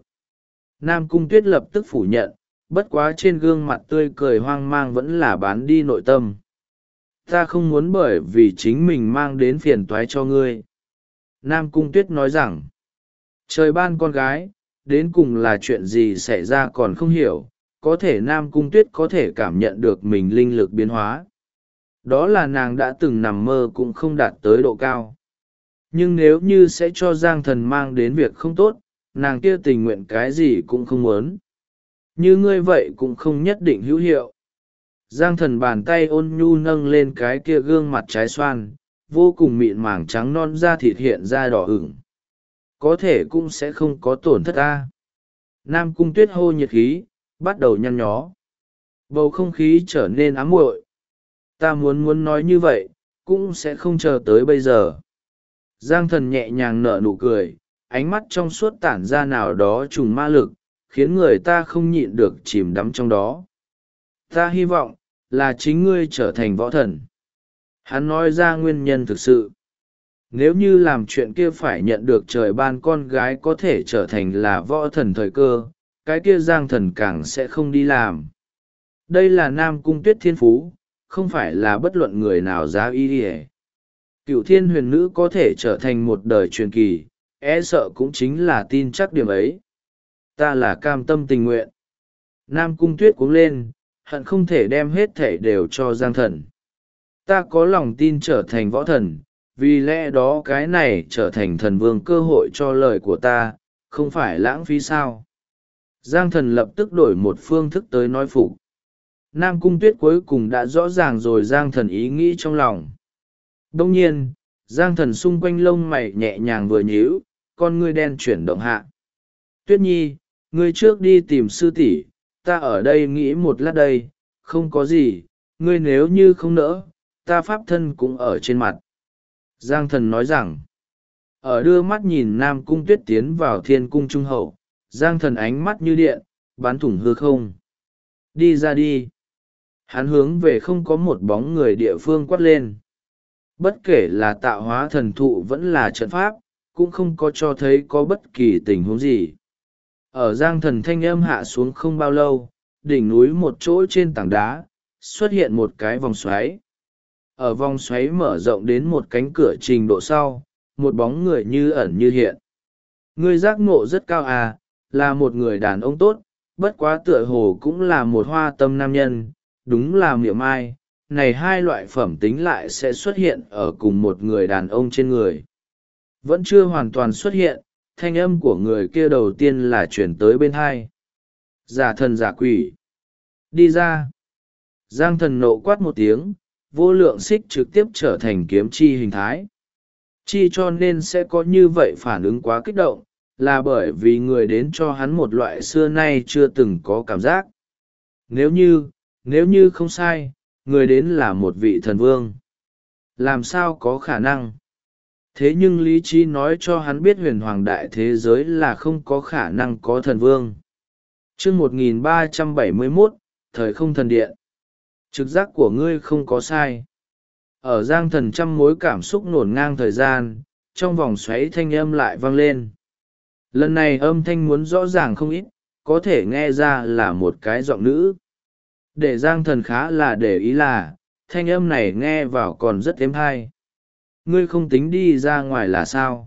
Nam Cung Tuyết lập tức phủ nhận, bất quá trên gương mặt tươi cười hoang mang vẫn là bán đi nội tâm. Ta không muốn bởi vì chính mình mang đến phiền toái cho ngươi. Nam Cung Tuyết nói rằng, trời ban con gái, đến cùng là chuyện gì xảy ra còn không hiểu, có thể Nam Cung Tuyết có thể cảm nhận được mình linh lực biến hóa. Đó là nàng đã từng nằm mơ cũng không đạt tới độ cao. Nhưng nếu như sẽ cho Giang Thần mang đến việc không tốt, nàng kia tình nguyện cái gì cũng không muốn. Như ngươi vậy cũng không nhất định hữu hiệu. Giang Thần bàn tay ôn nhu nâng lên cái kia gương mặt trái xoan, vô cùng mịn màng trắng non da thịt hiện ra đỏ ửng. Có thể cũng sẽ không có tổn thất ta. Nam Cung Tuyết hô nhiệt khí, bắt đầu nhăn nhó. Bầu không khí trở nên ám muội. Ta muốn nói như vậy, cũng sẽ không chờ tới bây giờ. Giang Thần nhẹ nhàng nở nụ cười, ánh mắt trong suốt tản ra nào đó trùng ma lực, khiến người ta không nhịn được chìm đắm trong đó. Ta hy vọng, là chính ngươi trở thành võ thần. Hắn nói ra nguyên nhân thực sự. Nếu như làm chuyện kia phải nhận được trời ban con gái có thể trở thành là võ thần thời cơ, cái kia Giang Thần càng sẽ không đi làm. Đây là Nam Cung Tuyết thiên phú, không phải là bất luận người nào giá y đi. Cựu thiên huyền nữ có thể trở thành một đời truyền kỳ, e sợ cũng chính là tin chắc điểm ấy. Ta là cam tâm tình nguyện. Nam Cung Tuyết cuống lên, hận không thể đem hết thể đều cho Giang Thần. Ta có lòng tin trở thành võ thần, vì lẽ đó cái này trở thành thần vương cơ hội cho lời của ta, không phải lãng phí sao. Giang Thần lập tức đổi một phương thức tới nói phục. Nam Cung Tuyết cuối cùng đã rõ ràng rồi Giang Thần ý nghĩ trong lòng. Đông nhiên, Giang Thần xung quanh lông mày nhẹ nhàng vừa nhíu, con ngươi đen chuyển động hạ. Tuyết Nhi, ngươi trước đi tìm sư tỷ, ta ở đây nghĩ một lát đây, không có gì, ngươi nếu như không nỡ, ta pháp thân cũng ở trên mặt. Giang Thần nói rằng, ở đưa mắt nhìn Nam Cung Tuyết tiến vào thiên cung trung hậu, Giang Thần ánh mắt như điện, bắn thủng hư không. Đi ra đi. Hắn hướng về không có một bóng người địa phương quát lên. Bất kể là tạo hóa thần thụ vẫn là trận pháp, cũng không có cho thấy có bất kỳ tình huống gì. Ở Giang Thần thanh âm hạ xuống không bao lâu, đỉnh núi một chỗ trên tảng đá, xuất hiện một cái vòng xoáy. Ở vòng xoáy mở rộng đến một cánh cửa trình độ sau, một bóng người như ẩn như hiện. Người giác ngộ rất cao à, là một người đàn ông tốt, bất quá tựa hồ cũng là một hoa tâm nam nhân, đúng là miệng mai. Này hai loại phẩm tính lại sẽ xuất hiện ở cùng một người đàn ông trên người. Vẫn chưa hoàn toàn xuất hiện, thanh âm của người kia đầu tiên là chuyển tới bên hai. Giả thần giả quỷ. Đi ra. Giang Thần nộ quát một tiếng, vô lượng xích trực tiếp trở thành kiếm chi hình thái. Chi cho nên sẽ có như vậy phản ứng quá kích động, là bởi vì người đến cho hắn một loại xưa nay chưa từng có cảm giác. Nếu như không sai, người đến là một vị thần vương. Làm sao có khả năng? Thế nhưng lý trí nói cho hắn biết huyền hoàng đại thế giới là không có khả năng có thần vương. chương 1371, thời không thần điện. Trực giác của ngươi không có sai. Ở Giang Thần trăm mối cảm xúc ngổn ngang thời gian, trong vòng xoáy thanh âm lại vang lên. Lần này âm thanh muốn rõ ràng không ít, có thể nghe ra là một cái giọng nữ. Để Giang Thần khá là để ý là, thanh âm này nghe vào còn rất êm hay. Ngươi không tính đi ra ngoài là sao?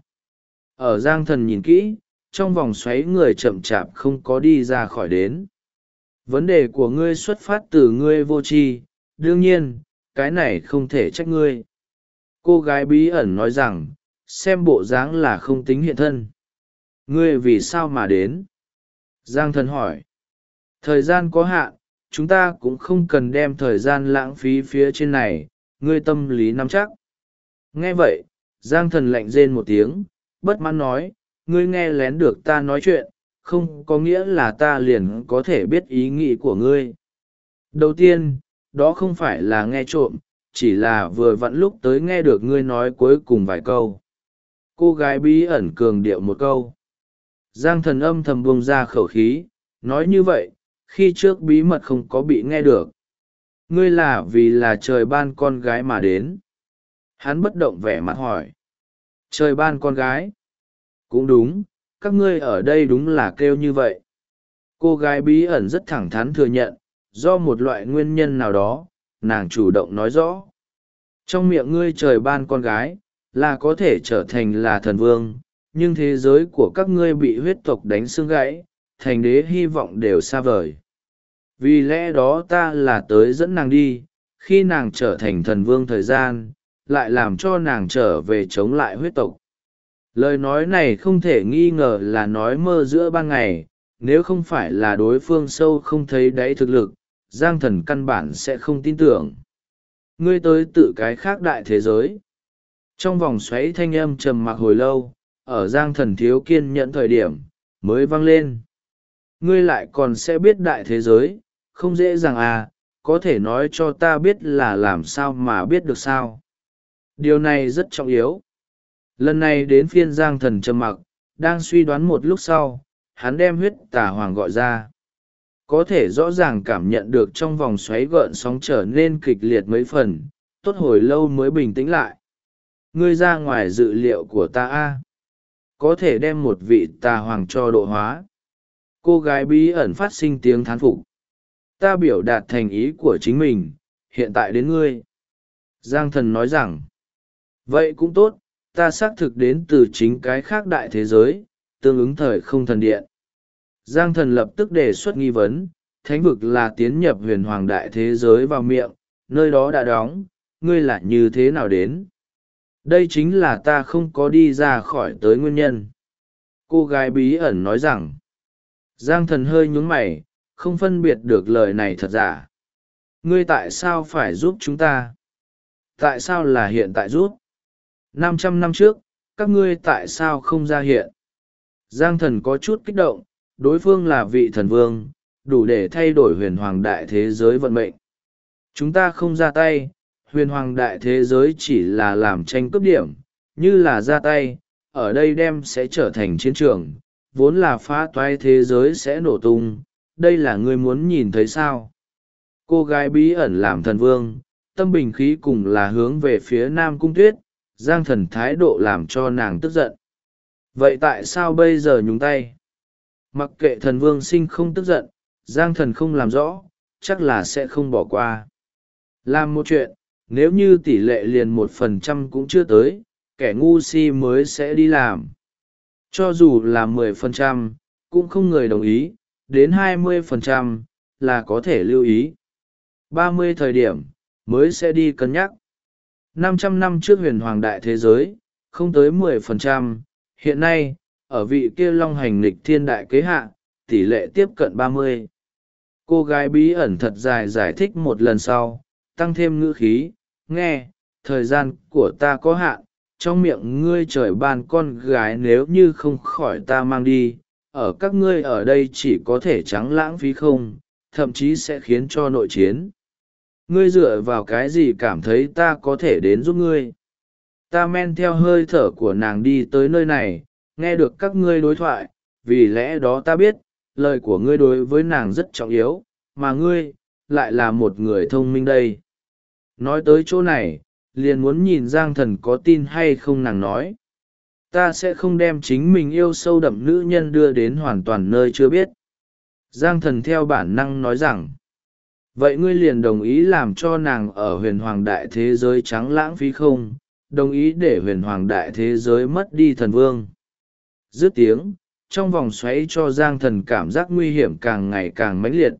Ở Giang Thần nhìn kỹ, trong vòng xoáy người chậm chạp không có đi ra khỏi đến. Vấn đề của ngươi xuất phát từ ngươi vô tri, đương nhiên, cái này không thể trách ngươi. Cô gái bí ẩn nói rằng, xem bộ dáng là không tính hiện thân. Ngươi vì sao mà đến? Giang Thần hỏi. Thời gian có hạn, chúng ta cũng không cần đem thời gian lãng phí phía trên này, ngươi tâm lý nắm chắc. Nghe vậy, Giang Thần lạnh rên một tiếng, bất mãn nói, ngươi nghe lén được ta nói chuyện, không có nghĩa là ta liền có thể biết ý nghĩ của ngươi. Đầu tiên, đó không phải là nghe trộm, chỉ là vừa vặn lúc tới nghe được ngươi nói cuối cùng vài câu. Cô gái bí ẩn cường điệu một câu. Giang Thần âm thầm buông ra khẩu khí, nói như vậy, khi trước bí mật không có bị nghe được. Ngươi là vì là trời ban con gái mà đến. Hắn bất động vẻ mặt hỏi. Trời ban con gái? Cũng đúng, các ngươi ở đây đúng là kêu như vậy. Cô gái bí ẩn rất thẳng thắn thừa nhận, do một loại nguyên nhân nào đó, nàng chủ động nói rõ. Trong miệng ngươi trời ban con gái, là có thể trở thành là thần vương, nhưng thế giới của các ngươi bị huyết tộc đánh xương gãy, thành đế hy vọng đều xa vời. Vì lẽ đó ta là tới dẫn nàng đi, khi nàng trở thành thần vương thời gian, lại làm cho nàng trở về chống lại huyết tộc. Lời nói này không thể nghi ngờ là nói mơ giữa ban ngày, nếu không phải là đối phương sâu không thấy đáy thực lực, Giang Thần căn bản sẽ không tin tưởng. Ngươi tới tự cái khác đại thế giới. Trong vòng xoáy thanh âm trầm mặc hồi lâu, ở Giang Thần thiếu kiên nhẫn thời điểm, mới vang lên. Ngươi lại còn sẽ biết đại thế giới, không dễ dàng à, có thể nói cho ta biết là làm sao mà biết được sao. Điều này rất trọng yếu. Lần này đến phiên Giang Thần trầm mặc, đang suy đoán một lúc sau, hắn đem huyết tà hoàng gọi ra. Có thể rõ ràng cảm nhận được trong vòng xoáy gợn sóng trở nên kịch liệt mấy phần, tốt hồi lâu mới bình tĩnh lại. Ngươi ra ngoài dự liệu của ta a, có thể đem một vị tà hoàng cho độ hóa. Cô gái bí ẩn phát sinh tiếng thán phục. Ta biểu đạt thành ý của chính mình, hiện tại đến ngươi. Giang Thần nói rằng, vậy cũng tốt, ta xác thực đến từ chính cái khác đại thế giới, tương ứng thời không thần điện. Giang Thần lập tức đề xuất nghi vấn, thánh vực là tiến nhập huyền hoàng đại thế giới vào miệng, nơi đó đã đóng, ngươi lại như thế nào đến? Đây chính là ta không có đi ra khỏi tới nguyên nhân. Cô gái bí ẩn nói rằng, Giang Thần hơi nhún mày, không phân biệt được lời này thật giả. Ngươi tại sao phải giúp chúng ta? Tại sao là hiện tại giúp? 500 năm trước, các ngươi tại sao không ra hiện? Giang Thần có chút kích động, đối phương là vị thần vương, đủ để thay đổi huyền hoàng đại thế giới vận mệnh. Chúng ta không ra tay, huyền hoàng đại thế giới chỉ là làm tranh cướp điểm, như là ra tay, ở đây đem sẽ trở thành chiến trường, vốn là phá toái thế giới sẽ nổ tung, đây là ngươi muốn nhìn thấy sao? Cô gái bí ẩn làm thần vương, tâm bình khí cùng là hướng về phía Nam Cung Tuyết, Giang Thần thái độ làm cho nàng tức giận. Vậy tại sao bây giờ nhúng tay? Mặc kệ thần vương sinh không tức giận, Giang Thần không làm rõ, chắc là sẽ không bỏ qua. Làm một chuyện, nếu như tỷ lệ liền 1% cũng chưa tới, kẻ ngu si mới sẽ đi làm. Cho dù là 10%, cũng không người đồng ý, đến 20% là có thể lưu ý. 30 thời điểm, mới sẽ đi cân nhắc. 500 năm trước huyền hoàng đại thế giới, không tới 10%, hiện nay, ở vị kia long hành lịch thiên đại kế hạ, tỷ lệ tiếp cận 30. Cô gái bí ẩn thật dài giải thích một lần sau, tăng thêm ngữ khí, nghe, thời gian của ta có hạn, trong miệng ngươi trời ban con gái nếu như không khỏi ta mang đi, ở các ngươi ở đây chỉ có thể trắng lãng phí không, thậm chí sẽ khiến cho nội chiến. Ngươi dựa vào cái gì cảm thấy ta có thể đến giúp ngươi? Ta men theo hơi thở của nàng đi tới nơi này, nghe được các ngươi đối thoại, vì lẽ đó ta biết, lời của ngươi đối với nàng rất trọng yếu, mà ngươi, lại là một người thông minh đây. Nói tới chỗ này, liền muốn nhìn Giang Thần có tin hay không. Nàng nói, ta sẽ không đem chính mình yêu sâu đậm nữ nhân đưa đến hoàn toàn nơi chưa biết. Giang Thần theo bản năng nói rằng, vậy ngươi liền đồng ý làm cho nàng ở huyền hoàng đại thế giới trắng lãng phí không, đồng ý để huyền hoàng đại thế giới mất đi thần vương. Dứt tiếng, trong vòng xoáy cho Giang Thần cảm giác nguy hiểm càng ngày càng mãnh liệt.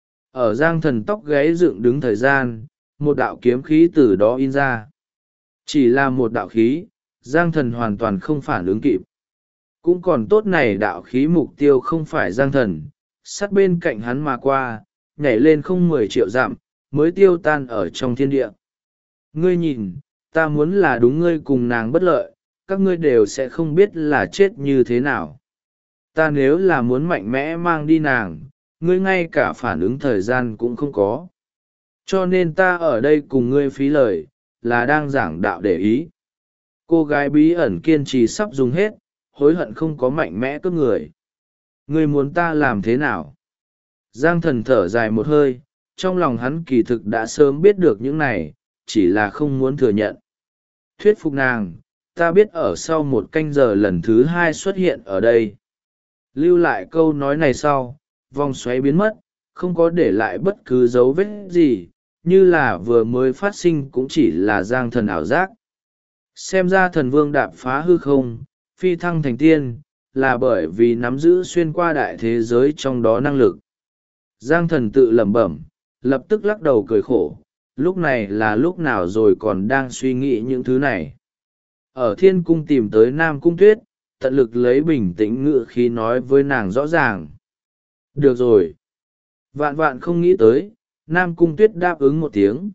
Ở Giang Thần tóc gáy dựng đứng thời gian, một đạo kiếm khí từ đó in ra. Chỉ là một đạo khí, Giang Thần hoàn toàn không phản ứng kịp. Cũng còn tốt này đạo khí mục tiêu không phải Giang Thần, sát bên cạnh hắn mà qua, nhảy lên không 10 triệu dặm, mới tiêu tan ở trong thiên địa. Ngươi nhìn, ta muốn là đúng ngươi cùng nàng bất lợi, các ngươi đều sẽ không biết là chết như thế nào. Ta nếu là muốn mạnh mẽ mang đi nàng, ngươi ngay cả phản ứng thời gian cũng không có. Cho nên ta ở đây cùng ngươi phí lời, là đang giảng đạo để ý. Cô gái bí ẩn kiên trì sắp dùng hết, hối hận không có mạnh mẽ cướp người. Ngươi muốn ta làm thế nào? Giang Thần thở dài một hơi, trong lòng hắn kỳ thực đã sớm biết được những này, chỉ là không muốn thừa nhận. Thuyết phục nàng, ta biết ở sau 1 canh giờ lần thứ 2 xuất hiện ở đây. Lưu lại câu nói này sau, vòng xoáy biến mất, không có để lại bất cứ dấu vết gì, như là vừa mới phát sinh cũng chỉ là Giang Thần ảo giác. Xem ra thần vương đạp phá hư không, phi thăng thành tiên, là bởi vì nắm giữ xuyên qua đại thế giới trong đó năng lực. Giang Thần tự lẩm bẩm, lập tức lắc đầu cười khổ, lúc này là lúc nào rồi còn đang suy nghĩ những thứ này. Ở thiên cung tìm tới Nam Cung Tuyết, tận lực lấy bình tĩnh ngự khí nói với nàng rõ ràng. Được rồi. Vạn vạn không nghĩ tới, Nam Cung Tuyết đáp ứng một tiếng.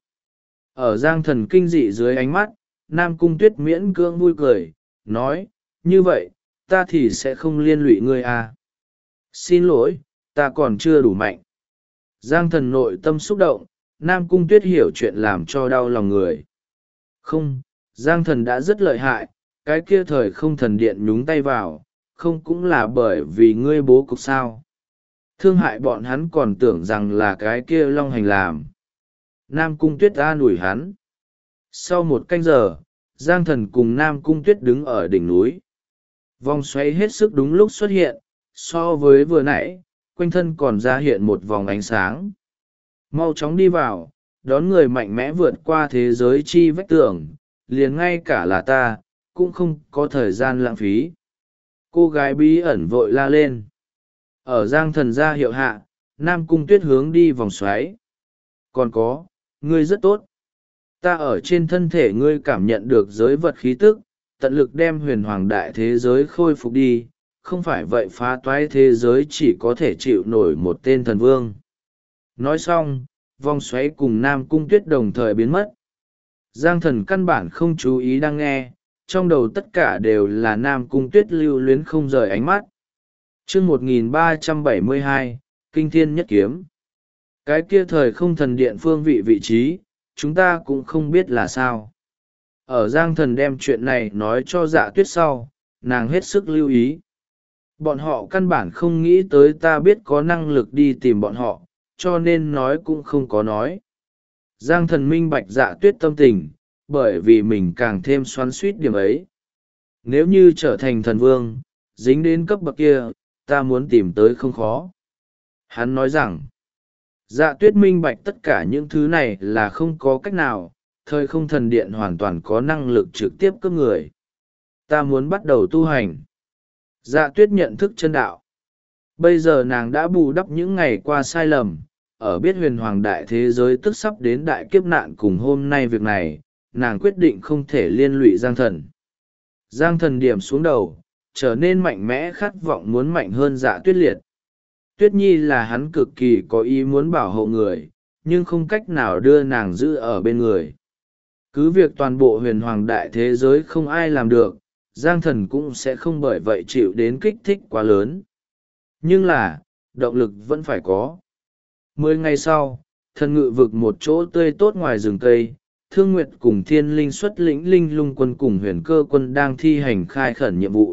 Ở Giang Thần kinh dị dưới ánh mắt, Nam Cung Tuyết miễn cưỡng vui cười, nói, như vậy, ta thì sẽ không liên lụy ngươi à. Xin lỗi, ta còn chưa đủ mạnh. Giang Thần nội tâm xúc động, Nam Cung Tuyết hiểu chuyện làm cho đau lòng người. Không, Giang Thần đã rất lợi hại, cái kia thời không thần điện nhúng tay vào, không cũng là bởi vì ngươi bố cục sao. Thương hại bọn hắn còn tưởng rằng là cái kia Long Hành làm. Nam Cung Tuyết an ủi hắn. Sau 1 canh giờ, Giang Thần cùng Nam Cung Tuyết đứng ở đỉnh núi. Vòng xoáy hết sức đúng lúc xuất hiện, so với vừa nãy, quanh thân còn ra hiện một vòng ánh sáng. Mau chóng đi vào, đón người mạnh mẽ vượt qua thế giới chi vách tường, liền ngay cả là ta, cũng không có thời gian lãng phí. Cô gái bí ẩn vội la lên. Ở Giang Thần ra hiệu hạ, Nam Cung Tuyết hướng đi vòng xoáy. Còn có, ngươi rất tốt. Ta ở trên thân thể ngươi cảm nhận được giới vật khí tức, tận lực đem huyền hoàng đại thế giới khôi phục đi, không phải vậy phá toái thế giới chỉ có thể chịu nổi một tên thần vương. Nói xong, vòng xoáy cùng Nam Cung Tuyết đồng thời biến mất. Giang Thần căn bản không chú ý đang nghe, trong đầu tất cả đều là Nam Cung Tuyết lưu luyến không rời ánh mắt. Chương 1372, Kinh Thiên Nhất Kiếm. Cái kia thời không thần điện phương vị trí, chúng ta cũng không biết là sao. Ở Giang Thần đem chuyện này nói cho Dạ Tuyết sau, nàng hết sức lưu ý. Bọn họ căn bản không nghĩ tới ta biết có năng lực đi tìm bọn họ, cho nên nói cũng không có nói. Giang Thần minh bạch Dạ Tuyết tâm tình, bởi vì mình càng thêm xoắn suýt điểm ấy. Nếu như trở thành thần vương, dính đến cấp bậc kia, ta muốn tìm tới không khó. Hắn nói rằng, Dạ Tuyết minh bạch tất cả những thứ này là không có cách nào, thời không thần điện hoàn toàn có năng lực trực tiếp cướp người. Ta muốn bắt đầu tu hành. Dạ Tuyết nhận thức chân đạo. Bây giờ nàng đã bù đắp những ngày qua sai lầm, ở biết huyền hoàng đại thế giới tức sắp đến đại kiếp nạn cùng hôm nay việc này, nàng quyết định không thể liên lụy Giang Thần. Giang Thần điểm xuống đầu, trở nên mạnh mẽ khát vọng muốn mạnh hơn Dạ Tuyết liệt. Tuyết Nhi là hắn cực kỳ có ý muốn bảo hộ người, nhưng không cách nào đưa nàng giữ ở bên người. Cứ việc toàn bộ huyền hoàng đại thế giới không ai làm được, Giang Thần cũng sẽ không bởi vậy chịu đến kích thích quá lớn. Nhưng là, động lực vẫn phải có. 10 ngày sau, thần ngự vực một chỗ tươi tốt ngoài rừng cây, Thương Nguyệt cùng Thiên Linh xuất lĩnh Linh Lung quân cùng huyền cơ quân đang thi hành khai khẩn nhiệm vụ.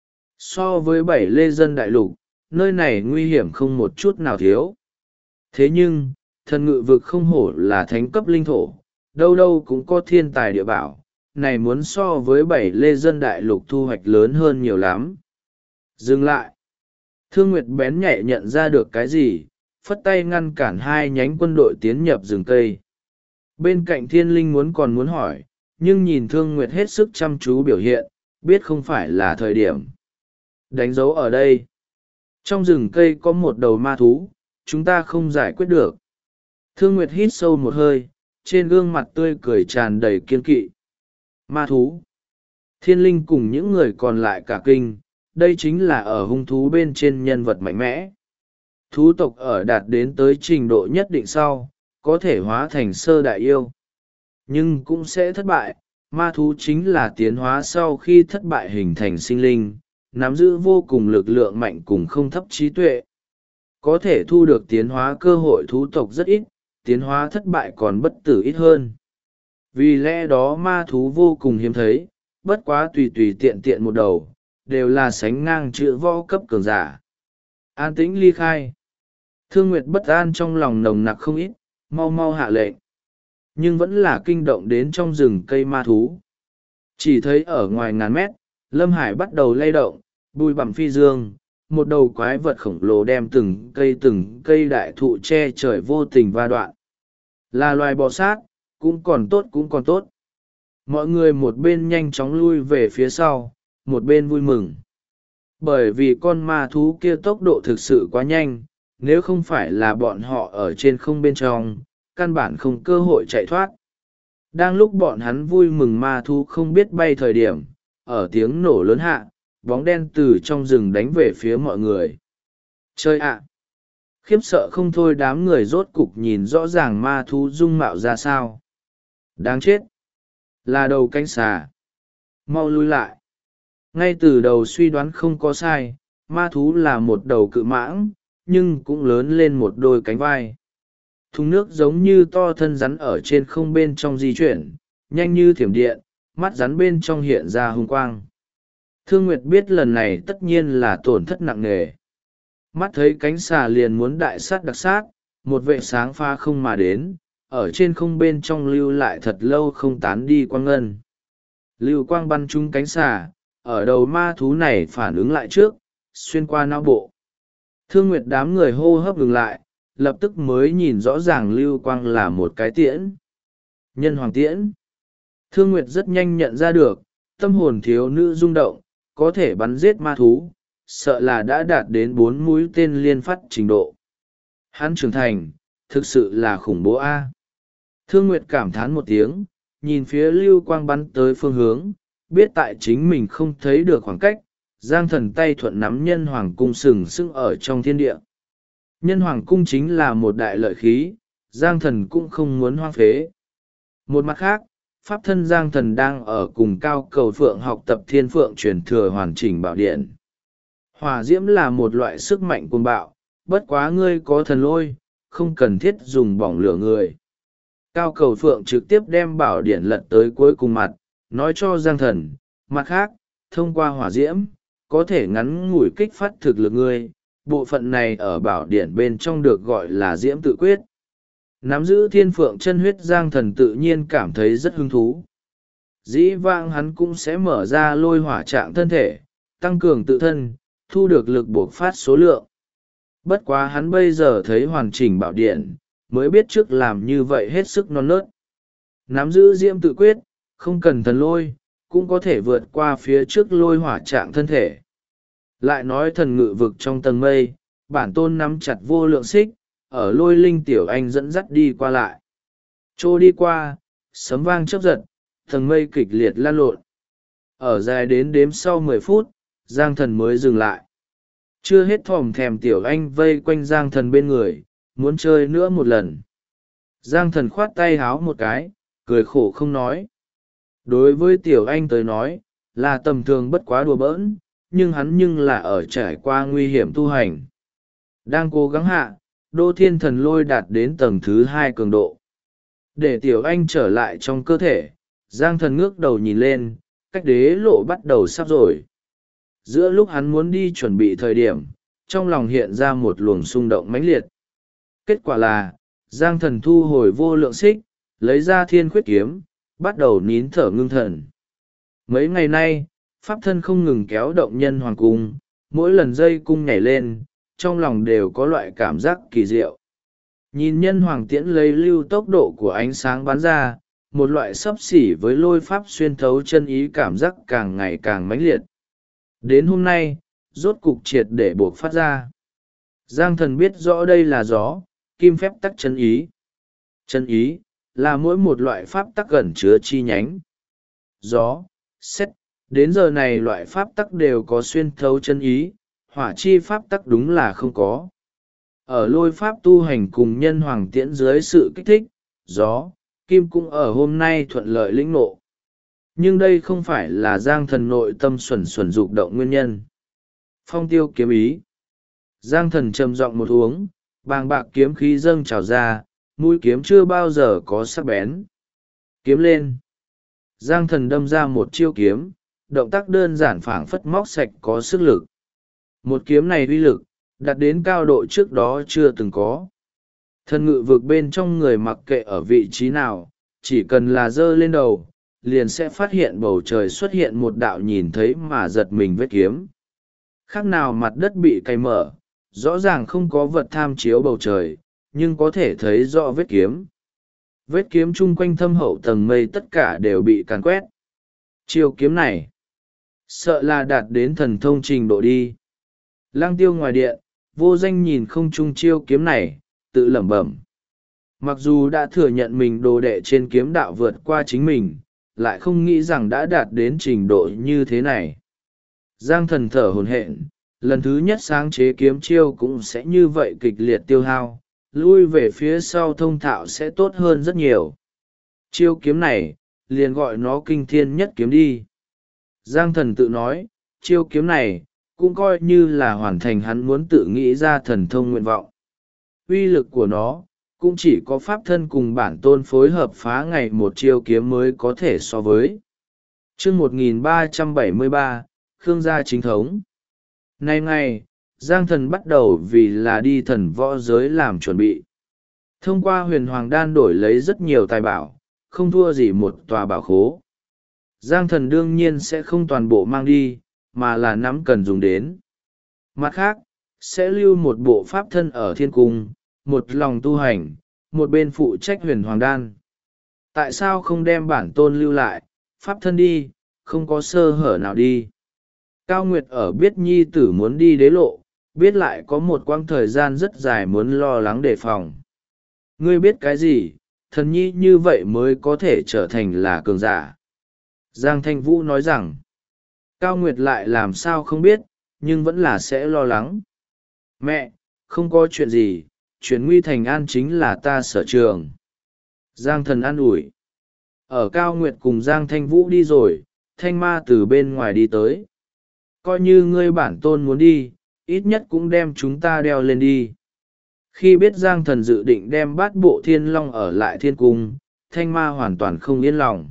So với 7 lê dân đại lục, nơi này nguy hiểm không một chút nào thiếu. Thế nhưng, thần ngự vực không hổ là thánh cấp linh thổ, đâu đâu cũng có thiên tài địa bảo, này muốn so với 7 lê dân đại lục thu hoạch lớn hơn nhiều lắm. Dừng lại. Thương Nguyệt bén nhạy nhận ra được cái gì, phất tay ngăn cản hai nhánh quân đội tiến nhập rừng cây. Bên cạnh Thiên Linh còn muốn hỏi, nhưng nhìn Thương Nguyệt hết sức chăm chú biểu hiện, biết không phải là thời điểm. Đánh dấu ở đây. Trong rừng cây có một đầu ma thú, chúng ta không giải quyết được. Thương Nguyệt hít sâu một hơi, trên gương mặt tươi cười tràn đầy kiên kỵ. Ma thú. Thiên Linh cùng những người còn lại cả kinh, đây chính là ở hung thú bên trên nhân vật mạnh mẽ. Thú tộc ở đạt đến tới trình độ nhất định sau, có thể hóa thành sơ đại yêu. Nhưng cũng sẽ thất bại, ma thú chính là tiến hóa sau khi thất bại hình thành sinh linh, nắm giữ vô cùng lực lượng mạnh cùng không thấp trí tuệ. Có thể thu được tiến hóa cơ hội thú tộc rất ít, tiến hóa thất bại còn bất tử ít hơn. Vì lẽ đó ma thú vô cùng hiếm thấy, bất quá tùy tùy tiện tiện một đầu, đều là sánh ngang chữ võ cấp cường giả. An tĩnh ly khai. Thương Nguyệt bất an trong lòng nồng nặc không ít, mau mau hạ lệnh. Nhưng vẫn là kinh động đến trong rừng cây ma thú. Chỉ thấy ở ngoài ngàn mét, Lâm Hải bắt đầu lay động, bùi bặm phi dương, một đầu quái vật khổng lồ đem từng cây đại thụ che trời vô tình va đoạn. Là loài bò sát, cũng còn tốt cũng còn tốt. Mọi người một bên nhanh chóng lui về phía sau, một bên vui mừng. Bởi vì con ma thú kia tốc độ thực sự quá nhanh, nếu không phải là bọn họ ở trên không bên trong, căn bản không cơ hội chạy thoát. Đang lúc bọn hắn vui mừng ma thú không biết bay thời điểm, ở tiếng nổ lớn hạ, bóng đen từ trong rừng đánh về phía mọi người. Chơi ạ! Khiếp sợ không thôi, đám người rốt cục nhìn rõ ràng ma thú dung mạo ra sao. Đáng chết! Là đầu cánh xà. Mau lui lại. Ngay từ đầu suy đoán không có sai, ma thú là một đầu cự mãng, nhưng cũng lớn lên một đôi cánh vai. Thùng nước giống như to thân rắn ở trên không bên trong di chuyển, nhanh như thiểm điện, mắt rắn bên trong hiện ra hung quang. Thương Nguyệt biết lần này tất nhiên là tổn thất nặng nề. Mắt thấy cánh xà liền muốn đại sát đặc sát, một vệ sáng pha không mà đến, ở trên không bên trong lưu lại thật lâu không tán đi quang ngân. Lưu quang bắn trúng cánh xà, ở đầu ma thú này phản ứng lại trước, xuyên qua não bộ. Thương Nguyệt đám người hô hấp ngừng lại, lập tức mới nhìn rõ ràng lưu quang là một cái tiễn. Nhân hoàng tiễn. Thương Nguyệt rất nhanh nhận ra được, tâm hồn thiếu nữ rung động, có thể bắn giết ma thú, sợ là đã đạt đến 4 mũi tên liên phát trình độ. Hắn trưởng thành, thực sự là khủng bố a. Thương Nguyệt cảm thán một tiếng, nhìn phía lưu quang bắn tới phương hướng, biết tại chính mình không thấy được khoảng cách, Giang Thần tay thuận nắm nhân hoàng cung sừng sững ở trong thiên địa. Nhân hoàng cung chính là một đại lợi khí, Giang Thần cũng không muốn hoang phế. Một mặt khác, pháp thân Giang Thần đang ở cùng Cao Cầu Phượng học tập thiên phượng truyền thừa hoàn chỉnh bảo điện. Hỏa diễm là một loại sức mạnh cuồng bạo, bất quá ngươi có thần lôi, không cần thiết dùng bỏng lửa người. Cao Cầu Phượng trực tiếp đem bảo điện lật tới cuối cùng mặt, nói cho Giang Thần, mặt khác, thông qua hỏa diễm, có thể ngắn ngủi kích phát thực lực ngươi, bộ phận này ở bảo điện bên trong được gọi là diễm tự quyết. Nắm giữ thiên phượng chân huyết Giang Thần tự nhiên cảm thấy rất hứng thú. Dĩ vãng hắn cũng sẽ mở ra lôi hỏa trạng thân thể, tăng cường tự thân, thu được lực buộc phát số lượng. Bất quá hắn bây giờ thấy hoàn chỉnh bảo điện, mới biết trước làm như vậy hết sức non nớt. Nắm giữ diễm tự quyết, không cần thần lôi, cũng có thể vượt qua phía trước lôi hỏa trạng thân thể. Lại nói thần ngự vực trong tầng mây, bản tôn nắm chặt vô lượng xích, ở lôi linh tiểu anh dẫn dắt đi qua lại. Trô đi qua, sấm vang chớp giật, tầng mây kịch liệt lan lộn. Ở dài đến đếm sau 10 phút, Giang Thần mới dừng lại. Chưa hết thòm thèm tiểu anh vây quanh Giang Thần bên người, muốn chơi nữa một lần. Giang Thần khoát tay háo một cái, cười khổ không nói. Đối với tiểu anh tới nói là tầm thường bất quá đùa bỡn, nhưng là ở trải qua nguy hiểm tu hành. Đang cố gắng hạ, Đô Thiên Thần Lôi đạt đến tầng thứ 2 cường độ. Để tiểu anh trở lại trong cơ thể, Giang Thần ngước đầu nhìn lên, cách đế lộ bắt đầu sắp rồi. Giữa lúc hắn muốn đi chuẩn bị thời điểm, trong lòng hiện ra một luồng xung động mãnh liệt. Kết quả là, Giang Thần thu hồi vô lượng xích, lấy ra thiên khuyết kiếm, bắt đầu nín thở ngưng thần. Mấy ngày nay, pháp thân không ngừng kéo động nhân hoàng cung, mỗi lần dây cung nhảy lên, trong lòng đều có loại cảm giác kỳ diệu. Nhìn nhân hoàng tiễn lấy lưu tốc độ của ánh sáng bắn ra, một loại xấp xỉ với lôi pháp xuyên thấu chân ý cảm giác càng ngày càng mãnh liệt. Đến hôm nay, rốt cục triệt để buộc phát ra. Giang Thần biết rõ đây là gió, kim phép tắc chân ý. Chân ý là mỗi một loại pháp tắc gần chứa chi nhánh. Gió, xét, đến giờ này loại pháp tắc đều có xuyên thấu chân ý, hỏa chi pháp tắc đúng là không có. Ở lôi pháp tu hành cùng nhân hoàng tiễn dưới sự kích thích, gió, kim cũng ở hôm nay thuận lợi lĩnh ngộ. Nhưng đây không phải là Giang Thần nội tâm xuẩn dục động nguyên nhân. Phong tiêu kiếm ý. Giang Thần trầm giọng một uống, bàng bạc kiếm khí dâng trào ra, mũi kiếm chưa bao giờ có sắc bén. Kiếm lên. Giang Thần đâm ra một chiêu kiếm, động tác đơn giản phảng phất móc sạch có sức lực. Một kiếm này uy lực, đạt đến cao độ trước đó chưa từng có. Thần ngự vực bên trong người mặc kệ ở vị trí nào, chỉ cần là giơ lên đầu, liền sẽ phát hiện bầu trời xuất hiện một đạo nhìn thấy mà giật mình vết kiếm. Khác nào mặt đất bị cày mở, rõ ràng không có vật tham chiếu bầu trời, nhưng có thể thấy rõ vết kiếm. Vết kiếm chung quanh thâm hậu tầng mây tất cả đều bị càn quét. Chiêu kiếm này, sợ là đạt đến thần thông trình độ đi. Lang Tiêu ngoài điện, vô danh nhìn không trung chiêu kiếm này, tự lẩm bẩm. Mặc dù đã thừa nhận mình đồ đệ trên kiếm đạo vượt qua chính mình, lại không nghĩ rằng đã đạt đến trình độ như thế này. Giang Thần thở hổn hển, lần thứ nhất sáng chế kiếm chiêu cũng sẽ như vậy kịch liệt tiêu hao, lui về phía sau thông thạo sẽ tốt hơn rất nhiều. Chiêu kiếm này, liền gọi nó kinh thiên nhất kiếm đi. Giang Thần tự nói, chiêu kiếm này, cũng coi như là hoàn thành hắn muốn tự nghĩ ra thần thông nguyện vọng. Uy lực của nó, cũng chỉ có pháp thân cùng bản tôn phối hợp phá ngày một chiêu kiếm mới có thể so với. Chương 1373, Khương gia chính thống. Nay ngày, Giang Thần bắt đầu vì là đi thần võ giới làm chuẩn bị. Thông qua huyền hoàng đan đổi lấy rất nhiều tài bảo, không thua gì một tòa bảo khố. Giang Thần đương nhiên sẽ không toàn bộ mang đi, mà là nắm cần dùng đến. Mặt khác, sẽ lưu một bộ pháp thân ở thiên cung, một lòng tu hành, một bên phụ trách huyền hoàng đan. Tại sao không đem bản tôn lưu lại, pháp thân đi, không có sơ hở nào đi. Cao Nguyệt ở biết nhi tử muốn đi đế lộ, biết lại có một quãng thời gian rất dài muốn lo lắng đề phòng. Ngươi biết cái gì, thần nhi như vậy mới có thể trở thành là cường giả. Giang Thanh Vũ nói rằng, Cao Nguyệt lại làm sao không biết, nhưng vẫn là sẽ lo lắng. Mẹ, không có chuyện gì, chuyện nguy thành an chính là ta sở trường. Giang Thần an ủi. Ở Cao Nguyệt cùng Giang Thanh Vũ đi rồi, Thanh Ma từ bên ngoài đi tới. Coi như ngươi bản tôn muốn đi, ít nhất cũng đem chúng ta đeo lên đi. Khi biết Giang Thần dự định đem bát bộ thiên long ở lại thiên cung, Thanh Ma hoàn toàn không yên lòng.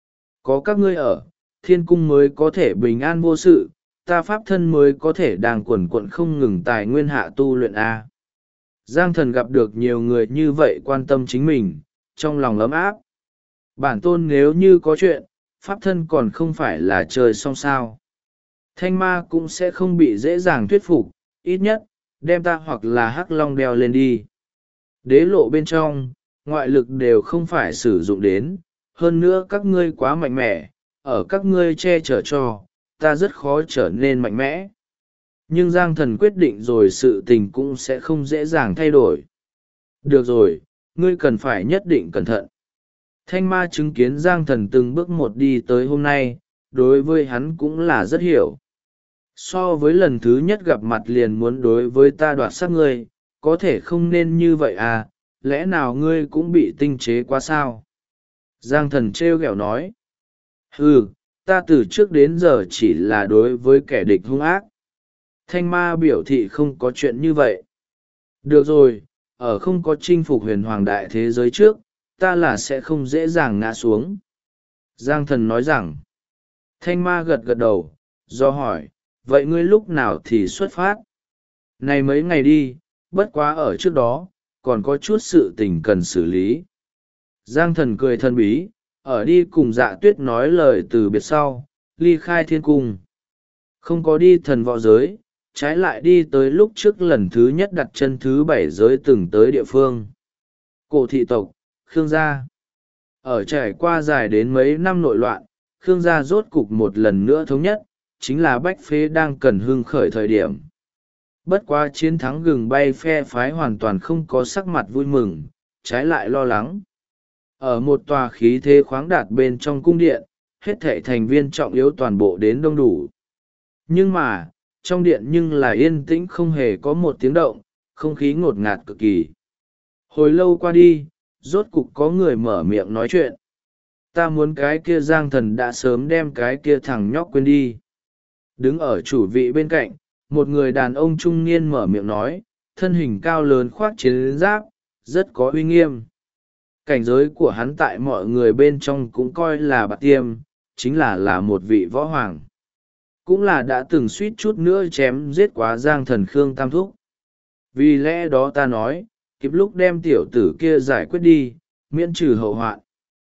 Có các ngươi ở, thiên cung mới có thể bình an vô sự, ta pháp thân mới có thể đang quần quận không ngừng tài nguyên hạ tu luyện A. Giang Thần gặp được nhiều người như vậy quan tâm chính mình, trong lòng ấm áp. Bản tôn nếu như có chuyện, pháp thân còn không phải là trời xong sao. Thanh Ma cũng sẽ không bị dễ dàng thuyết phục, ít nhất, đem ta hoặc là hắc long đeo lên đi. Đế lộ bên trong, ngoại lực đều không phải sử dụng đến, hơn nữa các ngươi quá mạnh mẽ, ở các ngươi che chở cho, ta rất khó trở nên mạnh mẽ. Nhưng Giang Thần quyết định rồi sự tình cũng sẽ không dễ dàng thay đổi. Được rồi, ngươi cần phải nhất định cẩn thận. Thanh Ma chứng kiến Giang Thần từng bước một đi tới hôm nay, đối với hắn cũng là rất hiểu. So với lần thứ nhất gặp mặt liền muốn đối với ta đoạt xác ngươi, có thể không nên như vậy à, lẽ nào ngươi cũng bị tinh chế quá sao? Giang Thần trêu ghẹo nói. Ta từ trước đến giờ chỉ là đối với kẻ địch hung ác. Thanh ma biểu thị không có chuyện như vậy. Được rồi, ở không có chinh phục huyền hoàng đại thế giới trước, ta là sẽ không dễ dàng ngã xuống. Giang Thần nói rằng. Thanh ma gật gật đầu, do hỏi, vậy ngươi lúc nào thì xuất phát? Này mấy ngày đi, bất quá ở trước đó, còn có chút sự tình cần xử lý. Giang Thần cười thân bí, ở đi cùng Dạ Tuyết nói lời từ biệt sau, ly khai thiên cung. Không có đi thần võ giới, trái lại đi tới lúc trước lần thứ nhất đặt chân thứ 7 giới từng tới địa phương. Cổ thị tộc, Khương gia. Ở trải qua dài đến mấy năm nội loạn, Khương gia rốt cục một lần nữa thống nhất, chính là Bách Phế đang cần hưng khởi thời điểm. Bất quá chiến thắng gừng bay phe phái hoàn toàn không có sắc mặt vui mừng, trái lại lo lắng. Ở một tòa khí thế khoáng đạt bên trong cung điện, hết thảy thành viên trọng yếu toàn bộ đến đông đủ. Nhưng mà, trong điện nhưng là yên tĩnh không hề có một tiếng động, không khí ngột ngạt cực kỳ. Hồi lâu qua đi, rốt cục có người mở miệng nói chuyện. Ta muốn cái kia Giang Thần đã sớm đem cái kia thằng nhóc quên đi. Đứng ở chủ vị bên cạnh, một người đàn ông trung niên mở miệng nói, thân hình cao lớn khoác chiến giáp, rất có uy nghiêm. Cảnh giới của hắn tại mọi người bên trong cũng coi là bạt tiêm, chính là một vị võ hoàng. Cũng là đã từng suýt chút nữa chém giết quá Giang Thần Khương Tam Thúc. Vì lẽ đó ta nói, kịp lúc đem tiểu tử kia giải quyết đi, miễn trừ hậu hoạn.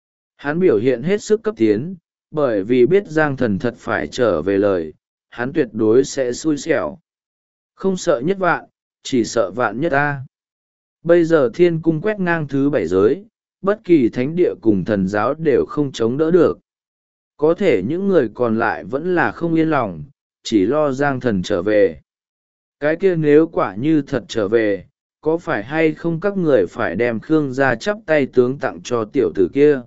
Hắn biểu hiện hết sức cấp tiến, bởi vì biết Giang Thần thật phải trở về lời, hắn tuyệt đối sẽ xui xẻo. Không sợ nhất vạn, chỉ sợ vạn nhất ta. Bây giờ thiên cung quét ngang thứ 7 giới, bất kỳ thánh địa cùng thần giáo đều không chống đỡ được. Có thể những người còn lại vẫn là không yên lòng, chỉ lo Giang Thần trở về. Cái kia nếu quả như thật trở về, có phải hay không các người phải đem Khương gia chắp tay tướng tặng cho tiểu tử kia?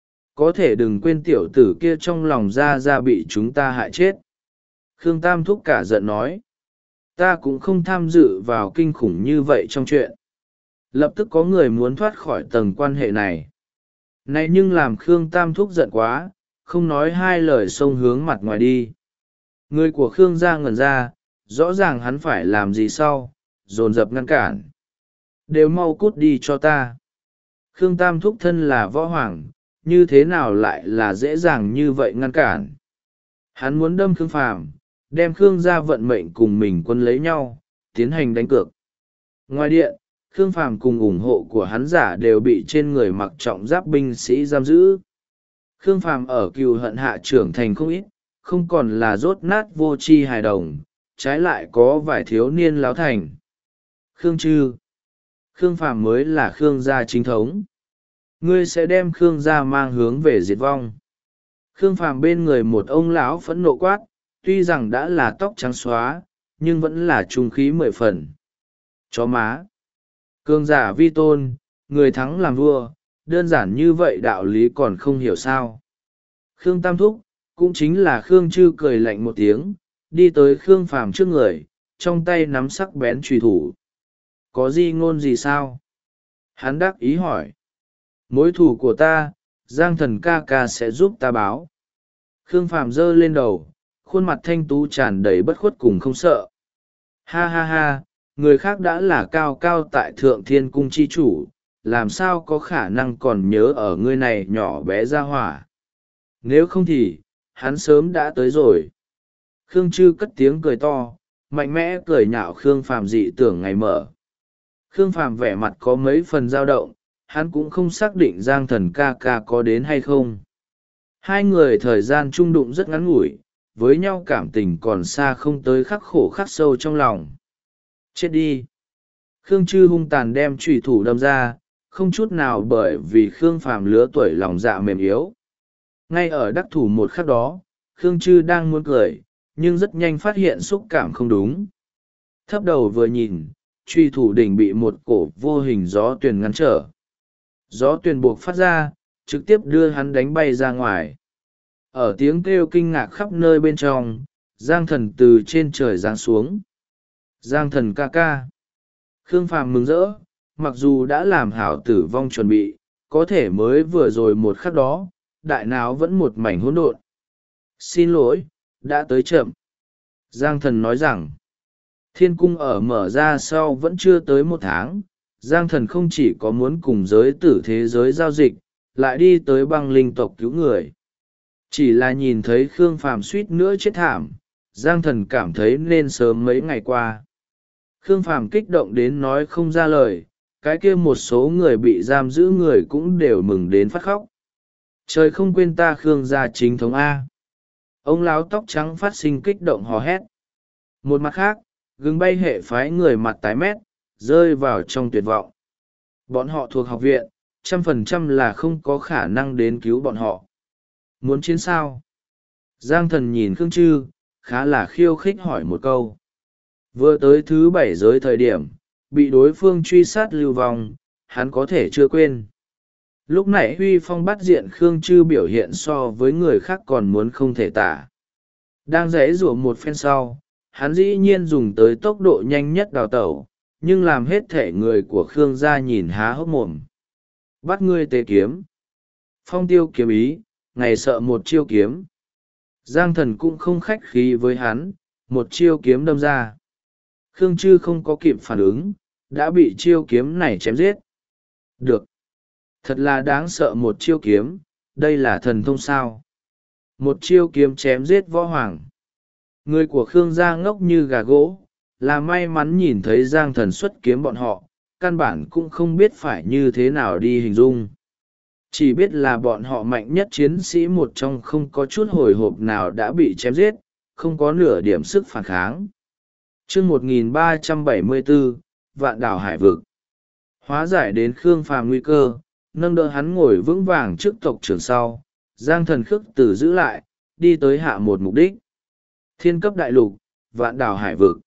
Có thể đừng quên tiểu tử kia trong lòng ra bị chúng ta hại chết. Khương Tam Thúc cả giận nói. Ta cũng không tham dự vào kinh khủng như vậy trong chuyện. Lập tức có người muốn thoát khỏi tầng quan hệ này. Này nhưng làm Khương Tam Thúc giận quá, không nói hai lời xông hướng mặt ngoài đi. Người của Khương gia ngẩn ra, rõ ràng hắn phải làm gì sau, dồn dập ngăn cản. Đều mau cút đi cho ta. Khương Tam Thúc thân là võ hoàng, như thế nào lại là dễ dàng như vậy ngăn cản. Hắn muốn đâm Khương Phàm, đem Khương gia vận mệnh cùng mình quân lấy nhau, tiến hành đánh cược. Ngoài điện, Khương Phàm cùng ủng hộ của hắn giả đều bị trên người mặc trọng giáp binh sĩ giam giữ. Khương Phàm ở cừu hận hạ trưởng thành không ít, không còn là rốt nát vô tri hài đồng, trái lại có vài thiếu niên láo thành. Khương Trư, Khương Phàm mới là Khương gia chính thống. Ngươi sẽ đem Khương gia mang hướng về diệt vong. Khương Phàm bên người một ông lão phẫn nộ quát, tuy rằng đã là tóc trắng xóa, nhưng vẫn là trung khí 10 phần. Chó má. Cường giả vi tôn, người thắng làm vua, đơn giản như vậy đạo lý còn không hiểu sao. Khương Tam Thúc, cũng chính là Khương Trư cười lạnh một tiếng, đi tới Khương Phàm trước người, trong tay nắm sắc bén trùy thủ. Có gì ngôn gì sao? Hắn đắc ý hỏi. Mối thù của ta, Giang Thần ca ca sẽ giúp ta báo. Khương Phàm giơ lên đầu, khuôn mặt thanh tú tràn đầy bất khuất cùng không sợ. Ha ha ha, người khác đã là cao cao tại thượng thiên cung chi chủ, làm sao có khả năng còn nhớ ở ngươi này nhỏ bé ra hỏa. Nếu không thì, hắn sớm đã tới rồi. Khương Trư cất tiếng cười to, mạnh mẽ cười nhạo Khương Phàm dị tưởng ngày mở. Khương Phàm vẻ mặt có mấy phần dao động, hắn cũng không xác định Giang Thần ca ca có đến hay không. Hai người thời gian chung đụng rất ngắn ngủi, với nhau cảm tình còn xa không tới khắc khổ khắc sâu trong lòng. Chết đi! Khương Trư hung tàn đem trùy thủ đâm ra, không chút nào bởi vì Khương Phàm lứa tuổi lòng dạ mềm yếu. Ngay ở đắc thủ một khắc đó, Khương Trư đang muốn cười, nhưng rất nhanh phát hiện xúc cảm không đúng. Thấp đầu vừa nhìn, truy thủ đỉnh bị một cổ vô hình gió tuyền ngăn trở. Gió tuyền buộc phát ra, trực tiếp đưa hắn đánh bay ra ngoài. Ở tiếng kêu kinh ngạc khắp nơi bên trong, Giang Thần từ trên trời giáng xuống. Giang Thần ca ca. Khương Phàm mừng rỡ, mặc dù đã làm hảo tử vong chuẩn bị, có thể mới vừa rồi một khắc đó đại não vẫn một mảnh hỗn độn. Xin lỗi, đã tới chậm. Giang Thần nói rằng thiên cung ở mở ra sau vẫn chưa tới 1 tháng. Giang Thần không chỉ có muốn cùng giới tử thế giới giao dịch, lại đi tới băng linh tộc cứu người. Chỉ là nhìn thấy Khương Phàm suýt nữa chết thảm, Giang Thần cảm thấy nên sớm mấy ngày qua. Khương Phàm kích động đến nói không ra lời, cái kia một số người bị giam giữ người cũng đều mừng đến phát khóc. Trời không quên ta Khương gia chính thống A. Ông lão tóc trắng phát sinh kích động hò hét. Một mặt khác, gừng bay hệ phái người mặt tái mét, rơi vào trong tuyệt vọng. Bọn họ thuộc học viện, 100% là không có khả năng đến cứu bọn họ. Muốn chiến sao? Giang Thần nhìn Khương Chư, khá là khiêu khích hỏi một câu. Vừa tới thứ 7 giới thời điểm, bị đối phương truy sát lưu vong, hắn có thể chưa quên. Lúc nãy Huy Phong bắt diện Khương Chư biểu hiện so với người khác còn muốn không thể tả. Đang giãy giụa một phen sau, hắn dĩ nhiên dùng tới tốc độ nhanh nhất đào tẩu, nhưng làm hết thể người của Khương gia nhìn há hốc mồm. Bắt ngươi tế kiếm. Phong tiêu kiếm ý, ngày sợ một chiêu kiếm. Giang Thần cũng không khách khí với hắn, một chiêu kiếm đâm ra. Khương Chư không có kịp phản ứng, đã bị chiêu kiếm này chém giết. Được. Thật là đáng sợ một chiêu kiếm, đây là thần thông sao. Một chiêu kiếm chém giết võ hoàng. Người của Khương gia ngốc như gà gỗ, là may mắn nhìn thấy Giang Thần xuất kiếm bọn họ, căn bản cũng không biết phải như thế nào đi hình dung. Chỉ biết là bọn họ mạnh nhất chiến sĩ một trong không có chút hồi hộp nào đã bị chém giết, không có nửa điểm sức phản kháng. Chương 1374, Vạn Đảo Hải Vực. Hóa giải đến Khương Phàm nguy cơ, nâng đỡ hắn ngồi vững vàng trước tộc trưởng sau, Giang Thần khước từ giữ lại, đi tới hạ một mục đích. Thiên cấp đại lục, Vạn Đảo Hải Vực.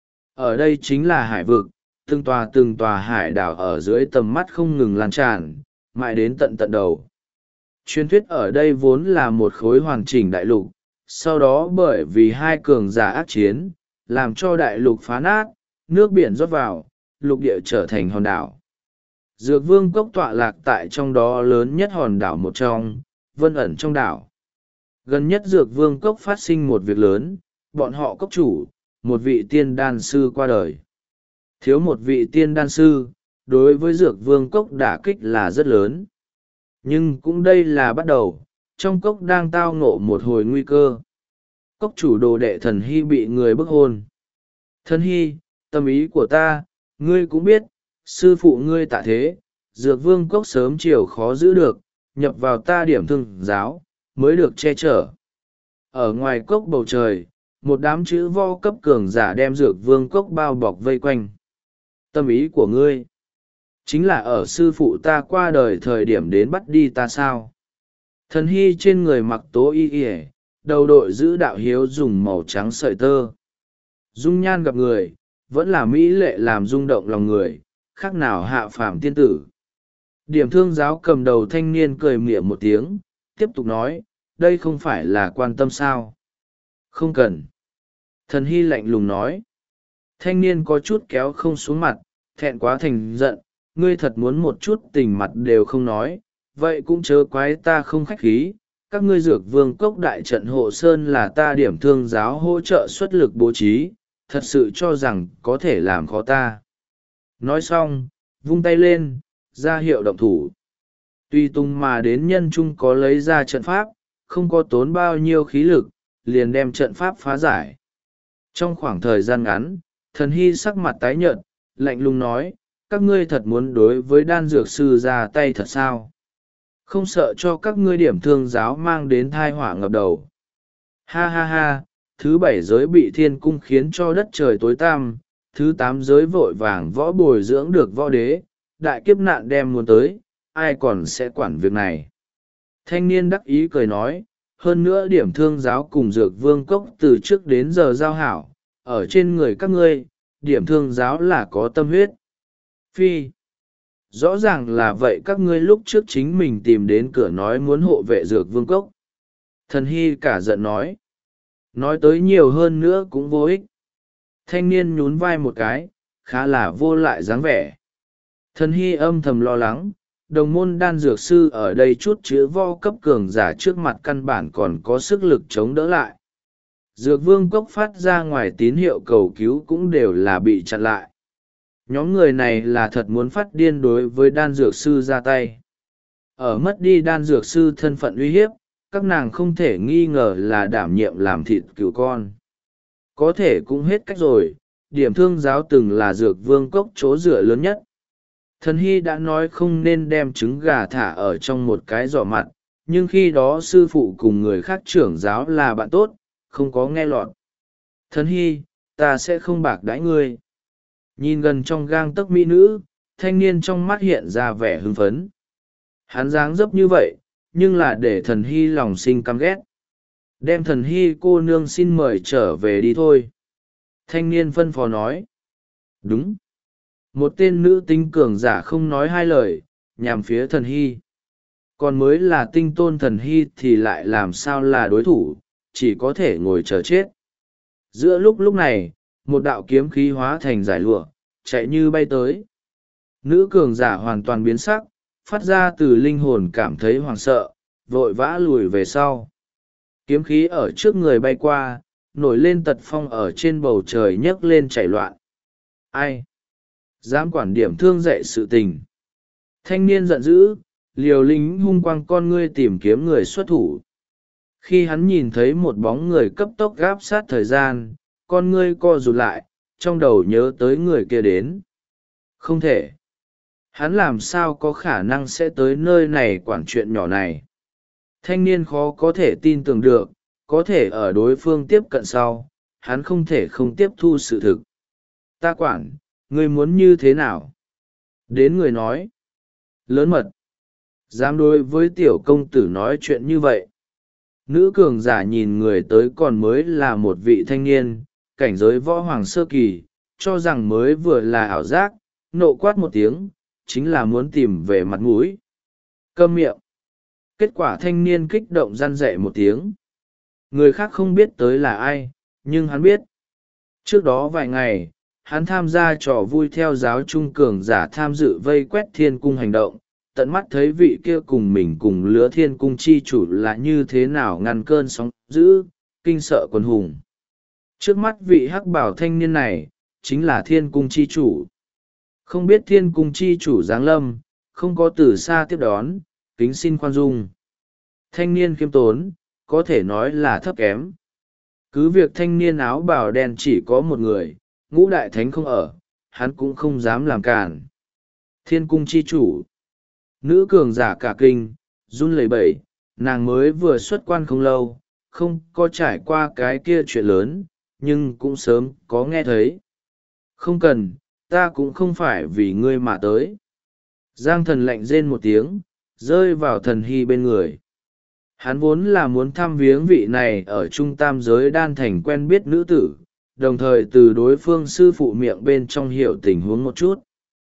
Ở đây chính là hải vực, từng tòa hải đảo ở dưới tầm mắt không ngừng lan tràn, mãi đến tận tận đầu. Truyền thuyết ở đây vốn là một khối hoàn chỉnh đại lục, sau đó bởi vì hai cường giả ác chiến, làm cho đại lục phá nát, nước biển rót vào, lục địa trở thành hòn đảo. Dược Vương cốc tọa lạc tại trong đó lớn nhất hòn đảo một trong, Vân ẩn trong đảo. Gần nhất Dược Vương cốc phát sinh một việc lớn, bọn họ cốc chủ, một vị tiên đan sư qua đời. Thiếu một vị tiên đan sư, đối với Dược Vương cốc đả kích là rất lớn. Nhưng cũng đây là bắt đầu, trong cốc đang tao ngộ một hồi nguy cơ. Cốc chủ đồ đệ Thần Hy bị người bức hôn. Thần Hy, tâm ý của ta, ngươi cũng biết, sư phụ ngươi tạ thế, Dược Vương cốc sớm chiều khó giữ được, nhập vào ta điểm thương giáo, mới được che chở. Ở ngoài cốc bầu trời, một đám chữ vo cấp cường giả đem Dược Vương cốc bao bọc vây quanh. Tâm ý của ngươi, chính là ở sư phụ ta qua đời thời điểm đến bắt đi ta sao? Thần Hy trên người mặc tố y y, đầu đội giữ đạo hiếu dùng màu trắng sợi tơ. Dung nhan gặp người, vẫn là mỹ lệ làm rung động lòng người, khác nào hạ phàm tiên tử. Điểm thương giáo cầm đầu thanh niên cười mỉa một tiếng, tiếp tục nói, đây không phải là quan tâm sao? Không cần. Thần Hy lạnh lùng nói. Thanh niên có chút kéo không xuống mặt, thẹn quá thành giận, ngươi thật muốn một chút tình mặt đều không nói, vậy cũng chớ quái ta không khách khí. Các ngươi Dược Vương cốc đại trận hộ sơn là ta điểm thương giáo hỗ trợ xuất lực bố trí, thật sự cho rằng có thể làm khó ta. Nói xong, vung tay lên, ra hiệu động thủ. Tuy tung mà đến nhân trung có lấy ra trận pháp, không có tốn bao nhiêu khí lực, liền đem trận pháp phá giải. Trong khoảng thời gian ngắn, Thần Hy sắc mặt tái nhợt, lạnh lùng nói, các ngươi thật muốn đối với đan dược sư ra tay thật sao? Không sợ cho các ngươi điểm thương giáo mang đến thai họa ngập đầu. Ha ha ha, thứ 7 giới bị thiên cung khiến cho đất trời tối tăm, thứ 8 giới vội vàng võ bồi dưỡng được võ đế, đại kiếp nạn đem muốn tới, ai còn sẽ quản việc này. Thanh niên đắc ý cười nói, hơn nữa điểm thương giáo cùng Dược Vương cốc từ trước đến giờ giao hảo, ở trên người các ngươi, điểm thương giáo là có tâm huyết. Phi, rõ ràng là vậy, các ngươi lúc trước chính mình tìm đến cửa nói muốn hộ vệ Dược Vương cốc. Thần Hy cả giận nói tới nhiều hơn nữa cũng vô ích. Thanh niên nhún vai một cái, khá là vô lại dáng vẻ. Thần Hy âm thầm lo lắng, đồng môn đan dược sư ở đây chút chữ vo cấp cường giả trước mặt căn bản còn có sức lực chống đỡ lại. Dược vương cốc phát ra ngoài tín hiệu cầu cứu cũng đều là bị chặn lại. Nhóm người này là thật muốn phát điên đối với đan dược sư ra tay. Ở mất đi đan dược sư thân phận uy hiếp, các nàng không thể nghi ngờ là đảm nhiệm làm thịt cừu con. Có thể cũng hết cách rồi, điểm thương giáo từng là dược vương cốc chỗ dựa lớn nhất. Thần hy đã nói không nên đem trứng gà thả ở trong một cái giỏ mặt, nhưng khi đó sư phụ cùng người khác trưởng giáo là bạn tốt, không có nghe lọt. Thần hy, ta sẽ không bạc đãi ngươi. Nhìn gần trong gang tấc mỹ nữ, thanh niên trong mắt hiện ra vẻ hưng phấn. Hắn dáng dấp như vậy, nhưng là để thần hy lòng sinh căm ghét. Đem thần hy cô nương xin mời trở về đi thôi. Thanh niên phân phó nói. Đúng. Một tên nữ tinh cường giả không nói hai lời, nhằm phía thần hy. Còn mới là tinh tôn thần hy thì lại làm sao là đối thủ, chỉ có thể ngồi chờ chết. Giữa lúc này, một đạo kiếm khí hóa thành giải lụa, chạy như bay tới. Nữ cường giả hoàn toàn biến sắc, phát ra từ linh hồn cảm thấy hoảng sợ, vội vã lùi về sau. Kiếm khí ở trước người bay qua, nổi lên tật phong ở trên bầu trời nhấc lên chảy loạn. Ai? Dám quản điểm thương dạy sự tình. Thanh niên giận dữ, liều lính hung quang con ngươi tìm kiếm người xuất thủ. Khi hắn nhìn thấy một bóng người cấp tốc gáp sát thời gian, con ngươi co rụt lại, trong đầu nhớ tới người kia đến. Không thể. Hắn làm sao có khả năng sẽ tới nơi này quản chuyện nhỏ này. Thanh niên khó có thể tin tưởng được, có thể ở đối phương tiếp cận sau, hắn không thể không tiếp thu sự thực. Ta quản, ngươi muốn như thế nào? Đến người nói. Lớn mật. Dám đối với tiểu công tử nói chuyện như vậy. Nữ cường giả nhìn người tới còn mới là một vị thanh niên, cảnh giới võ hoàng sơ kỳ, cho rằng mới vừa là ảo giác, nộ quát một tiếng, chính là muốn tìm về mặt mũi. Câm miệng. Kết quả thanh niên kích động răn dậy một tiếng. Người khác không biết tới là ai, nhưng hắn biết. Trước đó vài ngày, hắn tham gia trò vui theo giáo trung cường giả tham dự vây quét thiên cung hành động, tận mắt thấy vị kia cùng mình cùng lứa thiên cung chi chủ là như thế nào ngăn cơn sóng dữ, kinh sợ quần hùng. Trước mắt vị hắc bảo thanh niên này, chính là thiên cung chi chủ. Không biết thiên cung chi chủ giáng lâm, không có từ xa tiếp đón, kính xin khoan dung. Thanh niên khiêm tốn, có thể nói là thấp kém. Cứ việc thanh niên áo bào đen chỉ có một người, ngũ đại thánh không ở, hắn cũng không dám làm cản. Thiên cung chi chủ. Nữ cường giả cả kinh, run lẩy bẩy, nàng mới vừa xuất quan không lâu, không có trải qua cái kia chuyện lớn, nhưng cũng sớm có nghe thấy. Không cần, ta cũng không phải vì ngươi mà tới. Giang thần lạnh rên một tiếng, rơi vào thần hy bên người. Hắn vốn là muốn thăm viếng vị này ở trung tam giới đan thành quen biết nữ tử, đồng thời từ đối phương sư phụ miệng bên trong hiểu tình huống một chút.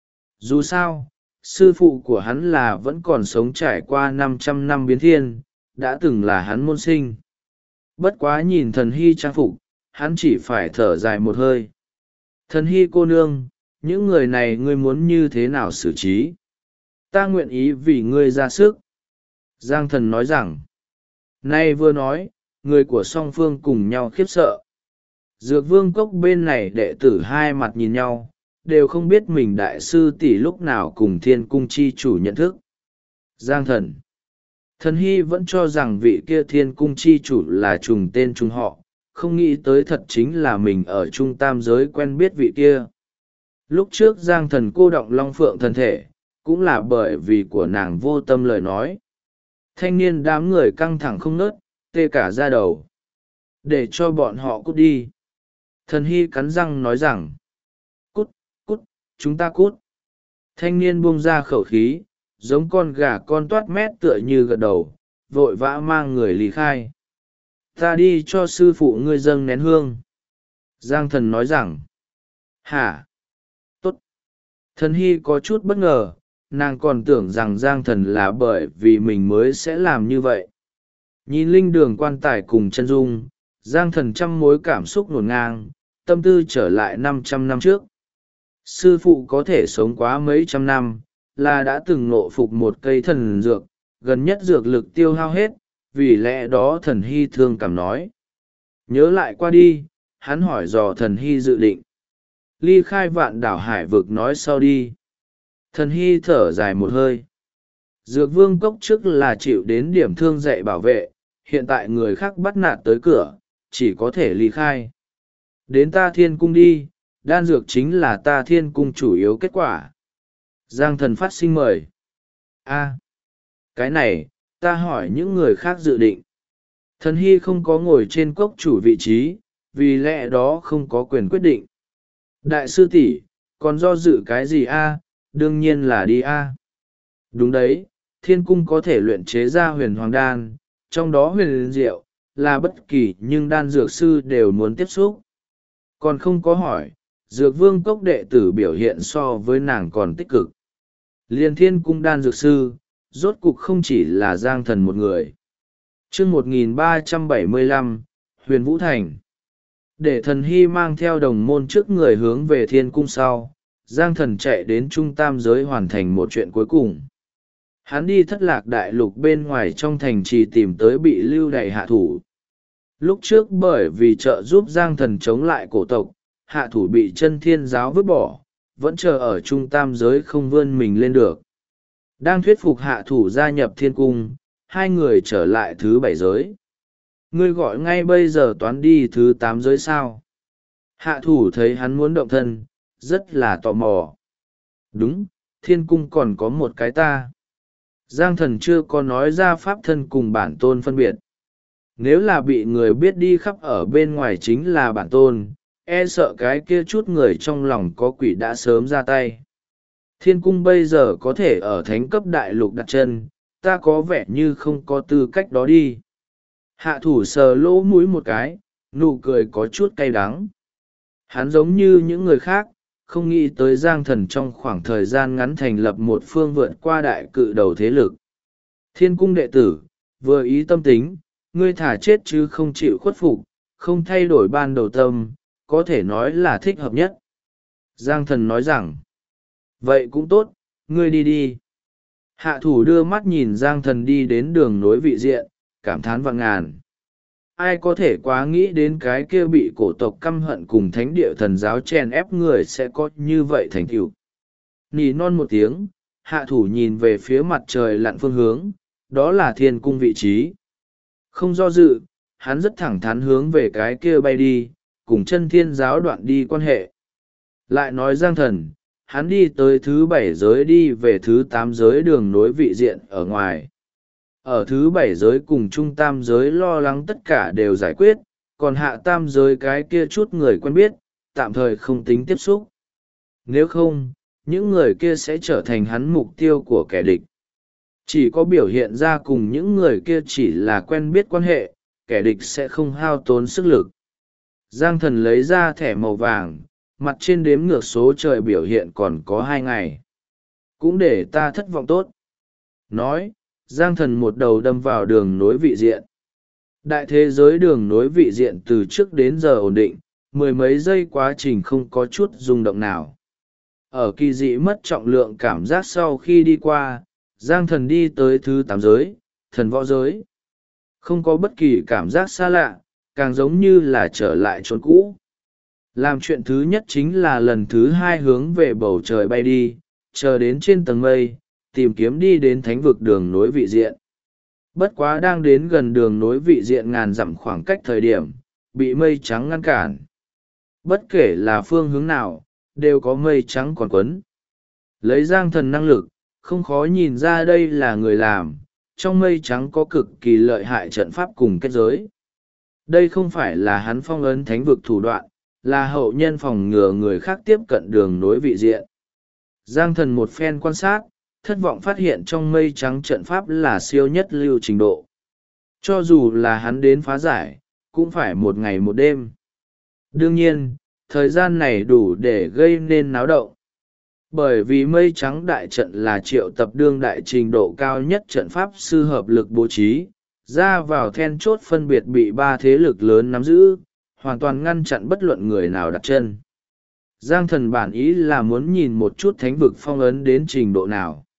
Dù sao, sư phụ của hắn là vẫn còn sống trải qua 500 năm biến thiên, đã từng là hắn môn sinh. Bất quá nhìn thần hy trang phục, hắn chỉ phải thở dài một hơi. Thần hy cô nương, những người này ngươi muốn như thế nào xử trí? Ta nguyện ý vì ngươi ra sức. Giang thần nói rằng, nay vừa nói, người của song phương cùng nhau khiếp sợ. Dược vương cốc bên này đệ tử hai mặt nhìn nhau, đều không biết mình đại sư tỷ lúc nào cùng thiên cung chi chủ nhận thức. Giang thần. Thần hy vẫn cho rằng vị kia thiên cung chi chủ là trùng tên trùng họ, không nghĩ tới thật chính là mình ở trung tam giới quen biết vị kia. Lúc trước giang thần cô động long phượng thân thể, cũng là bởi vì của nàng vô tâm lời nói. Thanh niên đám người căng thẳng không nớt, tê cả da đầu. Để cho bọn họ cút đi. Thần hy cắn răng nói rằng, cút, cút, chúng ta cút. Thanh niên buông ra khẩu khí, giống con gà con toát mét tựa như gật đầu, vội vã mang người lý khai. Ta đi cho sư phụ ngươi dâng nén hương. Giang thần nói rằng, hả? Tốt. Thần hy có chút bất ngờ, nàng còn tưởng rằng giang thần là bởi vì mình mới sẽ làm như vậy. Nhìn linh đường quan tài cùng chân dung, giang thần trăm mối cảm xúc ngổn ngang, tâm tư trở lại 500 năm trước. Sư phụ có thể sống quá mấy trăm năm, là đã từng ngộ phục một cây thần dược, gần nhất dược lực tiêu hao hết, vì lẽ đó thần hy thương cảm nói. Nhớ lại qua đi, hắn hỏi dò thần hy dự định. Ly khai vạn đảo hải vực nói sau đi. Thần hy thở dài một hơi. Dược vương cốc trước là chịu đến điểm thương dạy bảo vệ, hiện tại người khác bắt nạt tới cửa, chỉ có thể ly khai. Đến ta thiên cung đi, đan dược chính là ta thiên cung chủ yếu kết quả. Giang thần phát sinh mời. Cái này, ta hỏi những người khác dự định. Thần hy không có ngồi trên cốc chủ vị trí, vì lẽ đó không có quyền quyết định. Đại sư tỷ, còn do dự cái gì đương nhiên là đi Đúng đấy, thiên cung có thể luyện chế ra huyền hoàng đan, trong đó huyền diệu, là bất kỳ nhưng đan dược sư đều muốn tiếp xúc. Còn không có hỏi, dược vương cốc đệ tử biểu hiện so với nàng còn tích cực. Liên thiên cung đan dược sư, rốt cục không chỉ là Giang thần một người. Chương 1375, Huyền Vũ Thành. Để thần hy mang theo đồng môn trước người hướng về thiên cung sau, Giang thần chạy đến trung tam giới hoàn thành một chuyện cuối cùng. Hắn đi thất lạc đại lục bên ngoài trong thành trì tìm tới bị lưu đày hạ thủ. Lúc trước bởi vì trợ giúp Giang thần chống lại cổ tộc, hạ thủ bị chân thiên giáo vứt bỏ, vẫn chờ ở trung tam giới không vươn mình lên được. Đang thuyết phục hạ thủ gia nhập thiên cung, hai người trở lại thứ 7 giới. Ngươi gọi ngay bây giờ toán đi thứ 8 giới sao? Hạ thủ thấy hắn muốn động thân, rất là tò mò. Đúng, thiên cung còn có một cái ta. Giang thần chưa có nói ra pháp thân cùng bản tôn phân biệt. Nếu là bị người biết đi khắp ở bên ngoài chính là bản tôn, e sợ cái kia chút người trong lòng có quỷ đã sớm ra tay. Thiên cung bây giờ có thể ở thánh cấp đại lục đặt chân, ta có vẻ như không có tư cách đó đi. Hạ thủ sờ lỗ mũi một cái, nụ cười có chút cay đắng. Hắn giống như những người khác, không nghĩ tới Giang thần trong khoảng thời gian ngắn thành lập một phương vượt qua đại cự đầu thế lực. Thiên cung đệ tử, vừa ý tâm tính, ngươi thả chết chứ không chịu khuất phục, không thay đổi ban đầu tâm, có thể nói là thích hợp nhất. Giang thần nói rằng, vậy cũng tốt, ngươi đi đi. Hạ thủ đưa mắt nhìn Giang thần đi đến đường nối vị diện, cảm thán vạn ngàn. Ai có thể quá nghĩ đến cái kia bị cổ tộc căm hận cùng thánh địa thần giáo chèn ép người sẽ có như vậy thành tựu. Nỉ non một tiếng, hạ thủ nhìn về phía mặt trời lặn phương hướng, đó là thiên cung vị trí. Không do dự, hắn rất thẳng thắn hướng về cái kia bay đi, cùng chân thiên giáo đoạn đi quan hệ. Lại nói Giang thần, hắn đi tới thứ 7 giới đi về thứ 8 giới đường nối vị diện ở ngoài. Ở thứ 7 giới cùng trung tam giới lo lắng tất cả đều giải quyết, còn hạ tam giới cái kia chút người quen biết, tạm thời không tính tiếp xúc. Nếu không, những người kia sẽ trở thành hắn mục tiêu của kẻ địch. Chỉ có biểu hiện ra cùng những người kia chỉ là quen biết quan hệ, kẻ địch sẽ không hao tốn sức lực. Giang thần lấy ra thẻ màu vàng, mặt trên đếm ngược số trời biểu hiện còn có 2 ngày. Cũng để ta thất vọng tốt. Nói, Giang thần một đầu đâm vào đường nối vị diện. Đại thế giới đường nối vị diện từ trước đến giờ ổn định, 10 mấy giây quá trình không có chút rung động nào. Ở kỳ dị mất trọng lượng cảm giác sau khi đi qua, Giang thần đi tới thứ 8 giới, thần võ giới. Không có bất kỳ cảm giác xa lạ, càng giống như là trở lại chốn cũ. Làm chuyện thứ nhất chính là lần thứ 2 hướng về bầu trời bay đi, chờ đến trên tầng mây, tìm kiếm đi đến thánh vực đường nối vị diện. Bất quá đang đến gần đường nối vị diện ngàn dặm khoảng cách thời điểm, bị mây trắng ngăn cản. Bất kể là phương hướng nào, đều có mây trắng còn quấn. Lấy Giang thần năng lực, không khó nhìn ra đây là người làm, trong mây trắng có cực kỳ lợi hại trận pháp cùng kết giới. Đây không phải là hắn phong ấn thánh vực thủ đoạn, là hậu nhân phòng ngừa người khác tiếp cận đường nối vị diện. Giang thần một phen quan sát, thất vọng phát hiện trong mây trắng trận pháp là siêu nhất lưu trình độ. Cho dù là hắn đến phá giải, cũng phải 1 ngày 1 đêm. Đương nhiên, thời gian này đủ để gây nên náo động. Bởi vì mây trắng đại trận là triệu tập đương đại trình độ cao nhất trận pháp sư hợp lực bố trí, ra vào then chốt phân biệt bị 3 thế lực lớn nắm giữ, hoàn toàn ngăn chặn bất luận người nào đặt chân. Giang thần bản ý là muốn nhìn một chút thánh vực phong ấn đến trình độ nào.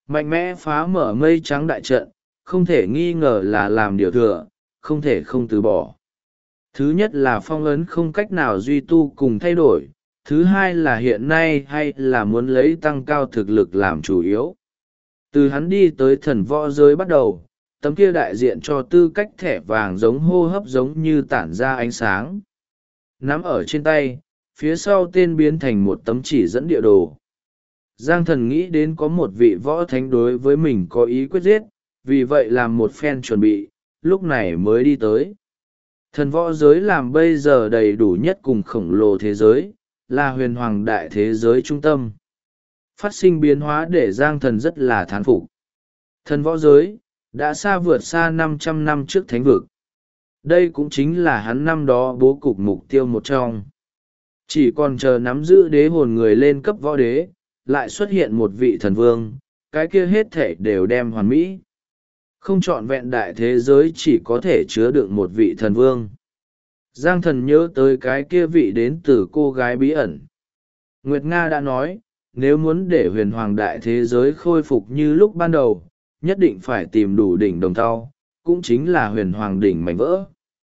mạnh mẽ phá mở mây trắng đại trận, không thể nghi ngờ là làm điều thừa, không thể không từ bỏ. Thứ nhất là phong ấn không cách nào duy tu cùng thay đổi, thứ hai là hiện nay hay là muốn lấy tăng cao thực lực làm chủ yếu. Từ hắn đi tới thần võ giới bắt đầu, tấm kia đại diện cho tư cách thẻ vàng giống hô hấp giống như tản ra ánh sáng. Nắm ở trên tay, phía sau tên biến thành một tấm chỉ dẫn địa đồ. Giang Thần nghĩ đến có một vị võ thánh đối với mình có ý quyết giết, vì vậy làm một phen chuẩn bị, lúc này mới đi tới. Thần võ giới làm bây giờ đầy đủ nhất cùng khổng lồ thế giới, là huyền hoàng đại thế giới trung tâm. Phát sinh biến hóa để Giang Thần rất là thán phục. Thần võ giới, đã xa vượt xa 500 năm trước thánh vực. Đây cũng chính là hắn năm đó bố cục mục tiêu một trong. Chỉ còn chờ nắm giữ đế hồn người lên cấp võ đế, lại xuất hiện một vị thần vương, cái kia hết thể đều đem hoàn mỹ. Không trọn vẹn đại thế giới chỉ có thể chứa đựng một vị thần vương. Giang Thần nhớ tới cái kia vị đến từ cô gái bí ẩn. Nguyệt Nga đã nói, nếu muốn để huyền hoàng đại thế giới khôi phục như lúc ban đầu, nhất định phải tìm đủ đỉnh đồng thau, cũng chính là huyền hoàng đỉnh mảnh vỡ.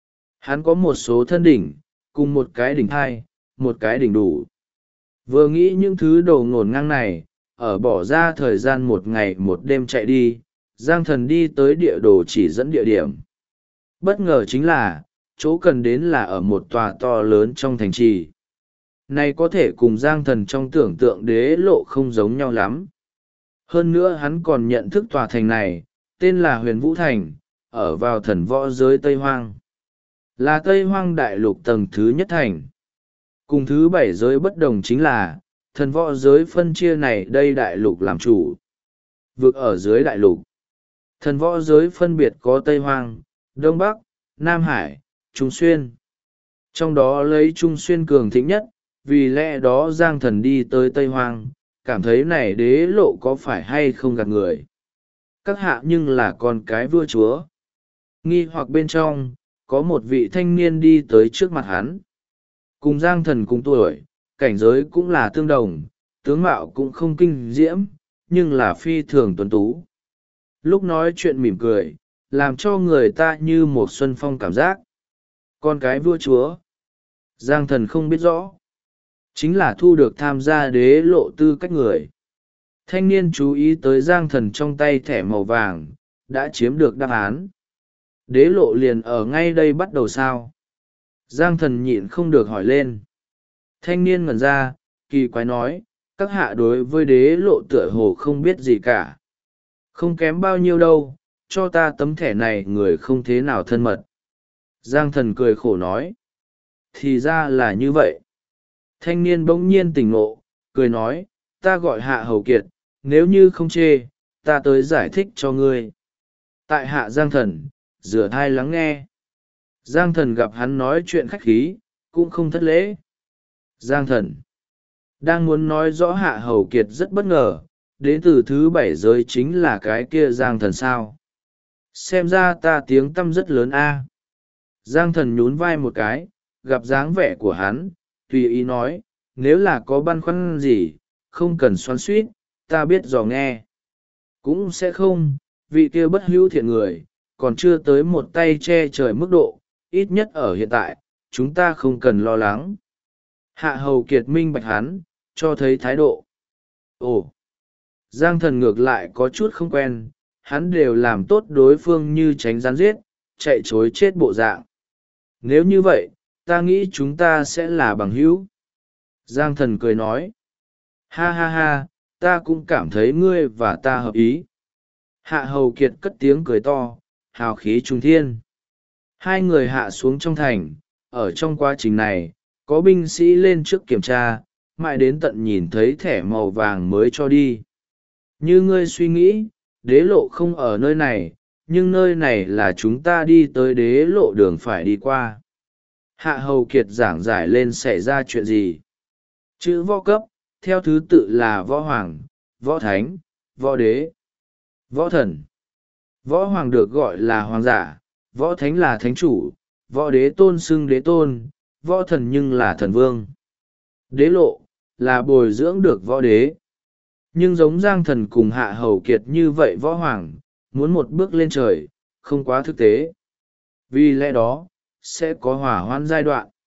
Hắn có một số thân đỉnh, cùng một cái đỉnh hai, một cái đỉnh đủ. Vừa nghĩ những thứ đồ ngổn ngang này, ở bỏ ra thời gian một ngày một đêm chạy đi, Giang Thần đi tới địa đồ chỉ dẫn địa điểm. Bất ngờ chính là, chỗ cần đến là ở một tòa to lớn trong thành trì. Này có thể cùng Giang Thần trong tưởng tượng đế lộ không giống nhau lắm. Hơn nữa hắn còn nhận thức tòa thành này, tên là Huyền Vũ Thành, ở vào thần võ giới Tây Hoang. Là Tây Hoang đại lục tầng thứ nhất thành. Cùng thứ bảy giới bất đồng chính là, thần võ giới phân chia này đây đại lục làm chủ. Vực ở dưới đại lục. Thần võ giới phân biệt có Tây Hoang, Đông Bắc, Nam Hải, Trung Xuyên. Trong đó lấy Trung Xuyên cường thịnh nhất, vì lẽ đó Giang Thần đi tới Tây Hoang, cảm thấy này đế lộ có phải hay không gạt người. Các hạ nhưng là con cái vua chúa. Nghi hoặc bên trong, có một vị thanh niên đi tới trước mặt hắn. Cùng Giang Thần cùng tuổi, cảnh giới cũng là tương đồng, tướng mạo cũng không kinh diễm, nhưng là phi thường tuấn tú. Lúc nói chuyện mỉm cười, làm cho người ta như một xuân phong cảm giác. Con cái vua chúa. Giang Thần không biết rõ. Chính là thu được tham gia đế lộ tư cách người. Thanh niên chú ý tới Giang Thần trong tay thẻ màu vàng, đã chiếm được đáp án. Đế lộ liền ở ngay đây bắt đầu sao? Giang Thần nhịn không được hỏi lên. Thanh niên ngẩn ra, kỳ quái nói, các hạ đối với đế lộ tựa hồ không biết gì cả. Không kém bao nhiêu đâu, cho ta tấm thẻ này người không thế nào thân mật. Giang Thần cười khổ nói. Thì ra là như vậy. Thanh niên bỗng nhiên tỉnh ngộ, cười nói, ta gọi Hạ Hầu Kiệt, nếu như không chê, ta tới giải thích cho ngươi. Tại Hạ Giang Thần, rửa thai lắng nghe. Giang Thần gặp hắn nói chuyện khách khí, cũng không thất lễ. Giang Thần đang muốn nói rõ Hạ Hầu Kiệt rất bất ngờ, đến từ thứ bảy giới chính là cái kia Giang Thần sao. Xem ra ta tiếng tăm rất lớn a. Giang Thần nhún vai một cái, gặp dáng vẻ của hắn, tùy ý nói, nếu là có băn khoăn gì, không cần xoắn suýt, ta biết dò nghe. Cũng sẽ không, vị kia bất hữu thiện người, còn chưa tới một tay che trời mức độ, ít nhất ở hiện tại, chúng ta không cần lo lắng. Hạ Hầu Kiệt minh bạch hắn, cho thấy thái độ. Ồ! Giang Thần ngược lại có chút không quen, hắn đều làm tốt đối phương như tránh gián giết, chạy chối chết bộ dạng. Nếu như vậy, ta nghĩ chúng ta sẽ là bằng hữu. Giang Thần cười nói. Ha ha ha, ta cũng cảm thấy ngươi và ta hợp ý. Hạ Hầu Kiệt cất tiếng cười to, hào khí trung thiên. Hai người hạ xuống trong thành, ở trong quá trình này, có binh sĩ lên trước kiểm tra, mãi đến tận nhìn thấy thẻ màu vàng mới cho đi. Như ngươi suy nghĩ, đế lộ không ở nơi này, nhưng nơi này là chúng ta đi tới đế lộ đường phải đi qua. Hạ Hầu Kiệt giảng giải lên xảy ra chuyện gì. Chữ võ cấp, theo thứ tự là võ hoàng, võ thánh, võ đế, võ thần. Võ hoàng được gọi là hoàng giả, võ thánh là thánh chủ, võ đế tôn xưng đế tôn, võ thần nhưng là thần vương. Đế lộ, là bồi dưỡng được võ đế. nhưng giống Giang Thần cùng Hạ Hầu Kiệt như vậy võ hoàng muốn một bước lên trời không quá thực tế, vì lẽ đó sẽ có hỏa hoãn giai đoạn.